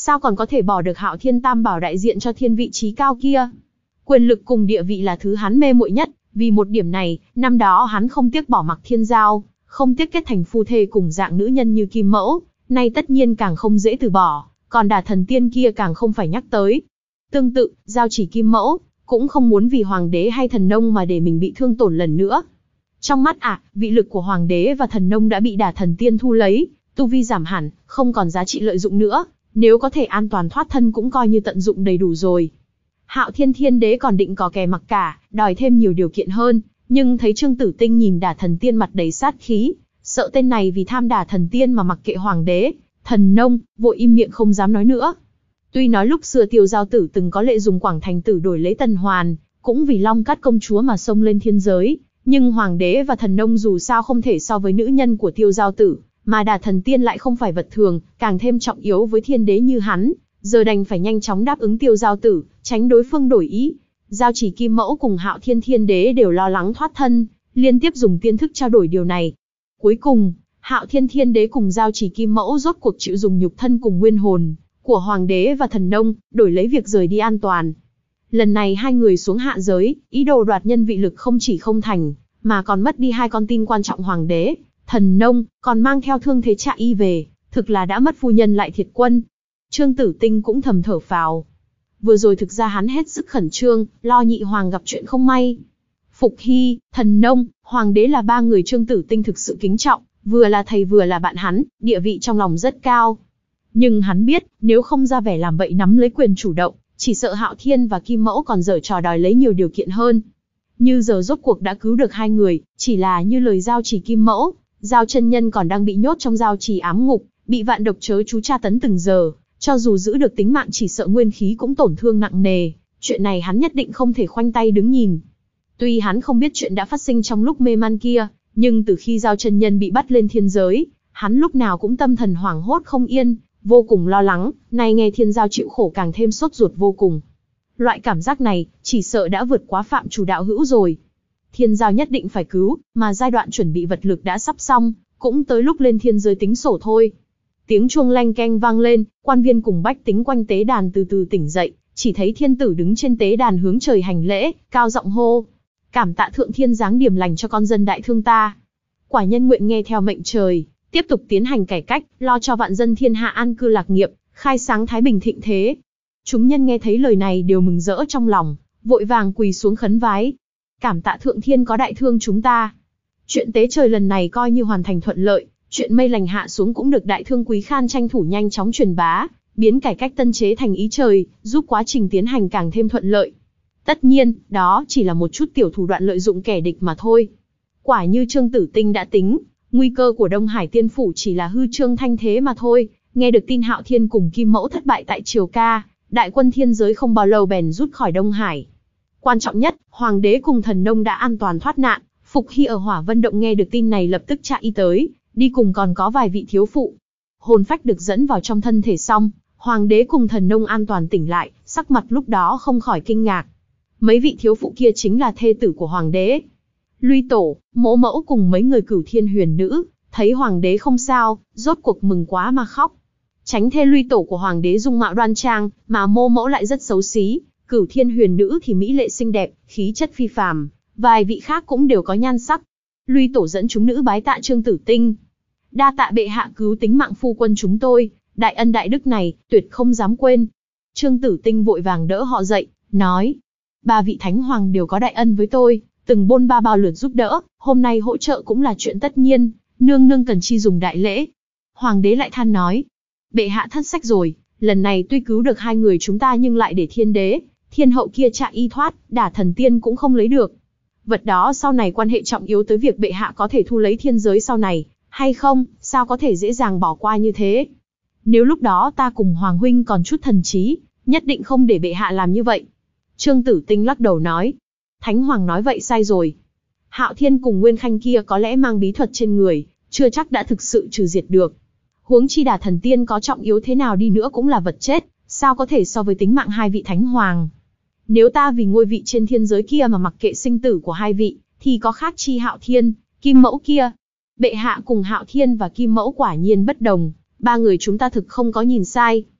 sao còn có thể bỏ được Hạo Thiên Tam Bảo đại diện cho thiên vị trí cao kia. Quyền lực cùng địa vị là thứ hắn mê muội nhất, vì một điểm này, năm đó hắn không tiếc bỏ mặc thiên giao, không tiếc kết thành phu thê cùng dạng nữ nhân như Kim Mẫu, nay tất nhiên càng không dễ từ bỏ, còn Đả Thần Tiên kia càng không phải nhắc tới. Tương tự, Giao Chỉ Kim Mẫu cũng không muốn vì hoàng đế hay thần nông mà để mình bị thương tổn lần nữa. Trong mắt ả, à, vị lực của hoàng đế và thần nông đã bị Đả Thần Tiên thu lấy, tu vi giảm hẳn, không còn giá trị lợi dụng nữa, nếu có thể an toàn thoát thân cũng coi như tận dụng đầy đủ rồi. Hạo Thiên Thiên Đế còn định có kè mặc cả, đòi thêm nhiều điều kiện hơn, nhưng thấy Trương Tử Tinh nhìn Đả Thần Tiên mặt đầy sát khí, sợ tên này vì tham Đả Thần Tiên mà mặc kệ hoàng đế, thần nông, vội im miệng không dám nói nữa. Tuy nói lúc xưa Tiêu Giao Tử từng có lệ dùng Quảng Thành Tử đổi lấy Tần Hoàn, cũng vì Long Cát công chúa mà xông lên thiên giới, nhưng hoàng đế và thần nông dù sao không thể so với nữ nhân của Tiêu Giao Tử, mà Đả Thần Tiên lại không phải vật thường, càng thêm trọng yếu với thiên đế như hắn, giờ đành phải nhanh chóng đáp ứng Tiêu Giao Tử, tránh đối phương đổi ý. Giao Chỉ Kim Mẫu cùng Hạo Thiên Thiên Đế đều lo lắng thoát thân, liên tiếp dùng tiên thức trao đổi điều này. Cuối cùng, Hạo Thiên Thiên Đế cùng Giao Chỉ Kim Mẫu rốt cuộc chịu dùng nhục thân cùng nguyên hồn của hoàng đế và thần nông, đổi lấy việc rời đi an toàn. Lần này hai người xuống hạ giới, ý đồ đoạt nhân vị lực không chỉ không thành, mà còn mất đi hai con tin quan trọng hoàng đế, thần nông, còn mang theo thương thế Trạ Y về, thực là đã mất phu nhân lại thiệt quân. Trương Tử Tinh cũng thầm thở phào. Vừa rồi thực ra hắn hết sức khẩn trương, lo nhị hoàng gặp chuyện không may. Phục Hy, thần nông, hoàng đế là ba người Trương Tử Tinh thực sự kính trọng, vừa là thầy vừa là bạn hắn, địa vị trong lòng rất cao. Nhưng hắn biết, nếu không ra vẻ làm vậy nắm lấy quyền chủ động, chỉ sợ Hạo Thiên và Kim Mẫu còn giở trò đòi lấy nhiều điều kiện hơn. Như giờ rốt cuộc đã cứu được hai người, chỉ là như lời Giao Chỉ Kim Mẫu, Giao chân nhân còn đang bị nhốt trong Giao Chỉ ám ngục, bị vạn độc chớ chú tra tấn từng giờ, cho dù giữ được tính mạng chỉ sợ nguyên khí cũng tổn thương nặng nề, chuyện này hắn nhất định không thể khoanh tay đứng nhìn. Tuy hắn không biết chuyện đã phát sinh trong lúc mê man kia, nhưng từ khi Giao chân nhân bị bắt lên thiên giới, hắn lúc nào cũng tâm thần hoảng hốt không yên, vô cùng lo lắng, nay nghe Thiên Giao chịu khổ càng thêm sốt ruột vô cùng. Loại cảm giác này, chỉ sợ đã vượt quá phạm chủ đạo hữu rồi. Thiên Giao nhất định phải cứu, mà giai đoạn chuẩn bị vật lực đã sắp xong, cũng tới lúc lên thiên giới tính sổ thôi. Tiếng chuông leng keng vang lên, quan viên cùng bách tính quanh tế đàn từ từ tỉnh dậy, chỉ thấy thiên tử đứng trên tế đàn hướng trời hành lễ, cao giọng hô: cảm tạ thượng thiên giáng điểm lành cho con dân đại thương ta. Quả nhân nguyện nghe theo mệnh trời, tiếp tục tiến hành cải cách, lo cho vạn dân thiên hạ an cư lạc nghiệp, khai sáng thái bình thịnh thế. Chúng nhân nghe thấy lời này đều mừng rỡ trong lòng, vội vàng quỳ xuống khấn vái. Cảm tạ thượng thiên có đại thương chúng ta. Chuyện tế trời lần này coi như hoàn thành thuận lợi, chuyện mây lành hạ xuống cũng được đại thương Quý Khan tranh thủ nhanh chóng truyền bá, biến cải cách tân chế thành ý trời, giúp quá trình tiến hành càng thêm thuận lợi. Tất nhiên, đó chỉ là một chút tiểu thủ đoạn lợi dụng kẻ địch mà thôi. Quả như Trương Tử Tinh đã tính, nguy cơ của Đông Hải Tiên Phủ chỉ là hư trương thanh thế mà thôi. Nghe được tin Hạo Thiên cùng Kim Mẫu thất bại tại Triều Ca, đại quân thiên giới không bao lâu bèn rút khỏi Đông Hải. Quan trọng nhất, hoàng đế cùng thần nông đã an toàn thoát nạn. Phục Hy ở Hỏa Vân Động nghe được tin này lập tức chạy tới, đi cùng còn có vài vị thiếu phụ. Hồn phách được dẫn vào trong thân thể xong, hoàng đế cùng thần nông an toàn tỉnh lại, sắc mặt lúc đó không khỏi kinh ngạc. Mấy vị thiếu phụ kia chính là thê tử của hoàng đế. Luy Tổ, Mỗ Mẫu cùng mấy người Cửu Thiên Huyền Nữ, thấy hoàng đế không sao, rốt cuộc mừng quá mà khóc. Tránh thê Luy Tổ của hoàng đế dung mạo đoan trang, mà Mô Mẫu lại rất xấu xí, Cửu Thiên Huyền Nữ thì mỹ lệ xinh đẹp, khí chất phi phàm, vài vị khác cũng đều có nhan sắc. Luy Tổ dẫn chúng nữ bái tạ Trương Tử Tinh. Đa tạ bệ hạ cứu tính mạng phu quân chúng tôi, đại ân đại đức này, tuyệt không dám quên. Trương Tử Tinh vội vàng đỡ họ dậy, nói: ba vị thánh hoàng đều có đại ân với tôi, từng bôn ba bao lượt giúp đỡ, hôm nay hỗ trợ cũng là chuyện tất nhiên, nương nương cần chi dùng đại lễ. Hoàng đế lại than nói: bệ hạ thất sách rồi, lần này tuy cứu được hai người chúng ta nhưng lại để thiên đế, thiên hậu kia Trạ Y thoát, Đả Thần Tiên cũng không lấy được. Vật đó sau này quan hệ trọng yếu tới việc bệ hạ có thể thu lấy thiên giới sau này, hay không, sao có thể dễ dàng bỏ qua như thế. Nếu lúc đó ta cùng Hoàng huynh còn chút thần trí, nhất định không để bệ hạ làm như vậy. Trương Tử Tinh lắc đầu nói: Thánh Hoàng nói vậy sai rồi. Hạo Thiên cùng Nguyên Khanh kia có lẽ mang bí thuật trên người, chưa chắc đã thực sự trừ diệt được. Huống chi Đả Thần Tiên có trọng yếu thế nào đi nữa cũng là vật chết, sao có thể so với tính mạng hai vị Thánh Hoàng. Nếu ta vì ngôi vị trên thiên giới kia mà mặc kệ sinh tử của hai vị, thì có khác chi Hạo Thiên, Kim Mẫu kia. Bệ hạ cùng Hạo Thiên và Kim Mẫu quả nhiên bất đồng, ba người chúng ta thực không có nhìn sai.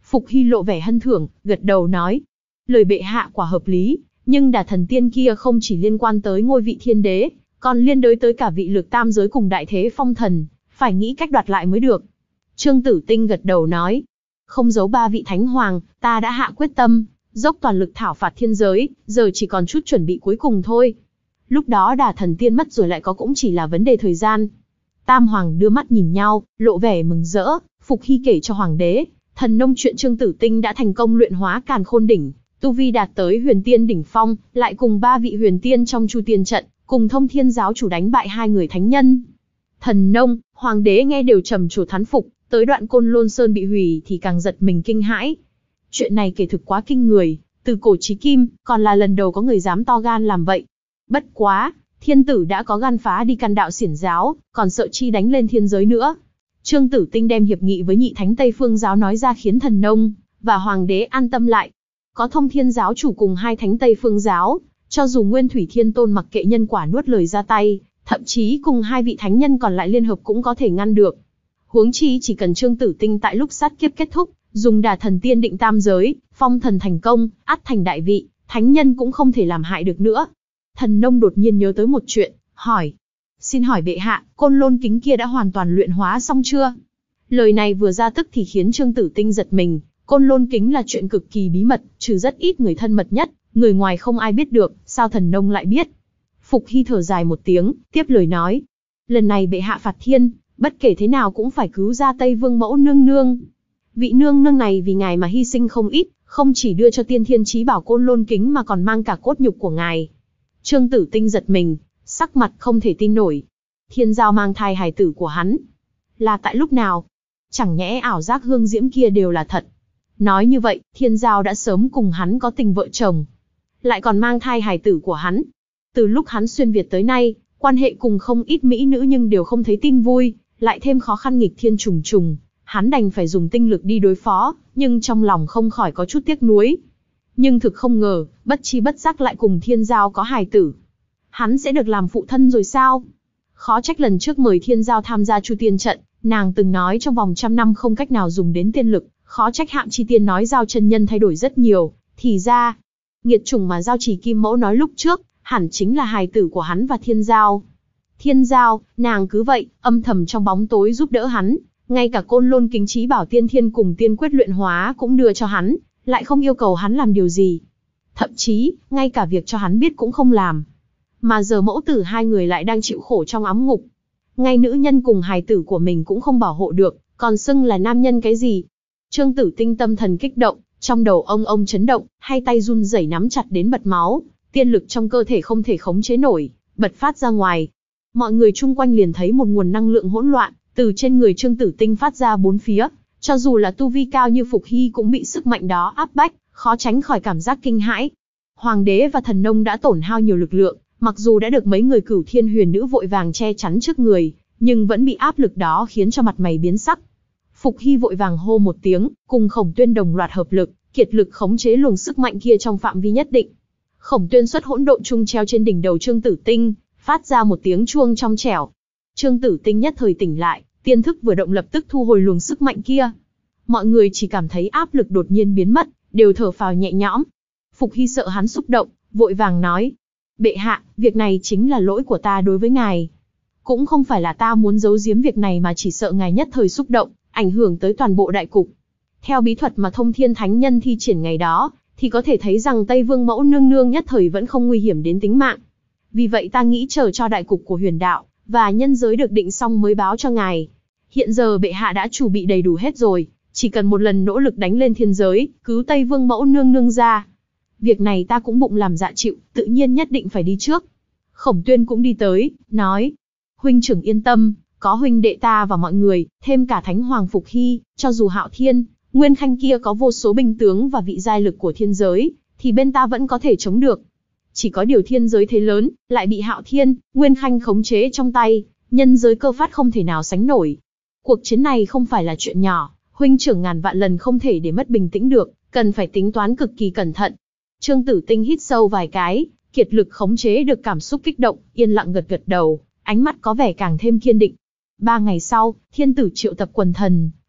Phục Hy lộ vẻ hân thưởng, gật đầu nói. Lời bệ hạ quả hợp lý, nhưng đả thần tiên kia không chỉ liên quan tới ngôi vị thiên đế, còn liên đới tới cả vị lực tam giới cùng đại thế phong thần, phải nghĩ cách đoạt lại mới được. Trương Tử Tinh gật đầu nói. Không giấu ba vị thánh hoàng, ta đã hạ quyết tâm, dốc toàn lực thảo phạt thiên giới, giờ chỉ còn chút chuẩn bị cuối cùng thôi. Lúc đó đả thần tiên mất rồi lại có cũng chỉ là vấn đề thời gian. Tam hoàng đưa mắt nhìn nhau, lộ vẻ mừng rỡ. Phục Hy kể cho hoàng đế, thần nông chuyện Trương Tử Tinh đã thành công luyện hóa Càn Khôn đỉnh, tu vi đạt tới huyền tiên đỉnh phong, lại cùng ba vị huyền tiên trong Chu Tiên trận, cùng Thông Thiên giáo chủ đánh bại hai người thánh nhân. Thần nông, hoàng đế nghe đều trầm trồ thán phục, tới đoạn Côn Lôn Sơn bị hủy thì càng giật mình kinh hãi. Chuyện này kể thực quá kinh người, từ cổ chí kim, còn là lần đầu có người dám to gan làm vậy. Bất quá, thiên tử đã có gan phá đi căn đạo xiển giáo, còn sợ chi đánh lên thiên giới nữa. Trương Tử Tinh đem hiệp nghị với nhị thánh Tây Phương giáo nói ra khiến thần nông và hoàng đế an tâm lại. Có Thông Thiên giáo chủ cùng hai thánh Tây Phương giáo, cho dù Nguyên Thủy Thiên Tôn mặc kệ nhân quả nuốt lời ra tay, thậm chí cùng hai vị thánh nhân còn lại liên hợp cũng có thể ngăn được. Huống chi chỉ cần Trương Tử Tinh tại lúc sát kiếp kết thúc, dùng đả thần tiên định tam giới, phong thần thành công, ắt thành đại vị, thánh nhân cũng không thể làm hại được nữa. Thần nông đột nhiên nhớ tới một chuyện, hỏi. Xin hỏi bệ hạ, Côn Lôn kính kia đã hoàn toàn luyện hóa xong chưa? Lời này vừa ra tức thì khiến Trương Tử Tinh giật mình. Côn Lôn kính là chuyện cực kỳ bí mật, trừ rất ít người thân mật nhất, người ngoài không ai biết được, sao thần nông lại biết? Phục Hy thở dài một tiếng, tiếp lời nói. Lần này bệ hạ phạt thiên, bất kể thế nào cũng phải cứu ra Tây Vương mẫu nương nương. Vị nương nương này vì ngài mà hy sinh không ít, không chỉ đưa cho tiên thiên chí bảo Côn Lôn kính mà còn mang cả cốt nhục của ngài. Trương Tử Tinh giật mình, sắc mặt không thể tin nổi. Thiên Giao mang thai hài tử của hắn. Là tại lúc nào? Chẳng nhẽ ảo giác hương diễm kia đều là thật? Nói như vậy, Thiên Giao đã sớm cùng hắn có tình vợ chồng. Lại còn mang thai hài tử của hắn. Từ lúc hắn xuyên Việt tới nay, quan hệ cùng không ít mỹ nữ nhưng đều không thấy tin vui, lại thêm khó khăn nghịch thiên trùng trùng. Hắn đành phải dùng tinh lực đi đối phó, nhưng trong lòng không khỏi có chút tiếc nuối. Nhưng thực không ngờ, bất chi bất giác lại cùng Thiên Giao có hài tử. Hắn sẽ được làm phụ thân rồi sao? Khó trách lần trước mời Thiên Giao tham gia Chu Tiên trận, nàng từng nói trong vòng trăm năm không cách nào dùng đến tiên lực, khó trách Hạm Chi Tiên nói Giao chân nhân thay đổi rất nhiều, thì ra, nghiệt chủng mà Giao Chỉ Kim Mẫu nói lúc trước, hẳn chính là hài tử của hắn và Thiên Giao. Thiên Giao, nàng cứ vậy, âm thầm trong bóng tối giúp đỡ hắn, ngay cả Côn Lôn kính chí bảo tiên thiên cùng tiên quyết luyện hóa cũng đưa cho hắn, lại không yêu cầu hắn làm điều gì. Thậm chí, ngay cả việc cho hắn biết cũng không làm. Mà giờ mẫu tử hai người lại đang chịu khổ trong ám ngục. Ngay nữ nhân cùng hài tử của mình cũng không bảo hộ được, còn xưng là nam nhân cái gì. Trương Tử Tinh tâm thần kích động, trong đầu ông ông chấn động, hai tay run rẩy nắm chặt đến bật máu, tiên lực trong cơ thể không thể khống chế nổi, bật phát ra ngoài. Mọi người chung quanh liền thấy một nguồn năng lượng hỗn loạn, từ trên người Trương Tử Tinh phát ra bốn phía, cho dù là tu vi cao như Phục Hy cũng bị sức mạnh đó áp bách, khó tránh khỏi cảm giác kinh hãi. Hoàng đế và thần nông đã tổn hao nhiều lực lượng, mặc dù đã được mấy người Cửu Thiên Huyền Nữ vội vàng che chắn trước người, nhưng vẫn bị áp lực đó khiến cho mặt mày biến sắc. Phục Hy vội vàng hô một tiếng, cùng Khổng Tuyên đồng loạt hợp lực, kiệt lực khống chế luồng sức mạnh kia trong phạm vi nhất định. Khổng Tuyên xuất hỗn độn trung treo trên đỉnh đầu Trương Tử Tinh, phát ra một tiếng chuông trong trẻo. Trương Tử Tinh nhất thời tỉnh lại, tiên thức vừa động lập tức thu hồi luồng sức mạnh kia. Mọi người chỉ cảm thấy áp lực đột nhiên biến mất, đều thở phào nhẹ nhõm. Phục Hy sợ hắn xúc động, vội vàng nói: "Bệ hạ, việc này chính là lỗi của ta đối với ngài. Cũng không phải là ta muốn giấu giếm việc này mà chỉ sợ ngài nhất thời xúc động, ảnh hưởng tới toàn bộ đại cục." Theo bí thuật mà Thông Thiên Thánh Nhân thi triển ngày đó, thì có thể thấy rằng Tây Vương Mẫu nương nương nhất thời vẫn không nguy hiểm đến tính mạng. Vì vậy ta nghĩ chờ cho đại cục của huyền đạo và nhân giới được định xong mới báo cho ngài. Hiện giờ bệ hạ đã chuẩn bị đầy đủ hết rồi, chỉ cần một lần nỗ lực đánh lên thiên giới, cứu Tây Vương Mẫu nương nương ra. Việc này ta cũng bụng làm dạ chịu, tự nhiên nhất định phải đi trước. Khổng Tuyên cũng đi tới, nói: "Huynh trưởng yên tâm, có huynh đệ ta và mọi người, thêm cả Thánh Hoàng Phục Hy, cho dù Hạo Thiên, Nguyên Khanh kia có vô số binh tướng và vị giai lực của thiên giới, thì bên ta vẫn có thể chống được. Chỉ có điều thiên giới thế lớn, lại bị Hạo Thiên, Nguyên Khanh khống chế trong tay, nhân giới cơ phát không thể nào sánh nổi. Cuộc chiến này không phải là chuyện nhỏ, huynh trưởng ngàn vạn lần không thể để mất bình tĩnh được, cần phải tính toán cực kỳ cẩn thận." Trương Tử Tinh hít sâu vài cái, kiệt lực khống chế được cảm xúc kích động, yên lặng gật gật đầu, ánh mắt có vẻ càng thêm kiên định. Ba ngày sau, thiên tử triệu tập quần thần,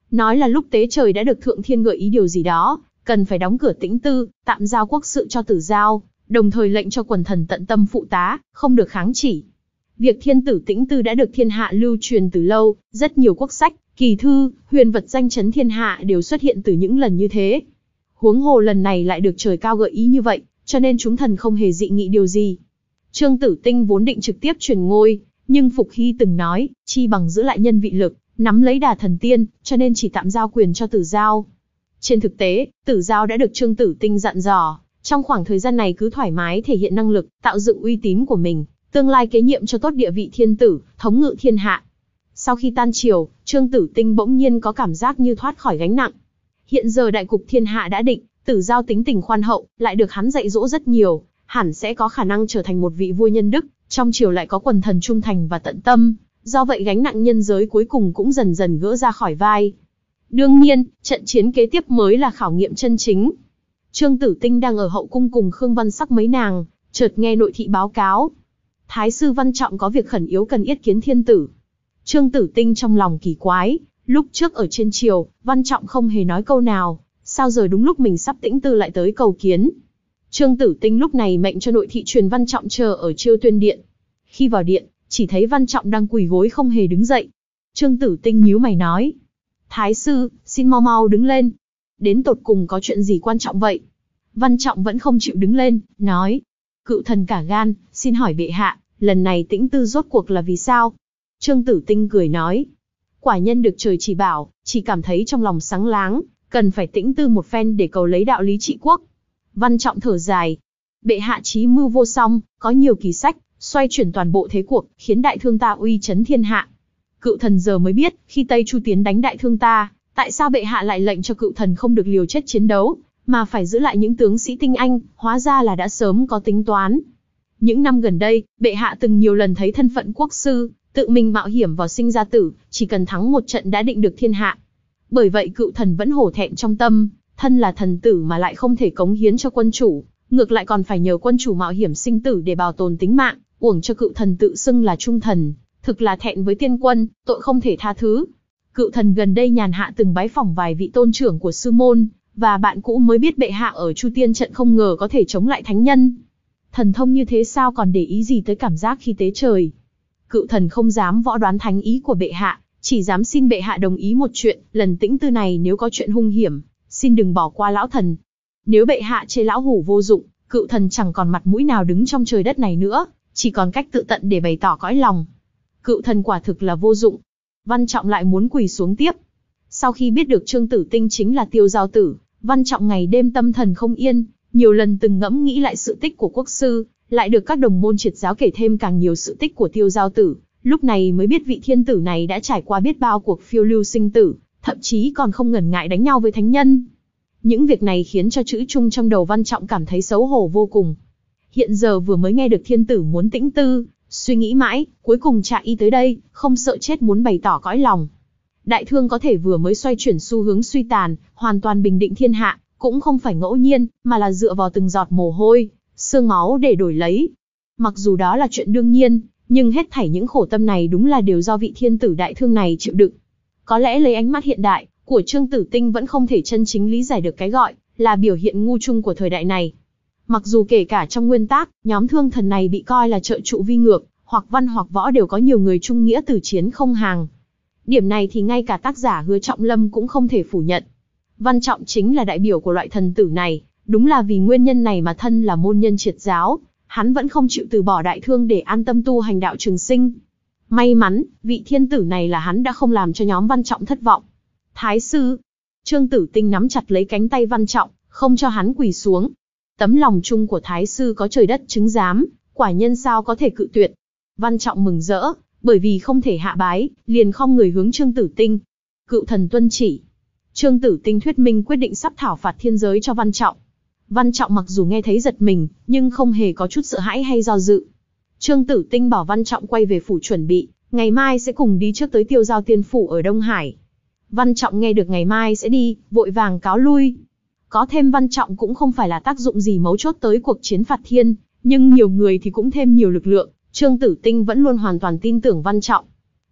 nói là lúc tế trời đã được thượng thiên gợi ý điều gì đó, cần phải đóng cửa Tĩnh Tư, tạm giao quốc sự cho Tử Giao, đồng thời lệnh cho quần thần tận tâm phụ tá, không được kháng chỉ. Việc thiên tử Tĩnh Tư đã được thiên hạ lưu truyền từ lâu, rất nhiều quốc sách, kỳ thư, huyền vật danh chấn thiên hạ đều xuất hiện từ những lần như thế. Huống hồ lần này lại được trời cao gợi ý như vậy, cho nên chúng thần không hề dị nghị điều gì. Trương Tử Tinh vốn định trực tiếp truyền ngôi, nhưng Phục Hy từng nói, chi bằng giữ lại nhân vị lực, nắm lấy đà thần tiên, cho nên chỉ tạm giao quyền cho Tử Giao. Trên thực tế, Tử Giao đã được Trương Tử Tinh dặn dò, trong khoảng thời gian này cứ thoải mái thể hiện năng lực, tạo dựng uy tín của mình, tương lai kế nhiệm cho tốt địa vị thiên tử, thống ngự thiên hạ. Sau khi tan triều, Trương Tử Tinh bỗng nhiên có cảm giác như thoát khỏi gánh nặng. Hiện giờ đại cục thiên hạ đã định, Tử Giao tính tình khoan hậu, lại được hắn dạy dỗ rất nhiều, hẳn sẽ có khả năng trở thành một vị vua nhân đức, trong triều lại có quần thần trung thành và tận tâm, do vậy gánh nặng nhân giới cuối cùng cũng dần dần gỡ ra khỏi vai. Đương nhiên, trận chiến kế tiếp mới là khảo nghiệm chân chính. Trương Tử Tinh đang ở hậu cung cùng Khương Văn Sắc mấy nàng, chợt nghe nội thị báo cáo. Thái sư Văn Trọng có việc khẩn yếu cần yết kiến thiên tử. Trương Tử Tinh trong lòng kỳ quái, lúc trước ở trên triều, Văn Trọng không hề nói câu nào, sao giờ đúng lúc mình sắp Tĩnh Tư lại tới cầu kiến. Trương Tử Tinh lúc này mệnh cho nội thị truyền Văn Trọng chờ ở Chiêu Tuyên điện. Khi vào điện, chỉ thấy Văn Trọng đang quỳ gối không hề đứng dậy. Trương Tử Tinh nhíu mày nói: Thái sư, xin mau mau đứng lên. Đến tột cùng có chuyện gì quan trọng vậy? Văn Trọng vẫn không chịu đứng lên, nói: Cựu thần cả gan, xin hỏi bệ hạ, lần này Tĩnh Tư rốt cuộc là vì sao? Trương Tử Tinh cười nói: Quả nhân được trời chỉ bảo, chỉ cảm thấy trong lòng sáng láng, cần phải Tĩnh Tư một phen để cầu lấy đạo lý trị quốc. Văn Trọng thở dài: Bệ hạ trí mưu vô song, có nhiều kỳ sách, xoay chuyển toàn bộ thế cuộc, khiến đại thương ta uy chấn thiên hạ. Cựu thần giờ mới biết, khi Tây Chu tiến đánh đại thương ta, tại sao bệ hạ lại lệnh cho cựu thần không được liều chết chiến đấu, mà phải giữ lại những tướng sĩ tinh anh, hóa ra là đã sớm có tính toán. Những năm gần đây, bệ hạ từng nhiều lần thấy thân phận quốc sư, tự mình mạo hiểm vào sinh ra tử, chỉ cần thắng một trận đã định được thiên hạ. Bởi vậy cựu thần vẫn hổ thẹn trong tâm, thân là thần tử mà lại không thể cống hiến cho quân chủ, ngược lại còn phải nhờ quân chủ mạo hiểm sinh tử để bảo tồn tính mạng, uổng cho cựu thần tự xưng là trung thần, thực là thẹn với tiên quân, tội không thể tha thứ. Cựu thần gần đây nhàn hạ từng bái phỏng vài vị tôn trưởng của sư môn, và bạn cũ mới biết bệ hạ ở Chu Tiên trận không ngờ có thể chống lại thánh nhân. Thần thông như thế sao còn để ý gì tới cảm giác khi tế trời. Cựu thần không dám võ đoán thánh ý của bệ hạ, chỉ dám xin bệ hạ đồng ý một chuyện, lần Tĩnh Tư này nếu có chuyện hung hiểm, xin đừng bỏ qua lão thần. Nếu bệ hạ chê lão hủ vô dụng, cựu thần chẳng còn mặt mũi nào đứng trong trời đất này nữa, chỉ còn cách tự tận để bày tỏ cõi lòng. Cựu thần quả thực là vô dụng. Văn Trọng lại muốn quỳ xuống tiếp. Sau khi biết được Trương Tử Tinh chính là Tiêu Giao Tử, Văn Trọng ngày đêm tâm thần không yên, nhiều lần từng ngẫm nghĩ lại sự tích của quốc sư, lại được các đồng môn triệt giáo kể thêm càng nhiều sự tích của Tiêu Giao Tử, lúc này mới biết vị thiên tử này đã trải qua biết bao cuộc phiêu lưu sinh tử, thậm chí còn không ngần ngại đánh nhau với thánh nhân. Những việc này khiến cho chữ chung trong đầu Văn Trọng cảm thấy xấu hổ vô cùng. Hiện giờ vừa mới nghe được thiên tử muốn Tĩnh Tư, suy nghĩ mãi, cuối cùng chạy y tới đây, không sợ chết muốn bày tỏ cõi lòng. Đại thương có thể vừa mới xoay chuyển xu hướng suy tàn, hoàn toàn bình định thiên hạ, cũng không phải ngẫu nhiên, mà là dựa vào từng giọt mồ hôi, xương máu để đổi lấy. Mặc dù đó là chuyện đương nhiên, nhưng hết thảy những khổ tâm này đúng là đều do vị thiên tử đại thương này chịu đựng. Có lẽ lấy ánh mắt hiện đại của Trương Tử Tinh vẫn không thể chân chính lý giải được cái gọi là biểu hiện ngu chung của thời đại này. Mặc dù kể cả trong nguyên tác, nhóm thương thần này bị coi là trợ trụ vi ngược, hoặc văn hoặc võ đều có nhiều người trung nghĩa từ chiến không hàng. Điểm này thì ngay cả tác giả Hứa Trọng Lâm cũng không thể phủ nhận. Văn Trọng chính là đại biểu của loại thần tử này, đúng là vì nguyên nhân này mà thân là môn nhân triệt giáo, hắn vẫn không chịu từ bỏ đại thương để an tâm tu hành đạo trường sinh. May mắn, vị thiên tử này là hắn đã không làm cho nhóm Văn Trọng thất vọng. Thái sư, Trương Tử Tinh nắm chặt lấy cánh tay Văn Trọng, không cho hắn quỳ xuống. Tấm lòng chung của Thái sư có trời đất chứng giám, quả nhân sao có thể cự tuyệt. Văn Trọng mừng rỡ, bởi vì không thể hạ bái, liền khom người hướng Trương Tử Tinh. Cựu thần tuân chỉ. Trương Tử Tinh thuyết minh quyết định sắp thảo phạt thiên giới cho Văn Trọng. Văn Trọng mặc dù nghe thấy giật mình, nhưng không hề có chút sợ hãi hay do dự. Trương Tử Tinh bảo Văn Trọng quay về phủ chuẩn bị, ngày mai sẽ cùng đi trước tới Tiêu Giao Tiên phủ ở Đông Hải. Văn Trọng nghe được ngày mai sẽ đi, vội vàng cáo lui. Có thêm Văn Trọng cũng không phải là tác dụng gì mấu chốt tới cuộc chiến phạt thiên, nhưng nhiều người thì cũng thêm nhiều lực lượng. Trương Tử Tinh vẫn luôn hoàn toàn tin tưởng Văn Trọng.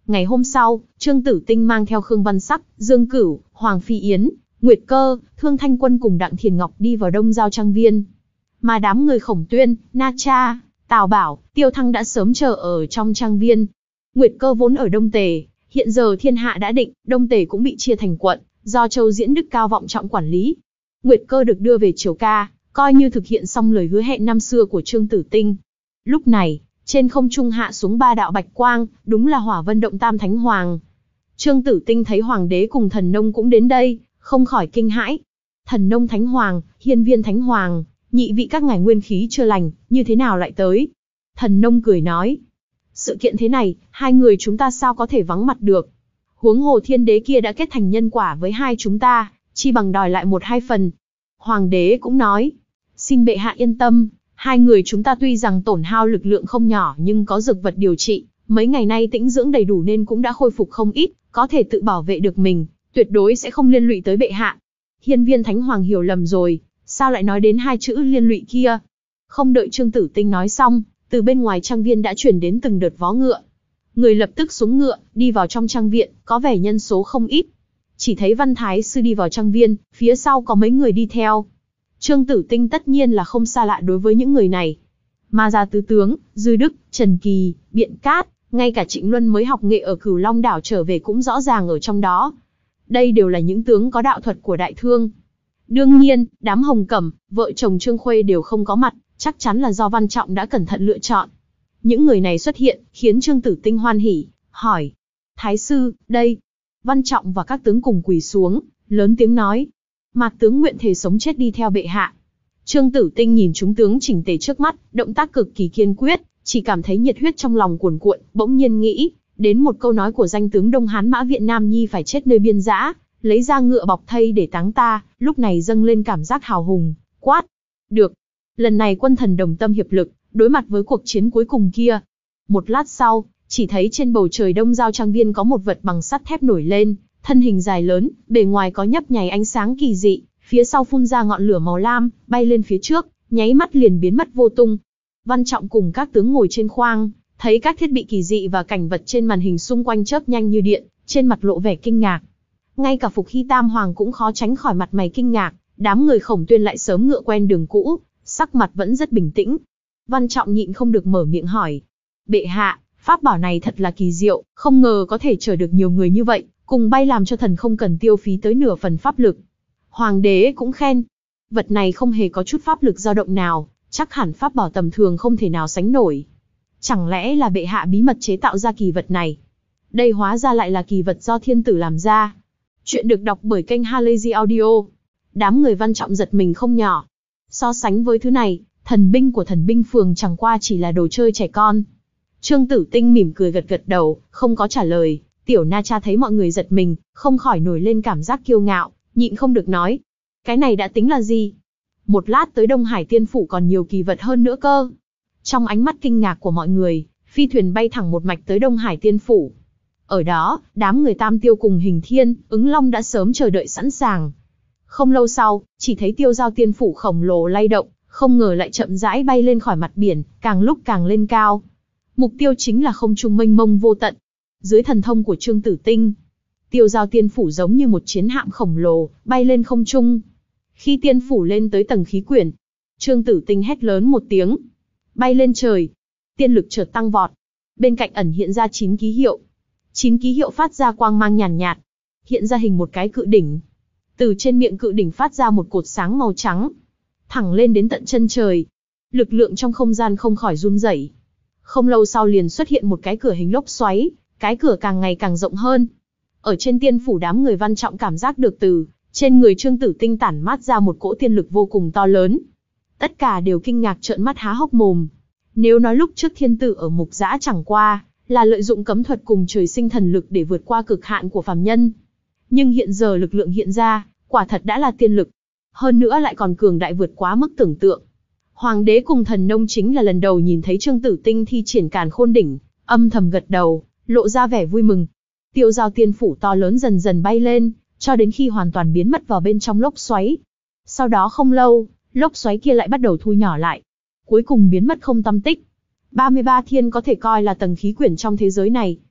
Ngày hôm sau, Trương Tử Tinh mang theo Khương Văn Sắc, Dương Cửu, Hoàng Phi Yến, Nguyệt Cơ, Thương Thanh Quân cùng Đặng Thiền Ngọc đi vào Đông Giao Trang Viên. Mà đám người Khổng Tuyên, Na Cha, Tào Bảo, Tiêu Thăng đã sớm chờ ở trong trang viên. Nguyệt Cơ vốn ở Đông Tề, hiện giờ thiên hạ đã định, Đông Tề cũng bị chia thành quận, do Châu Diễn Đức cao vọng trọng quản lý. Nguyệt Cơ được đưa về Triều Ca, coi như thực hiện xong lời hứa hẹn năm xưa của Trương Tử Tinh. Lúc này, trên không trung hạ xuống ba đạo bạch quang, đúng là Hỏa Vân Động Tam Thánh Hoàng. Trương Tử Tinh thấy Hoàng đế cùng Thần Nông cũng đến đây, không khỏi kinh hãi. Thần Nông Thánh Hoàng, Hiên Viên Thánh Hoàng, nhị vị các ngài nguyên khí chưa lành, như thế nào lại tới? Thần Nông cười nói, sự kiện thế này, hai người chúng ta sao có thể vắng mặt được? Huống hồ thiên đế kia đã kết thành nhân quả với hai chúng ta, chi bằng đòi lại một hai phần. Hoàng đế cũng nói, xin bệ hạ yên tâm, hai người chúng ta tuy rằng tổn hao lực lượng không nhỏ nhưng có dược vật điều trị, mấy ngày nay tĩnh dưỡng đầy đủ nên cũng đã khôi phục không ít, có thể tự bảo vệ được mình, tuyệt đối sẽ không liên lụy tới bệ hạ. Hiên Viên Thánh Hoàng hiểu lầm rồi, sao lại nói đến hai chữ liên lụy kia? Không đợi Trương Tử Tinh nói xong, từ bên ngoài trang viên đã truyền đến từng đợt vó ngựa. Người lập tức xuống ngựa, đi vào trong trang viện, có vẻ nhân số không ít. Chỉ thấy Văn Thái Sư đi vào trang viên, phía sau có mấy người đi theo. Trương Tử Tinh tất nhiên là không xa lạ đối với những người này. Ma Gia Tứ Tướng, Dư Đức, Trần Kỳ, Biện Cát, ngay cả Trịnh Luân mới học nghệ ở Cửu Long Đảo trở về cũng rõ ràng ở trong đó. Đây đều là những tướng có đạo thuật của Đại Thương. Đương nhiên, đám Hồng Cẩm, vợ chồng Trương Khuê đều không có mặt, chắc chắn là do Văn Trọng đã cẩn thận lựa chọn. Những người này xuất hiện, khiến Trương Tử Tinh hoan hỉ, hỏi. Thái sư, đây. Văn Trọng và các tướng cùng quỳ xuống, lớn tiếng nói. Mạc tướng nguyện thề sống chết đi theo bệ hạ. Trương Tử Tinh nhìn chúng tướng chỉnh tề trước mắt, động tác cực kỳ kiên quyết, chỉ cảm thấy nhiệt huyết trong lòng cuồn cuộn, bỗng nhiên nghĩ đến một câu nói của danh tướng Đông Hán Mã Viện Nam Nhi phải chết nơi biên dã, lấy ra ngựa bọc thây để táng ta, lúc này dâng lên cảm giác hào hùng, quát. Được. Lần này quân thần đồng tâm hiệp lực, đối mặt với cuộc chiến cuối cùng kia. Một lát sau, chỉ thấy trên bầu trời Đông Giao Trang Viên có một vật bằng sắt thép nổi lên, thân hình dài lớn, bề ngoài có nhấp nháy ánh sáng kỳ dị, phía sau phun ra ngọn lửa màu lam, bay lên phía trước, nháy mắt liền biến mất vô tung. Văn Trọng cùng các tướng ngồi trên khoang, thấy các thiết bị kỳ dị và cảnh vật trên màn hình xung quanh chớp nhanh như điện, trên mặt lộ vẻ kinh ngạc. Ngay cả Phục Hy Tam Hoàng cũng khó tránh khỏi mặt mày kinh ngạc, đám người Khổng Tuyên lại sớm ngựa quen đường cũ, sắc mặt vẫn rất bình tĩnh. Văn Trọng nhịn không được mở miệng hỏi. Bệ hạ, pháp bảo này thật là kỳ diệu, không ngờ có thể chở được nhiều người như vậy, cùng bay làm cho thần không cần tiêu phí tới nửa phần pháp lực. Hoàng đế cũng khen. Vật này không hề có chút pháp lực dao động nào, chắc hẳn pháp bảo tầm thường không thể nào sánh nổi. Chẳng lẽ là bệ hạ bí mật chế tạo ra kỳ vật này? Đây hóa ra lại là kỳ vật do thiên tử làm ra. Chuyện được đọc bởi kênh Halazy Audio. Đám người Văn Trọng giật mình không nhỏ. So sánh với thứ này, thần binh của thần binh phường chẳng qua chỉ là đồ chơi trẻ con. Trương Tử Tinh mỉm cười gật gật đầu, không có trả lời. Tiểu Na Cha thấy mọi người giật mình, không khỏi nổi lên cảm giác kiêu ngạo, nhịn không được nói. Cái này đã tính là gì? Một lát tới Đông Hải Tiên Phủ còn nhiều kỳ vật hơn nữa cơ. Trong ánh mắt kinh ngạc của mọi người, phi thuyền bay thẳng một mạch tới Đông Hải Tiên Phủ. Ở đó, đám người Tam Tiêu cùng Hình Thiên, Ứng Long đã sớm chờ đợi sẵn sàng. Không lâu sau, chỉ thấy Tiêu Giao Tiên Phủ khổng lồ lay động, không ngờ lại chậm rãi bay lên khỏi mặt biển, càng lúc càng lên cao. Mục tiêu chính là không trung mênh mông vô tận. Dưới thần thông của Trương Tử Tinh, Tiêu Giao Tiên Phủ giống như một chiến hạm khổng lồ, bay lên không trung. Khi tiên phủ lên tới tầng khí quyển, Trương Tử Tinh hét lớn một tiếng, bay lên trời. Tiên lực chợt tăng vọt. Bên cạnh ẩn hiện ra chín ký hiệu. Chín ký hiệu phát ra quang mang nhàn nhạt, nhạt, hiện ra hình một cái cự đỉnh. Từ trên miệng cự đỉnh phát ra một cột sáng màu trắng, thẳng lên đến tận chân trời. Lực lượng trong không gian không khỏi run rẩy. Không lâu sau liền xuất hiện một cái cửa hình lốc xoáy, cái cửa càng ngày càng rộng hơn. Ở trên tiên phủ, đám người Văn Trọng cảm giác được từ trên người Trương Tử Tinh tản mát ra một cỗ tiên lực vô cùng to lớn. Tất cả đều kinh ngạc trợn mắt há hốc mồm. Nếu nói lúc trước thiên tử ở Mục Dã chẳng qua là lợi dụng cấm thuật cùng trời sinh thần lực để vượt qua cực hạn của phàm nhân, nhưng hiện giờ lực lượng hiện ra, quả thật đã là tiên lực. Hơn nữa lại còn cường đại vượt quá mức tưởng tượng. Hoàng đế cùng Thần Nông chính là lần đầu nhìn thấy Trương Tử Tinh thi triển Càn Khôn Đỉnh, âm thầm gật đầu, lộ ra vẻ vui mừng. Tiêu Giao Tiên Phủ to lớn dần dần bay lên, cho đến khi hoàn toàn biến mất vào bên trong lốc xoáy. Sau đó không lâu, lốc xoáy kia lại bắt đầu thu nhỏ lại, cuối cùng biến mất không tăm tích. ba mươi ba thiên có thể coi là tầng khí quyển trong thế giới này.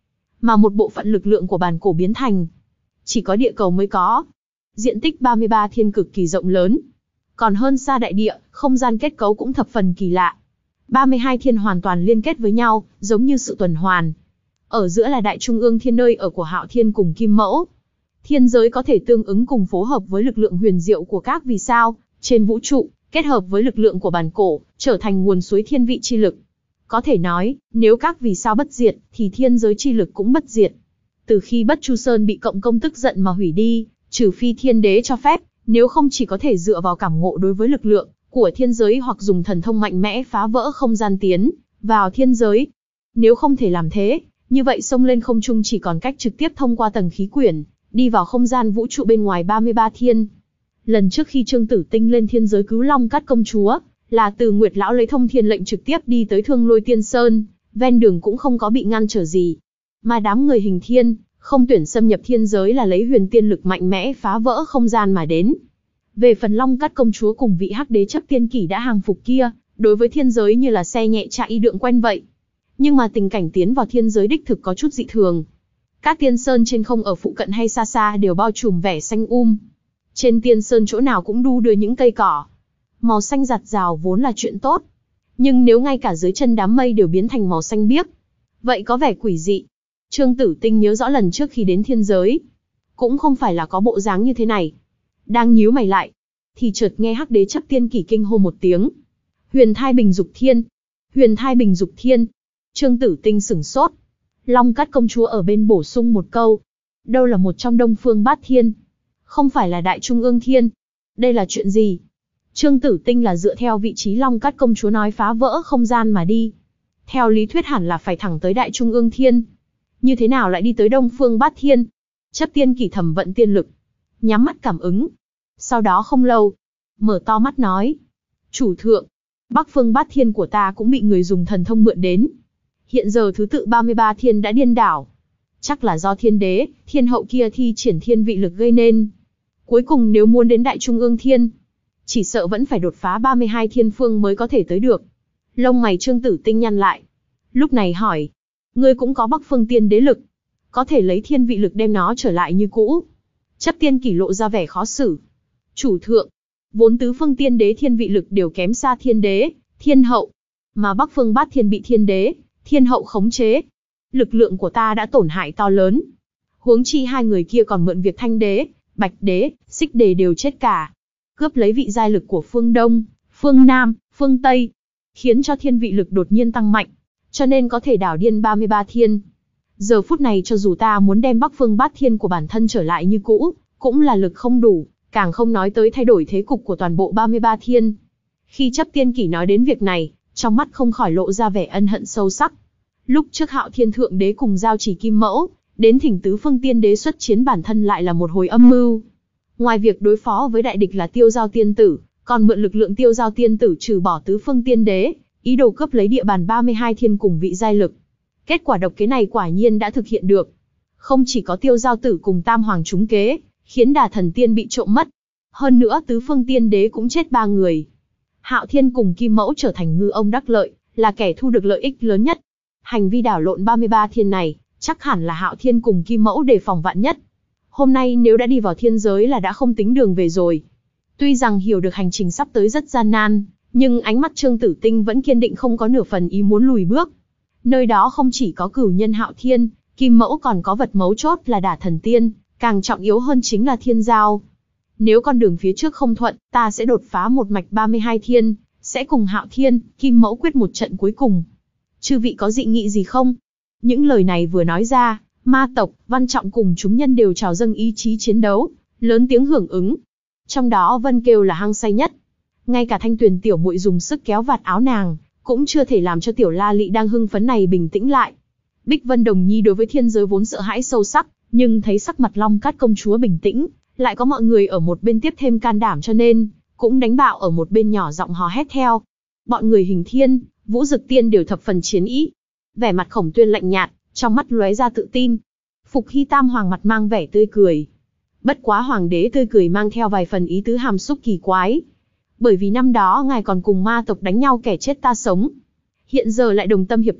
mà một bộ phận lực lượng của bản cổ biến thành. Chỉ có địa cầu mới có. Diện tích ba mươi ba thiên cực kỳ rộng lớn. Còn hơn xa đại địa, không gian kết cấu cũng thập phần kỳ lạ. ba mươi hai thiên hoàn toàn liên kết với nhau, giống như sự tuần hoàn. Ở giữa là đại trung ương thiên nơi ở của Hạo Thiên cùng Kim Mẫu. Thiên giới có thể tương ứng cùng phối hợp với lực lượng huyền diệu của các vì sao trên vũ trụ, kết hợp với lực lượng của bản cổ, trở thành nguồn suối thiên vị chi lực. Có thể nói, nếu các vì sao bất diệt, thì thiên giới chi lực cũng bất diệt. Từ khi Bất Chu Sơn bị Cộng Công tức giận mà hủy đi, trừ phi thiên đế cho phép, nếu không chỉ có thể dựa vào cảm ngộ đối với lực lượng của thiên giới hoặc dùng thần thông mạnh mẽ phá vỡ không gian tiến vào thiên giới. Nếu không thể làm thế, như vậy xông lên không trung chỉ còn cách trực tiếp thông qua tầng khí quyển, đi vào không gian vũ trụ bên ngoài ba mươi ba thiên. Lần trước khi Trương Tử Tinh lên thiên giới cứu Long Cát công chúa, là từ Nguyệt lão lấy thông thiên lệnh trực tiếp đi tới Thương Lôi Tiên Sơn, ven đường cũng không có bị ngăn trở gì. Mà đám người Hình Thiên, không tuyển xâm nhập thiên giới là lấy huyền tiên lực mạnh mẽ phá vỡ không gian mà đến. Về phần Long Cát công chúa cùng vị Hắc Đế Chấp Tiên Kỷ đã hàng phục kia, đối với thiên giới như là xe nhẹ chạy đượng quen vậy. Nhưng mà tình cảnh tiến vào thiên giới đích thực có chút dị thường. Các tiên sơn trên không ở phụ cận hay xa xa đều bao trùm vẻ xanh um. Trên tiên sơn chỗ nào cũng đu đưa những cây cỏ. Màu xanh rạt rào vốn là chuyện tốt. Nhưng nếu ngay cả dưới chân đám mây đều biến thành màu xanh biếc, vậy có vẻ quỷ dị. Trương Tử Tinh nhớ rõ lần trước khi đến thiên giới, cũng không phải là có bộ dáng như thế này. Đang nhíu mày lại, thì chợt nghe Hắc Đế Chấp Tiên Kỷ kinh hô một tiếng. Huyền Thai Bình Dục Thiên! Huyền Thai Bình Dục Thiên! Trương Tử Tinh sửng sốt. Long Cát công chúa ở bên bổ sung một câu. Đâu là một trong Đông Phương Bát Thiên? Không phải là Đại Trung Ương Thiên? Đây là chuyện gì? Trương Tử Tinh là dựa theo vị trí Long Cát công chúa nói phá vỡ không gian mà đi. Theo lý thuyết hẳn là phải thẳng tới Đại Trung Ương Thiên. Như thế nào lại đi tới Đông Phương Bát Thiên? Chấp Tiên Kỷ thầm vận tiên lực, nhắm mắt cảm ứng. Sau đó không lâu, mở to mắt nói. Chủ thượng, Bắc Phương Bát Thiên của ta cũng bị người dùng thần thông mượn đến. Hiện giờ thứ tự ba mươi ba thiên đã điên đảo. Chắc là do thiên đế, thiên hậu kia thi triển thiên vị lực gây nên. Cuối cùng nếu muốn đến Đại Trung Ương Thiên, chỉ sợ vẫn phải đột phá ba mươi hai thiên phương mới có thể tới được. Lông mày Trương Tử Tinh nhăn lại. Lúc này hỏi, ngươi cũng có Bắc Phương Tiên đế lực, có thể lấy thiên vị lực đem nó trở lại như cũ. Chấp Tiên Kỷ lộ ra vẻ khó xử. Chủ thượng, vốn tứ phương tiên đế thiên vị lực đều kém xa thiên đế, thiên hậu, mà Bắc Phương Bát Thiên bị thiên đế, thiên hậu khống chế. Lực lượng của ta đã tổn hại to lớn. Huống chi hai người kia còn mượn việc Thanh đế, Bạch đế, Xích đế đều chết cả. Cướp lấy vị giai lực của phương Đông, phương Nam, phương Tây, khiến cho thiên vị lực đột nhiên tăng mạnh, cho nên có thể đảo điên ba mươi ba thiên. Giờ phút này cho dù ta muốn đem Bắc Phương Bát Thiên của bản thân trở lại như cũ, cũng là lực không đủ, càng không nói tới thay đổi thế cục của toàn bộ ba mươi ba thiên. Khi Chấp Tiên Kỷ nói đến việc này, trong mắt không khỏi lộ ra vẻ ân hận sâu sắc. Lúc trước Hạo Thiên Thượng Đế cùng giao chỉ Kim Mẫu, đến thỉnh tứ phương tiên đế xuất chiến bản thân lại là một hồi âm mưu. Ngoài việc đối phó với đại địch là Tiêu Giao Tiên Tử, còn mượn lực lượng Tiêu Giao Tiên Tử trừ bỏ tứ phương tiên đế, ý đồ cướp lấy địa bàn ba mươi hai thiên cùng vị giai lực. Kết quả độc kế này quả nhiên đã thực hiện được. Không chỉ có Tiêu Giao Tử cùng Tam Hoàng trúng kế, khiến Đà Thần Tiên bị trộm mất. Hơn nữa tứ phương tiên đế cũng chết ba người. Hạo Thiên cùng Kim Mẫu trở thành ngư ông đắc lợi, là kẻ thu được lợi ích lớn nhất. Hành vi đảo lộn ba mươi ba thiên này, chắc hẳn là Hạo Thiên cùng Kim Mẫu đề phòng vạn nhất. Hôm nay nếu đã đi vào thiên giới là đã không tính đường về rồi. Tuy rằng hiểu được hành trình sắp tới rất gian nan, nhưng ánh mắt Trương Tử Tinh vẫn kiên định không có nửa phần ý muốn lùi bước. Nơi đó không chỉ có cửu nhân Hạo Thiên, Kim Mẫu còn có vật mấu chốt là Đả Thần Tiên, càng trọng yếu hơn chính là thiên giao. Nếu con đường phía trước không thuận, ta sẽ đột phá một mạch ba mươi hai thiên, sẽ cùng Hạo Thiên, Kim Mẫu quyết một trận cuối cùng. Chư vị có dị nghị gì không? Những lời này vừa nói ra, ma tộc, Văn Trọng cùng chúng nhân đều trào dâng ý chí chiến đấu, lớn tiếng hưởng ứng. Trong đó Vân Kêu là hăng say nhất. Ngay cả Thanh Tuyền tiểu muội dùng sức kéo vạt áo nàng, cũng chưa thể làm cho tiểu La Lị đang hưng phấn này bình tĩnh lại. Bích Vân Đồng Nhi đối với thiên giới vốn sợ hãi sâu sắc, nhưng thấy sắc mặt Long Cát công chúa bình tĩnh, lại có mọi người ở một bên tiếp thêm can đảm cho nên, cũng đánh bạo ở một bên nhỏ giọng hò hét theo. Bọn người Hình Thiên, Vũ Dực Tiên đều thập phần chiến ý. Vẻ mặt Khổng Tuyên lạnh nhạt, trong mắt lóe ra tự tin. Phục Hy Tam Hoàng mặt mang vẻ tươi cười. Bất quá Hoàng đế tươi cười mang theo vài phần ý tứ hàm xúc kỳ quái. Bởi vì năm đó ngài còn cùng ma tộc đánh nhau kẻ chết ta sống. Hiện giờ lại đồng tâm hiệp lực,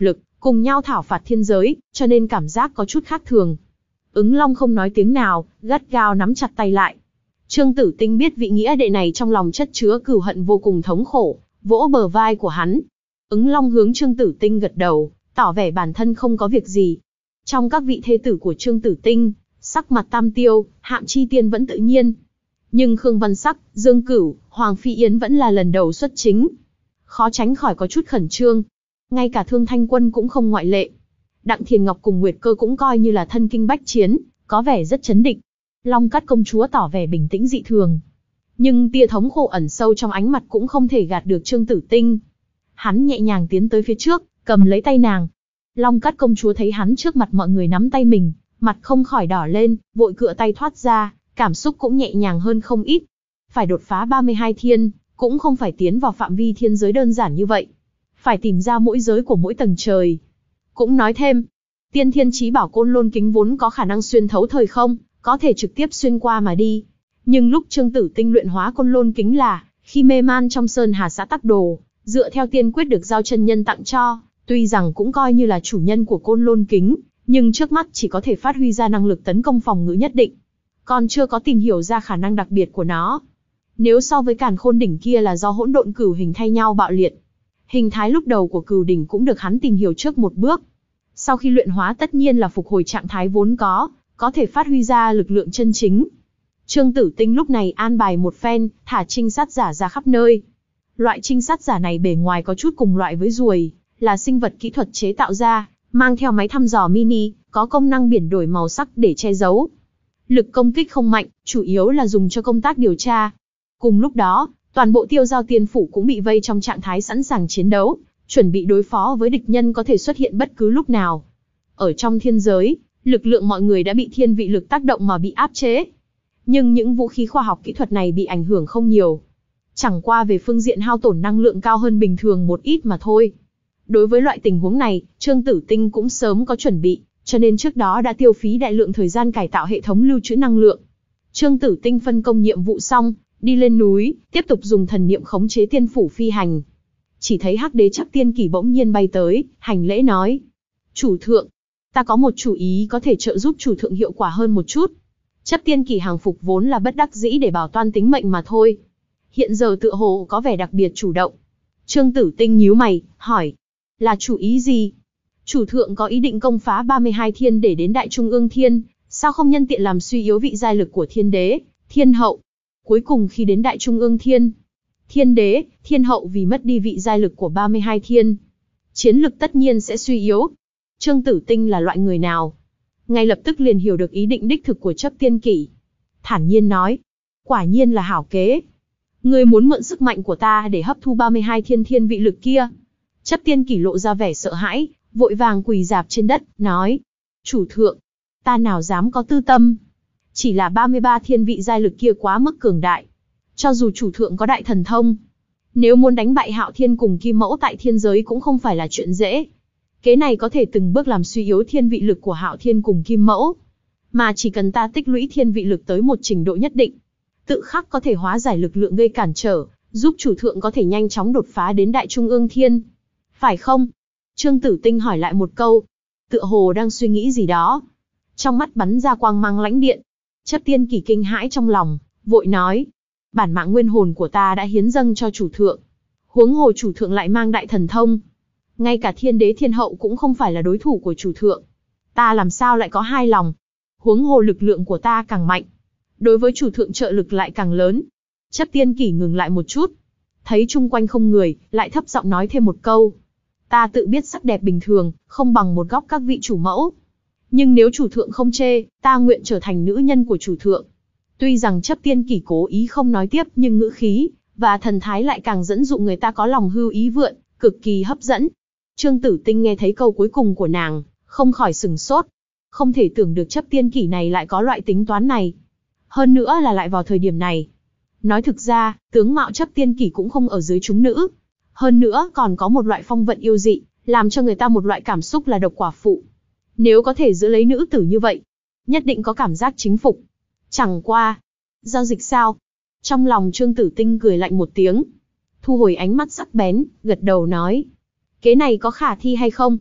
cùng nhau thảo phạt thiên giới, cho nên cảm giác có chút khác thường. Ứng Long không nói tiếng nào, gắt gao nắm chặt tay lại. Trương Tử Tinh biết vị nghĩa đệ này trong lòng chất chứa cừu hận vô cùng thống khổ, vỗ bờ vai của hắn. Ứng Long hướng Trương Tử Tinh gật đầu, tỏ vẻ bản thân không có việc gì. Trong các vị thê tử của Trương Tử Tinh, sắc mặt Tam Tiêu, Hạm Chi Tiên vẫn tự nhiên. Nhưng Khương Văn Sắc, Dương Cửu, Hoàng Phi Yến vẫn là lần đầu xuất chính. Khó tránh khỏi có chút khẩn trương. Ngay cả Thương Thanh Quân cũng không ngoại lệ. Đặng Thiền Ngọc cùng Nguyệt Cơ cũng coi như là thân kinh bách chiến, có vẻ rất chấn định. Long Cát công chúa tỏ vẻ bình tĩnh dị thường. Nhưng tia thống khổ ẩn sâu trong ánh mặt cũng không thể gạt được Trương Tử Tinh. Hắn nhẹ nhàng tiến tới phía trước, cầm lấy tay nàng. Long Cát công chúa thấy hắn trước mặt mọi người nắm tay mình, mặt không khỏi đỏ lên, vội cựa tay thoát ra, cảm xúc cũng nhẹ nhàng hơn không ít. Phải đột phá ba mươi hai thiên, cũng không phải tiến vào phạm vi thiên giới đơn giản như vậy. Phải tìm ra mỗi giới của mỗi tầng trời. Cũng nói thêm, tiên thiên chí bảo Côn Lôn kính vốn có khả năng xuyên thấu thời không, có thể trực tiếp xuyên qua mà đi. Nhưng lúc Trương Tử Tinh luyện hóa Côn Lôn kính là, khi mê man trong Sơn Hà xã Tắc Đồ, dựa theo tiên quyết được giao chân nhân tặng cho, tuy rằng cũng coi như là chủ nhân của Côn Lôn kính, nhưng trước mắt chỉ có thể phát huy ra năng lực tấn công phòng ngự nhất định. Còn chưa có tìm hiểu ra khả năng đặc biệt của nó. Nếu so với Càn Khôn đỉnh kia là do hỗn độn cửu hình thay nhau bạo liệt. Hình thái lúc đầu của cửu đỉnh cũng được hắn tìm hiểu trước một bước. Sau khi luyện hóa tất nhiên là phục hồi trạng thái vốn có, có thể phát huy ra lực lượng chân chính. Trương Tử Tinh lúc này an bài một phen, thả trinh sát giả ra khắp nơi. Loại trinh sát giả này bề ngoài có chút cùng loại với ruồi, là sinh vật kỹ thuật chế tạo ra, mang theo máy thăm dò mini, có công năng biển đổi màu sắc để che giấu. Lực công kích không mạnh, chủ yếu là dùng cho công tác điều tra. Cùng lúc đó, toàn bộ Tiêu Giao Tiên phủ cũng bị vây trong trạng thái sẵn sàng chiến đấu, chuẩn bị đối phó với địch nhân có thể xuất hiện bất cứ lúc nào. Ở trong thiên giới, lực lượng mọi người đã bị thiên vị lực tác động mà bị áp chế. Nhưng những vũ khí khoa học kỹ thuật này bị ảnh hưởng không nhiều. Chẳng qua về phương diện hao tổn năng lượng cao hơn bình thường một ít mà thôi. Đối với loại tình huống này, Trương Tử Tinh cũng sớm có chuẩn bị, cho nên trước đó đã tiêu phí đại lượng thời gian cải tạo hệ thống lưu trữ năng lượng. Trương Tử Tinh phân công nhiệm vụ xong, đi lên núi, tiếp tục dùng thần niệm khống chế tiên phủ phi hành. Chỉ thấy Hắc Đế Chắp Tiên Kỷ bỗng nhiên bay tới, hành lễ nói: "Chủ thượng, ta có một chủ ý có thể trợ giúp chủ thượng hiệu quả hơn một chút." Chắp Tiên Kỷ hàng phục vốn là bất đắc dĩ để bảo toàn tính mệnh mà thôi. Hiện giờ tựa hồ có vẻ đặc biệt chủ động. Trương Tử Tinh nhíu mày, hỏi: "Là chủ ý gì?" "Chủ thượng có ý định công phá ba mươi hai thiên để đến Đại Trung ương Thiên, sao không nhân tiện làm suy yếu vị giai lực của Thiên Đế, Thiên Hậu? Cuối cùng khi đến Đại Trung ương Thiên, Thiên Đế, Thiên Hậu vì mất đi vị giai lực của ba mươi hai thiên, chiến lực tất nhiên sẽ suy yếu." Trương Tử Tinh là loại người nào? Ngay lập tức liền hiểu được ý định đích thực của Chắp Tiên Kỷ. Thản nhiên nói: "Quả nhiên là hảo kế. Ngươi muốn mượn sức mạnh của ta để hấp thu ba mươi hai thiên thiên vị lực kia?" Chắp Tiên Kỷ lộ ra vẻ sợ hãi, vội vàng quỳ rạp trên đất, nói: "Chủ thượng, ta nào dám có tư tâm. Chỉ là ba mươi ba thiên vị giai lực kia quá mức cường đại. Cho dù chủ thượng có đại thần thông, nếu muốn đánh bại Hạo Thiên cùng Kim Mẫu tại thiên giới cũng không phải là chuyện dễ. Kế này có thể từng bước làm suy yếu thiên vị lực của Hạo Thiên cùng Kim Mẫu. Mà chỉ cần ta tích lũy thiên vị lực tới một trình độ nhất định, tự khắc có thể hóa giải lực lượng gây cản trở, giúp chủ thượng có thể nhanh chóng đột phá đến Đại Trung ương Thiên. Phải không?" Trương Tử Tinh hỏi lại một câu, tựa hồ đang suy nghĩ gì đó. Trong mắt bắn ra quang mang lãnh điện. Chắp Tiên Kỷ kinh hãi trong lòng, vội nói: "Bản mạng nguyên hồn của ta đã hiến dâng cho chủ thượng. Huống hồ chủ thượng lại mang đại thần thông. Ngay cả Thiên Đế Thiên Hậu cũng không phải là đối thủ của chủ thượng. Ta làm sao lại có hai lòng? Huống hồ lực lượng của ta càng mạnh, đối với chủ thượng trợ lực lại càng lớn." Chắp Tiên Kỷ ngừng lại một chút, thấy chung quanh không người, lại thấp giọng nói thêm một câu: "Ta tự biết sắc đẹp bình thường, không bằng một góc các vị chủ mẫu. Nhưng nếu chủ thượng không chê, ta nguyện trở thành nữ nhân của chủ thượng." Tuy rằng Chắp Tiên Kỷ cố ý không nói tiếp, nhưng ngữ khí và thần thái lại càng dẫn dụ người ta có lòng hưu ý vượn, cực kỳ hấp dẫn. Trương Tử Tinh nghe thấy câu cuối cùng của nàng, không khỏi sừng sốt. Không thể tưởng được Chắp Tiên Kỷ này lại có loại tính toán này. Hơn nữa là lại vào thời điểm này. Nói thực ra, tướng mạo Chắp Tiên Kỷ cũng không ở dưới chúng nữ. Hơn nữa còn có một loại phong vận yêu dị, làm cho người ta một loại cảm xúc là độc quả phụ. Nếu có thể giữ lấy nữ tử như vậy, nhất định có cảm giác chính phục. Chẳng qua, giao dịch sao? Trong lòng Trương Tử Tinh cười lạnh một tiếng, thu hồi ánh mắt sắc bén, gật đầu nói: "Kế này có khả thi hay không?"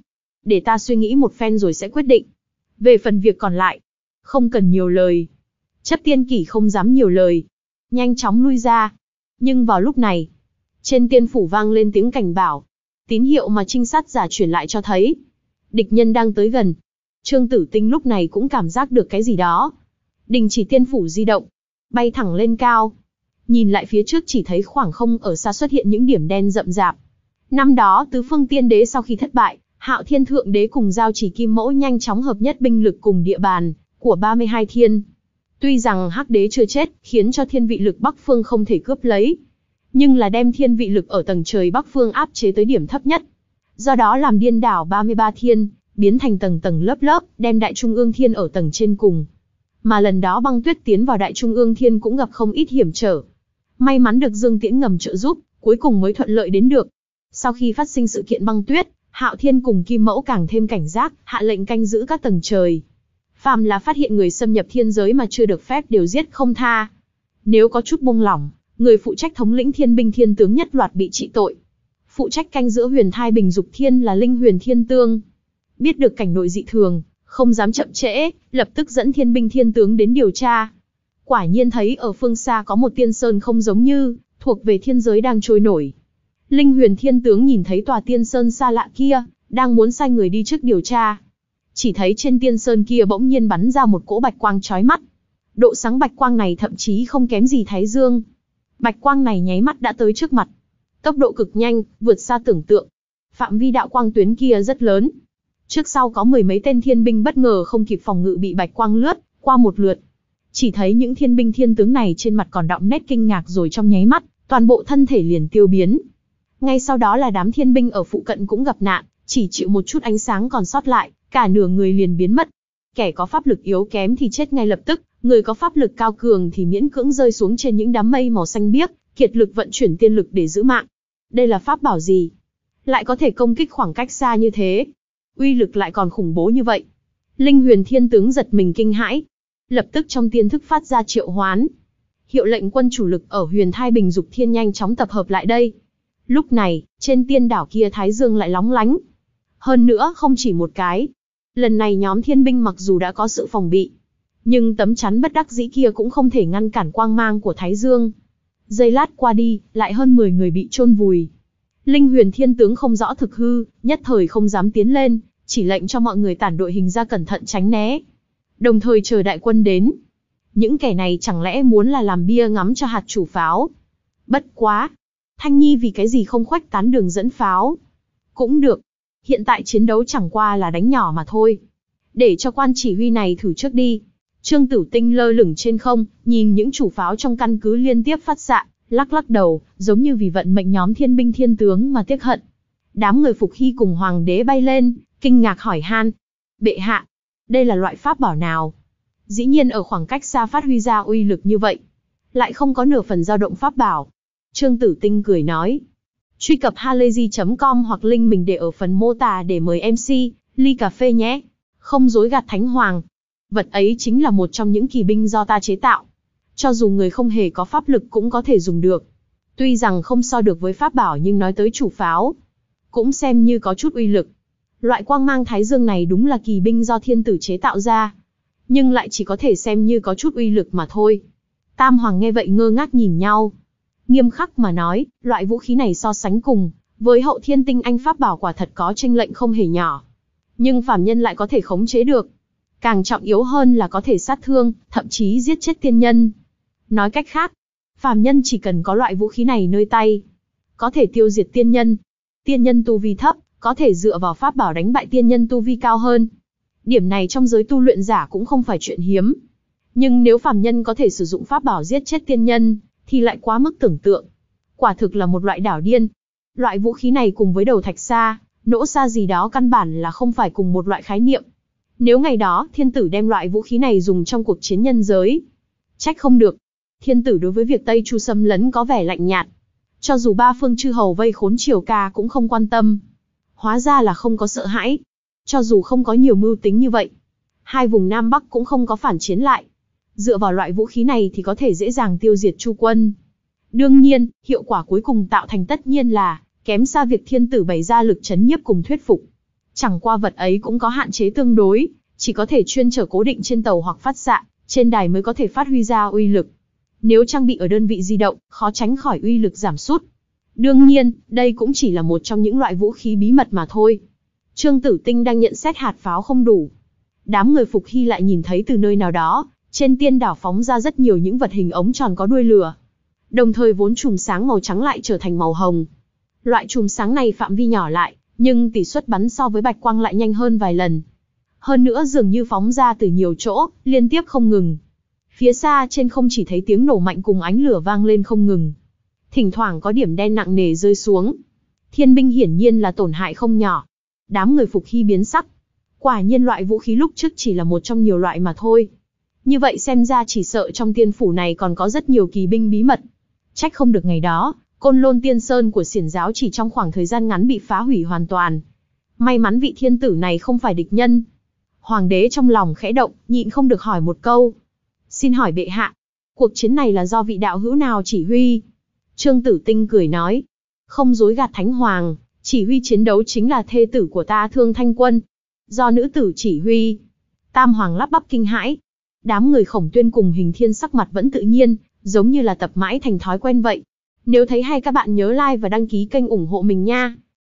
Để ta suy nghĩ một phen rồi sẽ quyết định. Về phần việc còn lại, không cần nhiều lời. Chấp tiên kỷ không dám nhiều lời, nhanh chóng lui ra. Nhưng vào lúc này, trên tiên phủ vang lên tiếng cảnh bảo. Tín hiệu mà trinh sát giả truyền lại cho thấy địch nhân đang tới gần. Trương Tử Tinh lúc này cũng cảm giác được cái gì đó. Đình chỉ tiên phủ di động, bay thẳng lên cao. Nhìn lại phía trước chỉ thấy khoảng không ở xa xuất hiện những điểm đen rậm rạp. Năm đó Tứ Phương Tiên Đế sau khi thất bại, Hạo Thiên Thượng Đế cùng Giao Chỉ Kim Mẫu nhanh chóng hợp nhất binh lực cùng địa bàn của ba mươi hai thiên. Tuy rằng Hắc Đế chưa chết, khiến cho thiên vị lực Bắc Phương không thể cướp lấy, nhưng là đem thiên vị lực ở tầng trời Bắc Phương áp chế tới điểm thấp nhất. Do đó làm điên đảo ba mươi ba thiên, biến thành tầng tầng lớp lớp, đem Đại Trung ương Thiên ở tầng trên cùng. Mà lần đó Băng Tuyết tiến vào Đại Trung ương Thiên cũng gặp không ít hiểm trở. May mắn được Dương Tiễn ngầm trợ giúp, cuối cùng mới thuận lợi đến được. Sau khi phát sinh sự kiện Băng Tuyết, Hạo Thiên cùng Kim Mẫu càng thêm cảnh giác, hạ lệnh canh giữ các tầng trời. Phàm là phát hiện người xâm nhập thiên giới mà chưa được phép đều giết không tha. Nếu có chút buông lỏng, người phụ trách thống lĩnh thiên binh thiên tướng nhất loạt bị trị tội. Phụ trách canh giữ huyền thai bình dục thiên là Linh Huyền Thiên Tương. Biết được cảnh nội dị thường, không dám chậm trễ, lập tức dẫn thiên binh thiên tướng đến điều tra. Quả nhiên thấy ở phương xa có một tiên sơn không giống như, thuộc về thiên giới đang trôi nổi. Linh Huyền Thiên Tướng nhìn thấy tòa tiên sơn xa lạ kia, đang muốn sai người đi trước điều tra. Chỉ thấy trên tiên sơn kia bỗng nhiên bắn ra một cỗ bạch quang chói mắt. Độ sáng bạch quang này thậm chí không kém gì Thái Dương. Bạch quang này nháy mắt đã tới trước mặt. Tốc độ cực nhanh, vượt xa tưởng tượng. Phạm vi đạo quang tuyến kia rất lớn. Trước sau có mười mấy tên thiên binh bất ngờ không kịp phòng ngự bị bạch quang lướt qua một lượt. Chỉ thấy những thiên binh thiên tướng này trên mặt còn đọng nét kinh ngạc rồi trong nháy mắt, toàn bộ thân thể liền tiêu biến. Ngay sau đó là đám thiên binh ở phụ cận cũng gặp nạn, chỉ chịu một chút ánh sáng còn sót lại, cả nửa người liền biến mất. Kẻ có pháp lực yếu kém thì chết ngay lập tức, người có pháp lực cao cường thì miễn cưỡng rơi xuống trên những đám mây màu xanh biếc, kiệt lực vận chuyển tiên lực để giữ mạng. Đây là pháp bảo gì? Lại có thể công kích khoảng cách xa như thế? Uy lực lại còn khủng bố như vậy? Linh Huyền Thiên Tướng giật mình kinh hãi, lập tức trong tiên thức phát ra triệu hoán. Hiệu lệnh quân chủ lực ở Huyền Thai Bình Dục Thiên nhanh chóng tập hợp lại đây. Lúc này, trên tiên đảo kia Thái Dương lại lóng lánh. Hơn nữa không chỉ một cái. Lần này nhóm thiên binh mặc dù đã có sự phòng bị, nhưng tấm chắn bất đắc dĩ kia cũng không thể ngăn cản quang mang của Thái Dương. Giây lát qua đi, lại hơn mười người bị chôn vùi. Linh Huyền Thiên Tướng không rõ thực hư, nhất thời không dám tiến lên, chỉ lệnh cho mọi người tản đội hình ra cẩn thận tránh né. Đồng thời chờ đại quân đến. Những kẻ này chẳng lẽ muốn là làm bia ngắm cho hạt chủ pháo? Bất quá, Thanh Nhi vì cái gì không khuếch tán đường dẫn pháo? Cũng được. Hiện tại chiến đấu chẳng qua là đánh nhỏ mà thôi. Để cho quan chỉ huy này thử trước đi. Trương Tử Tinh lơ lửng trên không, nhìn những chủ pháo trong căn cứ liên tiếp phát xạ, lắc lắc đầu, giống như vì vận mệnh nhóm thiên binh thiên tướng mà tiếc hận. Đám người Phục Hy cùng Hoàng đế bay lên, kinh ngạc hỏi han. Bệ hạ, đây là loại pháp bảo nào? Dĩ nhiên ở khoảng cách xa phát huy ra uy lực như vậy, lại không có nửa phần dao động pháp bảo. Trương Tử Tinh cười nói. Truy cập halayzi chấm com hoặc link mình để ở phần mô tả để mời em xê, ly cà phê nhé. Không dối gạt Thánh Hoàng. Vật ấy chính là một trong những kỳ binh do ta chế tạo. Cho dù người không hề có pháp lực cũng có thể dùng được. Tuy rằng không so được với pháp bảo nhưng nói tới chủ pháo, cũng xem như có chút uy lực. Loại quang mang Thái Dương này đúng là kỳ binh do thiên tử chế tạo ra, nhưng lại chỉ có thể xem như có chút uy lực mà thôi. Tam Hoàng nghe vậy ngơ ngác nhìn nhau. Nghiêm khắc mà nói, loại vũ khí này so sánh cùng với hậu thiên tinh anh pháp bảo quả thật có chênh lệch không hề nhỏ. Nhưng phàm nhân lại có thể khống chế được. Càng trọng yếu hơn là có thể sát thương, thậm chí giết chết tiên nhân. Nói cách khác, phàm nhân chỉ cần có loại vũ khí này nơi tay, có thể tiêu diệt tiên nhân. Tiên nhân tu vi thấp, có thể dựa vào pháp bảo đánh bại tiên nhân tu vi cao hơn. Điểm này trong giới tu luyện giả cũng không phải chuyện hiếm. Nhưng nếu phàm nhân có thể sử dụng pháp bảo giết chết tiên nhân, thì lại quá mức tưởng tượng. Quả thực là một loại đảo điên. Loại vũ khí này cùng với đầu thạch sa, nỗ sa gì đó căn bản là không phải cùng một loại khái niệm. Nếu ngày đó thiên tử đem loại vũ khí này dùng trong cuộc chiến nhân giới, trách không được. Thiên tử đối với việc Tây Chu xâm lấn có vẻ lạnh nhạt. Cho dù ba phương chư hầu vây khốn Triều Ca cũng không quan tâm. Hóa ra là không có sợ hãi. Cho dù không có nhiều mưu tính như vậy, hai vùng Nam Bắc cũng không có phản chiến lại. Dựa vào loại vũ khí này thì có thể dễ dàng tiêu diệt Chu quân. Đương nhiên, hiệu quả cuối cùng tạo thành tất nhiên là kém xa việc thiên tử bày ra lực chấn nhiếp cùng thuyết phục. Chẳng qua vật ấy cũng có hạn chế tương đối, chỉ có thể chuyên chở cố định trên tàu hoặc phát xạ, trên đài mới có thể phát huy ra uy lực. Nếu trang bị ở đơn vị di động, khó tránh khỏi uy lực giảm sút. Đương nhiên, đây cũng chỉ là một trong những loại vũ khí bí mật mà thôi. Trương Tử Tinh đang nhận xét hạt pháo không đủ. Đám người Phục Hy lại nhìn thấy từ nơi nào đó, trên tiên đảo phóng ra rất nhiều những vật hình ống tròn có đuôi lửa. Đồng thời vốn chùm sáng màu trắng lại trở thành màu hồng. Loại chùm sáng này phạm vi nhỏ lại, nhưng tỷ suất bắn so với bạch quang lại nhanh hơn vài lần. Hơn nữa dường như phóng ra từ nhiều chỗ, liên tiếp không ngừng. Phía xa trên không chỉ thấy tiếng nổ mạnh cùng ánh lửa vang lên không ngừng. Thỉnh thoảng có điểm đen nặng nề rơi xuống. Thiên binh hiển nhiên là tổn hại không nhỏ. Đám người Phục Hy biến sắc. Quả nhiên loại vũ khí lúc trước chỉ là một trong nhiều loại mà thôi. Như vậy xem ra chỉ sợ trong tiên phủ này còn có rất nhiều kỳ binh bí mật. Trách không được ngày đó, Côn Lôn Tiên Sơn của Xiển giáo chỉ trong khoảng thời gian ngắn bị phá hủy hoàn toàn. May mắn vị thiên tử này không phải địch nhân. Hoàng đế trong lòng khẽ động, nhịn không được hỏi một câu. Xin hỏi bệ hạ, cuộc chiến này là do vị đạo hữu nào chỉ huy? Trương Tử Tinh cười nói. Không dối gạt Thánh Hoàng, chỉ huy chiến đấu chính là thê tử của ta Thương Thanh Quân. Do nữ tử chỉ huy. Tam Hoàng lắp bắp kinh hãi. Đám người Khổng Tuyên cùng Hình Thiên sắc mặt vẫn tự nhiên, giống như là tập mãi thành thói quen vậy. Nếu thấy hay các bạn nhớ like và đăng ký kênh ủng hộ mình nha.